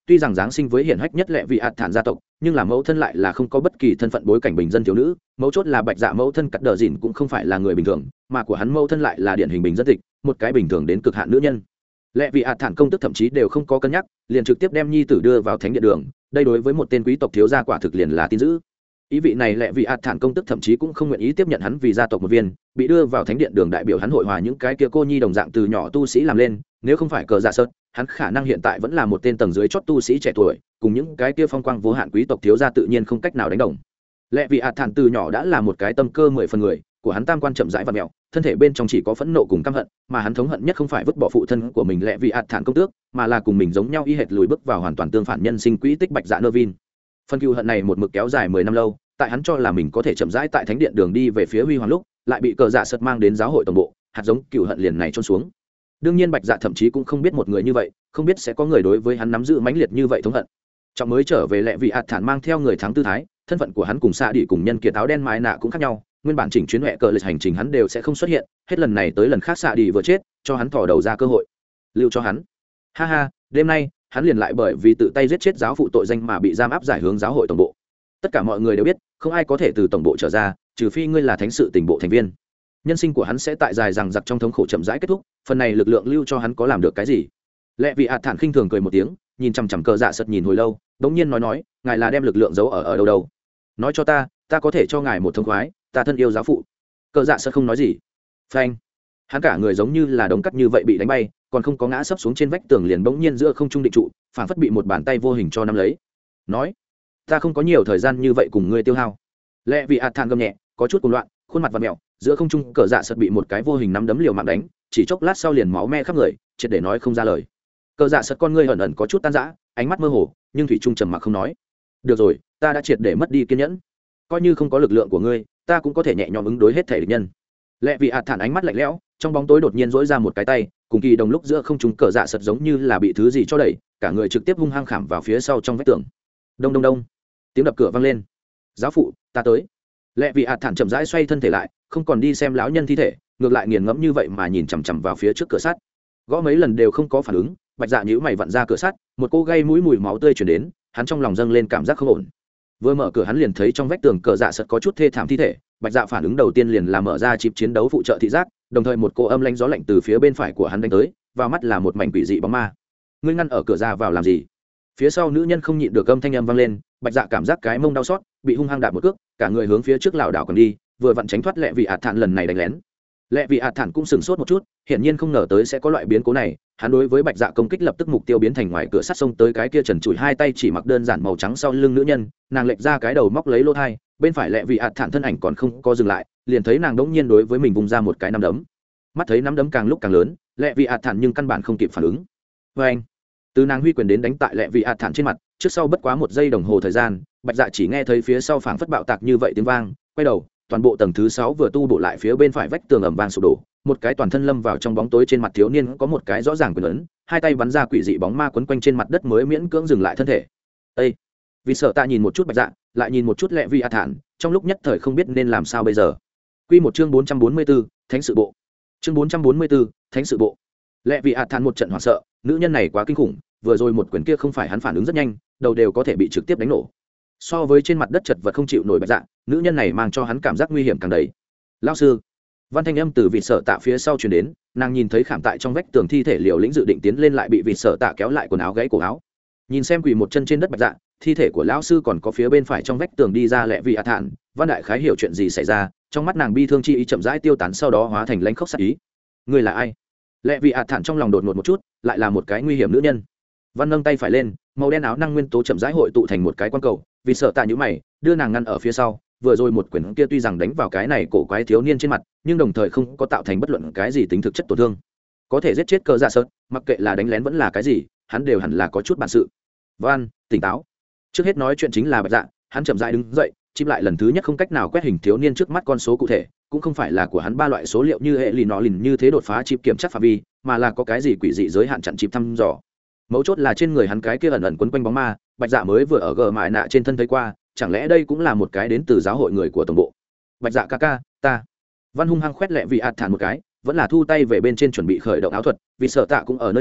tuy rằng giáng sinh với hiển hách nhất lệ vị ạt thản gia tộc nhưng là mẫu thân lại là không có bất kỳ thân phận bối cảnh bình dân thiếu nữ. Mẫu chốt là bạch dạ mẫu thân cắt đờ dìn cũng không phải là người bình thường, mà của hắn mẫu thân lại là điển hình bình dân tịch, một cái bình thường đến cực hạn nữ nhân. Lệ vị ạt thản công tức thậm chí đều không có cân nhắc, liền trực tiếp đem nhi tử đưa vào thánh điện đường. Đây đối với một tên quý tộc thiếu gia quả thực liền là tin dữ. Ý vị này lệ vị ạt thản công tức thậm chí cũng không nguyện ý tiếp nhận hắn vì gia tộc một viên, bị đưa vào thánh điện đường đại biểu hắn hội hòa những cái kia cô nhi đồng dạng từ nhỏ tu sĩ làm lên. Nếu không phải cờ dạ sợt, hắn khả năng hiện tại vẫn là một tên tầng dưới chót tu sĩ trẻ tuổi, cùng những cái kia phong quang vô hạn quý tộc thiếu gia tự nhiên không cách nào đánh đồng. Lệ vị ạt thản từ nhỏ đã là một cái tâm cơ 10 phần người, của hắn tam quan chậm rãi và mèo, thân thể bên trong chỉ có phẫn nộ cùng căm hận, mà hắn thống hận nhất không phải vứt bỏ phụ thân của mình lệ vị ạt thản công tước, mà là cùng mình giống nhau y hệt lùi bước vào hoàn toàn tương phản nhân sinh quỹ tích bạch dạ nơ vin. Phần cừu hận này một mực kéo dài 10 năm lâu, tại hắn cho là mình có thể chậm rãi tại thánh điện đường đi về phía huy hoàng lúc, lại bị cờ dạ sợt mang đến giáo hội tổng bộ, hạt giống cừu hận liền này trôn xuống. Đương nhiên bạch dạ thậm chí cũng không biết một người như vậy, không biết sẽ có người đối với hắn nắm giữ mãnh liệt như vậy thống hận. Trọng mới trở về lệ vị ạt thản mang theo người thắng tư thái, thân phận của hắn cùng xạ đi cùng nhân kiệt áo đen mái nạ cũng khác nhau, nguyên bản chỉnh chuyến huệ cờ lịch hành trình hắn đều sẽ không xuất hiện, hết lần này tới lần khác xạ đi vừa chết, cho hắn thò đầu ra cơ hội, lưu cho hắn. Ha ha, đêm nay hắn liền lại bởi vì tự tay giết chết giáo phụ tội danh mà bị giam áp giải hướng giáo hội tổng bộ. Tất cả mọi người đều biết, không ai có thể từ tổng bộ trở ra, trừ phi ngươi là thánh sự tình bộ thành viên. Nhân sinh của hắn sẽ tại dài rằng giặc trong thống khổ chậm rãi kết thúc, phần này lực lượng lưu cho hắn có làm được cái gì? Lệ vị ạt thản khinh thường cười một tiếng, nhìn chằm chằm cờ dạ sật nhìn hồi lâu, đống nhiên nói, ngài là đem lực lượng giấu ở đâu đâu? Nói cho ta có thể cho ngài một thông khoái, ta thân yêu giáo phụ. Cờ dạ sật không nói gì. Phanh, hắn cả người giống như là đống cắt như vậy bị đánh bay, còn không có ngã sấp xuống trên vách tường liền bỗng nhiên giữa không trung định trụ, phảng phất bị một bàn tay vô hình cho nắm lấy. Nói, ta không có nhiều thời gian như vậy cùng ngươi tiêu hao. Lệ vị ạt thản gầm nhẹ, có chút cuồng loạn, khuôn mặt vặn mèo, giữa không trung cờ dạ sật bị một cái vô hình nắm đấm liều mạng đánh, chỉ chốc lát sau liền máu me khắp người, triệt để nói không ra lời. Cờ dạ sật con ngươi ẩn ẩn có chút tan rã, ánh mắt mơ hồ, nhưng thủy trung trầm mặc không nói. Được rồi, ta đã triệt để mất đi kiên nhẫn, coi như không có lực lượng của ngươi, ta cũng có thể nhẹ nhõm ứng đối hết thể địch nhân. Lệ vị ạt thản ánh mắt lạnh lẽo, trong bóng tối đột nhiên dỗi ra một cái tay, cùng kỳ đồng lúc giữa không trung cờ dạ sật giống như là bị thứ gì cho đẩy, cả người trực tiếp hung hăng khảm vào phía sau trong vách tường. Đông đông đông, tiếng đập cửa vang lên. Giáo phụ, ta tới. Lệ vị ạt thản chậm rãi xoay thân thể lại, không còn đi xem lão nhân thi thể, ngược lại nghiền ngẫm như vậy mà nhìn chằm chằm vào phía trước cửa sắt. Gõ mấy lần đều không có phản ứng, bạch dạ nhíu mày vặn ra cửa sắt, một cô gây mũi mùi máu tươi truyền đến, hắn trong lòng dâng lên cảm giác không ổn. Vừa mở cửa hắn liền thấy trong vách tường cờ dạ sật có chút thê thảm thi thể, bạch dạ phản ứng đầu tiên liền là mở ra chip chiến đấu phụ trợ thị giác, đồng thời một cô âm lãnh gió lạnh từ phía bên phải của hắn đánh tới, vào mắt là một mảnh quỷ dị bóng ma. Ngươi ngăn ở cửa ra vào làm gì? Phía sau nữ nhân không nhịn được âm thanh âm vang lên, bạch dạ cảm giác cái mông đau xót, bị hung hăng đạp một cước, cả người hướng phía trước lảo đảo còn đi, vừa vặn tránh thoát lệ vị ạt thản lần này đánh lén. Lệ vị ạt thản cũng sửng sốt một chút, hiển nhiên không ngờ tới sẽ có loại biến cố này, hắn đối với bạch dạ công kích lập tức mục tiêu biến thành ngoài cửa sắt xông tới cái kia trần trụi hai tay chỉ mặc đơn giản màu trắng sau lưng nữ nhân, nàng lệch ra cái đầu móc lấy lỗ thai, bên phải lệ vị ạt thản thân ảnh còn không có dừng lại, liền thấy nàng đống nhiên đối với mình vung ra một cái nắm đấm. Mắt thấy nắm đấm càng lúc càng lớn, lệ vị ạt thản nhưng căn bản không kịp phản ứng. Vê anh, từ nàng huy quyền đến đánh tại lệ vị ạt thản trên mặt, trước sau bất quá một giây đồng hồ thời gian, bạch dạ chỉ nghe thấy phía sau phảng phất bạo tạc như vậy tiếng vang, quay đầu, toàn bộ tầng thứ 6 vừa tu bổ lại phía bên phải vách tường ầm vang sụp đổ, một cái toàn thân lâm vào trong bóng tối trên mặt thiếu niên có một cái rõ ràng quyền ấn, hai tay bắn ra quỷ dị bóng ma quấn quanh trên mặt đất mới miễn cưỡng dừng lại thân thể. Ê, vì sợ ta nhìn một chút bạch dạ, lại nhìn một chút lệ vị ạt thản, trong lúc nhất thời không biết nên làm sao bây giờ. Quy một chương 444, thánh sự bộ. Chương 444, thánh sự bộ. Lệ vị ạt thản một trận hoảng sợ, nữ nhân này quá kinh khủng, vừa rồi một quyền kia không phải hắn phản ứng rất nhanh, đầu đều có thể bị trực tiếp đánh nổ. So với trên mặt đất chật vật không chịu nổi bạch dạ, nữ nhân này mang cho hắn cảm giác nguy hiểm càng đầy. Lão sư, văn thanh âm từ vị sở tạ phía sau truyền đến, nàng nhìn thấy khảm tại trong vách tường thi thể liều lĩnh dự định tiến lên lại bị vị sở tạ kéo lại quần áo gãy cổ áo. Nhìn xem quỳ một chân trên đất bạch dạ, thi thể của lão sư còn có phía bên phải trong vách tường đi ra lệ vị ạt thản, văn đại khái hiểu chuyện gì xảy ra, trong mắt nàng bi thương chi ý chậm rãi tiêu tán sau đó hóa thành lãnh khốc sát ý. Ngươi là ai? Lệ vị ạt thản trong lòng đột ngột một chút, lại là một cái nguy hiểm nữ nhân. Văn nâng tay phải lên, màu đen áo năng nguyên tố chậm rãi hội tụ thành một cái quan cầu, vì sợ tạ nhíu mày, đưa nàng ngăn ở phía sau. Vừa rồi một quyền kia tuy rằng đánh vào cái này cổ quái thiếu niên trên mặt, nhưng đồng thời không có tạo thành bất luận cái gì tính thực chất tổn thương. Có thể giết chết cờ dạ sợt, mặc kệ là đánh lén vẫn là cái gì, hắn đều hẳn là có chút bản sự. Văn, tỉnh táo. Trước hết nói chuyện chính là bạch dạ, hắn chậm rãi đứng dậy, chip lại lần thứ nhất không cách nào quét hình thiếu niên trước mắt con số cụ thể, cũng không phải là của hắn ba loại số liệu như hệ lì nó lìn như thế đột phá chip kiểm tra phạm vi, mà là có cái gì quỷ dị giới hạn chặn chip thăm dò. Mấu chốt là trên người hắn cái kia ẩn ẩn quấn quanh bóng ma, bạch dạ mới vừa ở gờ mại nạ trên thân thấy qua, chẳng lẽ đây cũng là một cái đến từ giáo hội người của tổng bộ. Bạch dạ ca ca, ta. Văn hung hăng khoét lẹ vị ạt thản một cái, vẫn là thu tay về bên trên chuẩn bị khởi động áo thuật, vì sợ tạ cũng ở nơi đây,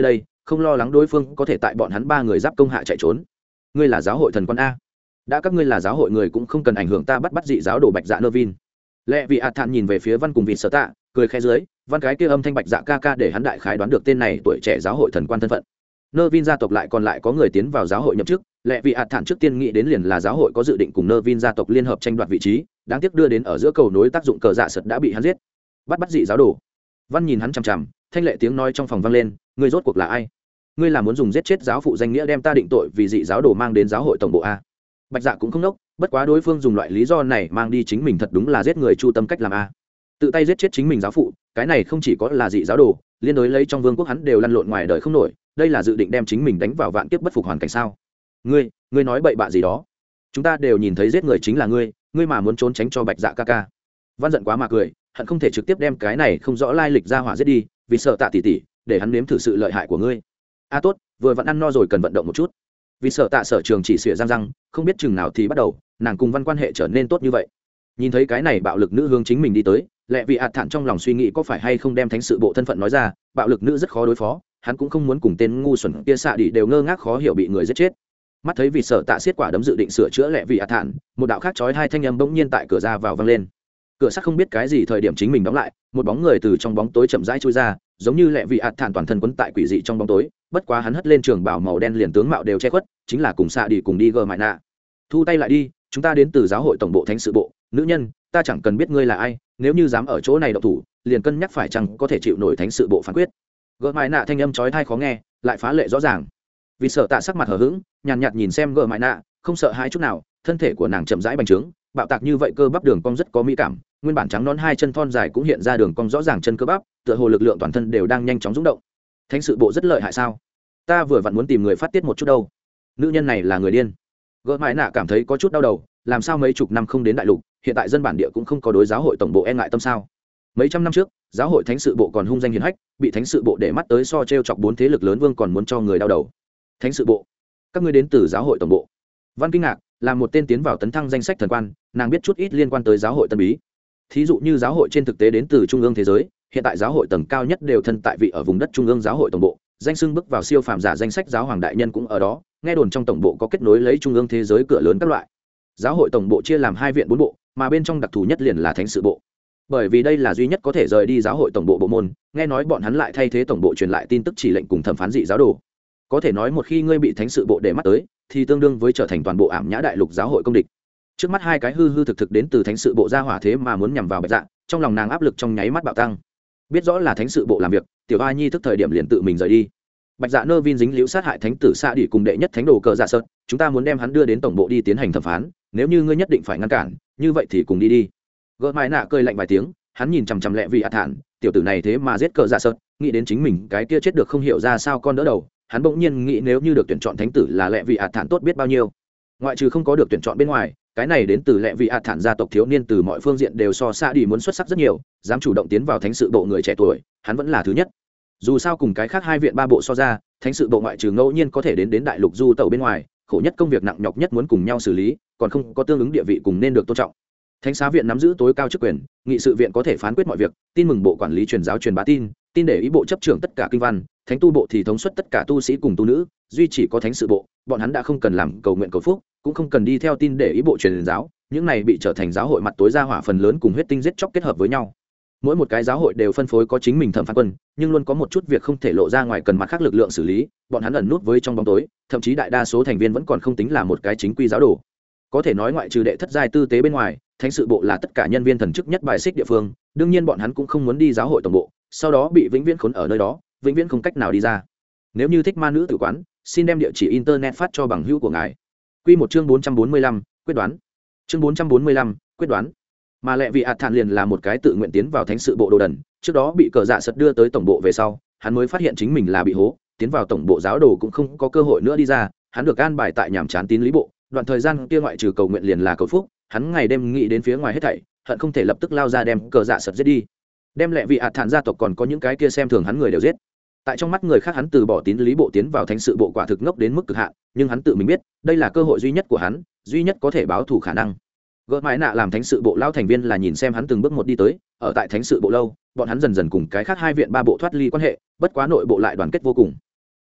không lo lắng đối phương có thể tại bọn hắn ba người giáp công hạ chạy trốn. Ngươi là giáo hội thần quan a? Đã các ngươi là giáo hội người cũng không cần ảnh hưởng ta bắt dị giáo đồ Bạch Dạ Nơ Vin. Lệ Vị ạt thản nhìn về phía Văn cùng Vịt Sở Tạ, cười khẽ dưới, Văn cái kia âm thanh Bạch Dạ ca ca để hắn đại khái đoán được tên này tuổi trẻ giáo hội thần quan thân phận. Nơ Vin gia tộc lại còn lại có người tiến vào giáo hội nhậm chức, Lệ Vị ạt thản trước tiên nghĩ đến liền là giáo hội có dự định cùng Nơ Vin gia tộc liên hợp tranh đoạt vị trí, đáng tiếc đưa đến ở giữa cầu nối tác dụng cờ dạ sật đã bị hắn giết. Bắt dị giáo đồ. Văn nhìn hắn chằm chằm, thanh lệ tiếng nói trong phòng vang lên, ngươi rốt cuộc là ai? Ngươi là muốn dùng giết chết giáo phụ danh nghĩa đem ta định tội vì dị giáo đồ mang đến giáo hội tổng bộ a? Bạch Dạ cũng không nốc, bất quá đối phương dùng loại lý do này mang đi chính mình thật đúng là giết người chu tâm cách làm a. Tự tay giết chết chính mình giáo phụ, cái này không chỉ có là dị giáo đồ, liên đối lấy trong vương quốc hắn đều lăn lộn ngoài đời không nổi, đây là dự định đem chính mình đánh vào vạn kiếp bất phục hoàn cảnh sao? Ngươi nói bậy bạ gì đó? Chúng ta đều nhìn thấy giết người chính là ngươi mà muốn trốn tránh cho Bạch Dạ ca ca. Văn giận quá mà cười, hận không thể trực tiếp đem cái này không rõ lai lịch ra hỏa giết đi, vì sợ Tạ tỷ tỷ, để hắn nếm thử sự lợi hại của ngươi. A tốt, vừa vặn ăn no rồi cần vận động một chút. Vì sợ Tạ sở trường chỉ xỉa răng, không biết chừng nào thì bắt đầu, nàng cùng Văn quan hệ trở nên tốt như vậy. Nhìn thấy cái này bạo lực nữ hướng chính mình đi tới, Lệ Vị ạt thản trong lòng suy nghĩ có phải hay không đem thánh sự bộ thân phận nói ra, bạo lực nữ rất khó đối phó, hắn cũng không muốn cùng tên ngu xuẩn kia xạ đi đều ngơ ngác khó hiểu bị người giết chết. Mắt thấy Vì sợ Tạ xiết quả đấm dự định sửa chữa Lệ Vị ạt thản, một đạo khác chói hai thanh âm bỗng nhiên tại cửa ra vào vang lên. Cửa sắt không biết cái gì thời điểm chính mình đóng lại, một bóng người từ trong bóng tối chậm rãi chui ra, giống như Lệ Vị ạt thản toàn thân quấn tại quỷ dị trong bóng tối, bất quá hắn hất lên trường bào màu đen liền tướng mạo đều che khuất, chính là cùng xạ đi cùng đi gờ mại nạ. Thu tay lại đi, chúng ta đến từ giáo hội tổng bộ thánh sự bộ, nữ nhân, ta chẳng cần biết ngươi là ai, nếu như dám ở chỗ này động thủ, liền cân nhắc phải chăng có thể chịu nổi thánh sự bộ phán quyết. Gờ mại nạ thanh âm chói tai khó nghe, lại phá lệ rõ ràng. Vì sợ Tạ sắc mặt hờ hững, nhàn nhạt nhìn xem gờ mại nạ, không sợ hãi chút nào, thân thể của nàng chậm rãi bành trướng, bạo tạc như vậy cơ bắp đường cong rất có mỹ cảm, nguyên bản trắng nón hai chân thon dài cũng hiện ra đường cong rõ ràng chân cơ bắp, tựa hồ lực lượng toàn thân đều đang nhanh chóng rung động. Thánh sự bộ rất lợi hại sao? Ta vừa vặn muốn tìm người phát tiết một chút đâu. Nữ nhân này là người điên. Gỡ mãi nạ cảm thấy có chút đau đầu, làm sao mấy chục năm không đến đại lục, hiện tại dân bản địa cũng không có đối giáo hội tổng bộ e ngại tâm sao? Mấy trăm năm trước, giáo hội thánh sự bộ còn hung danh hiển hách, bị thánh sự bộ để mắt tới so treo chọc bốn thế lực lớn vương còn muốn cho người đau đầu. Thánh sự bộ, các ngươi đến từ giáo hội tổng bộ. Văn kinh ngạc, là một tên tiến vào tấn thăng danh sách thần quan, nàng biết chút ít liên quan tới giáo hội tân bí. Thí dụ như giáo hội trên thực tế đến từ trung ương thế giới, hiện tại giáo hội tầng cao nhất đều thân tại vị ở vùng đất trung ương giáo hội tổng bộ, danh xưng bước vào siêu phàm giả danh sách giáo hoàng đại nhân cũng ở đó, nghe đồn trong tổng bộ có kết nối lấy trung ương thế giới cửa lớn các loại. Giáo hội tổng bộ chia làm hai viện bốn bộ, mà bên trong đặc thù nhất liền là thánh sự bộ. Bởi vì đây là duy nhất có thể rời đi giáo hội tổng bộ bộ môn, nghe nói bọn hắn lại thay thế tổng bộ truyền lại tin tức chỉ lệnh cùng thẩm phán dị giáo đồ. Có thể nói một khi ngươi bị thánh sự bộ để mắt tới, thì tương đương với trở thành toàn bộ ảm nhã đại lục giáo hội công địch. Trước mắt hai cái hư thực thực đến từ thánh sự bộ ra hỏa thế mà muốn nhằm vào Bạch Dạ, trong lòng nàng áp lực trong nháy mắt bạo tăng. Biết rõ là thánh sự bộ làm việc, tiểu a nhi thức thời điểm liền tự mình rời đi. Bạch Dạ Nơ Vin dính liễu sát hại thánh tử xạ đi cùng đệ nhất thánh đồ cờ dạ sợt, chúng ta muốn đem hắn đưa đến tổng bộ đi tiến hành thẩm phán, nếu như ngươi nhất định phải ngăn cản, như vậy thì cùng đi đi. Gỡ mãi nạ cười lạnh vài tiếng, hắn nhìn chằm chằm Lệ Vị ạt thản, tiểu tử này thế mà giết cờ dạ sợt, nghĩ đến chính mình cái kia chết được không hiểu ra sao con đỡ đầu, hắn bỗng nhiên nghĩ nếu như được tuyển chọn thánh tử là Lệ Vị ạt thản tốt biết bao nhiêu. Ngoại trừ không có được tuyển chọn bên ngoài, cái này đến từ Lệ Vị ạt thản gia tộc thiếu niên từ mọi phương diện đều so xạ đi muốn xuất sắc rất nhiều, dám chủ động tiến vào thánh sự bộ người trẻ tuổi, hắn vẫn là thứ nhất. Dù sao cùng cái khác hai viện ba bộ so ra, thánh sự bộ ngoại trừ ngẫu nhiên có thể đến đại lục du tẩu bên ngoài, khổ nhất công việc nặng nhọc nhất muốn cùng nhau xử lý, còn không có tương ứng địa vị cùng nên được tôn trọng. Thánh xá viện nắm giữ tối cao chức quyền, nghị sự viện có thể phán quyết mọi việc, tin mừng bộ quản lý truyền giáo truyền bá tin để ý bộ chấp trưởng tất cả kinh văn, thánh tu bộ thì thống suất tất cả tu sĩ cùng tu nữ, duy chỉ có thánh sự bộ, bọn hắn đã không cần làm cầu nguyện cầu phúc, cũng không cần đi theo tin để ý bộ truyền giáo, những này bị trở thành giáo hội mặt tối ra hỏa phần lớn cùng huyết tinh giết chóc kết hợp với nhau. Mỗi một cái giáo hội đều phân phối có chính mình thẩm phán quân, nhưng luôn có một chút việc không thể lộ ra ngoài cần mặt khác lực lượng xử lý, bọn hắn ẩn nút với trong bóng tối, thậm chí đại đa số thành viên vẫn còn không tính là một cái chính quy giáo đồ. Có thể nói ngoại trừ đệ thất giai tư tế bên ngoài, thánh sự bộ là tất cả nhân viên thần chức nhất bài xích địa phương, đương nhiên bọn hắn cũng không muốn đi giáo hội tổng bộ, sau đó bị vĩnh viễn khốn ở nơi đó, vĩnh viễn không cách nào đi ra. Nếu như thích ma nữ tử quán, xin đem địa chỉ internet phát cho bằng hữu của ngài. Quy một chương 445, quyết đoán. Chương 445, quyết đoán. Mà Lệ Vị ạt thản liền là một cái tự nguyện tiến vào thánh sự bộ đồ đần, trước đó bị cờ dạ sật đưa tới tổng bộ về sau, hắn mới phát hiện chính mình là bị hố, tiến vào tổng bộ giáo đồ cũng không có cơ hội nữa đi ra, hắn được an bài tại nhàm chán tín lý bộ, đoạn thời gian kia ngoại trừ cầu nguyện liền là cầu phúc, hắn ngày đêm nghĩ đến phía ngoài hết thảy, hận không thể lập tức lao ra đem cờ dạ sật giết đi. Đem Lệ Vị ạt thản gia tộc còn có những cái kia xem thường hắn người đều giết. Tại trong mắt người khác hắn từ bỏ tín lý bộ tiến vào thánh sự bộ quả thực ngốc đến mức cực hạn, nhưng hắn tự mình biết, đây là cơ hội duy nhất của hắn, duy nhất có thể báo thù khả năng. Gỡ mãi nạ làm thánh sự bộ lao thành viên là nhìn xem hắn từng bước một đi tới, ở tại thánh sự bộ lâu, bọn hắn dần dần cùng cái khác hai viện ba bộ thoát ly quan hệ, bất quá nội bộ lại đoàn kết vô cùng.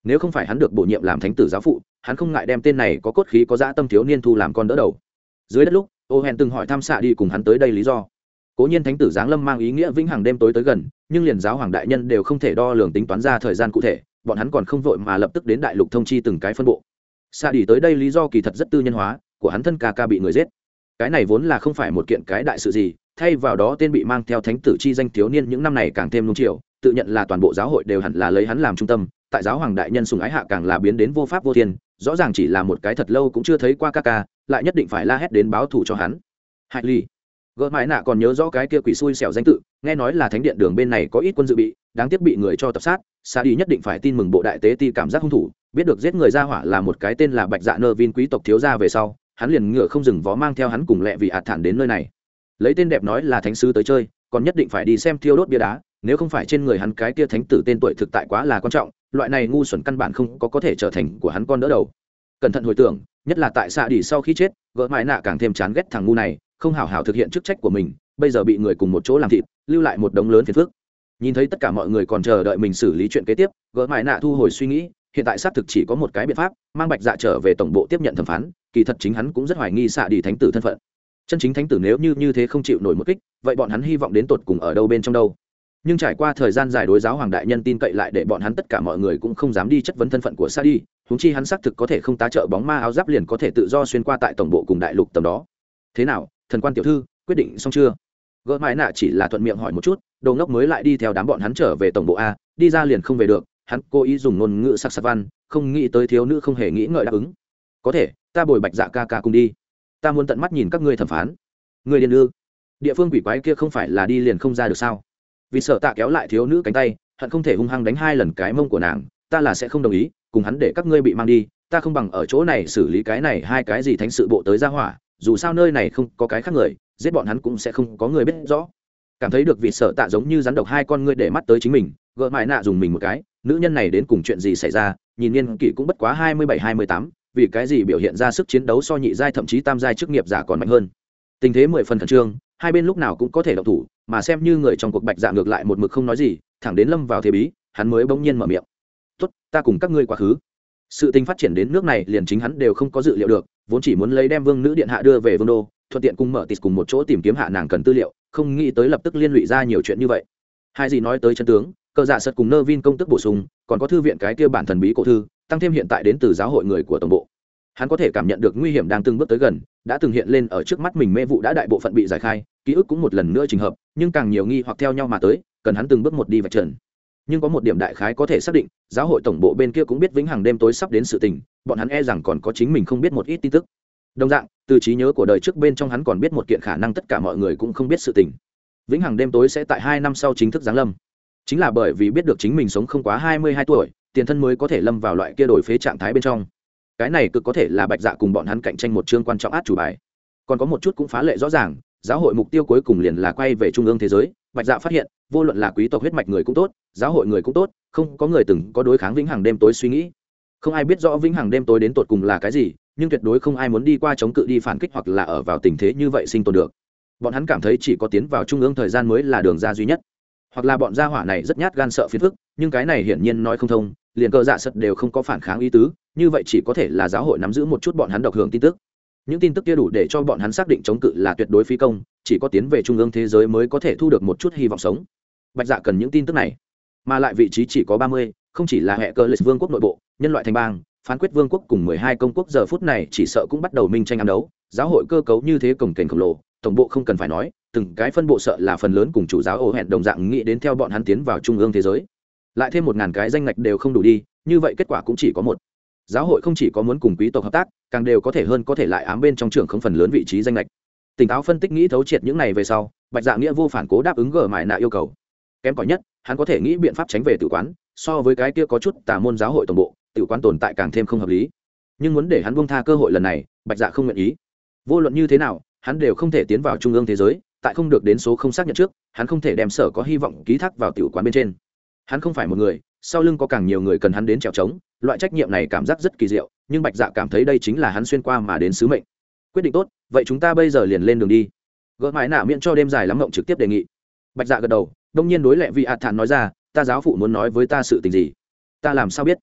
nếu không phải hắn được bổ nhiệm làm thánh tử giáo phụ, hắn không ngại đem tên này có cốt khí có dã tâm thiếu niên thu làm con đỡ đầu. Dưới đất lúc ô hèn từng hỏi thăm xạ đi cùng hắn tới đây lý do. Cố nhiên thánh tử giáng lâm mang ý nghĩa vĩnh hằng đêm tối tới gần, nhưng liền giáo hoàng đại nhân đều không thể đo lường tính toán ra thời gian cụ thể, bọn hắn còn không vội mà lập tức đến đại lục thông chi từng cái phân bộ. Xạ đi tới đây lý do kỳ thật rất tư nhân hóa, của hắn thân ca ca bị người giết, cái này vốn là không phải một kiện cái đại sự gì, thay vào đó tên bị mang theo thánh tử chi danh thiếu niên những năm này càng thêm nung chiều, tự nhận là toàn bộ giáo hội đều hẳn là lấy hắn làm trung tâm, tại giáo hoàng đại nhân sùng ái hạ càng là biến đến vô pháp vô thiên, rõ ràng chỉ là một cái thật lâu cũng chưa thấy qua ca ca, lại nhất định phải la hét đến báo thù cho hắn. Hại ly gỡ mãi nạ còn nhớ rõ cái kia quỷ xui xẻo danh tự, nghe nói là thánh điện đường bên này có ít quân dự bị, đáng tiếc bị người cho tập sát. Sa đi nhất định phải tin mừng bộ đại tế ti cảm giác hung thủ, biết được giết người ra hỏa là một cái tên là Bạch Dạ Nơ Vin quý tộc thiếu gia về sau, hắn liền ngựa không dừng vó mang theo hắn cùng lẹ vì ạt thản đến nơi này, lấy tên đẹp nói là thánh sứ tới chơi, còn nhất định phải đi xem thiêu đốt bia đá, nếu không phải trên người hắn cái kia thánh tử tên tuổi thực tại quá là quan trọng, loại này ngu xuẩn căn bản không có thể trở thành của hắn con đỡ đầu. Cẩn thận hồi tưởng, nhất là tại Sa đi sau khi chết, gỡ mãi nạ càng thêm chán ghét thằng ngu này, không hảo hảo thực hiện chức trách của mình, bây giờ bị người cùng một chỗ làm thịt, lưu lại một đống lớn phiền phức. Nhìn thấy tất cả mọi người còn chờ đợi mình xử lý chuyện kế tiếp, gỡ mãi nạ thu hồi suy nghĩ, hiện tại xác thực chỉ có một cái biện pháp, mang Bạch Dạ trở về tổng bộ tiếp nhận thẩm phán, kỳ thật chính hắn cũng rất hoài nghi Sa đi thánh tử thân phận. Chân chính thánh tử nếu như thế không chịu nổi một kích, vậy bọn hắn hy vọng đến tột cùng ở đâu bên trong đâu. Nhưng trải qua thời gian dài đối giáo hoàng đại nhân tin cậy lại để bọn hắn tất cả mọi người cũng không dám đi chất vấn thân phận của Sa đi, huống chi hắn xác thực có thể không tá trợ bóng ma áo giáp liền có thể tự do xuyên qua tại tổng bộ cùng đại lục tầm đó. Thế nào, thần quan tiểu thư, quyết định xong chưa? Gỡ mãi nạ chỉ là thuận miệng hỏi một chút, đồ ngốc mới lại đi theo đám bọn hắn trở về tổng bộ a, đi ra liền không về được, hắn cố ý dùng ngôn ngữ sắc sặc văn, không nghĩ tới thiếu nữ không hề nghĩ ngợi đáp ứng. Có thể, ta bồi Bạch Dạ ca ca cùng đi, ta muốn tận mắt nhìn các ngươi thẩm phán. Người điên ư? Địa phương quỷ quái kia không phải là đi liền không ra được sao? Vì sợ tạ kéo lại thiếu nữ cánh tay, hận không thể hung hăng đánh 2 lần cái mông của nàng, ta là sẽ không đồng ý cùng hắn để các ngươi bị mang đi, ta không bằng ở chỗ này xử lý cái này 2 cái gì thánh sự bộ tới ra hỏa, dù sao nơi này không có cái khác người, giết bọn hắn cũng sẽ không có người biết rõ. Cảm thấy được Vì sợ tạ giống như rắn độc 2 con ngươi để mắt tới chính mình, gỡ mãi nạ dùng mình một cái, nữ nhân này đến cùng chuyện gì xảy ra, nhìn niên kỷ cũng bất quá 27-28, vì cái gì biểu hiện ra sức chiến đấu so nhị giai thậm chí tam giai chức nghiệp giả còn mạnh hơn. Tình thế 10 phần khẩn trương, hai bên lúc nào cũng có thể động thủ, mà xem như người trong cuộc Bạch Dạ ngược lại một mực không nói gì, thẳng đến lâm vào thế bí, hắn mới bỗng nhiên mở miệng. "Tốt, ta cùng các ngươi quá khứ." Sự tình phát triển đến nước này liền chính hắn đều không có dự liệu được, vốn chỉ muốn lấy đem vương nữ điện hạ đưa về vương đô, thuận tiện cùng mở tịt cùng một chỗ tìm kiếm hạ nàng cần tư liệu, không nghĩ tới lập tức liên lụy ra nhiều chuyện như vậy. Hai gì nói tới chân tướng, Cờ Dạ Sật cùng Nơ Vin công tức bổ sung, còn có thư viện cái kia bản thần bí cổ thư, tăng thêm hiện tại đến từ giáo hội người của tổng bộ. Hắn có thể cảm nhận được nguy hiểm đang từng bước tới gần, đã từng hiện lên ở trước mắt mình mê vụ đã đại bộ phận bị giải khai, ký ức cũng một lần nữa trình hợp, nhưng càng nhiều nghi hoặc theo nhau mà tới, cần hắn từng bước một đi vạch trần. Nhưng có một điểm đại khái có thể xác định, giáo hội tổng bộ bên kia cũng biết vĩnh hằng đêm tối sắp đến sự tình, bọn hắn e rằng còn có chính mình không biết một ít tin tức. Đồng dạng, từ trí nhớ của đời trước bên trong hắn còn biết một kiện khả năng tất cả mọi người cũng không biết sự tình. Vĩnh hằng đêm tối sẽ tại 2 năm sau chính thức giáng lâm. Chính là bởi vì biết được chính mình sống không quá 22 tuổi, tiền thân mới có thể lâm vào loại kia đổi phế trạng thái bên trong. Cái này cực có thể là Bạch Dạ cùng bọn hắn cạnh tranh một chương quan trọng át chủ bài. Còn có một chút cũng phá lệ rõ ràng, giáo hội mục tiêu cuối cùng liền là quay về trung ương thế giới. Bạch Dạ phát hiện, vô luận là quý tộc huyết mạch người cũng tốt, giáo hội người cũng tốt, không có người từng có đối kháng vĩnh hằng đêm tối suy nghĩ. Không ai biết rõ vĩnh hằng đêm tối đến tột cùng là cái gì, nhưng tuyệt đối không ai muốn đi qua chống cự đi phản kích hoặc là ở vào tình thế như vậy sinh tồn được. Bọn hắn cảm thấy chỉ có tiến vào trung ương thời gian mới là đường ra duy nhất. Hoặc là bọn gia hỏa này rất nhát gan sợ phiền phức, nhưng cái này hiển nhiên nói không thông, liền Cờ Dạ Sật đều không có phản kháng ý tứ, như vậy chỉ có thể là giáo hội nắm giữ một chút bọn hắn độc hưởng tin tức. Những tin tức kia đủ để cho bọn hắn xác định chống cự là tuyệt đối phí công, chỉ có tiến về trung ương thế giới mới có thể thu được một chút hy vọng sống. Bạch Dạ cần những tin tức này, mà lại vị trí chỉ có 30, không chỉ là hệ cơ lịch vương quốc nội bộ, nhân loại thành bang, phán quyết vương quốc cùng 12 công quốc giờ phút này chỉ sợ cũng bắt đầu minh tranh ám đấu, giáo hội cơ cấu như thế cồng kềnh khổng lồ, tổng bộ không cần phải nói, từng cái phân bộ sợ là phần lớn cùng chủ giáo ổ hẹn đồng dạng nghĩ đến theo bọn hắn tiến vào trung ương thế giới. Lại thêm 1000 cái danh ngạch đều không đủ đi, như vậy kết quả cũng chỉ có một. Giáo hội không chỉ có muốn cùng quý tộc hợp tác, càng đều có thể hơn có thể lại ám bên trong trưởng không phần lớn vị trí danh ngạch. Tỉnh táo phân tích nghĩ thấu triệt những này về sau, Bạch Dạ nghĩa vô phản cố đáp ứng gở mại nạ yêu cầu. Kém cỏi nhất, hắn có thể nghĩ biện pháp tránh về tử quán, so với cái kia có chút tà môn giáo hội tổng bộ, tử quán tồn tại càng thêm không hợp lý. Nhưng muốn để hắn buông tha cơ hội lần này, Bạch Dạ không nguyện ý. Vô luận như thế nào, hắn đều không thể tiến vào trung ương thế giới, tại không được đến số không xác nhận trước, hắn không thể đem sở có hy vọng ký thác vào tử quán bên trên. Hắn không phải một người, sau lưng có càng nhiều người cần hắn đến trèo trống, loại trách nhiệm này cảm giác rất kỳ diệu, nhưng Bạch Dạ cảm thấy đây chính là hắn xuyên qua mà đến sứ mệnh. Quyết định tốt, vậy chúng ta bây giờ liền lên đường đi. Gỡ mãi nạ miệng cho đêm dài lắm mộng trực tiếp đề nghị. Bạch Dạ gật đầu, đông nhiên đối lệ vị ạt thản nói ra, ta giáo phụ muốn nói với ta sự tình gì, ta làm sao biết?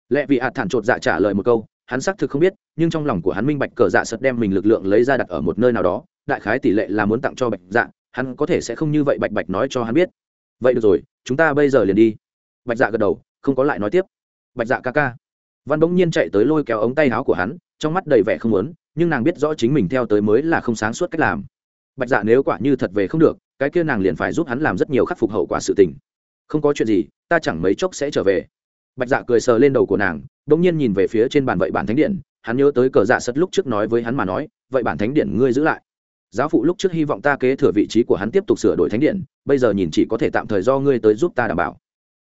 Lẽ vì thản chột dạ trả lời một câu, hắn xác thực không biết, nhưng trong lòng của hắn minh bạch cờ dạ sật đem mình lực lượng lấy ra đặt ở một nơi nào đó, đại khái tỷ lệ là muốn tặng cho bạch dạ, hắn có thể sẽ không như vậy bạch bạch nói cho hắn biết. Vậy được rồi, chúng ta bây giờ liền đi. Bạch dạ gật đầu, không có lại nói tiếp. Bạch dạ ca ca. Văn bỗng nhiên chạy tới lôi kéo ống tay áo của hắn, trong mắt đầy vẻ không muốn, nhưng nàng biết rõ chính mình theo tới mới là không sáng suốt cách làm. Bạch dạ nếu quả như thật về không được, cái kia nàng liền phải giúp hắn làm rất nhiều khắc phục hậu quả sự tình. Không có chuyện gì, ta chẳng mấy chốc sẽ trở về. Bạch dạ cười sờ lên đầu của nàng, bỗng nhiên nhìn về phía trên bàn vậy bản thánh điện, hắn nhớ tới cờ dạ sật lúc trước nói với hắn mà nói, vậy bản thánh điện ngươi giữ lại. Giáo phụ lúc trước hy vọng ta kế thừa vị trí của hắn tiếp tục sửa đổi thánh điện, bây giờ nhìn chỉ có thể tạm thời do ngươi tới giúp ta đảm bảo.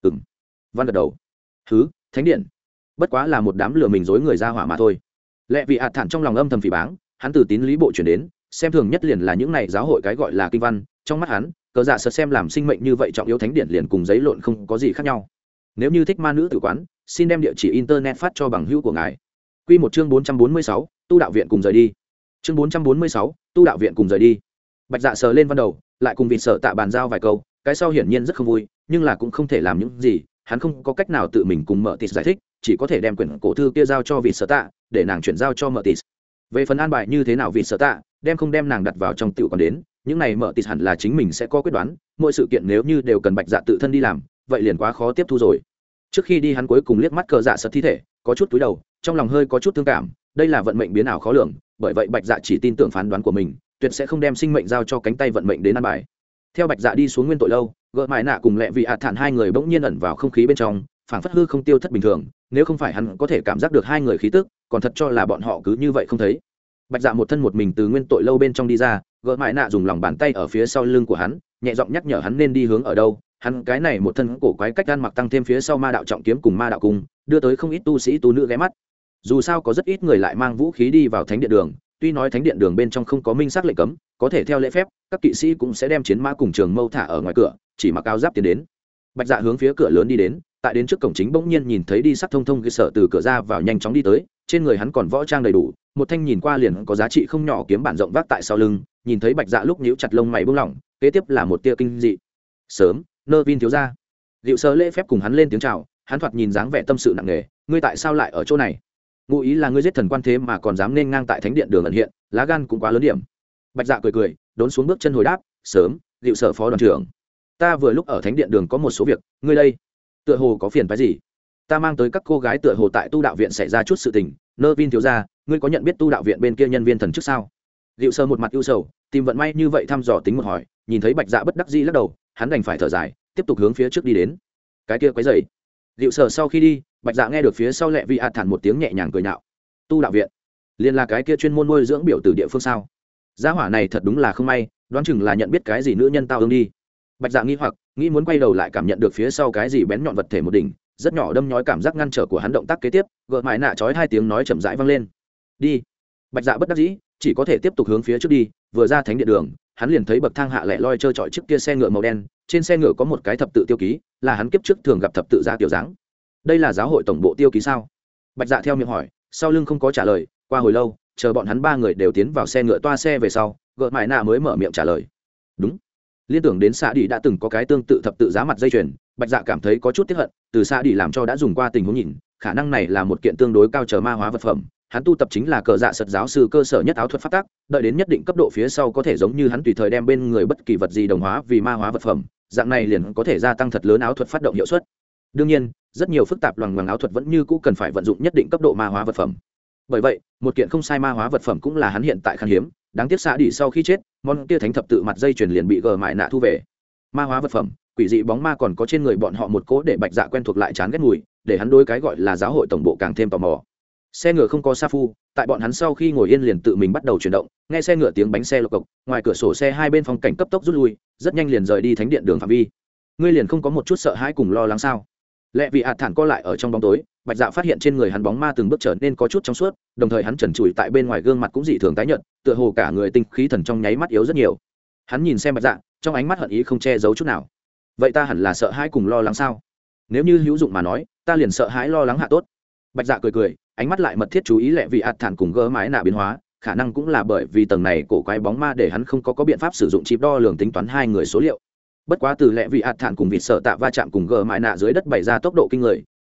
Văn gật đầu. Hứ, thánh điện bất quá là một đám lừa mình dối người ra hỏa mà thôi. Lẽ vì thản trong lòng âm thầm phỉ báng, hắn từ tín lý bộ chuyển đến, xem thường nhất liền là những này giáo hội cái gọi là kinh văn, trong mắt hắn cờ dạ sật xem làm sinh mệnh như vậy trọng yếu thánh điện liền cùng giấy lộn không có gì khác nhau. Nếu như thích ma nữ tử quán, xin đem địa chỉ internet phát cho bằng hữu của ngài. Quy một chương 446, tu đạo viện cùng rời đi. Chương 446, tu đạo viện cùng rời đi. Bạch Dạ sờ lên văn đầu, lại cùng Vịt Sở Tạ bàn giao vài câu, cái sau hiển nhiên rất không vui, nhưng là cũng không thể làm những gì, hắn không có cách nào tự mình cùng Mở Tịt giải thích, chỉ có thể đem quyển cổ thư kia giao cho Vịt Sở Tạ, để nàng chuyển giao cho Mở Tịt. Về phần an bài như thế nào Vịt Sở Tạ, đem không đem nàng đặt vào trong tiểu còn đến, những này Mở Tịt hẳn là chính mình sẽ có quyết đoán, mỗi sự kiện nếu như đều cần Bạch Dạ tự thân đi làm, vậy liền quá khó tiếp thu rồi. Trước khi đi hắn cuối cùng liếc mắt cờ dạ sật thi thể, có chút cúi đầu, trong lòng hơi có chút thương cảm, đây là vận mệnh biến ảo khó lường, bởi vậy Bạch Dạ chỉ tin tưởng phán đoán của mình, tuyệt sẽ không đem sinh mệnh giao cho cánh tay vận mệnh đến ăn bài. Theo Bạch Dạ đi xuống nguyên tội lâu, gợ mại nạ cùng Lệ Vị Thản hai người bỗng nhiên ẩn vào không khí bên trong, phảng phất hư không tiêu thất bình thường, nếu không phải hắn có thể cảm giác được hai người khí tức, còn thật cho là bọn họ cứ như vậy không thấy. Bạch Dạ một thân một mình từ nguyên tội lâu bên trong đi ra, gợ mại nạ dùng lòng bàn tay ở phía sau lưng của hắn, nhẹ giọng nhắc nhở hắn nên đi hướng ở đâu. Hắn cái này một thân cổ quái cách ăn mặc tăng thêm phía sau ma đạo trọng kiếm cùng ma đạo cung, đưa tới không ít tu sĩ tu nữ ghé mắt. Dù sao có rất ít người lại mang vũ khí đi vào thánh điện đường, tuy nói thánh điện đường bên trong không có minh xác lệnh cấm, có thể theo lễ phép các kỵ sĩ cũng sẽ đem chiến mã cùng trường mâu thả ở ngoài cửa, chỉ mặc áo giáp tiến đến. Bạch Dạ hướng phía cửa lớn đi đến, tại đến trước cổng chính bỗng nhiên nhìn thấy đi sắc thông thông cơ sở từ cửa ra vào nhanh chóng đi tới, trên người hắn còn võ trang đầy đủ, một thanh nhìn qua liền có giá trị không nhỏ kiếm bản rộng vác tại sau lưng, nhìn thấy Bạch Dạ lúc nhíu chặt lông mày buông lỏng, kế tiếp là một tia kinh dị. Sớm, Nơ Vin thiếu gia. Diệu Sơ lễ phép cùng hắn lên tiếng chào, hắn thoạt nhìn dáng vẻ tâm sự nặng nề, ngươi tại sao lại ở chỗ này? Ngụ ý là ngươi giết thần quan thế mà còn dám nên ngang tại thánh điện đường ẩn hiện, lá gan cũng quá lớn điểm. Bạch Dạ cười cười, đốn xuống bước chân hồi đáp, sớm, Diệu Sở phó đoàn trưởng. Ta vừa lúc ở thánh điện đường có một số việc, ngươi đây, tựa hồ có phiền phức gì? Ta mang tới các cô gái tựa hồ tại tu đạo viện xảy ra chút sự tình, Nơ Vin thiếu gia, ngươi có nhận biết tu đạo viện bên kia nhân viên thần chức sao? Diệu Sơ một mặt ưu sầu, tìm vận may như vậy thăm dò tính một hỏi, nhìn thấy Bạch Dạ bất đắc dĩ lắc đầu, hắn đành phải thở dài, tiếp tục hướng phía trước đi đến. Cái kia quấy rầy. Diệu Sở sau khi đi, Bạch Dạ nghe được phía sau Lệ Vi Thản một tiếng nhẹ nhàng cười nhạo. Tu đạo viện, liền là cái kia chuyên môn nuôi dưỡng biểu tử địa phương sao? Gia hỏa này thật đúng là không may, đoán chừng là nhận biết cái gì nữ nhân tao ương đi. Bạch Dạ nghi hoặc, nghĩ muốn quay đầu lại cảm nhận được phía sau cái gì bén nhọn vật thể một đỉnh, rất nhỏ đâm nhói cảm giác ngăn trở của hắn động tác kế tiếp, gợn mại nạ chói hai tiếng nói chậm rãi vang lên. Đi. Bạch Dạ bất đắc dĩ, chỉ có thể tiếp tục hướng phía trước đi, vừa ra thánh điện đường, hắn liền thấy bậc thang hạ lẻ loi trơ trọi trước kia xe ngựa màu đen, trên xe ngựa có một cái thập tự tiêu ký, là hắn kiếp trước thường gặp thập tự giá tiểu dáng. Đây là giáo hội tổng bộ tiêu ký sao? Bạch Dạ theo miệng hỏi, sau lưng không có trả lời, qua hồi lâu, chờ bọn hắn ba người đều tiến vào xe ngựa toa xe về sau, gợn mại nạ mới mở miệng trả lời. Đúng. Liên tưởng đến Sa Đi đã từng có cái tương tự thập tự giá mặt dây chuyền, Bạch Dạ cảm thấy có chút tiếc hận, từ Sa Đi làm cho đã dùng qua tình huống nhìn, khả năng này là một kiện tương đối cao chờ ma hóa vật phẩm. Hắn tu tập chính là cờ dạ sật giáo sư cơ sở nhất áo thuật pháp tắc, đợi đến nhất định cấp độ phía sau có thể giống như hắn tùy thời đem bên người bất kỳ vật gì đồng hóa vì ma hóa vật phẩm, dạng này liền có thể gia tăng thật lớn áo thuật phát động hiệu suất. Đương nhiên, rất nhiều phức tạp loằng ngoằng áo thuật vẫn như cũ cần phải vận dụng nhất định cấp độ ma hóa vật phẩm. Bởi vậy, một kiện không sai ma hóa vật phẩm cũng là hắn hiện tại khan hiếm, đáng tiếc Sa Đi sau khi chết, món kia thánh thập tự mặt dây chuyền liền bị gờ mại nạ thu về. Ma hóa vật phẩm, quỷ dị bóng ma còn có trên người bọn họ một cỗ để Bạch Dạ quen thuộc lại chán ghét mùi, để hắn đối cái gọi là giáo hội tổng bộ càng thêm tò mò. Xe ngựa không có sa phu, tại bọn hắn sau khi ngồi yên liền tự mình bắt đầu chuyển động, nghe xe ngựa tiếng bánh xe lộc cộc, ngoài cửa sổ xe hai bên phong cảnh cấp tốc rút lui, rất nhanh liền rời đi thánh điện đường phạm vi. Ngươi liền không có một chút sợ hãi cùng lo lắng sao? Lẽ vì thản co lại ở trong bóng tối, Bạch Dạ phát hiện trên người hắn bóng ma từng bước trở nên có chút trong suốt, đồng thời hắn trần trụi tại bên ngoài gương mặt cũng dị thường tái nhợt, tựa hồ cả người tinh khí thần trong nháy mắt yếu rất nhiều. Hắn nhìn xem Bạch Dạ, trong ánh mắt hận ý không che giấu chút nào. Vậy ta hẳn là sợ hãi cùng lo lắng sao? Nếu như hữu dụng mà nói, ta liền sợ hãi lo lắng hạ tốt. Bạch Dạ cười cười, ánh mắt lại mật thiết chú ý Lệ vì thản cùng gỡ mái nạ biến hóa, khả năng cũng là bởi vì tầng này cổ quái bóng ma để hắn không có biện pháp sử dụng chip đo lường tính toán hai người số liệu. Bất quá từ Lệ vì thản cùng vịt sợ tạ va chạm cùng gỡ mái nạ dưới đất bày ra tốc độ kinh người,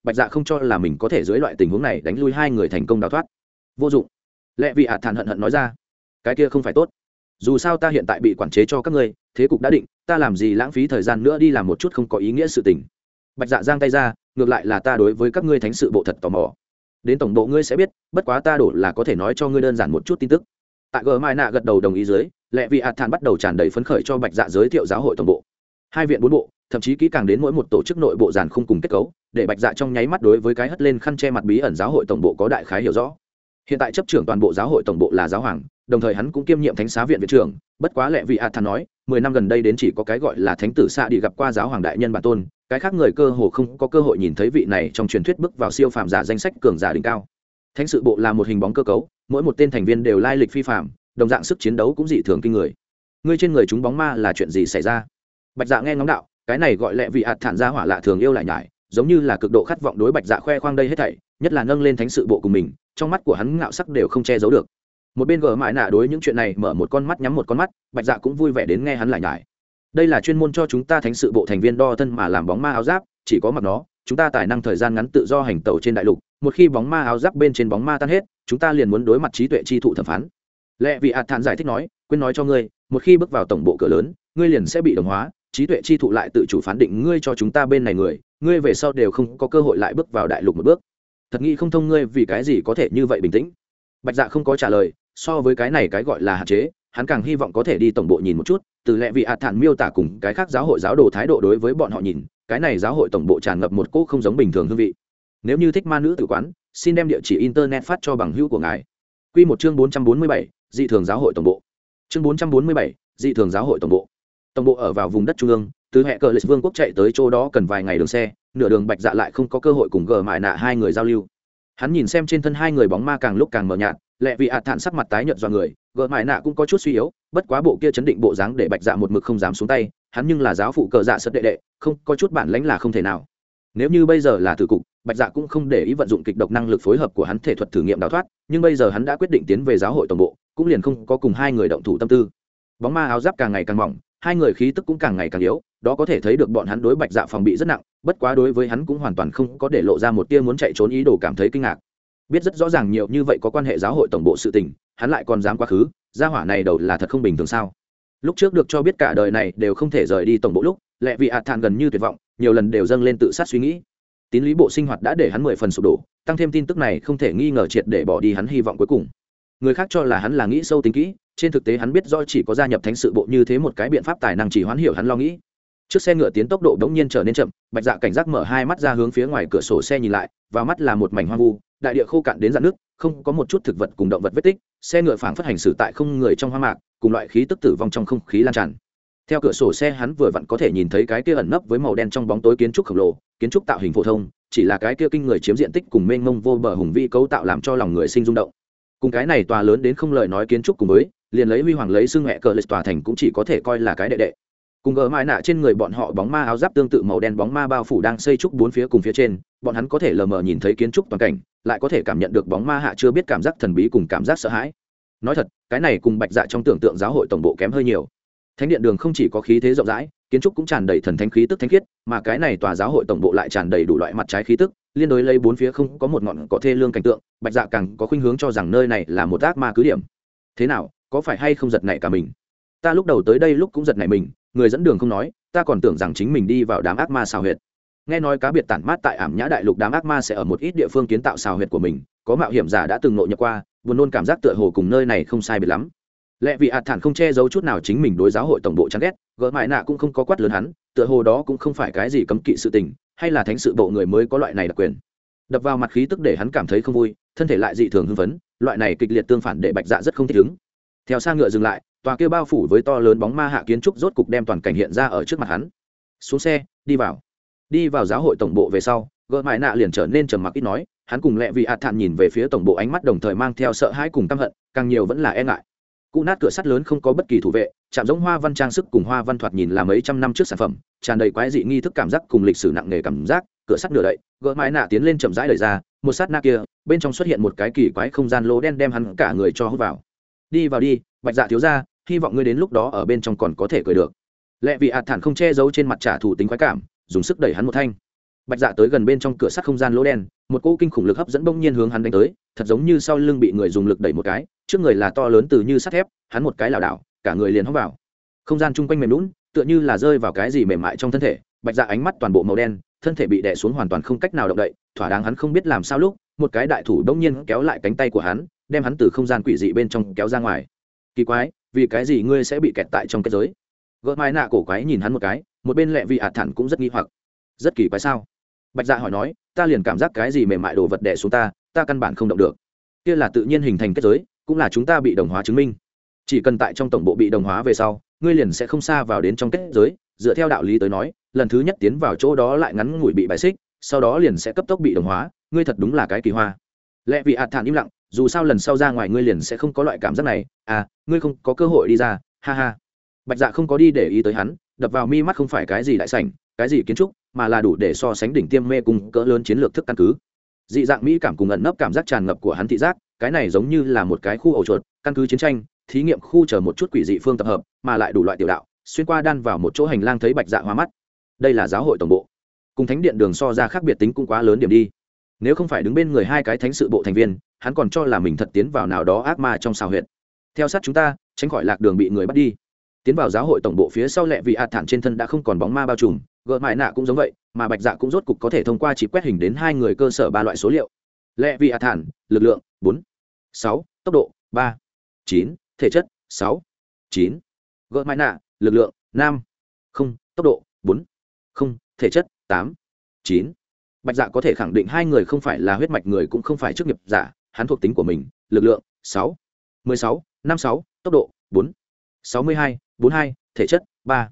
bạch dạ không cho là mình có thể dưới loại tình huống này đánh lui hai người thành công đào thoát. Vô dụng. Lệ vị ạt thản hận hận nói ra. Cái kia không phải tốt, dù sao ta hiện tại bị quản chế cho các ngươi, thế cục đã định, ta làm gì lãng phí thời gian nữa đi làm một chút không có ý nghĩa sự tình. Bạch dạ giang tay ra, ngược lại là ta đối với các ngươi thánh sự bộ thật tò mò, đến tổng bộ ngươi sẽ biết, bất quá ta đổ là có thể nói cho ngươi đơn giản một chút tin tức. Tại gờ mai nạ gật đầu đồng ý dưới, Lệ vị ạt thản bắt đầu tràn đầy phấn khởi cho bạch dạ giới thiệu giáo hội tổng bộ, hai viện bốn bộ, thậm chí kỹ càng đến mỗi một tổ chức nội bộ giàn khung cùng kết cấu, để bạch dạ trong nháy mắt đối với cái hất lên khăn che mặt bí ẩn giáo hội tổng bộ có đại khái hiểu rõ. Hiện tại chấp trưởng toàn bộ giáo hội tổng bộ là giáo hoàng, đồng thời hắn cũng kiêm nhiệm thánh xá viện viện trưởng. Bất quá Lệ vị ạt thản nói, 10 năm gần đây đến chỉ có cái gọi là thánh tử xạ đi gặp qua giáo hoàng đại nhân bản tôn, cái khác người cơ hồ không có cơ hội nhìn thấy vị này trong truyền thuyết bước vào siêu phàm giả danh sách cường giả đỉnh cao. Thánh sự bộ là một hình bóng cơ cấu, mỗi một tên thành viên đều lai lịch phi phàm, đồng dạng sức chiến đấu cũng dị thường kinh người. Ngươi trên người chúng bóng ma là chuyện gì xảy ra? Bạch Dạ nghe ngóng đạo, cái này gọi Lệ vị ạt thản ra hỏa lạ thường yêu lại nhải, giống như là cực độ khát vọng đối Bạch Dạ khoe khoang đây hết thảy, nhất là nâng lên thánh sự bộ cùng mình, trong mắt của hắn ngạo sắc đều không che giấu được. Một bên gở mãi nạ đối những chuyện này mở một con mắt nhắm một con mắt, Bạch Dạ cũng vui vẻ đến nghe hắn lại nhải. Đây là chuyên môn cho chúng ta thánh sự bộ thành viên đo thân mà làm bóng ma áo giáp, chỉ có mặc nó, chúng ta tài năng thời gian ngắn tự do hành tẩu trên đại lục, một khi bóng ma áo giáp bên trên bóng ma tan hết, chúng ta liền muốn đối mặt trí tuệ chi thụ thẩm phán. Lệ vị ạt thản giải thích nói, quên nói cho ngươi, một khi bước vào tổng bộ cửa lớn, ngươi liền sẽ bị đồng hóa, trí tuệ chi thụ lại tự chủ phán định ngươi cho chúng ta bên này người, ngươi về sau đều không có cơ hội lại bước vào đại lục một bước. Thật nghĩ không thông ngươi vì cái gì có thể như vậy bình tĩnh. Bạch Dạ không có trả lời, so với cái này cái gọi là hạn chế, hắn càng hy vọng có thể đi tổng bộ nhìn một chút, từ Lệ vị ạt thản miêu tả cùng cái khác giáo hội giáo đồ thái độ đối với bọn họ nhìn, cái này giáo hội tổng bộ tràn ngập một cỗ không giống bình thường hương vị. Nếu như thích ma nữ tử quán, xin đem địa chỉ internet phát cho bằng hữu của ngài. Quy một chương 447, dị thường giáo hội tổng bộ. Chương 447, dị thường giáo hội tổng bộ. Tổng bộ ở vào vùng đất trung ương, từ hệ cờ lịch vương quốc chạy tới chỗ đó cần vài ngày đường xe, nửa đường Bạch Dạ lại không có cơ hội cùng gờ mại nạ hai người giao lưu. Hắn nhìn xem trên thân hai người bóng ma càng lúc càng mờ nhạt, Lệ vị ạt thản sắc mặt tái nhợt do người, gờ mại nạ cũng có chút suy yếu, bất quá bộ kia chấn định bộ dáng để Bạch Dạ một mực không dám xuống tay, hắn nhưng là giáo phụ cờ dạ sất đệ đệ, không có chút bản lãnh là không thể nào. Nếu như bây giờ là tử cục, Bạch Dạ cũng không để ý vận dụng kịch độc năng lực phối hợp của hắn thể thuật thử nghiệm đào thoát, nhưng bây giờ hắn đã quyết định tiến về giáo hội tổng bộ, cũng liền không có cùng hai người động thủ tâm tư. Bóng ma áo giáp càng ngày càng mỏng, hai người khí tức cũng càng ngày càng yếu, đó có thể thấy được bọn hắn đối Bạch Dạ phòng bị rất nặng, bất quá đối với hắn cũng hoàn toàn không có để lộ ra một tia muốn chạy trốn ý đồ cảm thấy kinh ngạc. Biết rất rõ ràng nhiều như vậy có quan hệ giáo hội tổng bộ sự tình, hắn lại còn dám quá khứ, gia hỏa này đầu là thật không bình thường sao? Lúc trước được cho biết cả đời này đều không thể rời đi tổng bộ lúc, Lệ vị ạt thản gần như tuyệt vọng, nhiều lần đều dâng lên tự sát suy nghĩ. Tín lý bộ sinh hoạt đã để hắn 10 phần sụp đổ, tăng thêm tin tức này không thể nghi ngờ triệt để bỏ đi hắn hy vọng cuối cùng. Người khác cho là hắn là nghĩ sâu tính kỹ, trên thực tế hắn biết rõ chỉ có gia nhập thánh sự bộ như thế một cái biện pháp tài năng chỉ hoán hiểu hắn lo nghĩ. Trước xe ngựa tiến tốc độ đống nhiên trở nên chậm, Bạch Dạ cảnh giác mở hai mắt ra hướng phía ngoài cửa sổ xe nhìn lại, vào mắt là một mảnh hoang vu, đại địa khô cạn đến rạn nước, không có một chút thực vật cùng động vật vết tích, xe ngựa phảng phất hành xử tại không người trong hoang mạc, cùng loại khí tức tử vong trong không khí lan tràn. Theo cửa sổ xe hắn vừa vặn có thể nhìn thấy cái kia ẩn nấp với màu đen trong bóng tối kiến trúc khổng lồ, kiến trúc tạo hình phổ thông, chỉ là cái kia kinh người chiếm diện tích cùng mênh mông vô bờ hùng vĩ cấu tạo làm cho lòng người sinh rung động. Cùng cái này tòa lớn đến không lời nói kiến trúc cùng với, liền lấy huy hoàng lấy xưng mẹ cờ lịch tòa thành cũng chỉ có thể coi là cái đệ đệ. Cùng gờ mãi nạ trên người bọn họ bóng ma áo giáp tương tự màu đen bóng ma bao phủ đang xây trúc bốn phía cùng phía trên, bọn hắn có thể lờ mờ nhìn thấy kiến trúc toàn cảnh, lại có thể cảm nhận được bóng ma hạ chưa biết cảm giác thần bí cùng cảm giác sợ hãi. Nói thật, cái này cùng Bạch Dạ trong tưởng tượng giáo hội tổng bộ kém hơi nhiều. Thánh điện đường không chỉ có khí thế rộng rãi, kiến trúc cũng tràn đầy thần thánh khí tức thánh khiết, mà cái này tòa giáo hội tổng bộ lại tràn đầy đủ loại mặt trái khí tức, liên đối lấy bốn phía không có một ngọn cỏ thê lương cảnh tượng, Bạch Dạ càng có khuynh hướng cho rằng nơi này là một ác ma cứ điểm. Thế nào, có phải hay không giật nảy cả mình? Ta lúc đầu tới đây lúc cũng giật nảy mình, người dẫn đường không nói, ta còn tưởng rằng chính mình đi vào đám ác ma xào huyệt. Nghe nói cá biệt tản mát tại Ảm Nhã đại lục đám ác ma sẽ ở một ít địa phương kiến tạo xào huyệt của mình, có mạo hiểm giả đã từng nội nhập qua, buồn nôn cảm giác tựa hồ cùng nơi này không sai biệt lắm. Lệ vị ạt thản không che giấu chút nào chính mình đối giáo hội tổng bộ chán ghét, gỡ mại nạ cũng không có quát lớn hắn, tựa hồ đó cũng không phải cái gì cấm kỵ sự tình, hay là thánh sự bộ người mới có loại này đặc quyền. Đập vào mặt khí tức để hắn cảm thấy không vui, thân thể lại dị thường hưng phấn, loại này kịch liệt tương phản để Bạch Dạ rất không thích ứng. Theo xa ngựa dừng lại, tòa kia bao phủ với to lớn bóng ma hạ kiến trúc rốt cục đem toàn cảnh hiện ra ở trước mặt hắn. Xuống xe, đi vào giáo hội tổng bộ về sau, gỡ mại nạ liền trở nên trầm mặc ít nói, hắn cùng Lệ vị ạt thản nhìn về phía tổng bộ ánh mắt đồng thời mang theo sợ hãi cùng căm hận, càng nhiều vẫn là e ngại. Cũ nát cửa sắt lớn không có bất kỳ thủ vệ, chạm giống hoa văn trang sức cùng hoa văn thoạt nhìn là mấy trăm năm trước sản phẩm, tràn đầy quái dị nghi thức cảm giác cùng lịch sử nặng nề cảm giác. Cửa sắt nửa đậy, gỡ mãi nạ tiến lên chậm rãi đẩy ra, một sát na kia, bên trong xuất hiện một cái kỳ quái không gian lỗ đen đem hắn cả người cho hút vào. Đi vào đi, Bạch Dạ thiếu gia, hy vọng ngươi đến lúc đó ở bên trong còn có thể cười được. Lệ vị ạt thản không che giấu trên mặt trả thù tính quái cảm, dùng sức đẩy hắn một thanh. Bạch Dạ tới gần bên trong cửa sắt không gian lỗ đen, một cỗ kinh khủng lực hấp dẫn bỗng nhiên hướng hắn đánh tới, thật giống như sau lưng bị người dùng lực đẩy một cái, trước người là to lớn từ như sắt thép, hắn một cái lảo đảo, cả người liền hóng vào. Không gian chung quanh mềm nhũn, tựa như là rơi vào cái gì mềm mại trong thân thể. Bạch Dạ ánh mắt toàn bộ màu đen, thân thể bị đè xuống hoàn toàn không cách nào động đậy, thỏa đáng hắn không biết làm sao lúc, một cái đại thủ bỗng nhiên kéo lại cánh tay của hắn, đem hắn từ không gian quỷ dị bên trong kéo ra ngoài. Kỳ quái, vì cái gì ngươi sẽ bị kẹt tại trong kết giới? Gỡ mái nạ cổ quái nhìn hắn một cái, một bên lẹ vị ạt thản cũng rất nghi hoặc. Rất kỳ quái sao? Bạch Dạ hỏi nói, ta liền cảm giác cái gì mềm mại đồ vật đè xuống ta căn bản không động được. Kia là tự nhiên hình thành kết giới, cũng là chúng ta bị đồng hóa chứng minh. Chỉ cần tại trong tổng bộ bị đồng hóa về sau, ngươi liền sẽ không xa vào đến trong kết giới, dựa theo đạo lý tới nói, lần thứ nhất tiến vào chỗ đó lại ngắn ngủi bị bài xích, sau đó liền sẽ cấp tốc bị đồng hóa, ngươi thật đúng là cái kỳ hoa. Lẽ vì ạt thản im lặng, dù sao lần sau ra ngoài ngươi liền sẽ không có loại cảm giác này, ngươi không có cơ hội đi ra, ha ha. Bạch Dạ không có đi để ý tới hắn, đập vào mi mắt không phải cái gì đại sảnh, cái gì kiến trúc, mà là đủ để so sánh đỉnh tiêm mê cung cỡ lớn chiến lược thức căn cứ. Dị dạng mỹ cảm cùng ẩn nấp cảm giác tràn ngập của hắn thị giác, cái này giống như là một cái khu ổ chuột, căn cứ chiến tranh, thí nghiệm khu chờ một chút quỷ dị phương tập hợp, mà lại đủ loại tiểu đạo, xuyên qua đan vào một chỗ hành lang thấy Bạch Dạ hoa mắt. Đây là giáo hội tổng bộ, cùng thánh điện đường so ra khác biệt tính cũng quá lớn điểm đi. Nếu không phải đứng bên người hai cái thánh sự bộ thành viên, hắn còn cho là mình thật tiến vào nào đó ác ma trong xào huyệt. Theo sát chúng ta, tránh khỏi lạc đường bị người bắt đi. Tiến vào giáo hội tổng bộ phía sau lẹ vị ạt thản trên thân đã không còn bóng ma bao trùm, gợ mại nạ cũng giống vậy, mà Bạch Dạ cũng rốt cục có thể thông qua chỉ quét hình đến hai người cơ sở ba loại số liệu. Lẹ vị ạt thản, lực lượng 4, 6, tốc độ 3, 9, thể chất 6, 9. Gợ mại nạ, lực lượng 5, 0, tốc độ 4, 0, thể chất 8, 9. Bạch Dạ có thể khẳng định hai người không phải là huyết mạch người cũng không phải chức nghiệp giả, hắn thuộc tính của mình, lực lượng 6, 16, 56, tốc độ 4, 62, 42, thể chất 3,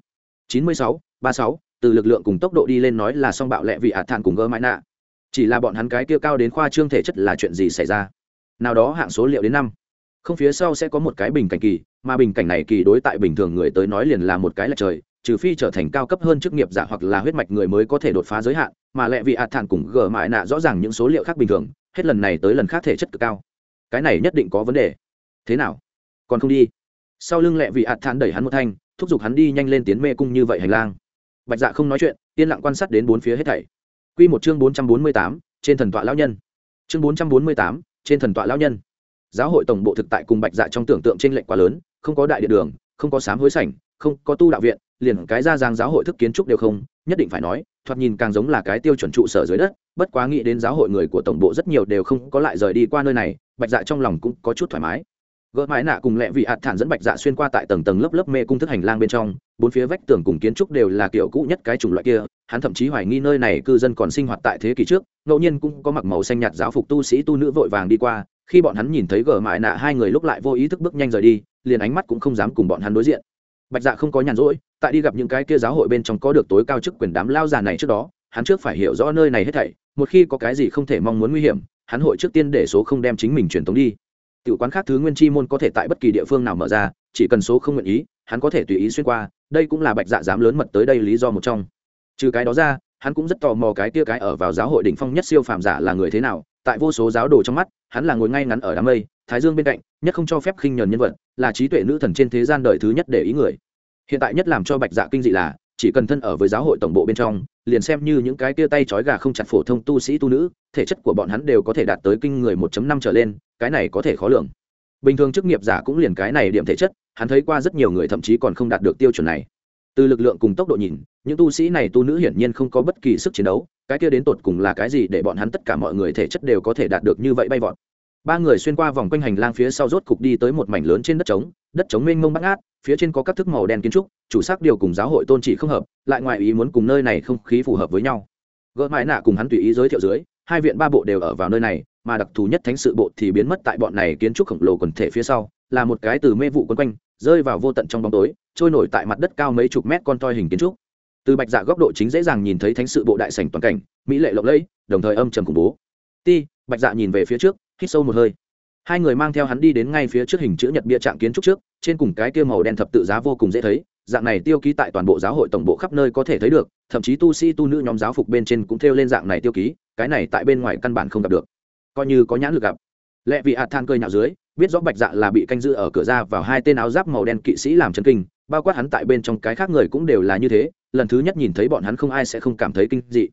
96, 36, từ lực lượng cùng tốc độ đi lên nói là song bạo lẹ vị ạt thản cùng gơ mãi nạ. Chỉ là bọn hắn cái kia cao đến khoa trương thể chất là chuyện gì xảy ra? Nào đó hạng số liệu đến 5, không phía sau sẽ có một cái bình cảnh kỳ, mà bình cảnh này kỳ đối tại bình thường người tới nói liền là một cái lệch trời, trừ phi trở thành cao cấp hơn chức nghiệp giả hoặc là huyết mạch người mới có thể đột phá giới hạn, mà lẹ vị ạt thản cùng gờ mãi nạ rõ ràng những số liệu khác bình thường, hết lần này tới lần khác thể chất cực cao. Cái này nhất định có vấn đề. Thế nào? Còn không đi? Sau lưng lẹ vị ạt thản đẩy hắn một thanh, thúc giục hắn đi nhanh lên tiến mê cung như vậy hành lang. Bạch Dạ không nói chuyện, yên lặng quan sát đến bốn phía hết thảy. Quy một chương 448, trên thần tọa lão nhân. Chương 448, trên thần tọa lão nhân. Giáo hội tổng bộ thực tại cùng Bạch Dạ trong tưởng tượng chênh lệch quá lớn, không có đại điện đường, không có sám hối sảnh, không có tu đạo viện, liền cái ra giang giáo hội thức kiến trúc đều không, nhất định phải nói, thoạt nhìn càng giống là cái tiêu chuẩn trụ sở dưới đất, bất quá nghĩ đến giáo hội người của tổng bộ rất nhiều đều không có lại rời đi qua nơi này, Bạch Dạ trong lòng cũng có chút thoải mái. Gỡ mái nạ cùng lẹ vị ạt thản dẫn Bạch Dạ xuyên qua tại tầng tầng lớp lớp mê cung thức hành lang bên trong, bốn phía vách tường cùng kiến trúc đều là kiểu cũ nhất cái chủng loại kia, hắn thậm chí hoài nghi nơi này cư dân còn sinh hoạt tại thế kỷ trước, ngẫu nhiên cũng có mặc màu xanh nhạt giáo phục tu sĩ tu nữ vội vàng đi qua, khi bọn hắn nhìn thấy gỡ mái nạ hai người lúc lại vô ý thức bước nhanh rời đi, liền ánh mắt cũng không dám cùng bọn hắn đối diện. Bạch Dạ không có nhàn rỗi, tại đi gặp những cái kia giáo hội bên trong có được tối cao chức quyền đám lao già này trước đó, hắn trước phải hiểu rõ nơi này hết thảy, một khi có cái gì không thể mong muốn nguy hiểm, hắn hội trước tiên để số không đem chính mình truyền tống đi. Tiểu quán khác thứ nguyên chi môn có thể tại bất kỳ địa phương nào mở ra, chỉ cần số không nguyện ý, hắn có thể tùy ý xuyên qua, đây cũng là Bạch Dạ dám lớn mật tới đây lý do một trong. Trừ cái đó ra, hắn cũng rất tò mò cái kia cái ở vào giáo hội đỉnh phong nhất siêu phàm giả là người thế nào, tại vô số giáo đồ trong mắt, hắn là ngồi ngay ngắn ở đám mây, thái dương bên cạnh, nhất không cho phép khinh nhẫn nhân vật, là trí tuệ nữ thần trên thế gian đời thứ nhất để ý người. Hiện tại nhất làm cho Bạch Dạ kinh dị là, chỉ cần thân ở với giáo hội tổng bộ bên trong, liền xem như những cái kia tay trói gà không chặt phổ thông tu sĩ tu nữ, thể chất của bọn hắn đều có thể đạt tới kinh người 1.5 trở lên, cái này có thể khó lường. Bình thường chức nghiệp giả cũng liền cái này điểm thể chất, hắn thấy qua rất nhiều người thậm chí còn không đạt được tiêu chuẩn này. Từ lực lượng cùng tốc độ nhìn, những tu sĩ này tu nữ hiển nhiên không có bất kỳ sức chiến đấu, cái kia đến tột cùng là cái gì để bọn hắn tất cả mọi người thể chất đều có thể đạt được như vậy bay vọt. Ba người xuyên qua vòng quanh hành lang phía sau rốt cục đi tới một mảnh lớn trên đất trống mênh mông bát ngát, phía trên có các thức màu đen kiến trúc, chủ sắc điều cùng giáo hội tôn chỉ không hợp, lại ngoài ý muốn cùng nơi này không khí phù hợp với nhau. Gỡ mãi nạ cùng hắn tùy ý giới thiệu dưới, hai viện ba bộ đều ở vào nơi này, mà đặc thù nhất thánh sự bộ thì biến mất tại bọn này kiến trúc khổng lồ quần thể phía sau, là một cái từ mê vụ quấn quanh, rơi vào vô tận trong bóng tối, trôi nổi tại mặt đất cao mấy chục mét con toi hình kiến trúc. Từ Bạch Dạ góc độ chính dễ dàng nhìn thấy thánh sự bộ đại sảnh toàn cảnh, mỹ lệ lộng lẫy, đồng thời âm trầm khủng bố. Bạch Dạ nhìn về phía trước, hít sâu một hơi. Hai người mang theo hắn đi đến ngay phía trước hình chữ nhật bia trạng kiến trúc trước, trên cùng cái kia màu đen thập tự giá vô cùng dễ thấy, dạng này tiêu ký tại toàn bộ giáo hội tổng bộ khắp nơi có thể thấy được, thậm chí tu sĩ tu nữ nhóm giáo phục bên trên cũng thêu lên dạng này tiêu ký, cái này tại bên ngoài căn bản không gặp được. Coi như có nhãn lực gặp. Lệ vị than cười nhạo dưới, biết rõ Bạch Dạ là bị canh giữ ở cửa ra vào hai tên áo giáp màu đen kỵ sĩ làm chấn kinh, bao quát hắn tại bên trong cái khác người cũng đều là như thế, lần thứ nhất nhìn thấy bọn hắn không ai sẽ không cảm thấy kinh dị.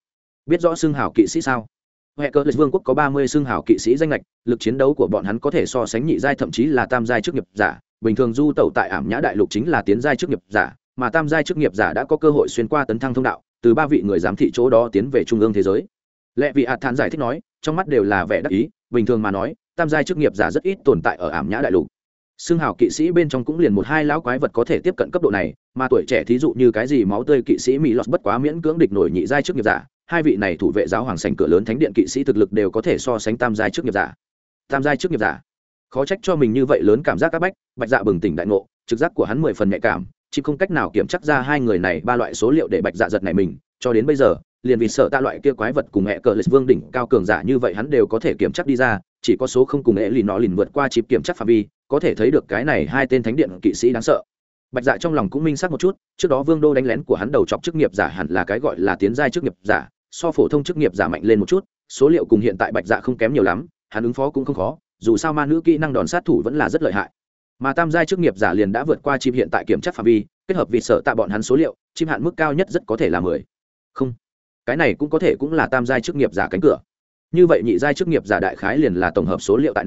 biết rõ xưng hào kỵ sĩ sao? Hệ cờ lịch vương quốc có 30 xưng hào kỵ sĩ danh lệch, lực chiến đấu của bọn hắn có thể so sánh nhị giai thậm chí là tam giai chức nghiệp giả. Bình thường du tẩu tại ảm nhã đại lục chính là tiến giai chức nghiệp giả, mà tam giai chức nghiệp giả đã có cơ hội xuyên qua tấn thăng thông đạo, từ 3 vị người giám thị chỗ đó tiến về trung ương thế giới. Lệ vị ạt thản giải thích nói, trong mắt đều là vẻ đắc ý. Bình thường mà nói, tam giai chức nghiệp giả rất ít tồn tại ở ảm nhã đại lục. Xưng hào kỵ sĩ bên trong cũng liền 1-2 lão quái vật có thể tiếp cận cấp độ này, mà tuổi trẻ thí dụ như cái gì máu tươi kỵ sĩ mỹ lọt bất quá miễn cưỡng địch nổi nhị giai chức nghiệp giả. Hai vị này thủ vệ giáo hoàng sảnh cửa lớn thánh điện kỵ sĩ thực lực đều có thể so sánh tam giai chức nghiệp giả. Tam giai chức nghiệp giả, khó trách cho mình như vậy lớn cảm giác áp bách. Bạch Dạ bừng tỉnh đại ngộ, trực giác của hắn 10 phần nhạy cảm, chỉ không cách nào kiểm chắc ra hai người này 3 loại số liệu để Bạch Dạ giật này mình. Cho đến bây giờ, liền vì sợ ta loại kia quái vật cùng mẹ cờ lịch vương đỉnh cao cường giả như vậy hắn đều có thể kiểm chắc đi ra, chỉ có số không cùng ế lì nó liền vượt qua chip kiểm chắc phạm vi, có thể thấy được cái này hai tên thánh điện kỵ sĩ đáng sợ. Bạch Dạ trong lòng cũng minh xác một chút, trước đó Vương Đô đánh lén của hắn đầu chọc chức nghiệp giả hẳn là cái gọi là tiến giai chức nghiệp giả, so phổ thông chức nghiệp giả mạnh lên một chút, số liệu cùng hiện tại Bạch Dạ không kém nhiều lắm, hắn ứng phó cũng không khó, dù sao ma nữ kỹ năng đòn sát thủ vẫn là rất lợi hại. Mà tam giai chức nghiệp giả liền đã vượt qua chip hiện tại kiểm chắc phạm vi, kết hợp vì sợ tạ bọn hắn số liệu, chip hạn mức cao nhất rất có thể là 10. Không, cái này cũng có thể cũng là tam giai chức nghiệp giả cánh cửa. Như vậy nhị giai chức nghiệp giả đại khái liền là tổng hợp số liệu tại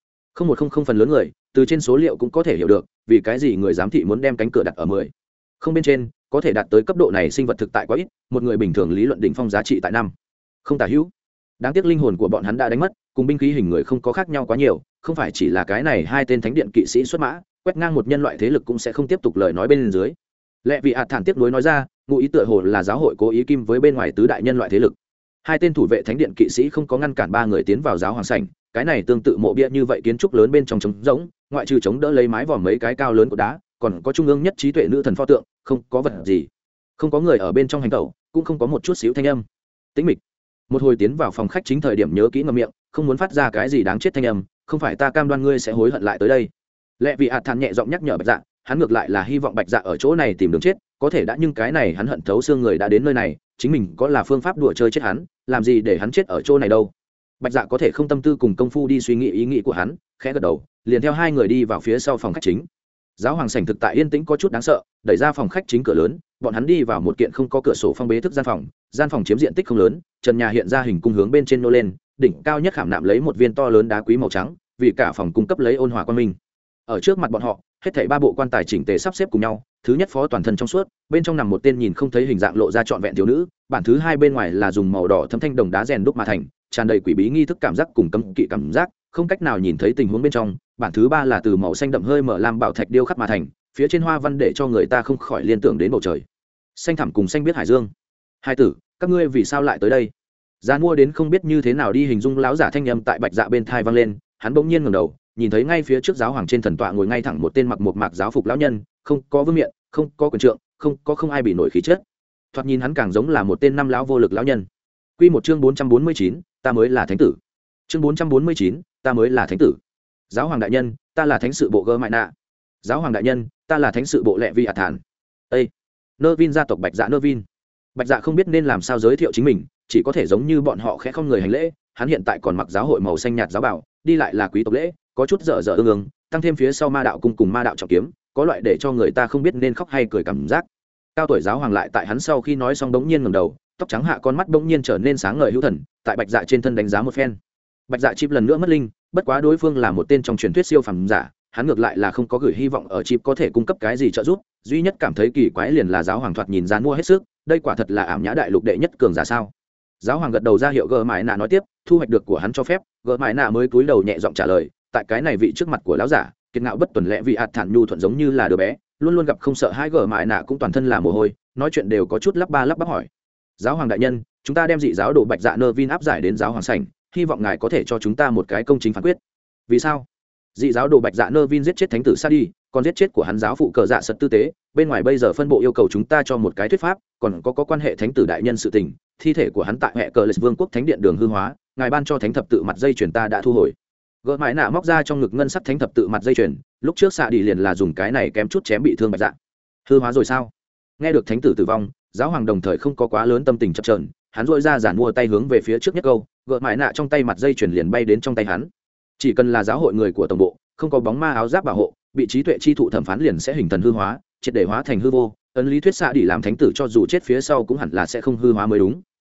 5.100 phần lớn người, từ trên số liệu cũng có thể hiểu được vì cái gì người giám thị muốn đem cánh cửa đặt ở 10. Không bên trên, có thể đạt tới cấp độ này sinh vật thực tại quá ít, một người bình thường lý luận đỉnh phong giá trị tại 5. Không tả hữu. Đáng tiếc linh hồn của bọn hắn đã đánh mất, cùng binh khí hình người không có khác nhau quá nhiều, không phải chỉ là cái này hai tên thánh điện kỵ sĩ xuất mã, quét ngang một nhân loại thế lực cũng sẽ không tiếp tục lời nói bên dưới. Lệ vị ạt thản tiếp nối nói ra, ngụ ý tựa hồ là giáo hội cố ý kim với bên ngoài tứ đại nhân loại thế lực. Hai tên thủ vệ thánh điện kỵ sĩ không có ngăn cản 3 người tiến vào giáo hoàng sảnh, cái này tương tự mộ bia như vậy kiến trúc lớn bên trong trống rỗng, ngoại trừ chống đỡ lấy mái vòm mấy cái cao lớn của đá, còn có trung ương nhất trí tuệ nữ thần pho tượng, không có vật gì, không có người ở bên trong hành tẩu, cũng không có một chút xíu thanh âm. Tĩnh mịch. Một hồi tiến vào phòng khách chính thời điểm nhớ kỹ ngậm miệng, không muốn phát ra cái gì đáng chết thanh âm, không phải ta cam đoan ngươi sẽ hối hận lại tới đây. Lệ vị ạt thản nhẹ giọng nhắc nhở Bạch Dạ, hắn ngược lại là hy vọng Bạch Dạ ở chỗ này tìm đường chết, có thể đã nhưng cái này hắn hận thấu xương người đã đến nơi này, chính mình có là phương pháp đùa chơi chết hắn, làm gì để hắn chết ở chỗ này đâu. Bạch Dạ có thể không tâm tư cùng công phu đi suy nghĩ ý nghĩ của hắn, khẽ gật đầu, liền theo hai người đi vào phía sau phòng khách chính. Giáo hoàng sảnh thực tại yên tĩnh có chút đáng sợ, đẩy ra phòng khách chính cửa lớn, bọn hắn đi vào một kiện không có cửa sổ phong bế thức gian phòng chiếm diện tích không lớn, trần nhà hiện ra hình cung hướng bên trên nô lên, đỉnh cao nhất khảm nạm lấy một viên to lớn đá quý màu trắng, vì cả phòng cung cấp lấy ôn hòa quang minh. Ở trước mặt bọn họ, hết thảy 3 bộ quan tài chỉnh tề sắp xếp cùng nhau, thứ nhất phó toàn thân trong suốt, bên trong nằm một tên nhìn không thấy hình dạng lộ ra trọn vẹn thiếu nữ, bản thứ hai bên ngoài là dùng màu đỏ thấm thanh đồng đá rèn đúc mà thành, tràn đầy quỷ bí nghi thức cảm giác cùng cấm kỵ cảm giác, không cách nào nhìn thấy tình huống bên trong, bản thứ ba là từ màu xanh đậm hơi mở lam bảo thạch điêu khắc mà thành, phía trên hoa văn để cho người ta không khỏi liên tưởng đến bầu trời xanh thẳm cùng xanh biết hải dương. Hai tử, các ngươi vì sao lại tới đây? Gian mua đến không biết như thế nào đi hình dung lão giả thanh âm tại Bạch Dạ bên thai vang lên, hắn bỗng nhiên ngẩng đầu, nhìn thấy ngay phía trước giáo hoàng trên thần tọa ngồi ngay thẳng một tên mặc một mạc giáo phục lão nhân, không có vương miện, không có quyền trượng, không ai bị nổi khí chất. Thoạt nhìn hắn càng giống là một tên năm lão vô lực lão nhân. Quy một chương 449, ta mới là thánh tử. Chương 449, ta mới là thánh tử. Giáo hoàng đại nhân, ta là thánh sự bộ Gơ Mại Nạ. Giáo hoàng đại nhân, ta là thánh sự bộ Lệ Vi ạt thản. Ê, Nơ Vin gia tộc Bạch Dạ Nơ Vin. Bạch Dạ không biết nên làm sao giới thiệu chính mình, chỉ có thể giống như bọn họ khẽ không người hành lễ. Hắn hiện tại còn mặc giáo hội màu xanh nhạt giáo bảo, đi lại là quý tộc lễ, có chút dở dở ương ương, tăng thêm phía sau ma đạo cung cùng ma đạo trọng kiếm, có loại để cho người ta không biết nên khóc hay cười cảm giác. Cao tuổi giáo hoàng lại tại hắn sau khi nói xong đống nhiên ngẩng đầu, tóc trắng hạ con mắt đống nhiên trở nên sáng ngời hữu thần, tại Bạch Dạ trên thân đánh giá một phen. Bạch Dạ chip lần nữa mất linh, bất quá đối phương là một tên trong truyền thuyết siêu phàm giả, hắn ngược lại là không có gửi hy vọng ở chip có thể cung cấp cái gì trợ giúp, duy nhất cảm thấy kỳ quái liền là giáo hoàng thoạt nhìn gian mua hết sức, đây quả thật là ảm nhã đại lục đệ nhất cường giả sao? Giáo hoàng gật đầu ra hiệu Gơ Mại Nạ nói tiếp, thu hoạch được của hắn cho phép, Gơ Mại Nạ mới cúi đầu nhẹ giọng trả lời, tại cái này vị trước mặt của lão giả, kiệt ngạo bất tuần lẽ vị ạt thản nhu thuận giống như là đứa bé, luôn luôn gặp không sợ hai. Gơ Mại Nạ cũng toàn thân là mồ hôi, nói chuyện đều có chút lắp ba lắp bắp hỏi, giáo hoàng đại nhân, chúng ta đem dị giáo đồ Bạch Dạ Nơ Vin áp giải đến giáo hoàng sảnh, hy vọng ngài có thể cho chúng ta một cái công chính phán quyết. Vì sao? Dị giáo đồ Bạch Dạ Nơ Vin giết chết thánh tử Sa đi, còn giết chết của hắn giáo phụ Cờ Dạ Sật tư tế, bên ngoài bây giờ phân bộ yêu cầu chúng ta cho một cái thuyết pháp, còn có quan hệ thánh tử đại nhân sự tình, thi thể của hắn tại hệ Cờ Lịch Vương quốc thánh điện đường hư hóa, ngài ban cho thánh thập tự mặt dây chuyền ta đã thu hồi. Gỡ Mãi Nạ móc ra trong ngực ngân sắc thánh thập tự mặt dây chuyền, lúc trước Sa đi liền là dùng cái này kém chút chém bị thương Bạch Dạ. Hư hóa rồi sao? Nghe được thánh tử tử vong, giáo hoàng đồng thời không có quá lớn tâm tình chập chờn, hắn rũa ra giản mua tay hướng về phía trước nhất câu, Gỡ Mãi Nạ trong tay mặt dây chuyền liền bay đến trong tay hắn. Chỉ cần là giáo hội người của tổng bộ, không có bóng ma áo giáp bảo hộ, bị trí tuệ chi thụ thẩm phán liền sẽ hình thần hư hóa, triệt để hóa thành hư vô. Ấn lý thuyết Sa đi làm thánh tử cho dù chết phía sau cũng hẳn là sẽ không hư hóa mới đúng.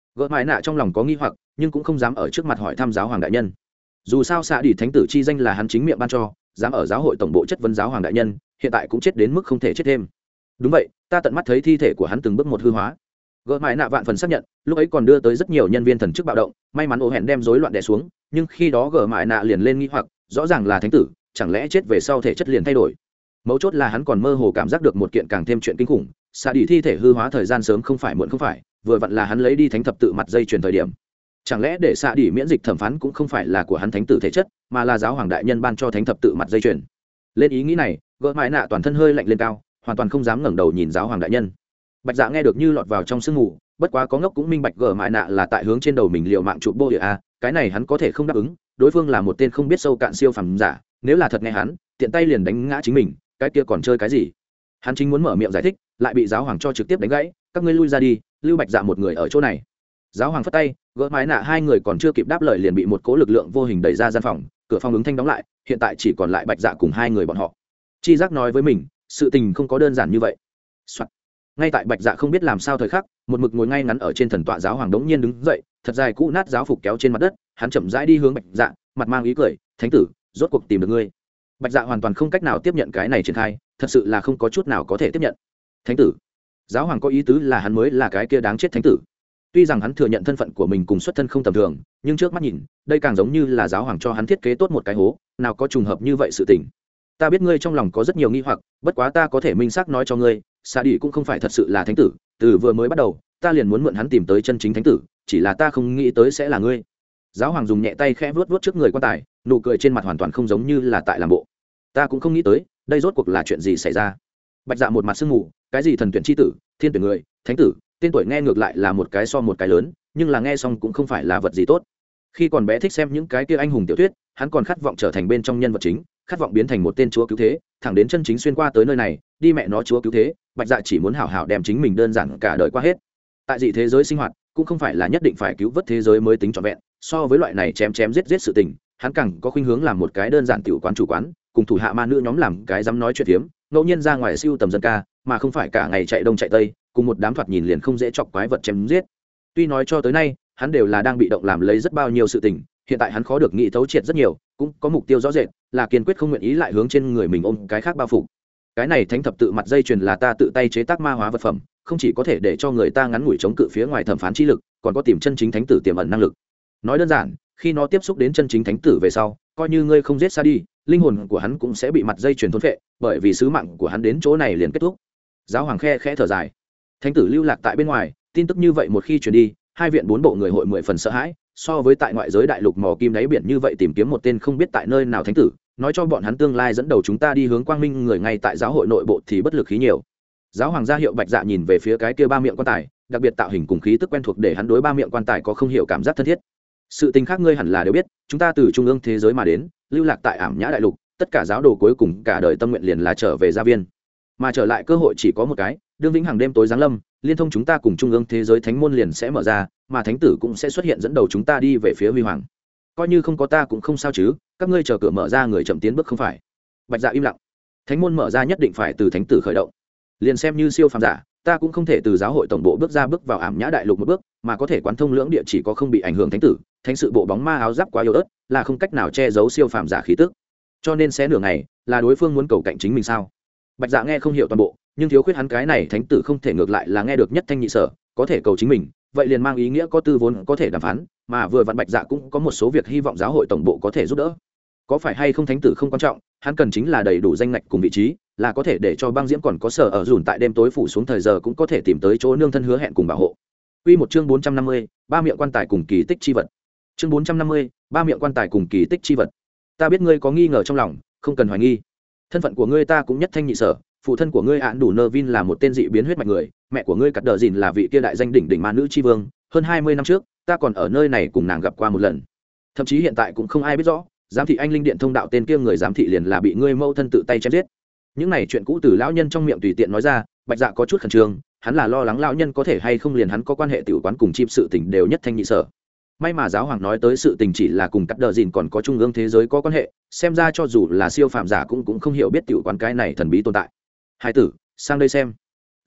Gỡ mãi nạ trong lòng có nghi hoặc nhưng cũng không dám ở trước mặt hỏi thăm giáo hoàng đại nhân. Dù sao xạ đi thánh tử chi danh là hắn chính miệng ban cho, dám ở giáo hội tổng bộ chất vấn giáo hoàng đại nhân, hiện tại cũng chết đến mức không thể chết thêm. Đúng vậy, ta tận mắt thấy thi thể của hắn từng bước một hư hóa. Gỡ mãi nạ vạn phần xác nhận, lúc ấy còn đưa tới rất nhiều nhân viên thần chức bạo động, may mắn ổ hẹn đem rối loạn đè xuống, nhưng khi đó gỡ mãi nạ liền lên nghi hoặc, rõ ràng là thánh tử, chẳng lẽ chết về sau thể chất liền thay đổi. Mấu chốt là hắn còn mơ hồ cảm giác được một kiện càng thêm chuyện kinh khủng, xạ đi thi thể hư hóa thời gian sớm không phải muộn không phải, vừa vặn là hắn lấy đi thánh thập tự mặt dây chuyền thời điểm. Chẳng lẽ để xạ đi miễn dịch thẩm phán cũng không phải là của hắn thánh tử thể chất, mà là giáo hoàng đại nhân ban cho thánh thập tự mặt dây chuyền. Lên ý nghĩ này, gỡ mãi nạ toàn thân hơi lạnh lên cao, hoàn toàn không dám ngẩng đầu nhìn giáo hoàng đại nhân. Bạch Dạ nghe được như lọt vào trong sương mù, bất quá có ngốc cũng minh bạch gỡ mãi nạ là tại hướng trên đầu mình liều mạng chụp bô địa a, cái này hắn có thể không đáp ứng, đối phương là một tên không biết sâu cạn siêu phàm giả, nếu là thật nghe hắn, tiện tay liền đánh ngã chính mình, cái kia còn chơi cái gì. Hắn chính muốn mở miệng giải thích, lại bị giáo hoàng cho trực tiếp đánh gãy, các ngươi lui ra đi, lưu Bạch Dạ một người ở chỗ này. Giáo hoàng phất tay, gỡ mái nạ hai người còn chưa kịp đáp lời liền bị một cỗ lực lượng vô hình đẩy ra gian phòng, cửa phòng ứng thanh đóng lại, hiện tại chỉ còn lại Bạch Dạ cùng hai người bọn họ. Chi giác nói với mình, sự tình không có đơn giản như vậy. Ngay tại Bạch Dạ không biết làm sao thời khắc, một mực ngồi ngay ngắn ở trên thần tọa giáo hoàng đống nhiên đứng dậy, thật dài cũ nát giáo phục kéo trên mặt đất, hắn chậm rãi đi hướng Bạch Dạ, mặt mang ý cười, "Thánh tử, rốt cuộc tìm được ngươi." Bạch Dạ hoàn toàn không cách nào tiếp nhận cái này triển khai, thật sự là không có chút nào có thể tiếp nhận. "Thánh tử?" Giáo hoàng có ý tứ là hắn mới là cái kia đáng chết thánh tử. Tuy rằng hắn thừa nhận thân phận của mình cùng xuất thân không tầm thường, nhưng trước mắt nhìn, đây càng giống như là giáo hoàng cho hắn thiết kế tốt một cái hố, nào có trùng hợp như vậy sự tình. Ta biết ngươi trong lòng có rất nhiều nghi hoặc, bất quá ta có thể minh xác nói cho ngươi, Sa Đi cũng không phải thật sự là thánh tử, từ vừa mới bắt đầu, ta liền muốn mượn hắn tìm tới chân chính thánh tử, chỉ là ta không nghĩ tới sẽ là ngươi. Giáo hoàng dùng nhẹ tay khẽ vuốt vuốt trước người quan tài, nụ cười trên mặt hoàn toàn không giống như là tại làm bộ. Ta cũng không nghĩ tới, đây rốt cuộc là chuyện gì xảy ra. Bạch Dạ một mặt sương mù, cái gì thần tuyển chi tử, thiên tuyển người, thánh tử, tên tuổi nghe ngược lại là một cái so một cái lớn, nhưng là nghe xong cũng không phải là vật gì tốt. Khi còn bé thích xem những cái kia anh hùng tiểu thuyết, hắn còn khát vọng trở thành bên trong nhân vật chính, khát vọng biến thành một tên chúa cứu thế, thẳng đến chân chính xuyên qua tới nơi này, đi mẹ nó chúa cứu thế, Bạch Dạ chỉ muốn hảo hảo đem chính mình đơn giản cả đời qua hết. Tại dị thế giới sinh hoạt, cũng không phải là nhất định phải cứu vớt thế giới mới tính trọn vẹn, so với loại này chém chém giết giết sự tình, hắn càng có khuynh hướng làm một cái đơn giản tiểu quán chủ quán, cùng thủ hạ ma nữ nhóm làm cái dám nói chuyện thiếm, ngẫu nhiên ra ngoài siêu tầm dân ca, mà không phải cả ngày chạy đông chạy tây, cùng một đám thoạt nhìn liền không dễ chọc quái vật chém giết. Tuy nói cho tới nay, hắn đều là đang bị động làm lấy rất bao nhiêu sự tình, hiện tại hắn khó được nghĩ thấu triệt rất nhiều, cũng có mục tiêu rõ rệt, là kiên quyết không nguyện ý lại hướng trên người mình ôm cái khác bao phủ. Cái này thánh thập tự mặt dây chuyền là ta tự tay chế tác ma hóa vật phẩm, không chỉ có thể để cho người ta ngắn ngủi chống cự phía ngoài thẩm phán chi lực, còn có tìm chân chính thánh tử tiềm ẩn năng lực. Nói đơn giản, khi nó tiếp xúc đến chân chính thánh tử về sau, coi như ngươi không giết Sa Đi, linh hồn của hắn cũng sẽ bị mặt dây chuyền thôn phệ, bởi vì sứ mạng của hắn đến chỗ này liền kết thúc. Giáo hoàng khẽ thở dài. Thánh tử lưu lạc tại bên ngoài, tin tức như vậy một khi truyền đi, hai viện bốn bộ người hội 10 phần sợ hãi, so với tại ngoại giới đại lục mò kim đáy biển như vậy tìm kiếm một tên không biết tại nơi nào thánh tử, nói cho bọn hắn tương lai dẫn đầu chúng ta đi hướng quang minh người ngay tại giáo hội nội bộ thì bất lực khí nhiều. Giáo hoàng gia hiệu Bạch Dạ nhìn về phía cái kia ba miệng quan tài, đặc biệt tạo hình cùng khí tức quen thuộc để hắn đối ba miệng quan tài có không hiểu cảm giác thân thiết. Sự tình khác ngươi hẳn là đều biết, chúng ta từ trung ương thế giới mà đến, lưu lạc tại Ảm Nhã đại lục, tất cả giáo đồ cuối cùng cả đời tâm nguyện liền là trở về gia viên, mà trở lại cơ hội chỉ có một cái, đương vĩnh hằng đêm tối giáng lâm, liên thông chúng ta cùng trung ương thế giới thánh môn liền sẽ mở ra, mà thánh tử cũng sẽ xuất hiện dẫn đầu chúng ta đi về phía huy hoàng. Coi như không có ta cũng không sao chứ, các ngươi chờ cửa mở ra người chậm tiến bước không phải. Bạch Dạ im lặng. Thánh môn mở ra nhất định phải từ thánh tử khởi động, liền xem như siêu phàm giả, ta cũng không thể từ giáo hội tổng bộ bước vào Ảm Nhã đại lục một bước, mà có thể quán thông lưỡng địa chỉ có không bị ảnh hưởng thánh tử, thánh sự bộ bóng ma áo giáp quá yếu ớt, là không cách nào che giấu siêu phàm giả khí tức. Cho nên sẽ nửa ngày, là đối phương muốn cầu cạnh chính mình sao? Bạch Dạ nghe không hiểu toàn bộ, nhưng thiếu khuyết hắn cái này thánh tử không thể ngược lại là nghe được nhất thanh nhị sở, có thể cầu chính mình, vậy liền mang ý nghĩa có tư vốn có thể đàm phán, mà vừa vặn Bạch Dạ cũng có một số việc hy vọng giáo hội tổng bộ có thể giúp đỡ. Có phải hay không thánh tử không quan trọng, hắn cần chính là đầy đủ danh ngạch cùng vị trí, là có thể để cho băng diễm còn có sở ở dùn tại đêm tối phủ xuống thời giờ cũng có thể tìm tới chỗ nương thân hứa hẹn cùng bảo hộ. Quy một chương 450, ba miệng quan tài cùng kỳ tích chi vật. Chương 450, ba miệng quan tài cùng kỳ tích chi vật. Ta biết ngươi có nghi ngờ trong lòng, không cần hoài nghi. Thân phận của ngươi ta cũng nhất thanh nhị sở, phụ thân của ngươi Án Đủ Nơ Vin là một tên dị biến huyết mạch người, mẹ của ngươi Cắt Đờ Dìn là vị kia đại danh đỉnh đỉnh ma nữ chi vương, hơn 20 năm trước, ta còn ở nơi này cùng nàng gặp qua một lần. Thậm chí hiện tại cũng không ai biết rõ, giám thị anh linh điện thông đạo tên kia người giám thị liền là bị ngươi mâu thân tự tay chém giết. Những này chuyện cũ từ lão nhân trong miệng tùy tiện nói ra, Bạch Dạ có chút khẩn trương, hắn là lo lắng lão nhân có thể hay không liền hắn có quan hệ tiểu quán cùng chim sự tình đều nhất thanh nhị sở. May mà giáo hoàng nói tới sự tình chỉ là cùng Cắt Đờ Dìn còn có trung ương thế giới có quan hệ, xem ra cho dù là siêu phàm giả cũng không hiểu biết tiểu quán cái này thần bí tồn tại. Hai tử, sang đây xem.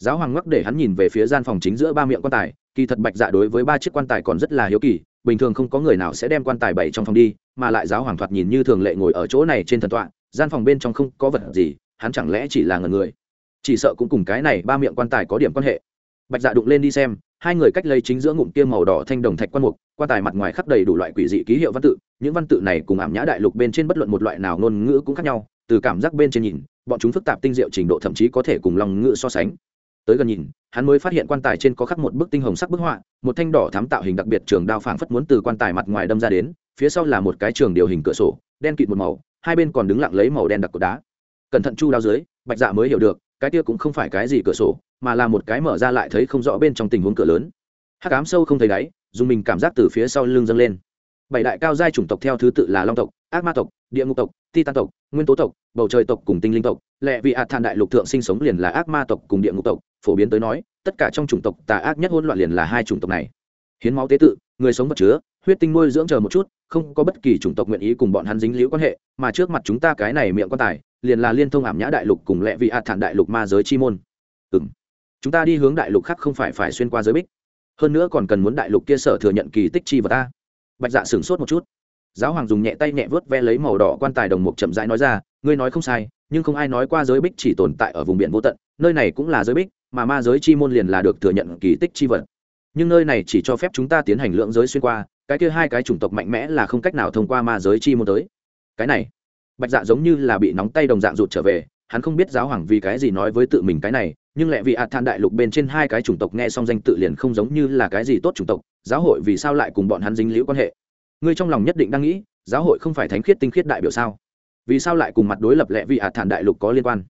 Giáo hoàng ngoắc để hắn nhìn về phía gian phòng chính giữa ba miệng quan tài, kỳ thật Bạch Dạ đối với ba chiếc quan tài còn rất là hiếu kỳ, bình thường không có người nào sẽ đem quan tài bày trong phòng đi, mà lại giáo hoàng thoạt nhìn như thường lệ ngồi ở chỗ này trên thần tọa, gian phòng bên trong không có vật gì, hắn chẳng lẽ chỉ là ngẩn người? Chỉ sợ cũng cùng cái này ba miệng quan tài có điểm quan hệ. Bạch Dạ đụng lên đi xem, hai người cách lấy chính giữa ngụm kia màu đỏ thanh đồng thạch quan mục, quan tài mặt ngoài khắc đầy đủ loại quỷ dị ký hiệu văn tự, những văn tự này cùng Ảm Nhã Đại Lục bên trên bất luận một loại nào ngôn ngữ cũng khác nhau, từ cảm giác bên trên nhìn, bọn chúng phức tạp tinh diệu trình độ thậm chí có thể cùng long ngữ so sánh. Tới gần nhìn, hắn mới phát hiện quan tài trên có khắc một bức tinh hồng sắc bức họa, một thanh đỏ thắm tạo hình đặc biệt trường đao phảng phất muốn từ quan tài mặt ngoài đâm ra đến, phía sau là một cái trường điều hình cửa sổ, đen kịt một màu, hai bên còn đứng lặng lấy màu đen đặc cột đá. Cẩn thận chu đao dưới, Bạch Dạ mới hiểu được, cái kia cũng không phải cái gì cửa sổ, mà là một cái mở ra lại thấy không rõ bên trong tình huống cửa lớn. Hắc ám sâu không thấy đáy, dùng mình cảm giác từ phía sau lưng dâng lên. Bảy đại cao giai chủng tộc theo thứ tự là Long tộc, Ác Ma tộc, Địa Ngục tộc, Titan tộc, Nguyên tố tộc, Bầu trời tộc cùng Tinh linh tộc. Lệ vị ạt than đại lục thượng sinh sống liền là Ác Ma tộc cùng Địa Ngục tộc, phổ biến tới nói, tất cả trong chủng tộc tà ác nhất hỗn loạn liền là hai chủng tộc này. Hiến máu tế tự, người sống vật chứa, huyết tinh nuôi dưỡng chờ một chút, không có bất kỳ chủng tộc nguyện ý cùng bọn hắn dính liễu quan hệ, mà trước mặt chúng ta cái này miệng quan tài, liền là liên thông Ảm Nhã Đại lục cùng Lệ vị ạt than đại lục ma giới chi môn. Chúng ta đi hướng đại lục khác không phải xuyên qua giới bích, hơn nữa còn cần muốn đại lục kia sở thừa nhận kỳ tích chi vật ta. Bạch Dạ sửng sốt một chút. Giáo hoàng dùng nhẹ tay nhẹ vớt ve lấy màu đỏ quan tài đồng mục chậm rãi nói ra, ngươi nói không sai, nhưng không ai nói qua giới bích chỉ tồn tại ở vùng biển vô tận, nơi này cũng là giới bích, mà ma giới chi môn liền là được thừa nhận kỳ tích chi vật. Nhưng nơi này chỉ cho phép chúng ta tiến hành lượng giới xuyên qua, cái kia hai cái chủng tộc mạnh mẽ là không cách nào thông qua ma giới chi môn tới. Cái này, Bạch Dạ giống như là bị nóng tay đồng dạng rụt trở về, hắn không biết giáo hoàng vì cái gì nói với tự mình cái này, nhưng lẽ vì than đại lục bên trên hai cái chủng tộc nghe xong danh tự liền không giống như là cái gì tốt chủng tộc, giáo hội vì sao lại cùng bọn hắn dính liễu quan hệ? Ngươi trong lòng nhất định đang nghĩ, giáo hội không phải thánh khiết tinh khiết đại biểu sao? Vì sao lại cùng mặt đối lập lẽ vì than đại lục có liên quan?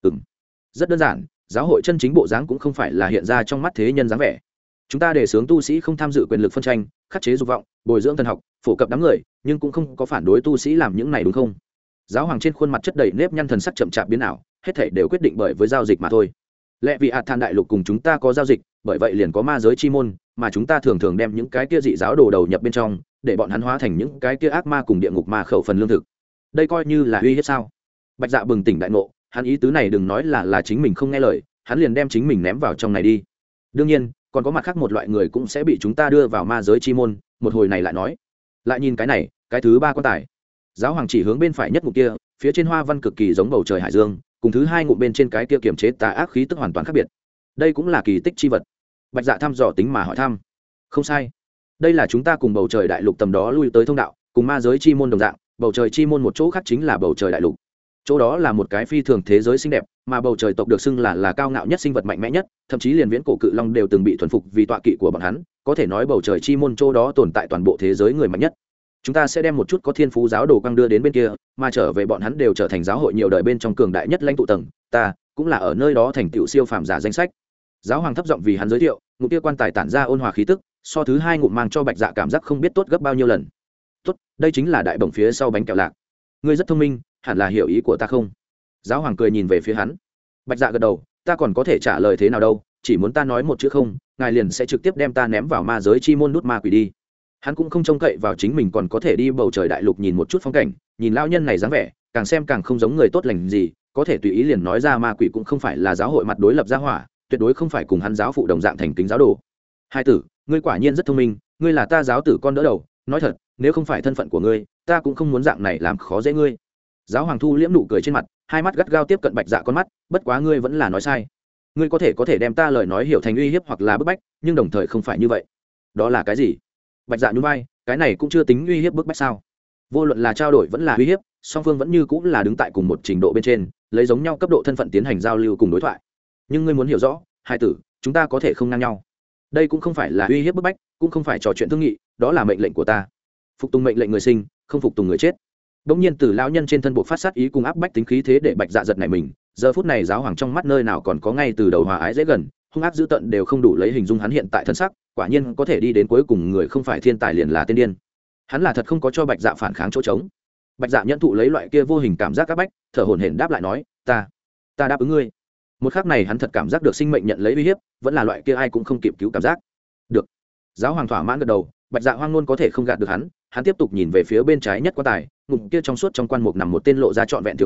Rất đơn giản, giáo hội chân chính bộ dáng cũng không phải là hiện ra trong mắt thế nhân dáng vẻ. Chúng ta đề xướng tu sĩ không tham dự quyền lực phân tranh, khắc chế dục vọng, bồi dưỡng thần học, phổ cập đám người, nhưng cũng không có phản đối tu sĩ làm những này đúng không? Giáo hoàng trên khuôn mặt chất đầy nếp nhăn, thần sắc chậm chạp biến ảo, hết thảy đều quyết định bởi với giao dịch mà thôi. Lẽ vì than đại lục cùng chúng ta có giao dịch, bởi vậy liền có ma giới chi môn, mà chúng ta thường thường đem những cái kia dị giáo đồ đầu nhập bên trong, để bọn hắn hóa thành những cái kia ác ma cùng địa ngục ma khẩu phần lương thực. Đây coi như là uy hiếp sao? Bạch Dạ bừng tỉnh đại ngộ, hắn ý tứ này đừng nói là chính mình không nghe lời, hắn liền đem chính mình ném vào trong này đi. Đương nhiên, còn có mặt khác một loại người cũng sẽ bị chúng ta đưa vào ma giới chi môn, một hồi này lại nói. Lại nhìn cái này, cái thứ ba quan tài. Giáo hoàng chỉ hướng bên phải nhất ngụm kia, phía trên hoa văn cực kỳ giống bầu trời hải dương, cùng thứ hai ngụm bên trên cái kia kiềm chế tà ác khí tức hoàn toàn khác biệt. Đây cũng là kỳ tích chi vật. Bạch Dạ thăm dò tính mà hỏi thăm. Không sai, đây là chúng ta cùng bầu trời đại lục tầm đó lui tới thông đạo, cùng ma giới chi môn đồng dạng. Bầu trời chi môn một chỗ khác chính là bầu trời đại lục. Chỗ đó là một cái phi thường thế giới xinh đẹp, mà bầu trời tộc được xưng là cao ngạo nhất sinh vật mạnh mẽ nhất, thậm chí liền viễn cổ cự long đều từng bị thuần phục vì tọa kỵ của bọn hắn, có thể nói bầu trời chi môn chỗ đó tồn tại toàn bộ thế giới người mạnh nhất. Chúng ta sẽ đem một chút có thiên phú giáo đồ quang đưa đến bên kia, mà trở về bọn hắn đều trở thành giáo hội nhiều đời bên trong cường đại nhất lãnh tụ tầng, ta cũng là ở nơi đó thành tựu siêu phàm giả danh sách. Giáo hoàng thấp giọng vì hắn giới thiệu, ngụm kia quan tài tản ra ôn hòa khí tức, so thứ hai ngụm mang cho Bạch Dạ cảm giác không biết tốt gấp bao nhiêu lần. Tốt, đây chính là đại bổng phía sau bánh kẹo lạc. Ngươi rất thông minh, hẳn là hiểu ý của ta không? Giáo hoàng cười nhìn về phía hắn. Bạch Dạ gật đầu, ta còn có thể trả lời thế nào đâu, chỉ muốn ta nói một chữ không, ngài liền sẽ trực tiếp đem ta ném vào ma giới chi môn nút ma quỷ đi. Hắn cũng không trông cậy vào chính mình còn có thể đi bầu trời đại lục nhìn một chút phong cảnh, nhìn lão nhân này dáng vẻ, càng xem càng không giống người tốt lành gì, có thể tùy ý liền nói ra ma quỷ cũng không phải là giáo hội mặt đối lập gia hỏa, tuyệt đối không phải cùng hắn giáo phụ đồng dạng thành kính giáo đồ. Hai tử, ngươi quả nhiên rất thông minh, ngươi là ta giáo tử con đỡ đầu, nói thật, nếu không phải thân phận của ngươi, ta cũng không muốn dạng này làm khó dễ ngươi. Giáo hoàng thu liễm nụ cười trên mặt, hai mắt gắt gao tiếp cận Bạch Dạ con mắt, bất quá ngươi vẫn là nói sai. Ngươi có thể đem ta lời nói hiểu thành uy hiếp hoặc là bức bách, nhưng đồng thời không phải như vậy. Đó là cái gì? Bạch Dạ nhún vai, cái này cũng chưa tính uy hiếp bức bách sao? Vô luận là trao đổi vẫn là uy hiếp, song phương vẫn như cũng là đứng tại cùng một trình độ bên trên, lấy giống nhau cấp độ thân phận tiến hành giao lưu cùng đối thoại. Nhưng ngươi muốn hiểu rõ, hai tử, chúng ta có thể không ngang nhau. Đây cũng không phải là uy hiếp bức bách, cũng không phải trò chuyện thương nghị, đó là mệnh lệnh của ta. Phục tùng mệnh lệnh người sinh, không phục tùng người chết. Đống nhiên từ lão nhân trên thân bộ phát sát ý cùng áp bách tính khí thế để Bạch Dạ giật này mình, giờ phút này giáo hoàng trong mắt nơi nào còn có ngay từ đầu hòa ái dễ gần, hung ác dữ tợn đều không đủ lấy hình dung hắn hiện tại thân sắc, quả nhiên có thể đi đến cuối cùng người không phải thiên tài liền là tiên điên. Hắn là thật không có cho Bạch Dạ phản kháng chỗ trống. Bạch Dạ nhận thụ lấy loại kia vô hình cảm giác áp bách, thở hổn hển đáp lại nói, ta đáp ứng ngươi. Một khắc này hắn thật cảm giác được sinh mệnh nhận lấy uy hiếp, vẫn là loại kia ai cũng không kịp cứu cảm giác. Được. Giáo hoàng thỏa mãn gật đầu, Bạch Dạ hoang ngôn có thể không gạt được hắn, hắn tiếp tục nhìn về phía bên trái nhất quan tài, ngụm kia trong suốt trong quan mục nằm một tên lộ ra trọn vẹn thiếu nữ,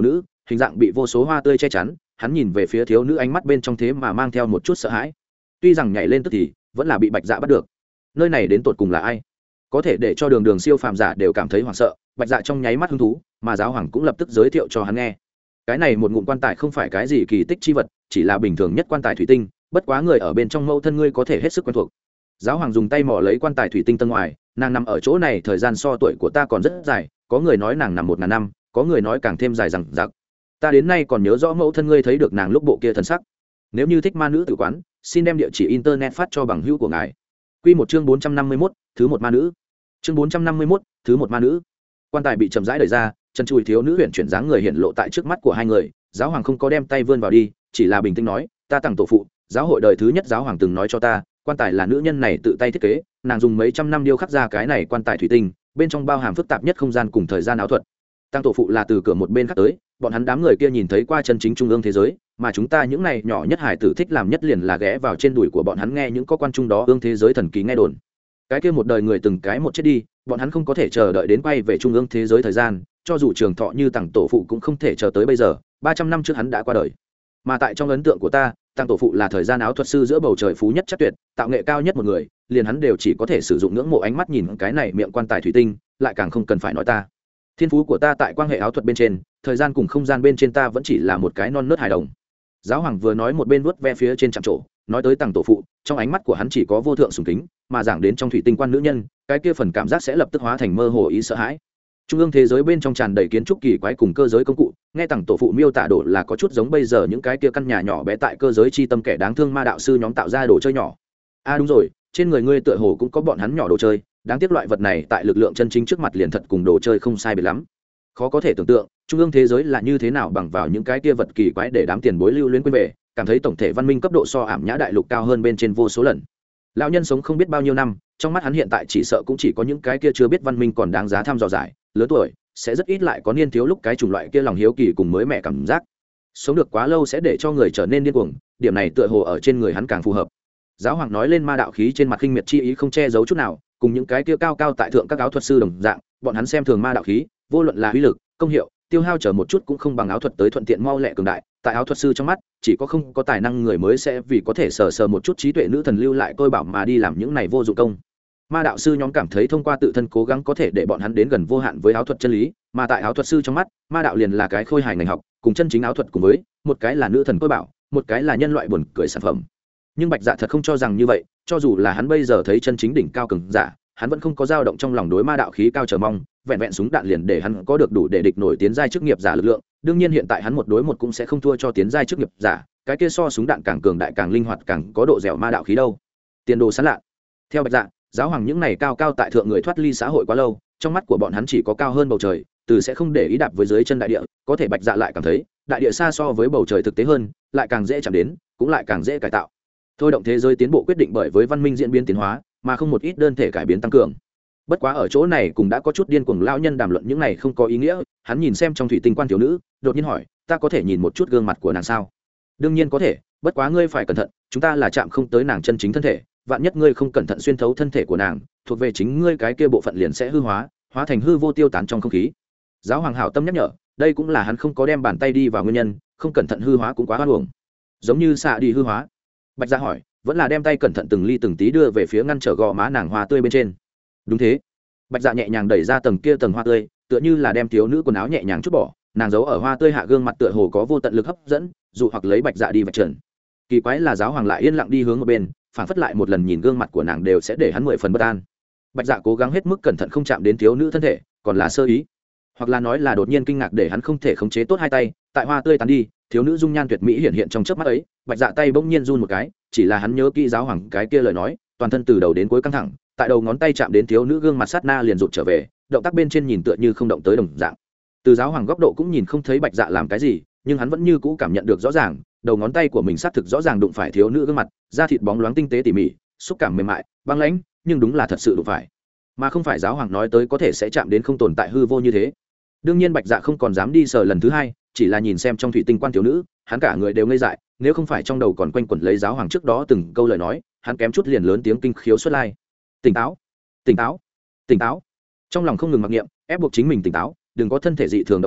hình dạng bị vô số hoa tươi che chắn, hắn nhìn về phía thiếu nữ ánh mắt bên trong thế mà mang theo một chút sợ hãi. Tuy rằng nhảy lên tức thì vẫn là bị Bạch Dạ bắt được. Nơi này đến tột cùng là ai, có thể để cho đường siêu phàm giả đều cảm thấy hoảng sợ. Bạch Dạ trong nháy mắt hứng thú, mà giáo hoàng cũng lập tức giới thiệu cho hắn nghe. Cái này một ngụm quan tài không phải cái gì kỳ tích chi vật, chỉ là bình thường nhất quan tài thủy tinh, bất quá người ở bên trong mẫu thân ngươi có thể hết sức quen thuộc. Giáo hoàng dùng tay mò lấy quan tài thủy tinh tân ngoài, nàng nằm ở chỗ này thời gian so tuổi của ta còn rất dài, có người nói nàng nằm 1000 năm, có người nói càng thêm dài rằng rặc. Ta đến nay còn nhớ rõ mẫu thân ngươi thấy được nàng lúc bộ kia thần sắc. Nếu như thích ma nữ tử quán, xin đem địa chỉ internet phát cho bằng hữu của ngài. Quy một chương 451, thứ một ma nữ. Chương 451, thứ một ma nữ. Quan tài bị chậm rãi đẩy ra, chân chùi thiếu nữ huyền chuyển dáng người hiện lộ tại trước mắt của hai người. Giáo hoàng không có đem tay vươn vào đi, chỉ là bình tĩnh nói, ta tặng tổ phụ, giáo hội đời thứ nhất giáo hoàng từng nói cho ta, quan tài là nữ nhân này tự tay thiết kế, nàng dùng mấy trăm năm điêu khắc ra cái này quan tài thủy tinh, bên trong bao hàm phức tạp nhất không gian cùng thời gian áo thuật. Tăng tổ phụ là từ cửa một bên khác tới, bọn hắn đám người kia nhìn thấy qua chân chính trung ương thế giới, mà chúng ta những này nhỏ nhất hải tử thích làm nhất liền là ghé vào trên đùi của bọn hắn nghe những có quan trung đó ương thế giới thần kỳ nghe đồn. Cái kia một đời người từng cái một chết đi, bọn hắn không có thể chờ đợi đến quay về trung ương thế giới thời gian, cho dù trường thọ như Tăng tổ phụ cũng không thể chờ tới bây giờ, 300 năm trước hắn đã qua đời. Mà tại trong ấn tượng của ta, Tăng tổ phụ là thời gian áo thuật sư giữa bầu trời phú nhất chắc tuyệt, tạo nghệ cao nhất một người, liền hắn đều chỉ có thể sử dụng ngưỡng mộ ánh mắt nhìn cái này miệng quan tài thủy tinh, lại càng không cần phải nói ta. Thiên phú của ta tại quan hệ áo thuật bên trên, thời gian cùng không gian bên trên ta vẫn chỉ là một cái non nớt hài đồng. Giáo hoàng vừa nói một bên vuốt ve phía trên chạm trổ, nói tới Tăng tổ phụ, trong ánh mắt của hắn chỉ có vô thượng sùng kính, mà giảng đến trong thủy tinh quan nữ nhân, cái kia phần cảm giác sẽ lập tức hóa thành mơ hồ ý sợ hãi. Trung ương thế giới bên trong tràn đầy kiến trúc kỳ quái cùng cơ giới công cụ, nghe Tăng tổ phụ miêu tả đồ là có chút giống bây giờ những cái kia căn nhà nhỏ bé tại cơ giới chi tâm kẻ đáng thương ma đạo sư nhóm tạo ra đồ chơi nhỏ. Đúng rồi, trên người ngươi tựa hồ cũng có bọn hắn nhỏ đồ chơi, đáng tiếc loại vật này tại lực lượng chân chính trước mặt liền thật cùng đồ chơi không sai biệt lắm. Khó có thể tưởng tượng trung ương thế giới là như thế nào bằng vào những cái kia vật kỳ quái để đám tiền bối lưu luyến quên về, cảm thấy tổng thể văn minh cấp độ so ảm nhã đại lục cao hơn bên trên vô số lần. Lão nhân sống không biết bao nhiêu năm, trong mắt hắn hiện tại chỉ sợ cũng chỉ có những cái kia chưa biết văn minh còn đáng giá thăm dò giải, lớn tuổi sẽ rất ít lại có niên thiếu lúc cái chủng loại kia lòng hiếu kỳ cùng mới mẻ cảm giác. Sống được quá lâu sẽ để cho người trở nên điên cuồng, điểm này tựa hồ ở trên người hắn càng phù hợp. Giáo hoàng nói lên ma đạo khí trên mặt khinh miệt chi ý không che giấu chút nào, cùng những cái kia cao cao tại thượng các áo thuật sư đồng dạng, bọn hắn xem thường ma đạo khí, vô luận là uy lực, công hiệu, tiêu hao chờ một chút cũng không bằng áo thuật tới thuận tiện mau lẹ cường đại. Tại áo thuật sư trong mắt, chỉ có không có tài năng người mới sẽ vì có thể sờ một chút trí tuệ nữ thần lưu lại tôi bảo mà đi làm những này vô dụng công. Ma đạo sư nhóm cảm thấy thông qua tự thân cố gắng có thể để bọn hắn đến gần vô hạn với áo thuật chân lý, mà tại áo thuật sư trong mắt, ma đạo liền là cái khôi hài ngành học, cùng chân chính áo thuật cùng với, một cái là nữ thần tôi bảo, một cái là nhân loại buồn cười sản phẩm. Nhưng Bạch Dạ thật không cho rằng như vậy, cho dù là hắn bây giờ thấy chân chính đỉnh cao cường giả, hắn vẫn không có dao động trong lòng đối ma đạo khí cao chờ mong, vẹn vẹn súng đạn liền để hắn có được đủ để địch nổi tiến giai chức nghiệp giả lực lượng. Đương nhiên hiện tại hắn một đối một cũng sẽ không thua cho tiến giai chức nghiệp giả, cái kia so súng đạn càng cường đại càng linh hoạt càng có độ dẻo ma đạo khí đâu. Tiền đồ sáng lạ. Theo Bạch Dạ, giáo hoàng những này cao cao tại thượng người thoát ly xã hội quá lâu, trong mắt của bọn hắn chỉ có cao hơn bầu trời, từ sẽ không để ý đạp với dưới chân đại địa, có thể Bạch Dạ lại cảm thấy, đại địa xa so với bầu trời thực tế hơn, lại càng dễ chạm đến, cũng lại càng dễ cải tạo. Thôi động thế giới tiến bộ quyết định bởi với văn minh diễn biến tiến hóa, mà không một ít đơn thể cải biến tăng cường. Bất quá ở chỗ này cũng đã có chút điên cuồng lão nhân đàm luận những này không có ý nghĩa, hắn nhìn xem trong thủy tinh quan thiếu nữ, đột nhiên hỏi, ta có thể nhìn một chút gương mặt của nàng sao? Đương nhiên có thể, bất quá ngươi phải cẩn thận, chúng ta là chạm không tới nàng chân chính thân thể, vạn nhất ngươi không cẩn thận xuyên thấu thân thể của nàng, thuộc về chính ngươi cái kia bộ phận liền sẽ hư hóa, hóa thành hư vô tiêu tán trong không khí. Giáo hoàng hảo tâm nhắc nhở, đây cũng là hắn không có đem bàn tay đi vào nguyên nhân, không cẩn thận hư hóa cũng quá hoan uổng. Giống như xạ đi hư hóa. Bạch Dạ hỏi, vẫn là đem tay cẩn thận từng ly từng tí đưa về phía ngăn trở gò má nàng hoa tươi bên trên. Đúng thế. Bạch Dạ nhẹ nhàng đẩy ra tầng kia tầng hoa tươi, tựa như là đem thiếu nữ quần áo nhẹ nhàng chút bỏ, nàng giấu ở hoa tươi hạ gương mặt tựa hồ có vô tận lực hấp dẫn, dụ hoặc lấy Bạch Dạ đi vạch trần. Kỳ quái là giáo hoàng lại yên lặng đi hướng một bên, phản phất lại một lần nhìn gương mặt của nàng đều sẽ để hắn 10 phần bất an. Bạch Dạ cố gắng hết mức cẩn thận không chạm đến thiếu nữ thân thể, còn là sơ ý, hoặc là nói là đột nhiên kinh ngạc để hắn không thể khống chế tốt hai tay. Tại hoa tươi tán đi, thiếu nữ dung nhan tuyệt mỹ hiện hiện trong chớp mắt ấy, Bạch Dạ tay bỗng nhiên run một cái, chỉ là hắn nhớ kỹ giáo hoàng cái kia lời nói, toàn thân từ đầu đến cuối căng thẳng, tại đầu ngón tay chạm đến thiếu nữ gương mặt sát na liền rụt trở về, động tác bên trên nhìn tựa như không động tới đồng dạng. Từ giáo hoàng góc độ cũng nhìn không thấy Bạch Dạ làm cái gì, nhưng hắn vẫn như cũ cảm nhận được rõ ràng, đầu ngón tay của mình sát thực rõ ràng đụng phải thiếu nữ gương mặt, da thịt bóng loáng tinh tế tỉ mỉ, xúc cảm mềm mại, băng lãnh, nhưng đúng là thật sự đụng phải, mà không phải giáo hoàng nói tới có thể sẽ chạm đến không tồn tại hư vô như thế. Đương nhiên Bạch Dạ không còn dám đi sờ lần thứ hai, chỉ là nhìn xem trong thủy tinh quan thiếu nữ, hắn cả người đều ngây dại, nếu không phải trong đầu còn quanh quẩn lấy giáo hoàng trước đó từng câu lời nói, hắn kém chút liền lớn tiếng kinh khiếu xuất lai. Tỉnh táo, tỉnh táo, tỉnh táo. Trong lòng không ngừng mặc niệm, ép buộc chính mình tỉnh táo, đừng có thân thể dị thường động tác,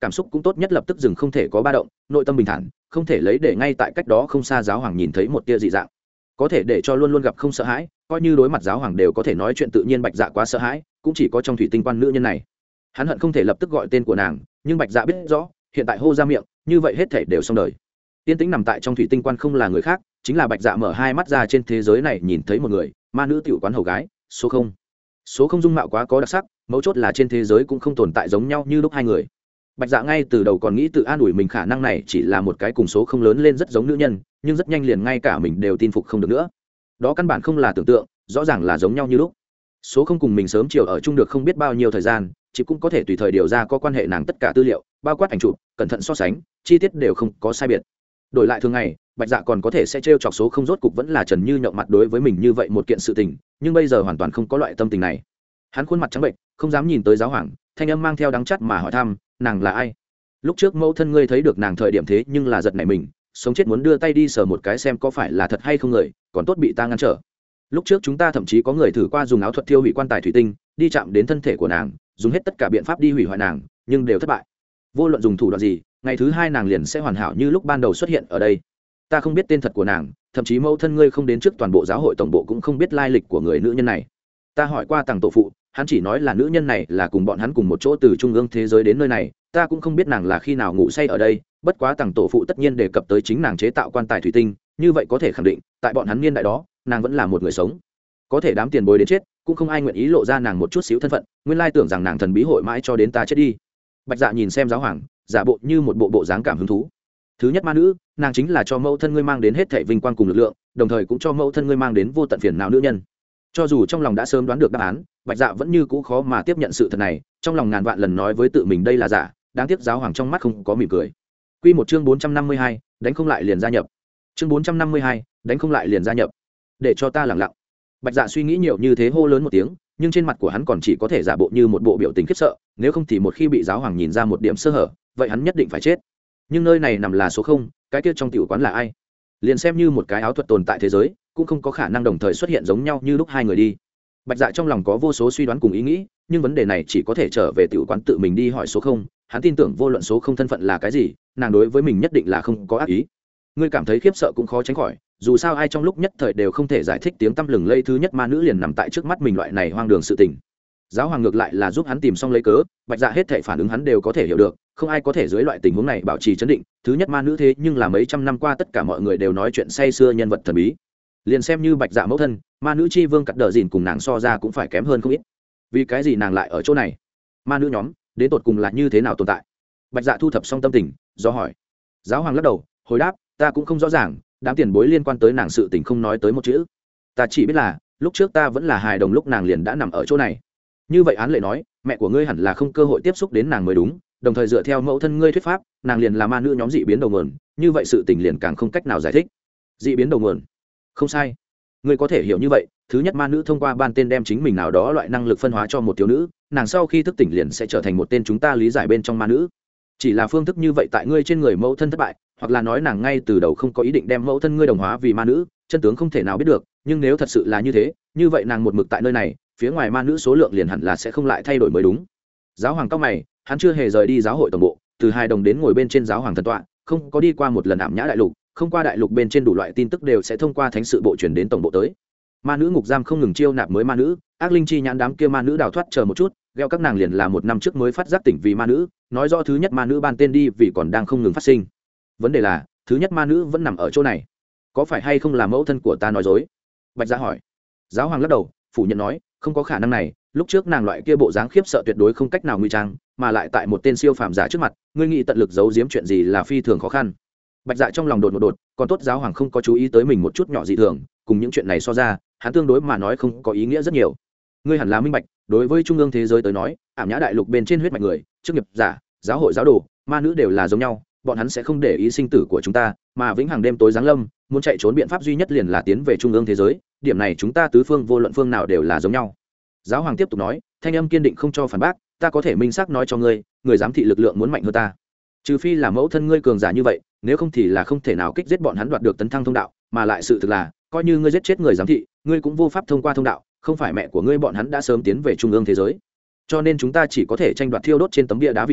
cảm xúc cũng tốt nhất lập tức dừng, không thể có ba động, nội tâm bình thản, không thể lấy để ngay tại cách đó không xa giáo hoàng nhìn thấy một tia dị dạng, có thể để cho luôn luôn gặp không sợ hãi, coi như đối mặt giáo hoàng đều có thể nói chuyện tự nhiên. Bạch Dạ quá sợ hãi, cũng chỉ có trong thủy tinh quan nữ nhân này. Hắn hận không thể lập tức gọi tên của nàng, nhưng Bạch Dạ biết rõ hiện tại hô ra miệng như vậy hết thể đều xong đời. Tiên tĩnh nằm tại trong thủy tinh quan không là người khác, chính là Bạch Dạ mở hai mắt ra trên thế giới này nhìn thấy một người, ma nữ tiểu quán hầu gái số không. Số không dung mạo quá có đặc sắc, mấu chốt là trên thế giới cũng không tồn tại giống nhau như lúc hai người. Bạch Dạ ngay từ đầu còn nghĩ tự an ủi mình khả năng này chỉ là một cái cùng số không lớn lên rất giống nữ nhân, nhưng rất nhanh liền ngay cả mình đều tin phục không được nữa. Đó căn bản không là tưởng tượng, rõ ràng là giống nhau như lúc. Số không cùng mình sớm chiều ở chung được không biết bao nhiêu thời gian, chỉ cũng có thể tùy thời điều ra có quan hệ nàng tất cả tư liệu, bao quát ảnh chụp, cẩn thận so sánh, chi tiết đều không có sai biệt. Đổi lại thường ngày, Bạch Dạ còn có thể sẽ trêu chọc số không, rốt cục vẫn là Trần Như nhợt mặt đối với mình như vậy một kiện sự tình, nhưng bây giờ hoàn toàn không có loại tâm tình này. Hắn khuôn mặt trắng bệnh, không dám nhìn tới giáo hoàng, thanh âm mang theo đắng chát mà hỏi thăm, nàng là ai? Lúc trước mẫu thân ngươi thấy được nàng thời điểm thế nhưng là giật nảy mình, sống chết muốn đưa tay đi sờ một cái xem có phải là thật hay không người, còn tốt bị ta ngăn trở. Lúc trước chúng ta thậm chí có người thử qua dùng áo thuật thiêu hủy quan tài thủy tinh, đi chạm đến thân thể của nàng, dùng hết tất cả biện pháp đi hủy hoại nàng, nhưng đều thất bại. Vô luận dùng thủ đoạn gì, ngày thứ hai nàng liền sẽ hoàn hảo như lúc ban đầu xuất hiện ở đây. Ta không biết tên thật của nàng, thậm chí mẫu thân ngươi không đến trước toàn bộ giáo hội tổng bộ cũng không biết lai lịch của người nữ nhân này. Ta hỏi qua Tằng tổ phụ, hắn chỉ nói là nữ nhân này là cùng bọn hắn cùng một chỗ từ trung ương thế giới đến nơi này. Ta cũng không biết nàng là khi nào ngủ say ở đây, bất quá Tằng tổ phụ tất nhiên đề cập tới chính nàng chế tạo quan tài thủy tinh, như vậy có thể khẳng định tại bọn hắn niên đại đó nàng vẫn là một người sống. Có thể đám tiền bối đến chết cũng không ai nguyện ý lộ ra nàng một chút xíu thân phận, nguyên lai tưởng rằng nàng thần bí hội mãi cho đến ta chết đi. Bạch Dạ nhìn xem giáo hoàng, giả bộ như một bộ dáng cảm hứng thú. Thứ nhất ma nữ, nàng chính là cho mẫu thân ngươi mang đến hết thảy vinh quang cùng lực lượng, đồng thời cũng cho mẫu thân ngươi mang đến vô tận phiền não nữ nhân. Cho dù trong lòng đã sớm đoán được đáp án, Bạch Dạ vẫn như cũ khó mà tiếp nhận sự thật này, trong lòng ngàn vạn lần nói với tự mình đây là giả, đáng tiếc giáo hoàng trong mắt không có mỉm cười. Quy một chương 452, đánh không lại liền gia nhập. Chương 452, đánh không lại liền gia nhập. Để cho ta lặng lặng. Bạch Dạ suy nghĩ nhiều như thế hô lớn một tiếng, nhưng trên mặt của hắn còn chỉ có thể giả bộ như một bộ biểu tình khiếp sợ, nếu không thì một khi bị giáo hoàng nhìn ra một điểm sơ hở, vậy hắn nhất định phải chết. Nhưng nơi này nằm là số không, cái kia trong tiểu quán là ai? Liền xem như một cái áo thuật tồn tại thế giới, cũng không có khả năng đồng thời xuất hiện giống nhau như lúc hai người đi. Bạch Dạ trong lòng có vô số suy đoán cùng ý nghĩ, nhưng vấn đề này chỉ có thể trở về tiểu quán tự mình đi hỏi số không. Hắn tin tưởng vô luận số không thân phận là cái gì, nàng đối với mình nhất định là không có ác ý. Ngươi cảm thấy khiếp sợ cũng khó tránh khỏi, dù sao ai trong lúc nhất thời đều không thể giải thích tiếng tăm lừng lây thứ nhất ma nữ liền nằm tại trước mắt mình, loại này hoang đường sự tình. Giáo hoàng ngược lại là giúp hắn tìm xong lấy cớ, Bạch Dạ hết thảy phản ứng hắn đều có thể hiểu được, không ai có thể dưới loại tình huống này bảo trì trấn định. Thứ nhất ma nữ thế nhưng là mấy trăm năm qua tất cả mọi người đều nói chuyện say xưa nhân vật thần bí, liền xem như Bạch Dạ mẫu thân, ma nữ chi vương cắt đờ dìn cùng nàng so ra cũng phải kém hơn không ít. Vì cái gì nàng lại ở chỗ này? Ma nữ nhóm đến tột cùng là như thế nào tồn tại? Bạch Dạ thu thập xong tâm tình do hỏi. Giáo hoàng lắc đầu hồi đáp, ta cũng không rõ ràng, đám tiền bối liên quan tới nàng sự tình không nói tới một chữ. Ta chỉ biết là lúc trước ta vẫn là hài đồng lúc nàng liền đã nằm ở chỗ này. Như vậy án lệ nói, mẹ của ngươi hẳn là không cơ hội tiếp xúc đến nàng mới đúng, đồng thời dựa theo mẫu thân ngươi thuyết pháp, nàng liền là ma nữ nhóm dị biến đầu nguồn, như vậy sự tình liền càng không cách nào giải thích. Dị biến đầu nguồn? Không sai, ngươi có thể hiểu như vậy. Thứ nhất ma nữ thông qua ban tên đem chính mình nào đó loại năng lực phân hóa cho một thiếu nữ, nàng sau khi thức tỉnh liền sẽ trở thành một tên chúng ta lý giải bên trong ma nữ. Chỉ là phương thức như vậy tại ngươi trên người mẫu thân thất bại, hoặc là nói nàng ngay từ đầu không có ý định đem mẫu thân ngươi đồng hóa vì ma nữ, chân tướng không thể nào biết được. Nhưng nếu thật sự là như thế, như vậy nàng một mực tại nơi này, phía ngoài ma nữ số lượng liền hẳn là sẽ không lại thay đổi mới đúng. Giáo hoàng cao mày, hắn chưa hề rời đi giáo hội tổng bộ, từ hài đồng đến ngồi bên trên giáo hoàng thần tọa, không có đi qua một lần ảm nhã đại lục, không qua đại lục bên trên đủ loại tin tức đều sẽ thông qua thánh sự bộ truyền đến tổng bộ tới. Ma nữ ngục giam không ngừng chiêu nạp mới ma nữ, ác linh chi nhãn đám kia ma nữ đào thoát chờ một chút, gheo các nàng liền là một năm trước mới phát giác tỉnh vì ma nữ, nói rõ thứ nhất ma nữ ban tên đi vì còn đang không ngừng phát sinh. Vấn đề là thứ nhất ma nữ vẫn nằm ở chỗ này, có phải hay không là mẫu thân của ta nói dối? Bạch Dạ hỏi. Giáo hoàng lắc đầu phủ nhận nói, không có khả năng này, lúc trước nàng loại kia bộ dáng khiếp sợ tuyệt đối không cách nào ngụy trang, mà lại tại một tên siêu phàm giả trước mặt, ngươi nghĩ tận lực giấu giếm chuyện gì là phi thường khó khăn. Bạch Dạ trong lòng đột, còn tốt giáo hoàng không có chú ý tới mình một chút nhỏ dị thường, cùng những chuyện này so ra, hắn tương đối mà nói không có ý nghĩa rất nhiều. Ngươi hẳn là minh bạch, đối với trung ương thế giới tới nói, ảm nhã đại lục bên trên huyết mạch người, chức nghiệp giả, giáo hội giáo đồ, ma nữ đều là giống nhau, bọn hắn sẽ không để ý sinh tử của chúng ta, mà vĩnh hằng đêm tối giáng lâm, muốn chạy trốn biện pháp duy nhất liền là tiến về trung ương thế giới, điểm này chúng ta tứ phương vô luận phương nào đều là giống nhau. Giáo hoàng tiếp tục nói, thanh âm kiên định không cho phản bác, ta có thể minh xác nói cho ngươi, người giám thị lực lượng muốn mạnh hơn ta, trừ phi là mẫu thân ngươi cường giả như vậy, nếu không thì là không thể nào kích giết bọn hắn đoạt được tấn thăng thông đạo, mà lại sự thực là, coi như ngươi giết chết người giám thị, ngươi cũng vô pháp thông qua thông đạo, không phải mẹ của ngươi bọn hắn đã sớm tiến về trung ương thế giới, cho nên chúng ta chỉ có thể tranh đoạt thiêu đốt trên tấm bia đá vị trí,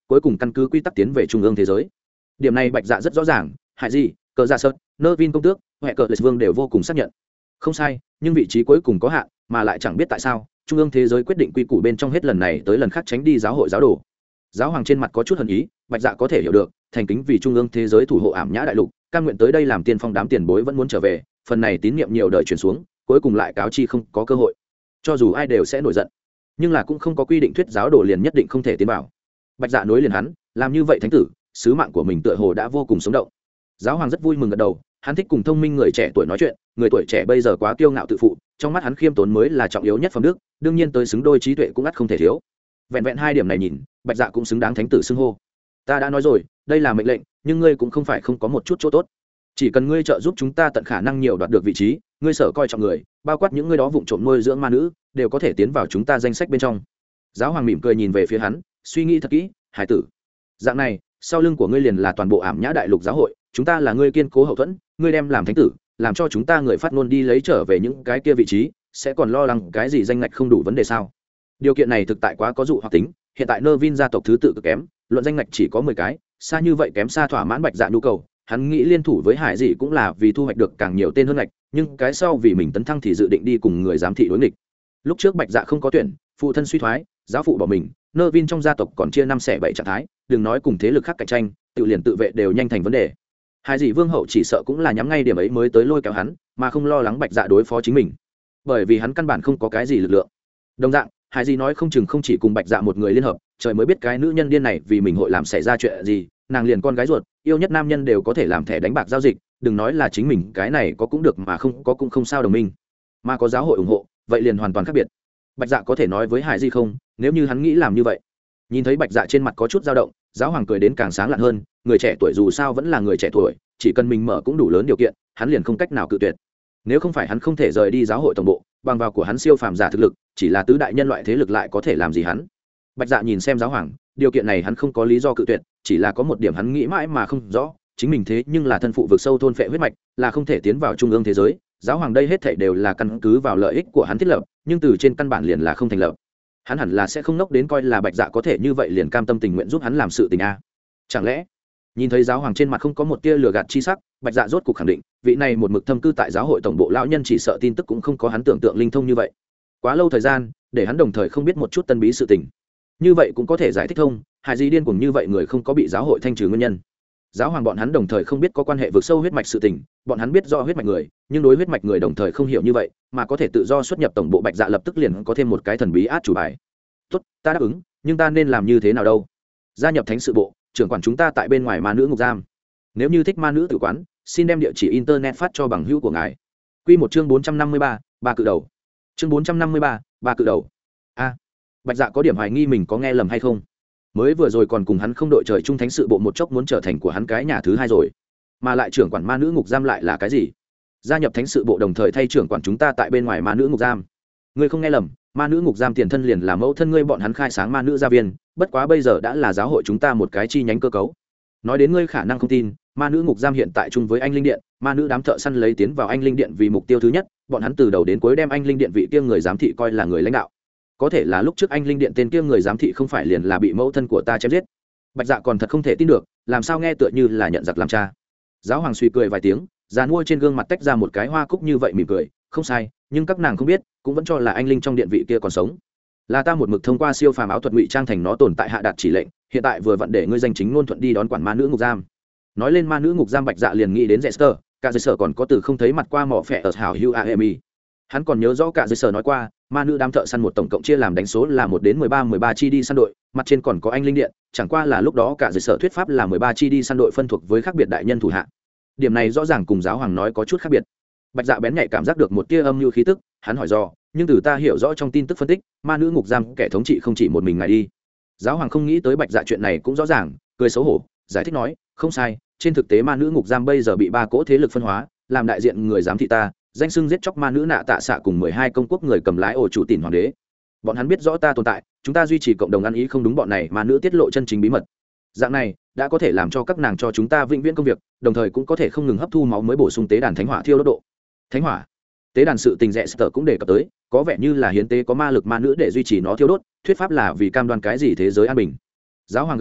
cuối cùng căn cứ quy tắc tiến về trung ương thế giới. Điểm này Bạch Dạ rất rõ ràng, Hải Di, Cờ Dạ Sơn, Nơ Vin công tước, Huệ Cờ Lệ Vương đều vô cùng xác nhận. Không sai, nhưng vị trí cuối cùng có hạn, mà lại chẳng biết tại sao, trung ương thế giới quyết định quy củ bên trong hết lần này tới lần khác tránh đi giáo hội giáo đồ. Giáo hoàng trên mặt có chút hận ý, Bạch Dạ có thể hiểu được, thành kính vì trung ương thế giới thủ hộ ảm nhã đại lục, cam nguyện tới đây làm tiên phong, đám tiền bối vẫn muốn trở về, phần này tín niệm nhiều đời truyền xuống, cuối cùng lại cáo chi không có cơ hội. Cho dù ai đều sẽ nổi giận, nhưng là cũng không có quy định thuyết giáo đồ liền nhất định không thể tiến vào. Bạch Dạ nối liền hắn, làm như vậy thánh tử, sứ mạng của mình tựa hồ đã vô cùng sống động. Giáo hoàng rất vui mừng gật đầu, hắn thích cùng thông minh người trẻ tuổi nói chuyện, người tuổi trẻ bây giờ quá kiêu ngạo tự phụ, trong mắt hắn khiêm tốn mới là trọng yếu nhất phẩm đức, đương nhiên tới xứng đôi trí tuệ cũng ắt không thể thiếu. Vẹn vẹn hai điểm này nhìn, Bạch Dạ cũng xứng đáng thánh tử xưng hô. Ta đã nói rồi, đây là mệnh lệnh, nhưng ngươi cũng không phải không có một chút chỗ tốt. Chỉ cần ngươi trợ giúp chúng ta tận khả năng nhiều đoạt được vị trí, ngươi sở coi trọng người, bao quát những ngươi đó vụng trộm nuôi dưỡng ma nữ, đều có thể tiến vào chúng ta danh sách bên trong. Giáo hoàng mỉm cười nhìn về phía hắn, suy nghĩ thật kỹ, hải tử. Dạng này, sau lưng của ngươi liền là toàn bộ ảm nhã đại lục giáo hội, chúng ta là ngươi kiên cố hậu thuẫn, ngươi đem làm thánh tử, làm cho chúng ta người phát ngôn đi lấy trở về những cái kia vị trí, sẽ còn lo lắng cái gì danh ngạch không đủ vấn đề sao? Điều kiện này thực tại quá có dụ hoặc tính, hiện tại Nervin gia tộc thứ tự cực kém, luận danh ngạch chỉ có 10 cái, xa như vậy kém xa thỏa mãn Bạch Dạ nhu cầu, hắn nghĩ liên thủ với Hải Dị cũng là vì thu hoạch được càng nhiều tên hơn ngạch, nhưng cái sau vì mình tấn thăng thì dự định đi cùng người giám thị đối nghịch. Lúc trước Bạch Dạ không có tuyển, phụ thân suy thoái, giáo phụ bỏ mình, Nervin trong gia tộc còn chia 5 xẻ 7 trạng thái, đừng nói cùng thế lực khác cạnh tranh, tự liền tự vệ đều nhanh thành vấn đề. Hải Dị vương hậu chỉ sợ cũng là nhắm ngay điểm ấy mới tới lôi kéo hắn, mà không lo lắng Bạch Dạ đối phó chính mình, bởi vì hắn căn bản không có cái gì lực lượng. Đồng dạng, Hải Dị nói không chừng không chỉ cùng Bạch Dạ một người liên hợp, trời mới biết cái nữ nhân điên này vì mình hội làm xảy ra chuyện gì, nàng liền con gái ruột, yêu nhất nam nhân đều có thể làm thẻ đánh bạc giao dịch, đừng nói là chính mình cái này có cũng được mà không có cũng không sao đồng minh, mà có giáo hội ủng hộ, vậy liền hoàn toàn khác biệt. Bạch Dạ có thể nói với Hải Dị không, nếu như hắn nghĩ làm như vậy. Nhìn thấy Bạch Dạ trên mặt có chút dao động, giáo hoàng cười đến càng sáng lạn hơn, người trẻ tuổi dù sao vẫn là người trẻ tuổi, chỉ cần mình mở cũng đủ lớn điều kiện, hắn liền không cách nào cự tuyệt. Nếu không phải hắn không thể rời đi giáo hội tổng bộ, bằng vào của hắn siêu phàm giả thực lực, chỉ là tứ đại nhân loại thế lực lại có thể làm gì hắn. Bạch Dạ nhìn xem giáo hoàng, điều kiện này hắn không có lý do cự tuyệt, chỉ là có một điểm hắn nghĩ mãi mà không rõ, chính mình thế nhưng là thân phụ vực sâu thôn phệ huyết mạch, là không thể tiến vào trung ương thế giới, giáo hoàng đây hết thảy đều là căn cứ vào lợi ích của hắn thiết lập, nhưng từ trên căn bản liền là không thành lập. Hắn hẳn là sẽ không nốc đến coi là Bạch Dạ có thể như vậy liền cam tâm tình nguyện giúp hắn làm sự tình a. Chẳng lẽ nhìn thấy giáo hoàng trên mặt không có một tia lừa gạt chi sắc, Bạch Dạ rốt cuộc khẳng định, vị này một mực thâm cư tại giáo hội tổng bộ lão nhân chỉ sợ tin tức cũng không có hắn tưởng tượng linh thông như vậy. Quá lâu thời gian, để hắn đồng thời không biết một chút tân bí sự tình. Như vậy cũng có thể giải thích thông, Hải Dị điên cuồng như vậy người không có bị giáo hội thanh trừ nguyên nhân. Giáo hoàng bọn hắn đồng thời không biết có quan hệ vực sâu huyết mạch sự tình, bọn hắn biết rõ huyết mạch người, nhưng đối huyết mạch người đồng thời không hiểu như vậy, mà có thể tự do xuất nhập tổng bộ. Bạch Dạ lập tức liền có thêm một cái thần bí át chủ bài. Tốt, ta đáp ứng, nhưng ta nên làm như thế nào đâu? Gia nhập thánh sự bộ, trưởng quản chúng ta tại bên ngoài ma nữ ngục giam. Nếu như thích ma nữ tử quán, xin đem địa chỉ internet phát cho bằng hữu của ngài. Quy một chương 453, ba cự đầu. Chương 453, ba cự đầu. A, Bạch Dạ có điểm hoài nghi mình có nghe lầm hay không. Mới vừa rồi còn cùng hắn không đội trời chung thánh sự bộ một chốc muốn trở thành của hắn cái nhà thứ hai rồi, mà lại trưởng quản ma nữ ngục giam lại là cái gì? Gia nhập thánh sự bộ đồng thời thay trưởng quản chúng ta tại bên ngoài ma nữ ngục giam. Ngươi không nghe lầm, ma nữ ngục giam tiền thân liền là mẫu thân ngươi bọn hắn khai sáng ma nữ gia viên, bất quá bây giờ đã là giáo hội chúng ta một cái chi nhánh cơ cấu. Nói đến ngươi khả năng không tin, ma nữ ngục giam hiện tại chung với anh linh điện, ma nữ đám thợ săn lấy tiến vào anh linh điện vì mục tiêu thứ nhất, bọn hắn từ đầu đến cuối đem anh linh điện vị kia người giám thị coi là người lãnh đạo. Có thể là lúc trước anh linh điện tên kia người giám thị không phải liền là bị mẫu thân của ta chém giết. Bạch Dạ còn thật không thể tin được, làm sao nghe tựa như là nhận giặc làm cha. Giáo hoàng suy cười vài tiếng, giàn mua trên gương mặt tách ra một cái hoa cúc như vậy mỉm cười, không sai, nhưng các nàng không biết, cũng vẫn cho là anh linh trong điện vị kia còn sống. Là ta một mực thông qua siêu phàm áo thuật ngụy trang thành nó tồn tại hạ đạt chỉ lệnh, hiện tại vừa vặn để ngươi danh chính ngôn thuận đi đón quản ma nữ ngục giam. Nói lên ma nữ ngục giam, Bạch Dạ liền nghĩ đến Dexter, cả dây sở còn có từ không thấy mặt qua mỏ phệ ở hảo hữu Aemi. Hắn còn nhớ rõ cả dây sở nói qua, ma nữ đám thợ săn một tổng cộng chia làm đánh số là 1 đến 13 chi đi săn đội, mặt trên còn có anh linh điện, chẳng qua là lúc đó cả dây sở thuyết pháp là 13 chi đi săn đội phân thuộc với khác biệt đại nhân thủ hạ. Điểm này rõ ràng cùng giáo hoàng nói có chút khác biệt. Bạch Dạ bén nhạy cảm giác được một tia âm nhu khí tức, hắn hỏi do, nhưng từ ta hiểu rõ trong tin tức phân tích, ma nữ ngục giam kẻ thống trị không chỉ một mình ngài đi. Giáo hoàng không nghĩ tới Bạch Dạ chuyện này cũng rõ ràng, cười xấu hổ, giải thích nói, không sai, trên thực tế ma nữ ngục giam bây giờ bị 3 cỗ thế lực phân hóa, làm đại diện người giám thị ta, danh xưng giết chóc ma nữ nạ tạ xạ cùng 12 công quốc người cầm lái ổ chủ tỉnh hoàng đế. Bọn hắn biết rõ ta tồn tại, chúng ta duy trì cộng đồng ăn ý không đúng bọn này ma nữ tiết lộ chân chính bí mật. Dạng này đã có thể làm cho các nàng cho chúng ta vĩnh viễn công việc, đồng thời cũng có thể không ngừng hấp thu máu mới bổ sung tế đàn thánh hỏa thiêu đốt độ. Thánh hỏa, tế đàn sự tình rẻ sở cũng đề cập tới, có vẻ như là hiến tế có ma lực ma nữ để duy trì nó thiêu đốt, thuyết pháp là vì cam đoan cái gì thế giới an bình. Giáo hoàng gật đầu,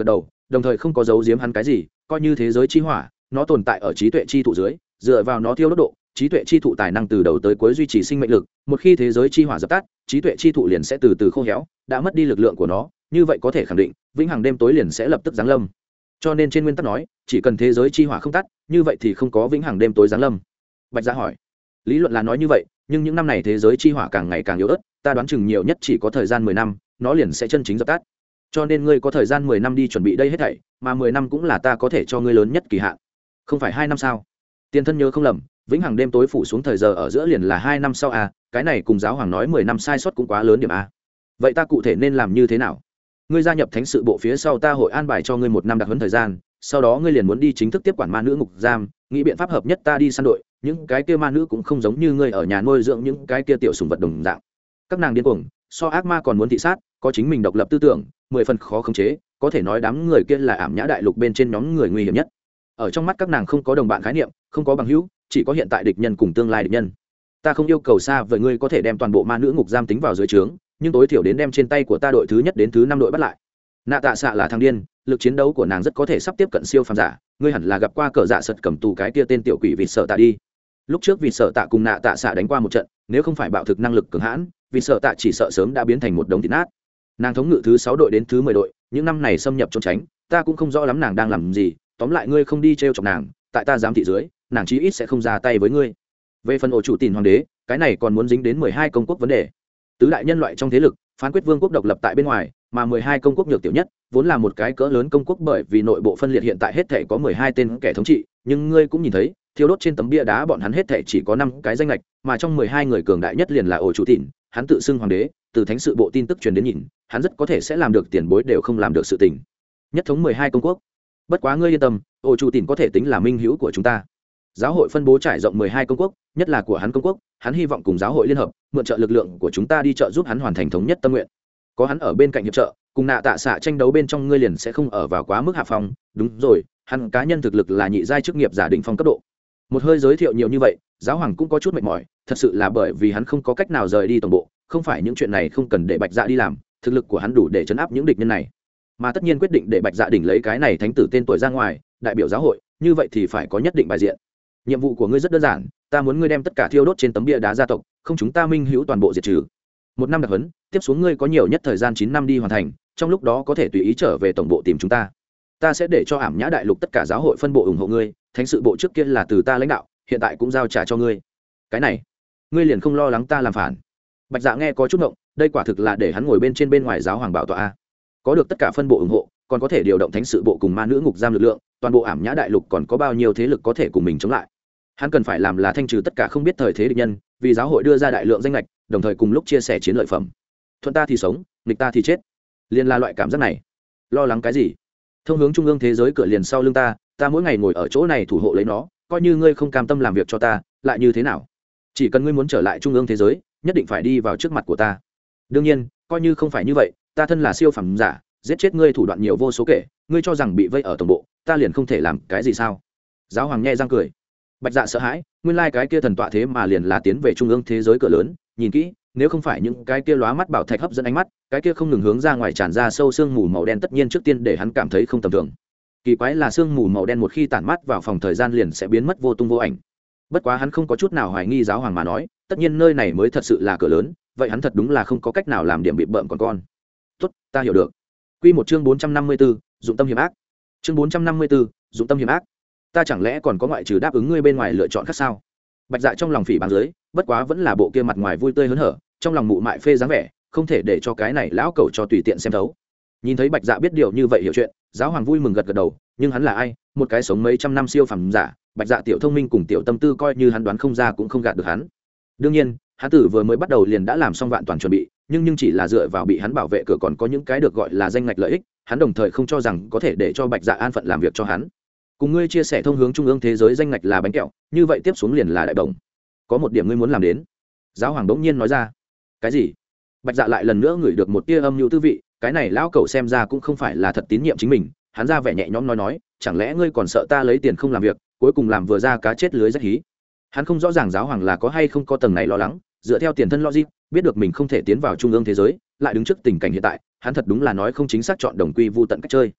đồng thời không có giấu giếm hắn cái gì, coi như thế giới chi hỏa, nó tồn tại ở trí tuệ chi thụ dưới, dựa vào nó thiêu đốt độ, trí tuệ chi thụ tài năng từ đầu tới cuối duy trì sinh mệnh lực, một khi thế giới chi hỏa dập tắt, trí tuệ chi thụ liền sẽ từ từ khô héo, đã mất đi lực lượng của nó, như vậy có thể khẳng định, vĩnh hằng đêm tối liền sẽ lập tức giáng lâm. Cho nên trên nguyên tắc nói, chỉ cần thế giới chi hỏa không tắt, như vậy thì không có vĩnh hằng đêm tối giáng lâm. Bạch Dạ hỏi, lý luận là nói như vậy, nhưng những năm này thế giới chi hỏa càng ngày càng yếu ớt, ta đoán chừng nhiều nhất chỉ có thời gian 10 năm, nó liền sẽ chân chính dập tắt. Cho nên ngươi có thời gian 10 năm đi chuẩn bị đây hết thảy, mà 10 năm cũng là ta có thể cho ngươi lớn nhất kỳ hạn. Không phải 2 năm sao? Tiền thân nhớ không lầm, vĩnh hằng đêm tối phủ xuống thời giờ ở giữa liền là 2 năm sau à, cái này cùng giáo hoàng nói 10 năm sai sót cũng quá lớn điểm a. Vậy ta cụ thể nên làm như thế nào? Ngươi gia nhập thánh sự bộ phía sau, ta hội an bài cho ngươi 1 năm đặc huấn thời gian, sau đó ngươi liền muốn đi chính thức tiếp quản ma nữ ngục giam, nghĩ biện pháp hợp nhất ta đi săn đội, những cái kia ma nữ cũng không giống như ngươi ở nhà nuôi dưỡng những cái kia tiểu sủng vật đồng dạng. Các nàng điên cuồng, so ác ma còn muốn thị sát, có chính mình độc lập tư tưởng, 10 phần khó khống chế, có thể nói đám người kia là ảm nhã đại lục bên trên nhóm người nguy hiểm nhất. Ở trong mắt các nàng không có đồng bạn khái niệm, không có bằng hữu, chỉ có hiện tại địch nhân cùng tương lai địch nhân. Ta không yêu cầu xa vời ngươi có thể đem toàn bộ ma nữ ngục giam tính vào dưới trướng, nhưng tối thiểu đến đem trên tay của ta đội thứ nhất đến thứ 5 đội bắt lại. Nạ Tạ Xạ là thằng điên, lực chiến đấu của nàng rất có thể sắp tiếp cận siêu phàm giả, ngươi hẳn là gặp qua cờ dạ sật cầm tù cái kia tên tiểu quỷ vịt sợ tạ đi. Lúc trước vịt sợ tạ cùng Nạ Tạ Xạ đánh qua một trận, nếu không phải bạo thực năng lực cường hãn, vịt sợ tạ chỉ sợ sớm đã biến thành một đống thịt nát. Nàng thống ngự thứ 6 đội đến thứ 10 đội, những năm này xâm nhập trốn tránh, ta cũng không rõ lắm nàng đang làm gì, tóm lại ngươi không đi trêu chọc nàng, tại ta giám thị dưới, nàng chí ít sẽ không ra tay với ngươi. Về phần ổ chủ Tìn hoàng đế, cái này còn muốn dính đến 12 công quốc vấn đề. Tứ đại nhân loại trong thế lực, phán quyết vương quốc độc lập tại bên ngoài, mà 12 công quốc nhược tiểu nhất, vốn là một cái cỡ lớn công quốc, bởi vì nội bộ phân liệt hiện tại hết thảy có 12 tên kẻ thống trị, nhưng ngươi cũng nhìn thấy, thiêu đốt trên tấm bia đá bọn hắn hết thảy chỉ có 5 cái danh lệch, mà trong 12 người cường đại nhất liền là ổ chủ Tìn, hắn tự xưng hoàng đế, từ thánh sự bộ tin tức truyền đến nhìn, hắn rất có thể sẽ làm được tiền bối đều không làm được sự tình. Nhất thống 12 công quốc. Bất quá ngươi yên tâm, ổ chủ Tìn có thể tính là minh hữu của chúng ta. Giáo hội phân bố trải rộng 12 công quốc, nhất là của hắn công quốc, hắn hy vọng cùng giáo hội liên hợp, mượn trợ lực lượng của chúng ta đi trợ giúp hắn hoàn thành thống nhất tâm nguyện. Có hắn ở bên cạnh hiệp trợ, cùng Nạ Tạ Xạ tranh đấu bên trong, ngươi liền sẽ không ở vào quá mức hạ phong. Đúng rồi, hắn cá nhân thực lực là nhị giai chức nghiệp giả đỉnh phong cấp độ. Một hơi giới thiệu nhiều như vậy, giáo hoàng cũng có chút mệt mỏi, thật sự là bởi vì hắn không có cách nào rời đi tổng bộ, không phải những chuyện này không cần để Bạch Dạ đi làm, thực lực của hắn đủ để trấn áp những địch nhân này. Mà tất nhiên quyết định để Bạch Dạ đỉnh lấy cái này thánh tử tên tuổi ra ngoài, đại biểu giáo hội, như vậy thì phải có nhất định bài diện. Nhiệm vụ của ngươi rất đơn giản, ta muốn ngươi đem tất cả thiêu đốt trên tấm bia đá gia tộc, không chúng ta minh hữu toàn bộ diệt trừ. 1 năm đặc huấn, tiếp xuống ngươi có nhiều nhất thời gian 9 năm đi hoàn thành, trong lúc đó có thể tùy ý trở về tổng bộ tìm chúng ta. Ta sẽ để cho ảm nhã đại lục tất cả giáo hội phân bộ ủng hộ ngươi, thánh sự bộ trước kia là từ ta lãnh đạo, hiện tại cũng giao trả cho ngươi. Cái này, ngươi liền không lo lắng ta làm phản? Bạch Dạ nghe có chút ngộng, đây quả thực là để hắn ngồi bên ngoài giáo hoàng bảo tọa a. Có được tất cả phân bộ ủng hộ, còn có thể điều động thánh sự bộ cùng ma nữ ngục giam lực lượng, toàn bộ ảm nhã đại lục còn có bao nhiêu thế lực có thể cùng mình chống lại? Hắn cần phải làm là thanh trừ tất cả không biết thời thế địch nhân, vì giáo hội đưa ra đại lượng danh lệch, đồng thời cùng lúc chia sẻ chiến lợi phẩm. Thuận ta thì sống, nghịch ta thì chết. Liên là loại cảm giác này. Lo lắng cái gì? Thông hướng trung ương thế giới cửa liền sau lưng ta, ta mỗi ngày ngồi ở chỗ này thủ hộ lấy nó, coi như ngươi không cam tâm làm việc cho ta, lại như thế nào? Chỉ cần ngươi muốn trở lại trung ương thế giới, nhất định phải đi vào trước mặt của ta. Đương nhiên, coi như không phải như vậy, ta thân là siêu phẩm giả, giết chết ngươi thủ đoạn nhiều vô số kể, ngươi cho rằng bị vây ở tổng bộ, ta liền không thể làm cái gì sao? Giáo hoàng nhe răng cười. Bạch Dạ sợ hãi, nguyên lai cái kia thần tọa thế mà liền là tiến về trung ương thế giới cửa lớn, nhìn kỹ, nếu không phải những cái kia lóa mắt bảo thạch hấp dẫn ánh mắt, cái kia không ngừng hướng ra ngoài tràn ra sâu sương mù màu đen tất nhiên trước tiên để hắn cảm thấy không tầm thường. Kỳ quái là sương mù màu đen một khi tản mát vào phòng thời gian liền sẽ biến mất vô tung vô ảnh. Bất quá hắn không có chút nào hoài nghi giáo hoàng mà nói, tất nhiên nơi này mới thật sự là cửa lớn, vậy hắn thật đúng là không có cách nào làm điểm bị bợm còn con. Tốt, ta hiểu được. Quy một chương 454, dụng tâm hiểm ác. Chương 454, dụng tâm hiểm ác. Ta chẳng lẽ còn có ngoại trừ đáp ứng ngươi bên ngoài lựa chọn khác sao? Bạch Dạ trong lòng phỉ báng dưới, bất quá vẫn là bộ kia mặt ngoài vui tươi hớn hở, trong lòng mụ mại phê dáng vẻ, không thể để cho cái này lão cẩu cho tùy tiện xem thấu. Nhìn thấy Bạch Dạ biết điều như vậy hiểu chuyện, giáo hoàng vui mừng gật gật đầu, nhưng hắn là ai? Một cái sống mấy trăm năm siêu phẩm giả, Bạch Dạ tiểu thông minh cùng tiểu tâm tư coi như hắn đoán không ra cũng không gạt được hắn. Đương nhiên, hắn tử vừa mới bắt đầu liền đã làm xong vạn toàn chuẩn bị, nhưng chỉ là dựa vào bị hắn bảo vệ cửa còn có những cái được gọi là danh ngạch lợi ích, hắn đồng thời không cho rằng có thể để cho Bạch Dạ an phận làm việc cho hắn. Cùng ngươi chia sẻ thông hướng trung ương thế giới danh ngạch là bánh kẹo, như vậy tiếp xuống liền là đại đồng. Có một điểm ngươi muốn làm đến. Giáo hoàng đống nhiên nói ra. Cái gì? Bạch Dạ lại lần nữa ngửi được một tia âm nhu tư vị, cái này lão cẩu xem ra cũng không phải là thật tín nhiệm chính mình, hắn ra vẻ nhẹ nhõm nói, chẳng lẽ ngươi còn sợ ta lấy tiền không làm việc, cuối cùng làm vừa ra cá chết lưới rách hí. Hắn không rõ ràng giáo hoàng là có hay không có tầng này lo lắng, dựa theo tiền thân logic, biết được mình không thể tiến vào trung ương thế giới, lại đứng trước tình cảnh hiện tại, hắn thật đúng là nói không chính xác chọn đồng quy vu tận cách chơi.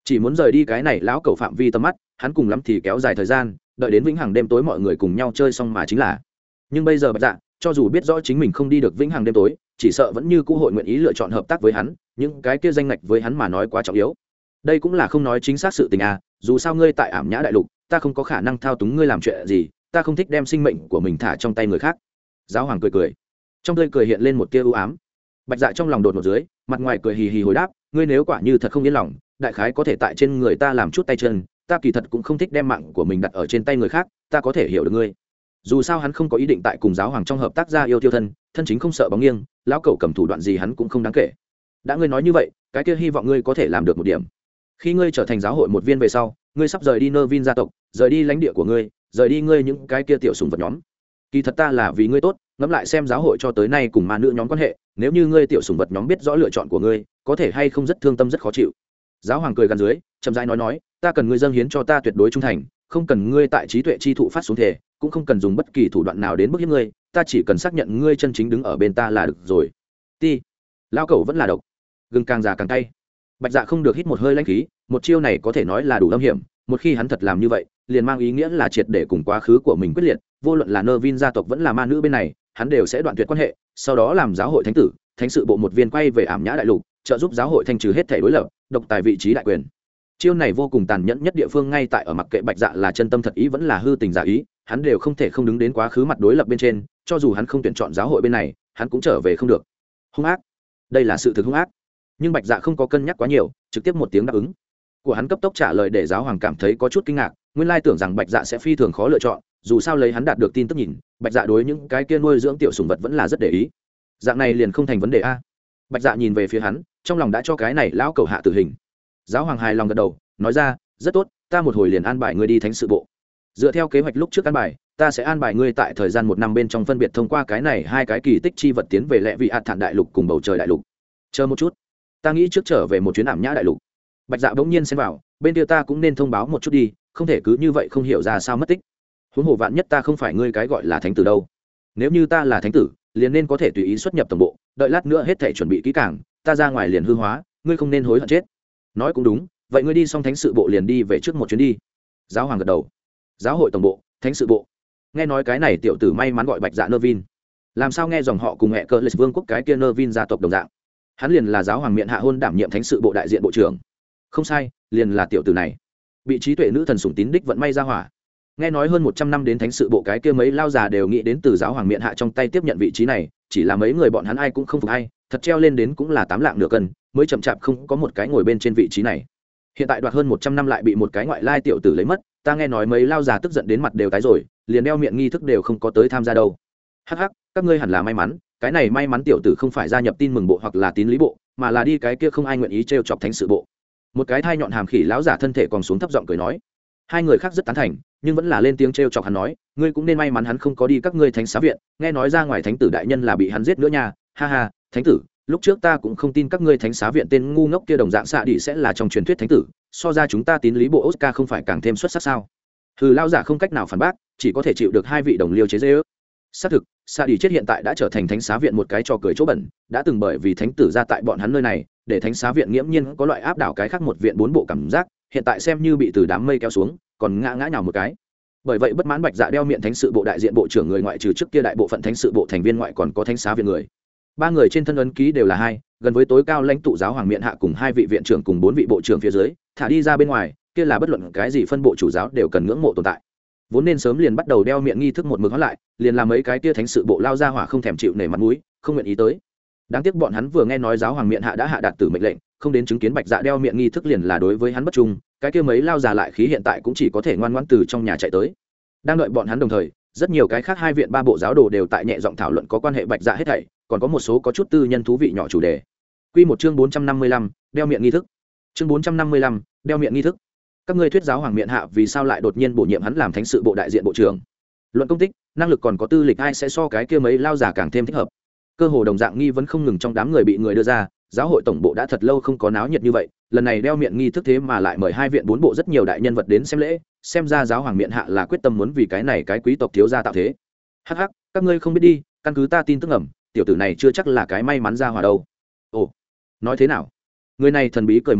chỉ muốn rời đi cái này lão cẩu phạm vi tầm mắt, hắn cùng lắm thì kéo dài thời gian, đợi đến vĩnh hằng đêm tối mọi người cùng nhau chơi xong mà chính là. Nhưng bây giờ Bạch Dạ, cho dù biết rõ chính mình không đi được vĩnh hằng đêm tối, chỉ sợ vẫn như cũ hội nguyện ý lựa chọn hợp tác với hắn, những cái kia danh ngạch với hắn mà nói quá trọng yếu. Đây cũng là không nói chính xác sự tình à, dù sao ngươi tại Ảm Nhã đại lục, ta không có khả năng thao túng ngươi làm chuyện gì, ta không thích đem sinh mệnh của mình thả trong tay người khác. Giáo hoàng cười cười, trong tươi cười hiện lên một tia u ám. Bạch Dạ trong lòng đột ngột dưới, mặt ngoài cười hì hì hồi đáp, ngươi nếu quả như thật không yên lòng, đại khái có thể tại trên người ta làm chút tay chân, ta kỳ thật cũng không thích đem mạng của mình đặt ở trên tay người khác, ta có thể hiểu được ngươi. Dù sao hắn không có ý định tại cùng giáo hoàng trong hợp tác ra yêu tiêu thân, thân chính không sợ bóng nghiêng, lão cẩu cầm thủ đoạn gì hắn cũng không đáng kể. Đã ngươi nói như vậy, cái kia hy vọng ngươi có thể làm được một điểm. Khi ngươi trở thành giáo hội một viên về sau, ngươi sắp rời đi Nervin gia tộc, rời đi lãnh địa của ngươi, rời đi ngươi những cái kia tiểu sủng vật nhóm. Kỳ thật ta là vì ngươi tốt, ngẫm lại xem giáo hội cho tới nay cùng ma nữ nhóm quan hệ, nếu như ngươi tiểu sủng vật nhóm biết rõ lựa chọn của ngươi, có thể hay không rất thương tâm rất khó chịu. Giáo hoàng cười gần dưới, chậm rãi nói, ta cần ngươi dâng hiến cho ta tuyệt đối trung thành, không cần ngươi tại trí tuệ chi thụ phát xuống thể, cũng không cần dùng bất kỳ thủ đoạn nào đến bức hiếp ngươi, ta chỉ cần xác nhận ngươi chân chính đứng ở bên ta là được rồi. Ti, lao cẩu vẫn là độc, gừng càng già càng cay. Bạch Dạ không được hít một hơi lãnh khí, một chiêu này có thể nói là đủ âm hiểm, một khi hắn thật làm như vậy, liền mang ý nghĩa là triệt để cùng quá khứ của mình quyết liệt, vô luận là Nervin gia tộc vẫn là ma nữ bên này, hắn đều sẽ đoạn tuyệt quan hệ, sau đó làm giáo hội thánh tử, thánh sự bộ một viên quay về Ảm Nhã đại lục, trợ giúp giáo hội thanh trừ hết thể đối lập, độc tài vị trí đại quyền. Chiêu này vô cùng tàn nhẫn nhất địa phương ngay tại ở mặc kệ Bạch Dạ là chân tâm thật ý vẫn là hư tình giả ý, hắn đều không thể không đứng đến quá khứ mặt đối lập bên trên, cho dù hắn không tuyển chọn giáo hội bên này, hắn cũng trở về không được. Hung ác, đây là sự thực hung ác. Nhưng Bạch Dạ không có cân nhắc quá nhiều, trực tiếp một tiếng đáp ứng của hắn cấp tốc trả lời để giáo hoàng cảm thấy có chút kinh ngạc, nguyên lai tưởng rằng Bạch Dạ sẽ phi thường khó lựa chọn, dù sao lấy hắn đạt được tin tức nhìn, Bạch Dạ đối những cái kia nuôi dưỡng tiểu sủng vật vẫn là rất để ý. Dạng này liền không thành vấn đề a. Bạch Dạ nhìn về phía hắn, trong lòng đã cho cái này lão cầu hạ tử hình. Giáo hoàng hài lòng gật đầu, nói ra, rất tốt, ta một hồi liền an bài ngươi đi thánh sự bộ. Dựa theo kế hoạch lúc trước an bài, ta sẽ an bài ngươi tại thời gian 1 năm bên trong phân biệt thông qua cái này 2 cái kỳ tích chi vật tiến về lệ vị hạt thản đại lục cùng bầu trời đại lục. Chờ một chút, ta nghĩ trước trở về một chuyến Ảm Nhã đại lục. Bạch Dạ bỗng nhiên xen vào, bên kia ta cũng nên thông báo một chút đi, không thể cứ như vậy không hiểu ra sao mất tích. Huống hồ vạn nhất ta không phải ngươi cái gọi là thánh tử đâu. Nếu như ta là thánh tử, liền nên có thể tùy ý xuất nhập tổng bộ, đợi lát nữa hết thảy chuẩn bị kỹ càng, ta ra ngoài liền hư hóa, ngươi không nên hối hận chết. Nói cũng đúng, vậy ngươi đi xong thánh sự bộ liền đi về trước một chuyến đi. Giáo hoàng gật đầu. Giáo hội tổng bộ, thánh sự bộ. Nghe nói cái này tiểu tử may mắn gọi Bạch Dạ Nervin. Làm sao nghe dòng họ cùng mẹ cỡ lịch vương quốc cái kia Nervin gia tộc đồng dạng. Hắn liền là giáo hoàng miện hạ hôn đảm nhiệm thánh sự bộ đại diện bộ trưởng. Không sai, liền là tiểu tử này. Bị trí tuệ nữ thần sủng tín đích vận may ra hỏa. Nghe nói hơn 100 năm đến thánh sự bộ cái kia mấy lao già đều nghĩ đến từ giáo hoàng miện hạ trong tay tiếp nhận vị trí này, chỉ là mấy người bọn hắn ai cũng không phục ai, thật treo lên đến cũng là 8 lạng nửa cân, mới chậm chạp không có một cái ngồi bên trên vị trí này. Hiện tại đoạt hơn 100 năm lại bị một cái ngoại lai tiểu tử lấy mất, ta nghe nói mấy lao già tức giận đến mặt đều tái rồi, liền đeo miệng nghi thức đều không có tới tham gia đâu. Hắc hắc, các ngươi hẳn là may mắn, cái này may mắn tiểu tử không phải gia nhập tin mừng bộ hoặc là tín lý bộ, mà là đi cái kia không ai nguyện ý trêu chọc thánh sự bộ. Một cái thai nhọn hàm khỉ lão giả thân thể còn xuống thấp giọng cười nói. Hai người khác rất tán thành, nhưng vẫn là lên tiếng trêu chọc hắn nói, ngươi cũng nên may mắn hắn không có đi các ngươi thánh xá viện, nghe nói ra ngoài thánh tử đại nhân là bị hắn giết nữa nha, ha ha, thánh tử, lúc trước ta cũng không tin các ngươi thánh xá viện tên ngu ngốc kia đồng dạng xạ đi sẽ là trong truyền thuyết thánh tử, so ra chúng ta tín lý bộ Oscar không phải càng thêm xuất sắc sao? Hừ, lão giả không cách nào phản bác, chỉ có thể chịu được hai vị đồng liêu chế giễu. Xác thực, xạ đi chết hiện tại đã trở thành thánh xá viện một cái trò cười chỗ bẩn, đã từng bởi vì thánh tử ra tại bọn hắn nơi này, để thánh xá viện nghiễm nhiên có loại áp đảo cái khác một viện 4 bộ cảm giác, hiện tại xem như bị từ đám mây kéo xuống, còn ngã nhào một cái. Bởi vậy bất mãn Bạch Dạ đeo miệng thánh sự bộ đại diện bộ trưởng người ngoại trừ trước kia đại bộ phận thánh sự bộ thành viên ngoại còn có thánh xá viện người. 3 người trên thân ấn ký đều là hai, gần với tối cao lãnh tụ giáo hoàng miện hạ cùng 2 vị viện trưởng cùng 4 vị bộ trưởng phía dưới, thả đi ra bên ngoài, kia là bất luận cái gì phân bộ chủ giáo đều cần ngưỡng mộ tồn tại. Vốn nên sớm liền bắt đầu đeo miệng nghi thức một mực hóa lại, liền làm mấy cái kia thánh sự bộ lao ra hỏa không thèm chịu nể mặt mũi, không nguyện ý tới. Đáng tiếc bọn hắn vừa nghe nói giáo hoàng miện hạ đã hạ đạt tử mệnh lệnh, không đến chứng kiến Bạch Dạ đeo miệng nghi thức liền là đối với hắn bất trung, cái kia mấy lao già lại khí hiện tại cũng chỉ có thể ngoan ngoãn từ trong nhà chạy tới. Đang đợi bọn hắn đồng thời, rất nhiều cái khác 2 viện 3 bộ giáo đồ đều tại nhẹ giọng thảo luận có quan hệ Bạch Dạ hết thảy, còn có một số có chút tư nhân thú vị nhỏ chủ đề. Quy một chương 455, đeo miệng nghi thức. Chương 455, đeo miệng nghi thức. Các ngươi thuyết giáo hoàng miện hạ vì sao lại đột nhiên bổ nhiệm hắn làm thánh sự bộ đại diện bộ trưởng? Luận công tích, năng lực còn có tư lịch ai sẽ so cái kia mấy lao giả càng thêm thích hợp? Cơ hồ đồng dạng nghi vấn không ngừng trong đám người bị người đưa ra, giáo hội tổng bộ đã thật lâu không có náo nhiệt như vậy, lần này đeo miệng nghi thức thế mà lại mời 2 viện 4 bộ rất nhiều đại nhân vật đến xem lễ, xem ra giáo hoàng miện hạ là quyết tâm muốn vì cái này cái quý tộc thiếu gia tạo thế. Hắc hắc, các ngươi không biết đi, căn cứ ta tin tức ẩm, tiểu tử này chưa chắc là cái may mắn ra hòa đâu. Ồ, nói thế nào? Người này thần bí cười một tiếng,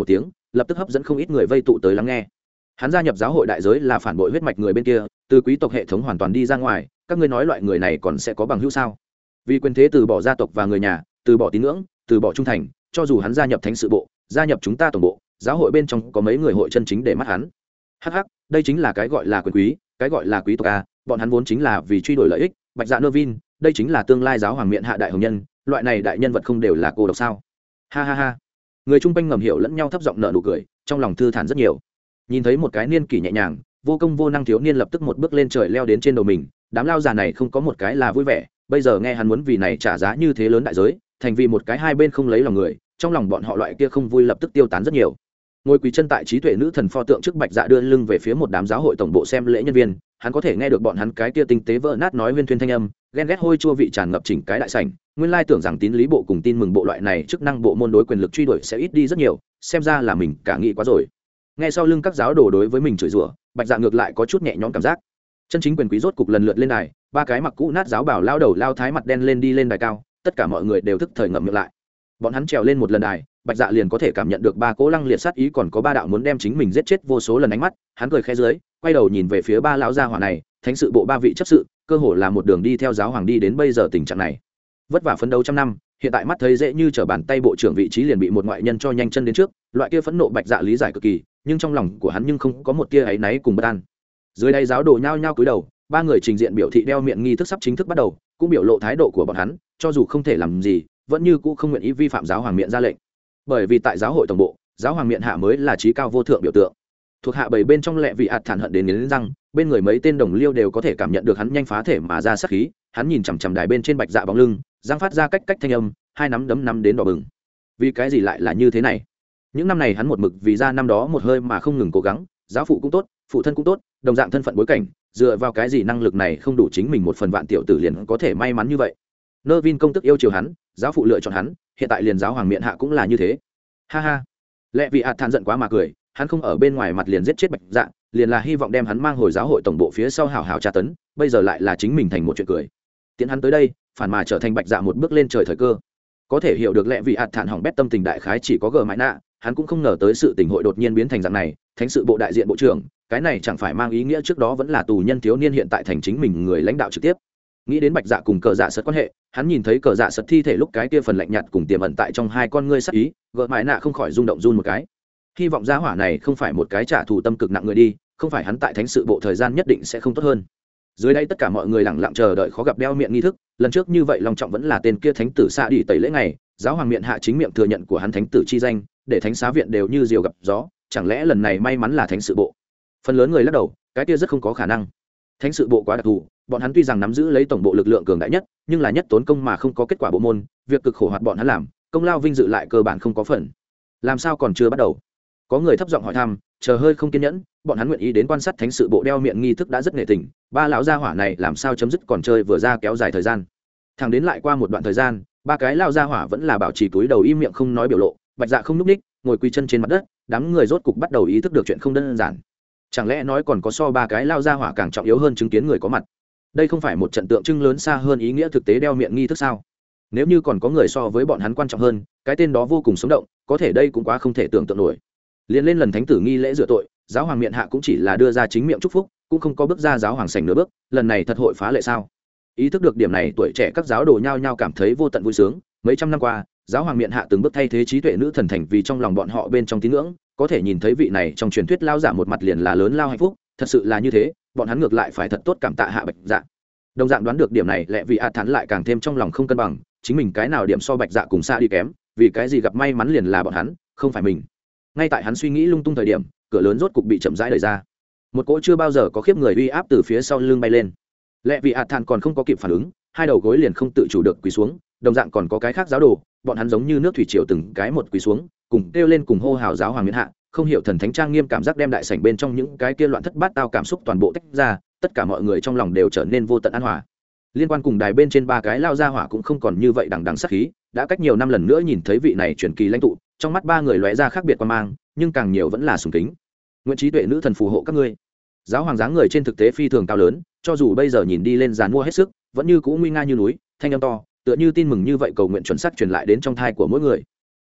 lập tức hấp dẫn không ít người vây tụ tới lắng nghe. Hắn gia nhập giáo hội đại giới là phản bội huyết mạch người bên kia, từ quý tộc hệ thống hoàn toàn đi ra ngoài, các ngươi nói loại người này còn sẽ có bằng hữu sao? Vì quyền thế từ bỏ gia tộc và người nhà, từ bỏ tín ngưỡng, từ bỏ trung thành, cho dù hắn gia nhập thánh sự bộ, gia nhập chúng ta tổng bộ, giáo hội bên trong có mấy người hội chân chính để mắt hắn. Hắc hắc, đây chính là cái gọi là quyền quý, cái gọi là quý tộc a, bọn hắn vốn chính là vì truy đuổi lợi ích. Bạch Dạ Nervin, đây chính là tương lai giáo hoàng miện hạ đại hồng nhân, loại này đại nhân vật không đều là cô độc sao? Ha ha ha. Người chung quanh ngầm hiểu lẫn nhau thấp giọng nở nụ cười, trong lòng thư thản rất nhiều. Nhìn thấy một cái niên kỷ nhẹ nhàng, vô công vô năng thiếu niên lập tức một bước lên trời leo đến trên đầu mình, đám lao già này không có một cái là vui vẻ, bây giờ nghe hắn muốn vì này trả giá như thế lớn đại giới, thành vì một cái hai bên không lấy lòng người, trong lòng bọn họ loại kia không vui lập tức tiêu tán rất nhiều. Ngồi quỳ chân tại trí tuệ nữ thần pho tượng trước, Bạch Dạ đưa lưng về phía một đám giáo hội tổng bộ xem lễ nhân viên, hắn có thể nghe được bọn hắn cái kia tinh tế vỡ nát nói huyên thuyên thanh âm, ghen ghét hôi chua vị tràn ngập chỉnh cái đại sảnh. Nguyên lai tưởng rằng tín lý bộ cùng tin mừng bộ loại này chức năng bộ môn đối quyền lực truy đuổi sẽ ít đi rất nhiều, xem ra là mình cả nghĩ quá rồi. Nghe sau lưng các giáo đồ đối với mình chửi rủa, Bạch Dạ ngược lại có chút nhẹ nhõm cảm giác. Chân chính quyền quý rốt cục lần lượt lên đài, ba cái mặc cũ nát giáo bảo lao đầu lao thái mặt đen lên đi lên đài cao, tất cả mọi người đều thức thời ngậm miệng lại. Bọn hắn trèo lên một lần đài, Bạch Dạ liền có thể cảm nhận được ba cỗ lăng liệt sát ý, còn có ba đạo muốn đem chính mình giết chết vô số lần ánh mắt. Hắn cười khẽ dưới, quay đầu nhìn về phía ba lão gia hỏa này, thánh sự bộ ba vị chấp sự, cơ hồ là một đường đi theo giáo hoàng đi đến bây giờ tình trạng này. Vất vả phấn đấu trăm năm, hiện tại mắt thấy dễ như trở bàn tay bộ trưởng vị trí liền bị một ngoại nhân cho nhanh chân đến trước, loại kia phẫn nộ Bạch Dạ lý giải cực kỳ, nhưng trong lòng của hắn nhưng không có một tia áy náy cùng bất an. Dưới đây giáo đồ nhao nhao cúi đầu, ba người trình diện biểu thị đeo miệng nghi thức sắp chính thức bắt đầu, cũng biểu lộ thái độ của bọn hắn, cho dù không thể làm gì, vẫn như cũ không nguyện ý vi phạm giáo hoàng miện ra lệnh. Bởi vì tại giáo hội tổng bộ, giáo hoàng miện hạ mới là trí cao vô thượng biểu tượng. Thuộc hạ bảy bên trong lệ vị ạt thản hận đến nghiến răng, bên người mấy tên đồng liêu đều có thể cảm nhận được hắn nhanh phá thể mà ra sát khí. Hắn nhìn chằm chằm đài bên trên Bạch Dạ bóng lưng, răng phát ra cách thanh âm, hai nắm đấm nắm đến đỏ bừng. Vì cái gì lại là như thế này? Những năm này hắn một mực vì ra năm đó một hơi mà không ngừng cố gắng, giáo phụ cũng tốt, phụ thân cũng tốt, đồng dạng thân phận bối cảnh, dựa vào cái gì năng lực này không đủ chính mình một phần vạn tiểu tử liền có thể may mắn như vậy? Nervin công tức yêu chiều hắn, giáo phụ lựa chọn hắn, hiện tại liền giáo hoàng miện hạ cũng là như thế. Ha ha. Lệ vị ạt than giận quá mà cười, hắn không ở bên ngoài mặt liền giết chết Bạch Dạ, liền là hy vọng đem hắn mang hồi giáo hội tổng bộ phía sau hảo hảo tra tấn, bây giờ lại là chính mình thành một chuyện cười. Tiến hắn tới đây, phản mà trở thành Bạch Dạ một bước lên trời thời cơ. Có thể hiểu được lệ vị ạt thản hỏng bét tâm tình đại khái chỉ có gờ mãi nạ, hắn cũng không ngờ tới sự tình hội đột nhiên biến thành dạng này. Thánh sự bộ đại diện bộ trưởng, cái này chẳng phải mang ý nghĩa trước đó vẫn là tù nhân thiếu niên hiện tại thành chính mình người lãnh đạo trực tiếp. Nghĩ đến Bạch Dạ cùng cờ dạ sật quan hệ, hắn nhìn thấy cờ dạ sật thi thể lúc cái kia phần lạnh nhạt cùng tiềm ẩn tại trong hai con ngươi sắc ý, gợ mãi nạ không khỏi rung động run một cái. Hy vọng gia hỏa này không phải một cái trả thù tâm cực nặng người đi, không phải hắn tại thánh sự bộ thời gian nhất định sẽ không tốt hơn. Dưới đây tất cả mọi người lặng lặng chờ đợi khó gặp đeo miệng nghi thức, lần trước như vậy long trọng vẫn là tên kia thánh tử xa đi tẩy lễ ngày, giáo hoàng miện hạ chính miệng thừa nhận của hắn thánh tử chi danh, để thánh xá viện đều như diều gặp gió, chẳng lẽ lần này may mắn là thánh sự bộ? Phần lớn người lắc đầu, cái kia rất không có khả năng. Thánh sự bộ quá đặc thù, bọn hắn tuy rằng nắm giữ lấy tổng bộ lực lượng cường đại nhất, nhưng là nhất tốn công mà không có kết quả bộ môn, việc cực khổ hoạt bọn hắn làm, công lao vinh dự lại cơ bản không có phần. Làm sao còn chưa bắt đầu? Có người thấp giọng hỏi thăm, chờ hơi không kiên nhẫn, bọn hắn nguyện ý đến quan sát thánh sự bộ đeo miệng nghi thức đã rất nghệ tình, ba lão gia hỏa này làm sao chấm dứt còn chơi vừa ra kéo dài thời gian. Thẳng đến lại qua một đoạn thời gian, ba cái lão gia hỏa vẫn là bảo trì túi đầu im miệng không nói biểu lộ, Bạch Dạ không nhúc ních, ngồi quỳ chân trên mặt đất, đám người rốt cục bắt đầu ý thức được chuyện không đơn giản. Chẳng lẽ nói còn có so ba cái lão gia hỏa càng trọng yếu hơn chứng kiến người có mặt? Đây không phải một trận tượng trưng lớn xa hơn ý nghĩa thực tế đeo miệng nghi thức sao? Nếu như còn có người so với bọn hắn quan trọng hơn, cái tên đó vô cùng sống động, có thể đây cũng quá không thể tưởng tượng nổi. Liên lên lần thánh tử nghi lễ rửa tội, giáo hoàng miện hạ cũng chỉ là đưa ra chính miệng chúc phúc, cũng không có bước ra giáo hoàng sảnh nửa bước, lần này thật hội phá lệ sao? Ý thức được điểm này, tuổi trẻ các giáo đồ nhao nhao cảm thấy vô tận vui sướng. Mấy trăm năm qua, giáo hoàng miện hạ từng bước thay thế trí tuệ nữ thần thành vì trong lòng bọn họ bên trong tín ngưỡng, có thể nhìn thấy vị này trong truyền thuyết lao giả một mặt liền là lớn lao hạnh phúc, thật sự là như thế, bọn hắn ngược lại phải thật tốt cảm tạ hạ Bạch Dạ. Đồng dạng đoán được điểm này, lẽ vì thán lại càng thêm trong lòng không cân bằng, chính mình cái nào điểm so Bạch Dạ cùng xa đi kém, vì cái gì gặp may mắn liền là bọn hắn, không phải mình. Ngay tại hắn suy nghĩ lung tung thời điểm, cửa lớn rốt cục bị chậm rãi đẩy ra, một cỗ chưa bao giờ có khiếp người uy áp từ phía sau lưng bay lên. Lẽ vì thán còn không có kịp phản ứng, hai đầu gối liền không tự chủ được quỳ xuống, đồng dạng còn có cái khác giáo đồ, bọn hắn giống như nước thủy triều từng cái một quỳ xuống, cùng kêu lên cùng hô hào giáo hoàng miễn hạ, không hiểu thần thánh trang nghiêm cảm giác đem đại sảnh bên trong những cái kia loạn thất bát tao cảm xúc toàn bộ tách ra, tất cả mọi người trong lòng đều trở nên vô tận an hòa. Liên quan cùng đài bên trên ba cái lao ra hỏa cũng không còn như vậy đằng đằng sát khí, đã cách nhiều năm lần nữa nhìn thấy vị này truyền kỳ lãnh tụ, trong mắt ba người lóe ra khác biệt quan mang, nhưng càng nhiều vẫn là sùng kính. Nguyện trí tuệ nữ thần phù hộ các ngươi. Giáo hoàng dáng người trên thực tế phi thường cao lớn, cho dù bây giờ nhìn đi lên dàn mua hết sức, vẫn như cũ nguy nga như núi, thanh âm to, tựa như tin mừng như vậy cầu nguyện chuẩn xác truyền lại đến trong thai của mỗi người.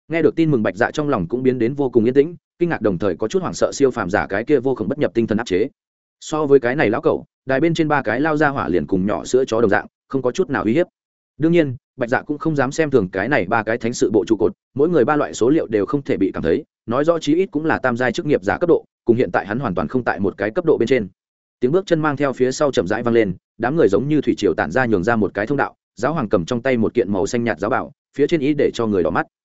Nghe được tin mừng, Bạch Dạ trong lòng cũng biến đến vô cùng yên tĩnh, kinh ngạc đồng thời có chút hoảng sợ siêu phàm giả cái kia vô cùng bất nhập tinh thần áp chế. So với cái này lão cẩu, đài bên trên ba cái lao ra hỏa liền cùng nhỏ sữa chó đồng dạng, không có chút nào uy hiếp. Đương nhiên, Bạch Dạ cũng không dám xem thường cái này ba cái thánh sự bộ trụ cột, mỗi người ba loại số liệu đều không thể bị cảm thấy, nói rõ chí ít cũng là tam giai chức nghiệp giả cấp độ, cùng hiện tại hắn hoàn toàn không tại một cái cấp độ bên trên. Tiếng bước chân mang theo phía sau chậm rãi vang lên, đám người giống như thủy triều tản ra nhường ra một cái thông đạo, giáo hoàng cầm trong tay một kiện màu xanh nhạt giáo bảo, phía trên ý để cho người đỏ mắt.